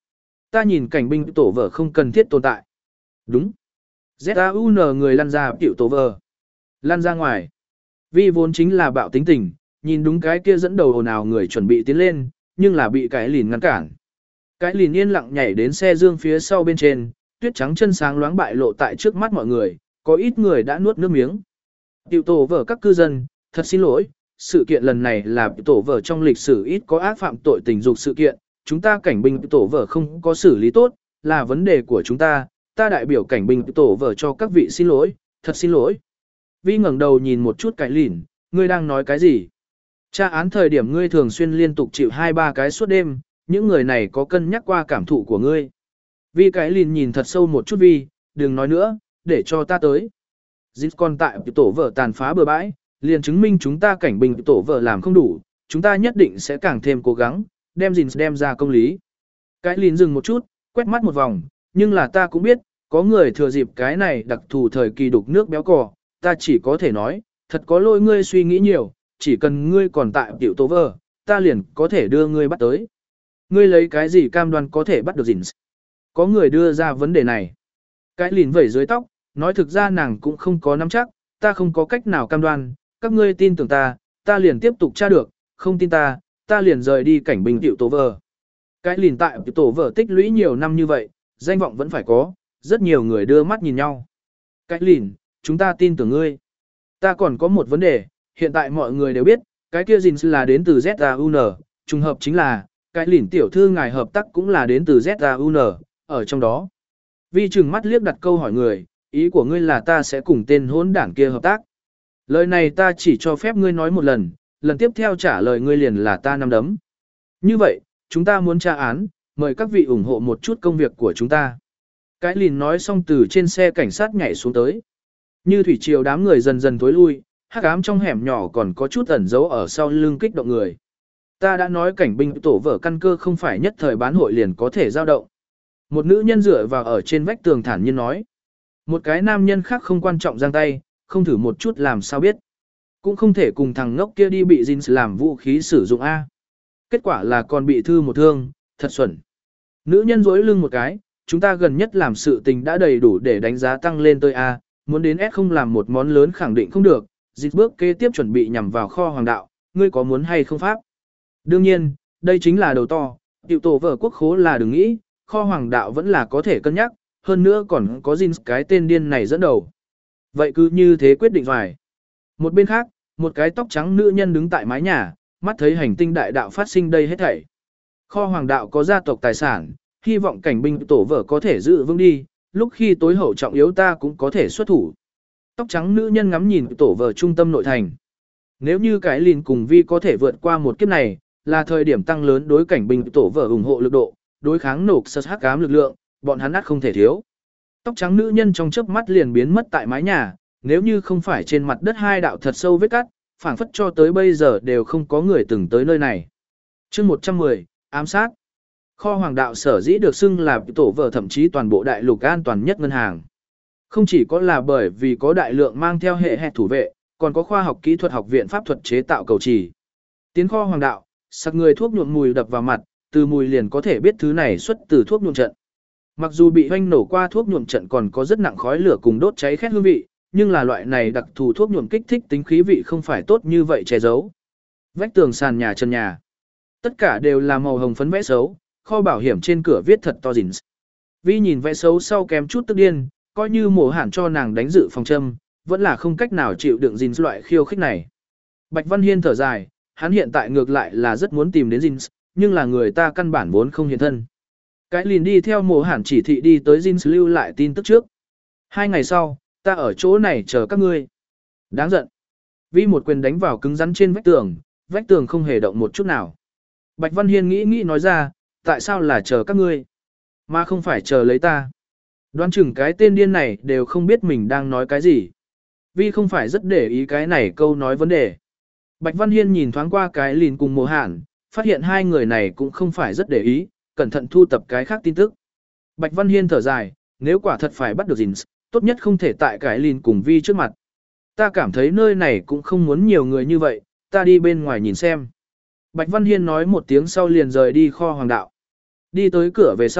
Ta nhìn cảnh binh tổ vở không cần thiết tồn tại. Đúng. Z A U N người lăn ra tiểu tổ vở. Lăn ra ngoài. Vi vốn chính là bạo tính tình, nhìn đúng cái kia dẫn đầu ồn ào người chuẩn bị tiến lên, nhưng là bị cái lìn ngăn cản. Cái lìn yên lặng nhảy đến xe dương phía sau bên trên, tuyết trắng chân sáng loáng bại lộ tại trước mắt mọi người, có ít người đã nuốt nước miếng. Tiểu tổ vở các cư dân, thật xin lỗi, sự kiện lần này là tổ vở trong lịch sử ít có ác phạm tội tình dục sự kiện, chúng ta cảnh binh tổ vở không có xử lý tốt, là vấn đề của chúng ta, ta đại biểu cảnh binh tổ vở cho các vị xin lỗi, thật xin lỗi. Vi ngẩng đầu nhìn một chút cái lìn, ngươi đang nói cái gì? Tra án thời điểm ngươi thường xuyên liên tục chịu hai ba cái suốt đêm, những người này có cân nhắc qua cảm thụ của ngươi. Vi cái lìn nhìn thật sâu một chút Vi, đừng nói nữa, để cho ta tới. Dịp còn tại tổ vở tàn phá bừa bãi, liền chứng minh chúng ta cảnh bình tổ vở làm không đủ, chúng ta nhất định sẽ càng thêm cố gắng, đem Dịp đem ra công lý. Cái lìn dừng một chút, quét mắt một vòng, nhưng là ta cũng biết, có người thừa dịp cái này đặc thù thời kỳ đục nước béo cò, ta chỉ có thể nói, thật có lỗi ngươi suy nghĩ nhiều, chỉ cần ngươi còn tại tiểu tổ vở, ta liền có thể đưa ngươi bắt tới. Ngươi lấy cái gì cam đoan có thể bắt được Dịp? Có người đưa ra vấn đề này. Cái lìn vẩy dưới tóc, nói thực ra nàng cũng không có nắm chắc, ta không có cách nào cam đoan, các ngươi tin tưởng ta, ta liền tiếp tục tra được, không tin ta, ta liền rời đi cảnh bình tiểu tổ vở. Cái lìn tại tiểu tổ vở tích lũy nhiều năm như vậy, danh vọng vẫn phải có, rất nhiều người đưa mắt nhìn nhau. Cái lìn, chúng ta tin tưởng ngươi. Ta còn có một vấn đề, hiện tại mọi người đều biết, cái kia Dìn là đến từ Z A U N, trùng hợp chính là, cái lìn tiểu thư ngài hợp tác cũng là đến từ Z A U N, ở trong đó. Vi chừng mắt liếc đặt câu hỏi người, ý của ngươi là ta sẽ cùng tên hỗn đảng kia hợp tác. Lời này ta chỉ cho phép ngươi nói một lần, lần tiếp theo trả lời ngươi liền là ta nắm đấm. Như vậy, chúng ta muốn tra án, mời các vị ủng hộ một chút công việc của chúng ta. Cái lìn nói xong từ trên xe cảnh sát nhảy xuống tới. Như thủy triều đám người dần dần tối lui, hắc ám trong hẻm nhỏ còn có chút ẩn giấu ở sau lưng kích động người. Ta đã nói cảnh binh tổ vở căn cơ không phải nhất thời bán hội liền có thể giao động. Một nữ nhân dựa vào ở trên vách tường thản nhiên nói. Một cái nam nhân khác không quan trọng giang tay, không thử một chút làm sao biết. Cũng không thể cùng thằng ngốc kia đi bị Dins làm vũ khí sử dụng A. Kết quả là còn bị thư một thương, thật xuẩn. Nữ nhân dối lưng một cái, chúng ta gần nhất làm sự tình đã đầy đủ để đánh giá tăng lên tới A, muốn đến S không làm một món lớn khẳng định không được, Dins bước kế tiếp chuẩn bị nhằm vào kho hoàng đạo, ngươi có muốn hay không pháp? Đương nhiên, đây chính là đầu to, tiểu tổ vở quốc khố là đừng nghĩ, kho hoàng đạo vẫn là có thể cân nhắc, hơn nữa còn có Jin cái tên điên này dẫn đầu. Vậy cứ như thế quyết định rồi. Một bên khác, một cái tóc trắng nữ nhân đứng tại mái nhà, mắt thấy hành tinh đại đạo phát sinh đây hết thảy. Kho hoàng đạo có gia tộc tài sản, hy vọng cảnh binh tổ vở có thể giữ vững đi, lúc khi tối hậu trọng yếu ta cũng có thể xuất thủ. Tóc trắng nữ nhân ngắm nhìn tổ vở trung tâm nội thành. Nếu như cái lìn cùng Vi có thể vượt qua một kiếp này, là thời điểm tăng lớn đối cảnh binh tổ vở ủng hộ lực độ, đối kháng nổ sật hắc ám lực lượng, bọn hắn ắt không thể thiếu. Tóc trắng nữ nhân trong chớp mắt liền biến mất tại mái nhà, nếu như không phải trên mặt đất hai đạo thật sâu vết cắt, phảng phất cho tới bây giờ đều không có người từng tới nơi này. Chương một trăm mười, ám sát. Kho hoàng đạo sở dĩ được xưng là tổ vở thậm chí toàn bộ đại lục an toàn nhất ngân hàng. Không chỉ có là bởi vì có đại lượng mang theo hệ hệ thủ vệ, còn có khoa học kỹ thuật học viện pháp thuật chế tạo cầu trì. Tiến kho hoàng đạo, sặc người thuốc nhuộm mùi đập vào mặt, từ mùi liền có thể biết thứ này xuất từ thuốc nhuộm trận. Mặc dù bị hoanh nổ qua thuốc nhuộm trận còn có rất nặng khói lửa cùng đốt cháy khét hương vị, nhưng là loại này đặc thù thuốc nhuộm kích thích tính khí vị không phải tốt như vậy che giấu. Vách tường sàn nhà chân nhà, tất cả đều là màu hồng phấn vẽ xấu, kho bảo hiểm trên cửa viết thật to Dins. Vi nhìn vẽ xấu sau kém chút tức điên, coi như mổ hẳn cho nàng đánh dự phòng châm, vẫn là không cách nào chịu đựng Dins loại khiêu khích này. Bạch Văn Hiên thở dài, hắn hiện tại ngược lại là rất muốn tìm đến Dins, nhưng là người ta căn bản vốn không hiện thân. Cái lìn đi theo mổ hẳn chỉ thị đi tới Dins lưu lại tin tức trước. Hai ngày sau, ta ở chỗ này chờ các ngươi. Đáng giận. Vi một quyền đánh vào cứng rắn trên vách tường, vách tường không hề động một chút nào. Bạch Văn Hiên nghĩ nghĩ nói ra, tại sao là chờ các ngươi, mà không phải chờ lấy ta. Đoán chừng cái tên điên này đều không biết mình đang nói cái gì. Vi không phải rất để ý cái này câu nói vấn đề. Bạch Văn Hiên nhìn thoáng qua cái lìn cùng mồ hàn, phát hiện hai người này cũng không phải rất để ý, cẩn thận thu tập cái khác tin tức. Bạch Văn Hiên thở dài, nếu quả thật phải bắt được Dins, tốt nhất không thể tại cái lìn cùng Vi trước mặt. Ta cảm thấy nơi này cũng không muốn nhiều người như vậy, ta đi bên ngoài nhìn xem. Bạch Văn Hiên nói một tiếng sau liền rời đi kho hoàng đạo. Đi tới cửa về sau,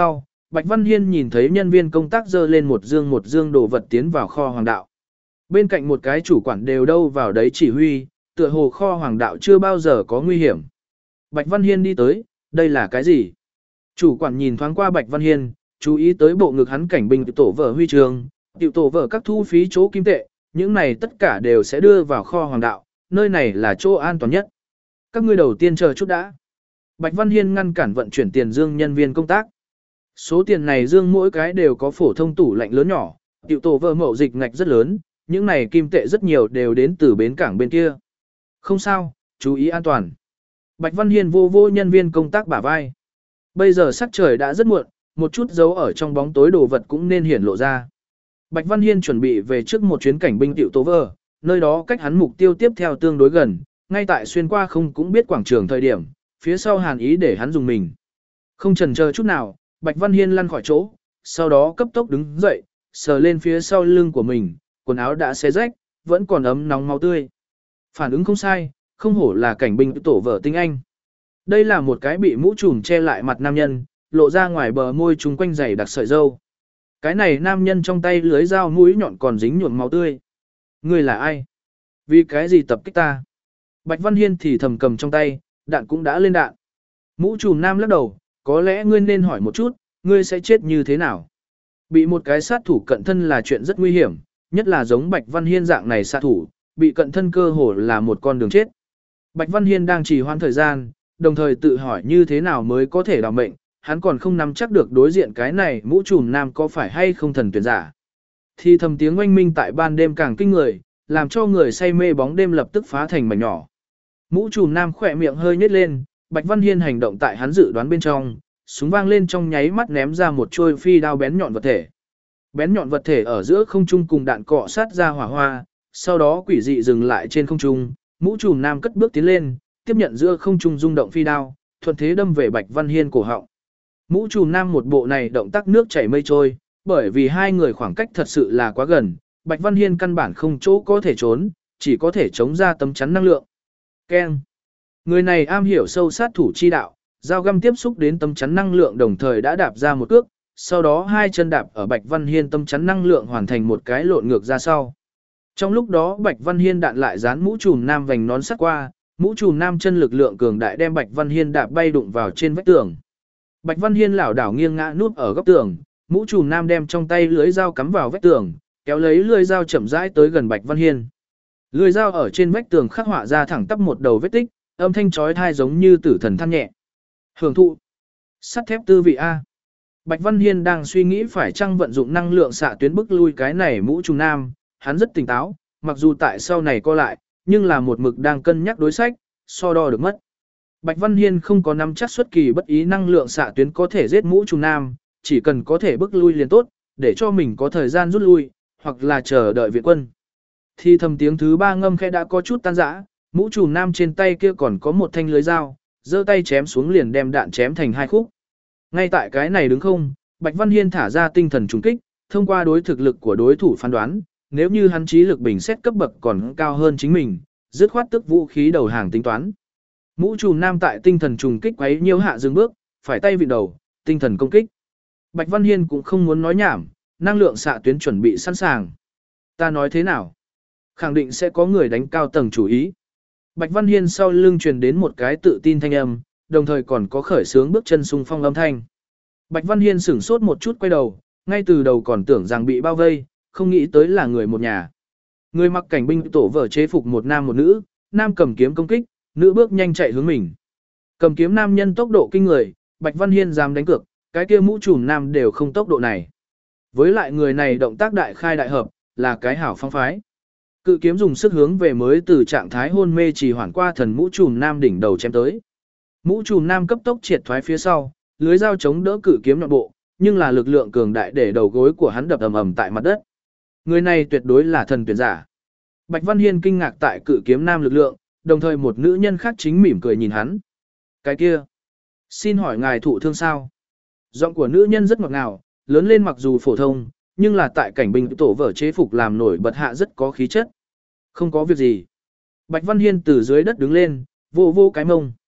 Bạch Văn Hiên nhìn thấy nhân viên công tác dơ lên một dương một dương đồ vật tiến vào kho hoàng đạo. Bên cạnh một cái chủ quản đều đâu vào đấy chỉ huy, tựa hồ kho hoàng đạo chưa bao giờ có nguy hiểm. Bạch Văn Hiên đi tới, đây là cái gì? Chủ quản nhìn thoáng qua Bạch Văn Hiên, chú ý tới bộ ngực hắn cảnh binh tổ vở huy trường, tiểu tổ vở các thu phí chỗ kim tệ, những này tất cả đều sẽ đưa vào kho hoàng đạo, nơi này là chỗ an toàn nhất. Các ngươi đầu tiên chờ chút đã. Bạch Văn Hiên ngăn cản vận chuyển tiền dương nhân viên công tác. Số tiền này dương mỗi cái đều có phổ thông tủ lạnh lớn nhỏ, tiểu tổ vở mậu dịch ngạch rất lớn, những này kim tệ rất nhiều đều đến từ bến cảng bên kia. Không sao, chú ý an toàn. Bạch Văn Hiên vô vô nhân viên công tác bả vai. Bây giờ sắc trời đã rất muộn, một chút dấu ở trong bóng tối đồ vật cũng nên hiển lộ ra. Bạch Văn Hiên chuẩn bị về trước một chuyến cảnh binh tiểu tố vơ, nơi đó cách hắn mục tiêu tiếp theo tương đối gần, ngay tại xuyên qua không cũng biết quảng trường thời điểm, phía sau hàn ý để hắn dùng mình. Không chần chờ chút nào, Bạch Văn Hiên lăn khỏi chỗ, sau đó cấp tốc đứng dậy, sờ lên phía sau lưng của mình, quần áo đã xé rách, vẫn còn ấm nóng máu tươi. Phản ứng không sai, không hổ là cảnh binh tổ vợ tinh anh. Đây là một cái bị mũ trùm che lại mặt nam nhân, lộ ra ngoài bờ môi chung quanh dày đặc sợi râu. Cái này nam nhân trong tay lưới dao mũi nhọn còn dính nhuộm máu tươi. Ngươi là ai? Vì cái gì tập kích ta? Bạch Văn Hiên thì thầm cầm trong tay, đạn cũng đã lên đạn. Mũ trùm nam lắc đầu, có lẽ ngươi nên hỏi một chút, ngươi sẽ chết như thế nào? Bị một cái sát thủ cận thân là chuyện rất nguy hiểm, nhất là giống Bạch Văn Hiên dạng này sát thủ, bị cận thân cơ hồ là một con đường chết. Bạch Văn Hiên đang trì hoãn thời gian, đồng thời tự hỏi như thế nào mới có thể đảm mệnh, hắn còn không nắm chắc được đối diện cái này mũ trùm nam có phải hay không thần tuyển giả. Thì thầm tiếng oanh minh tại ban đêm càng kinh người, làm cho người say mê bóng đêm lập tức phá thành mảnh nhỏ. Mũ trùm nam khỏe miệng hơi nhếch lên, Bạch Văn Hiên hành động tại hắn dự đoán bên trong, súng vang lên trong nháy mắt ném ra một trôi phi đao bén nhọn vật thể. Bén nhọn vật thể ở giữa không trung cùng đạn cọ sát ra hỏa hoa, sau đó quỷ dị dừng lại trên không trung, mũ trùm nam cất bước tiến lên, tiếp nhận giữa không trung rung động phi đao, thuận thế đâm về Bạch Văn Hiên cổ họng. Mũ trùm nam một bộ này động tác nước chảy mây trôi, bởi vì hai người khoảng cách thật sự là quá gần, Bạch Văn Hiên căn bản không chỗ có thể trốn, chỉ có thể chống ra tấm chắn năng lượng. Keng. Người này am hiểu sâu sát thủ chi đạo, dao găm tiếp xúc đến tấm chắn năng lượng đồng thời đã đạp ra một cước, sau đó hai chân đạp ở Bạch Văn Hiên tấm chắn năng lượng hoàn thành một cái lộn ngược ra sau. Trong lúc đó Bạch Văn Hiên đạn lại dán mũ trùm nam vành nón sắt qua, mũ trùm nam chân lực lượng cường đại đem Bạch Văn Hiên đạp bay đụng vào trên vách tường. Bạch Văn Hiên lảo đảo nghiêng ngã núp ở góc tường, mũ trùm nam đem trong tay lưới dao cắm vào vách tường, kéo lấy lưới dao chậm rãi tới gần Bạch Văn Hiên. Lưới dao ở trên vách tường khắc họa ra thẳng tắp một đầu vết tích, âm thanh chói tai giống như tử thần than nhẹ. Hưởng thụ. Sắt thép tư vị a. Bạch Văn Hiên đang suy nghĩ phải chăng vận dụng năng lượng xạ tuyến bức lui cái này mũ trùm nam, hắn rất tỉnh táo, mặc dù tại sau này co lại, nhưng là một mực đang cân nhắc đối sách, so đo được mất. Bạch Văn Hiên không có nắm chắc xuất kỳ bất ý năng lượng xạ tuyến có thể giết mũ trùm nam, chỉ cần có thể bức lui liền tốt, để cho mình có thời gian rút lui, hoặc là chờ đợi viện quân. Thì thầm tiếng thứ ba ngâm khẽ đã có chút tan rã, mũ trùm nam trên tay kia còn có một thanh lưới dao, giơ tay chém xuống liền đem đạn chém thành hai khúc. Ngay tại cái này đứng không, Bạch Văn Hiên thả ra tinh thần trùng kích, thông qua đối thực lực của đối thủ phán đoán, nếu như hắn trí lực bình xét cấp bậc còn cao hơn chính mình, dứt khoát tức vũ khí đầu hàng tính toán. Mũ trùm nam tại tinh thần trùng kích quấy nhiêu hạ dừng bước, phải tay vịn đầu, tinh thần công kích. Bạch Văn Hiên cũng không muốn nói nhảm, năng lượng xạ tuyến chuẩn bị sẵn sàng. Ta nói thế nào? Khẳng định sẽ có người đánh cao tầng chủ ý. Bạch Văn Hiên sau lưng truyền đến một cái tự tin thanh âm, đồng thời còn có khởi sướng bước chân xung phong âm thanh. Bạch Văn Hiên sửng sốt một chút quay đầu, ngay từ đầu còn tưởng rằng bị bao vây, không nghĩ tới là người một nhà. Người mặc cảnh binh tổ vở chế phục một nam một nữ, nam cầm kiếm công kích, nữ bước nhanh chạy hướng mình. Cầm kiếm nam nhân tốc độ kinh người, Bạch Văn Hiên dám đánh cược, cái kia mũ trùm nam đều không tốc độ này. Với lại người này động tác đại khai đại hợp, là cái hảo phong phái. Cự kiếm dùng sức hướng về mới từ trạng thái hôn mê trì hoãn qua thần mũ trùm nam đỉnh đầu chém tới. Mũ trùm nam cấp tốc triệt thoái phía sau, lưới dao chống đỡ cự kiếm nhọn bộ, nhưng là lực lượng cường đại để đầu gối của hắn đập ầm ầm tại mặt đất. Người này tuyệt đối là thần tuyển giả. Bạch Văn Hiên kinh ngạc tại cự kiếm nam lực lượng, đồng thời một nữ nhân khác chính mỉm cười nhìn hắn. Cái kia, xin hỏi ngài thụ thương sao? Giọng của nữ nhân rất ngọt ngào, lớn lên mặc dù phổ thông, nhưng là tại cảnh binh tổ vở chế phục làm nổi bật hạ rất có khí chất. Không có việc gì. Bạch Văn Hiên từ dưới đất đứng lên, vô vô cái mông.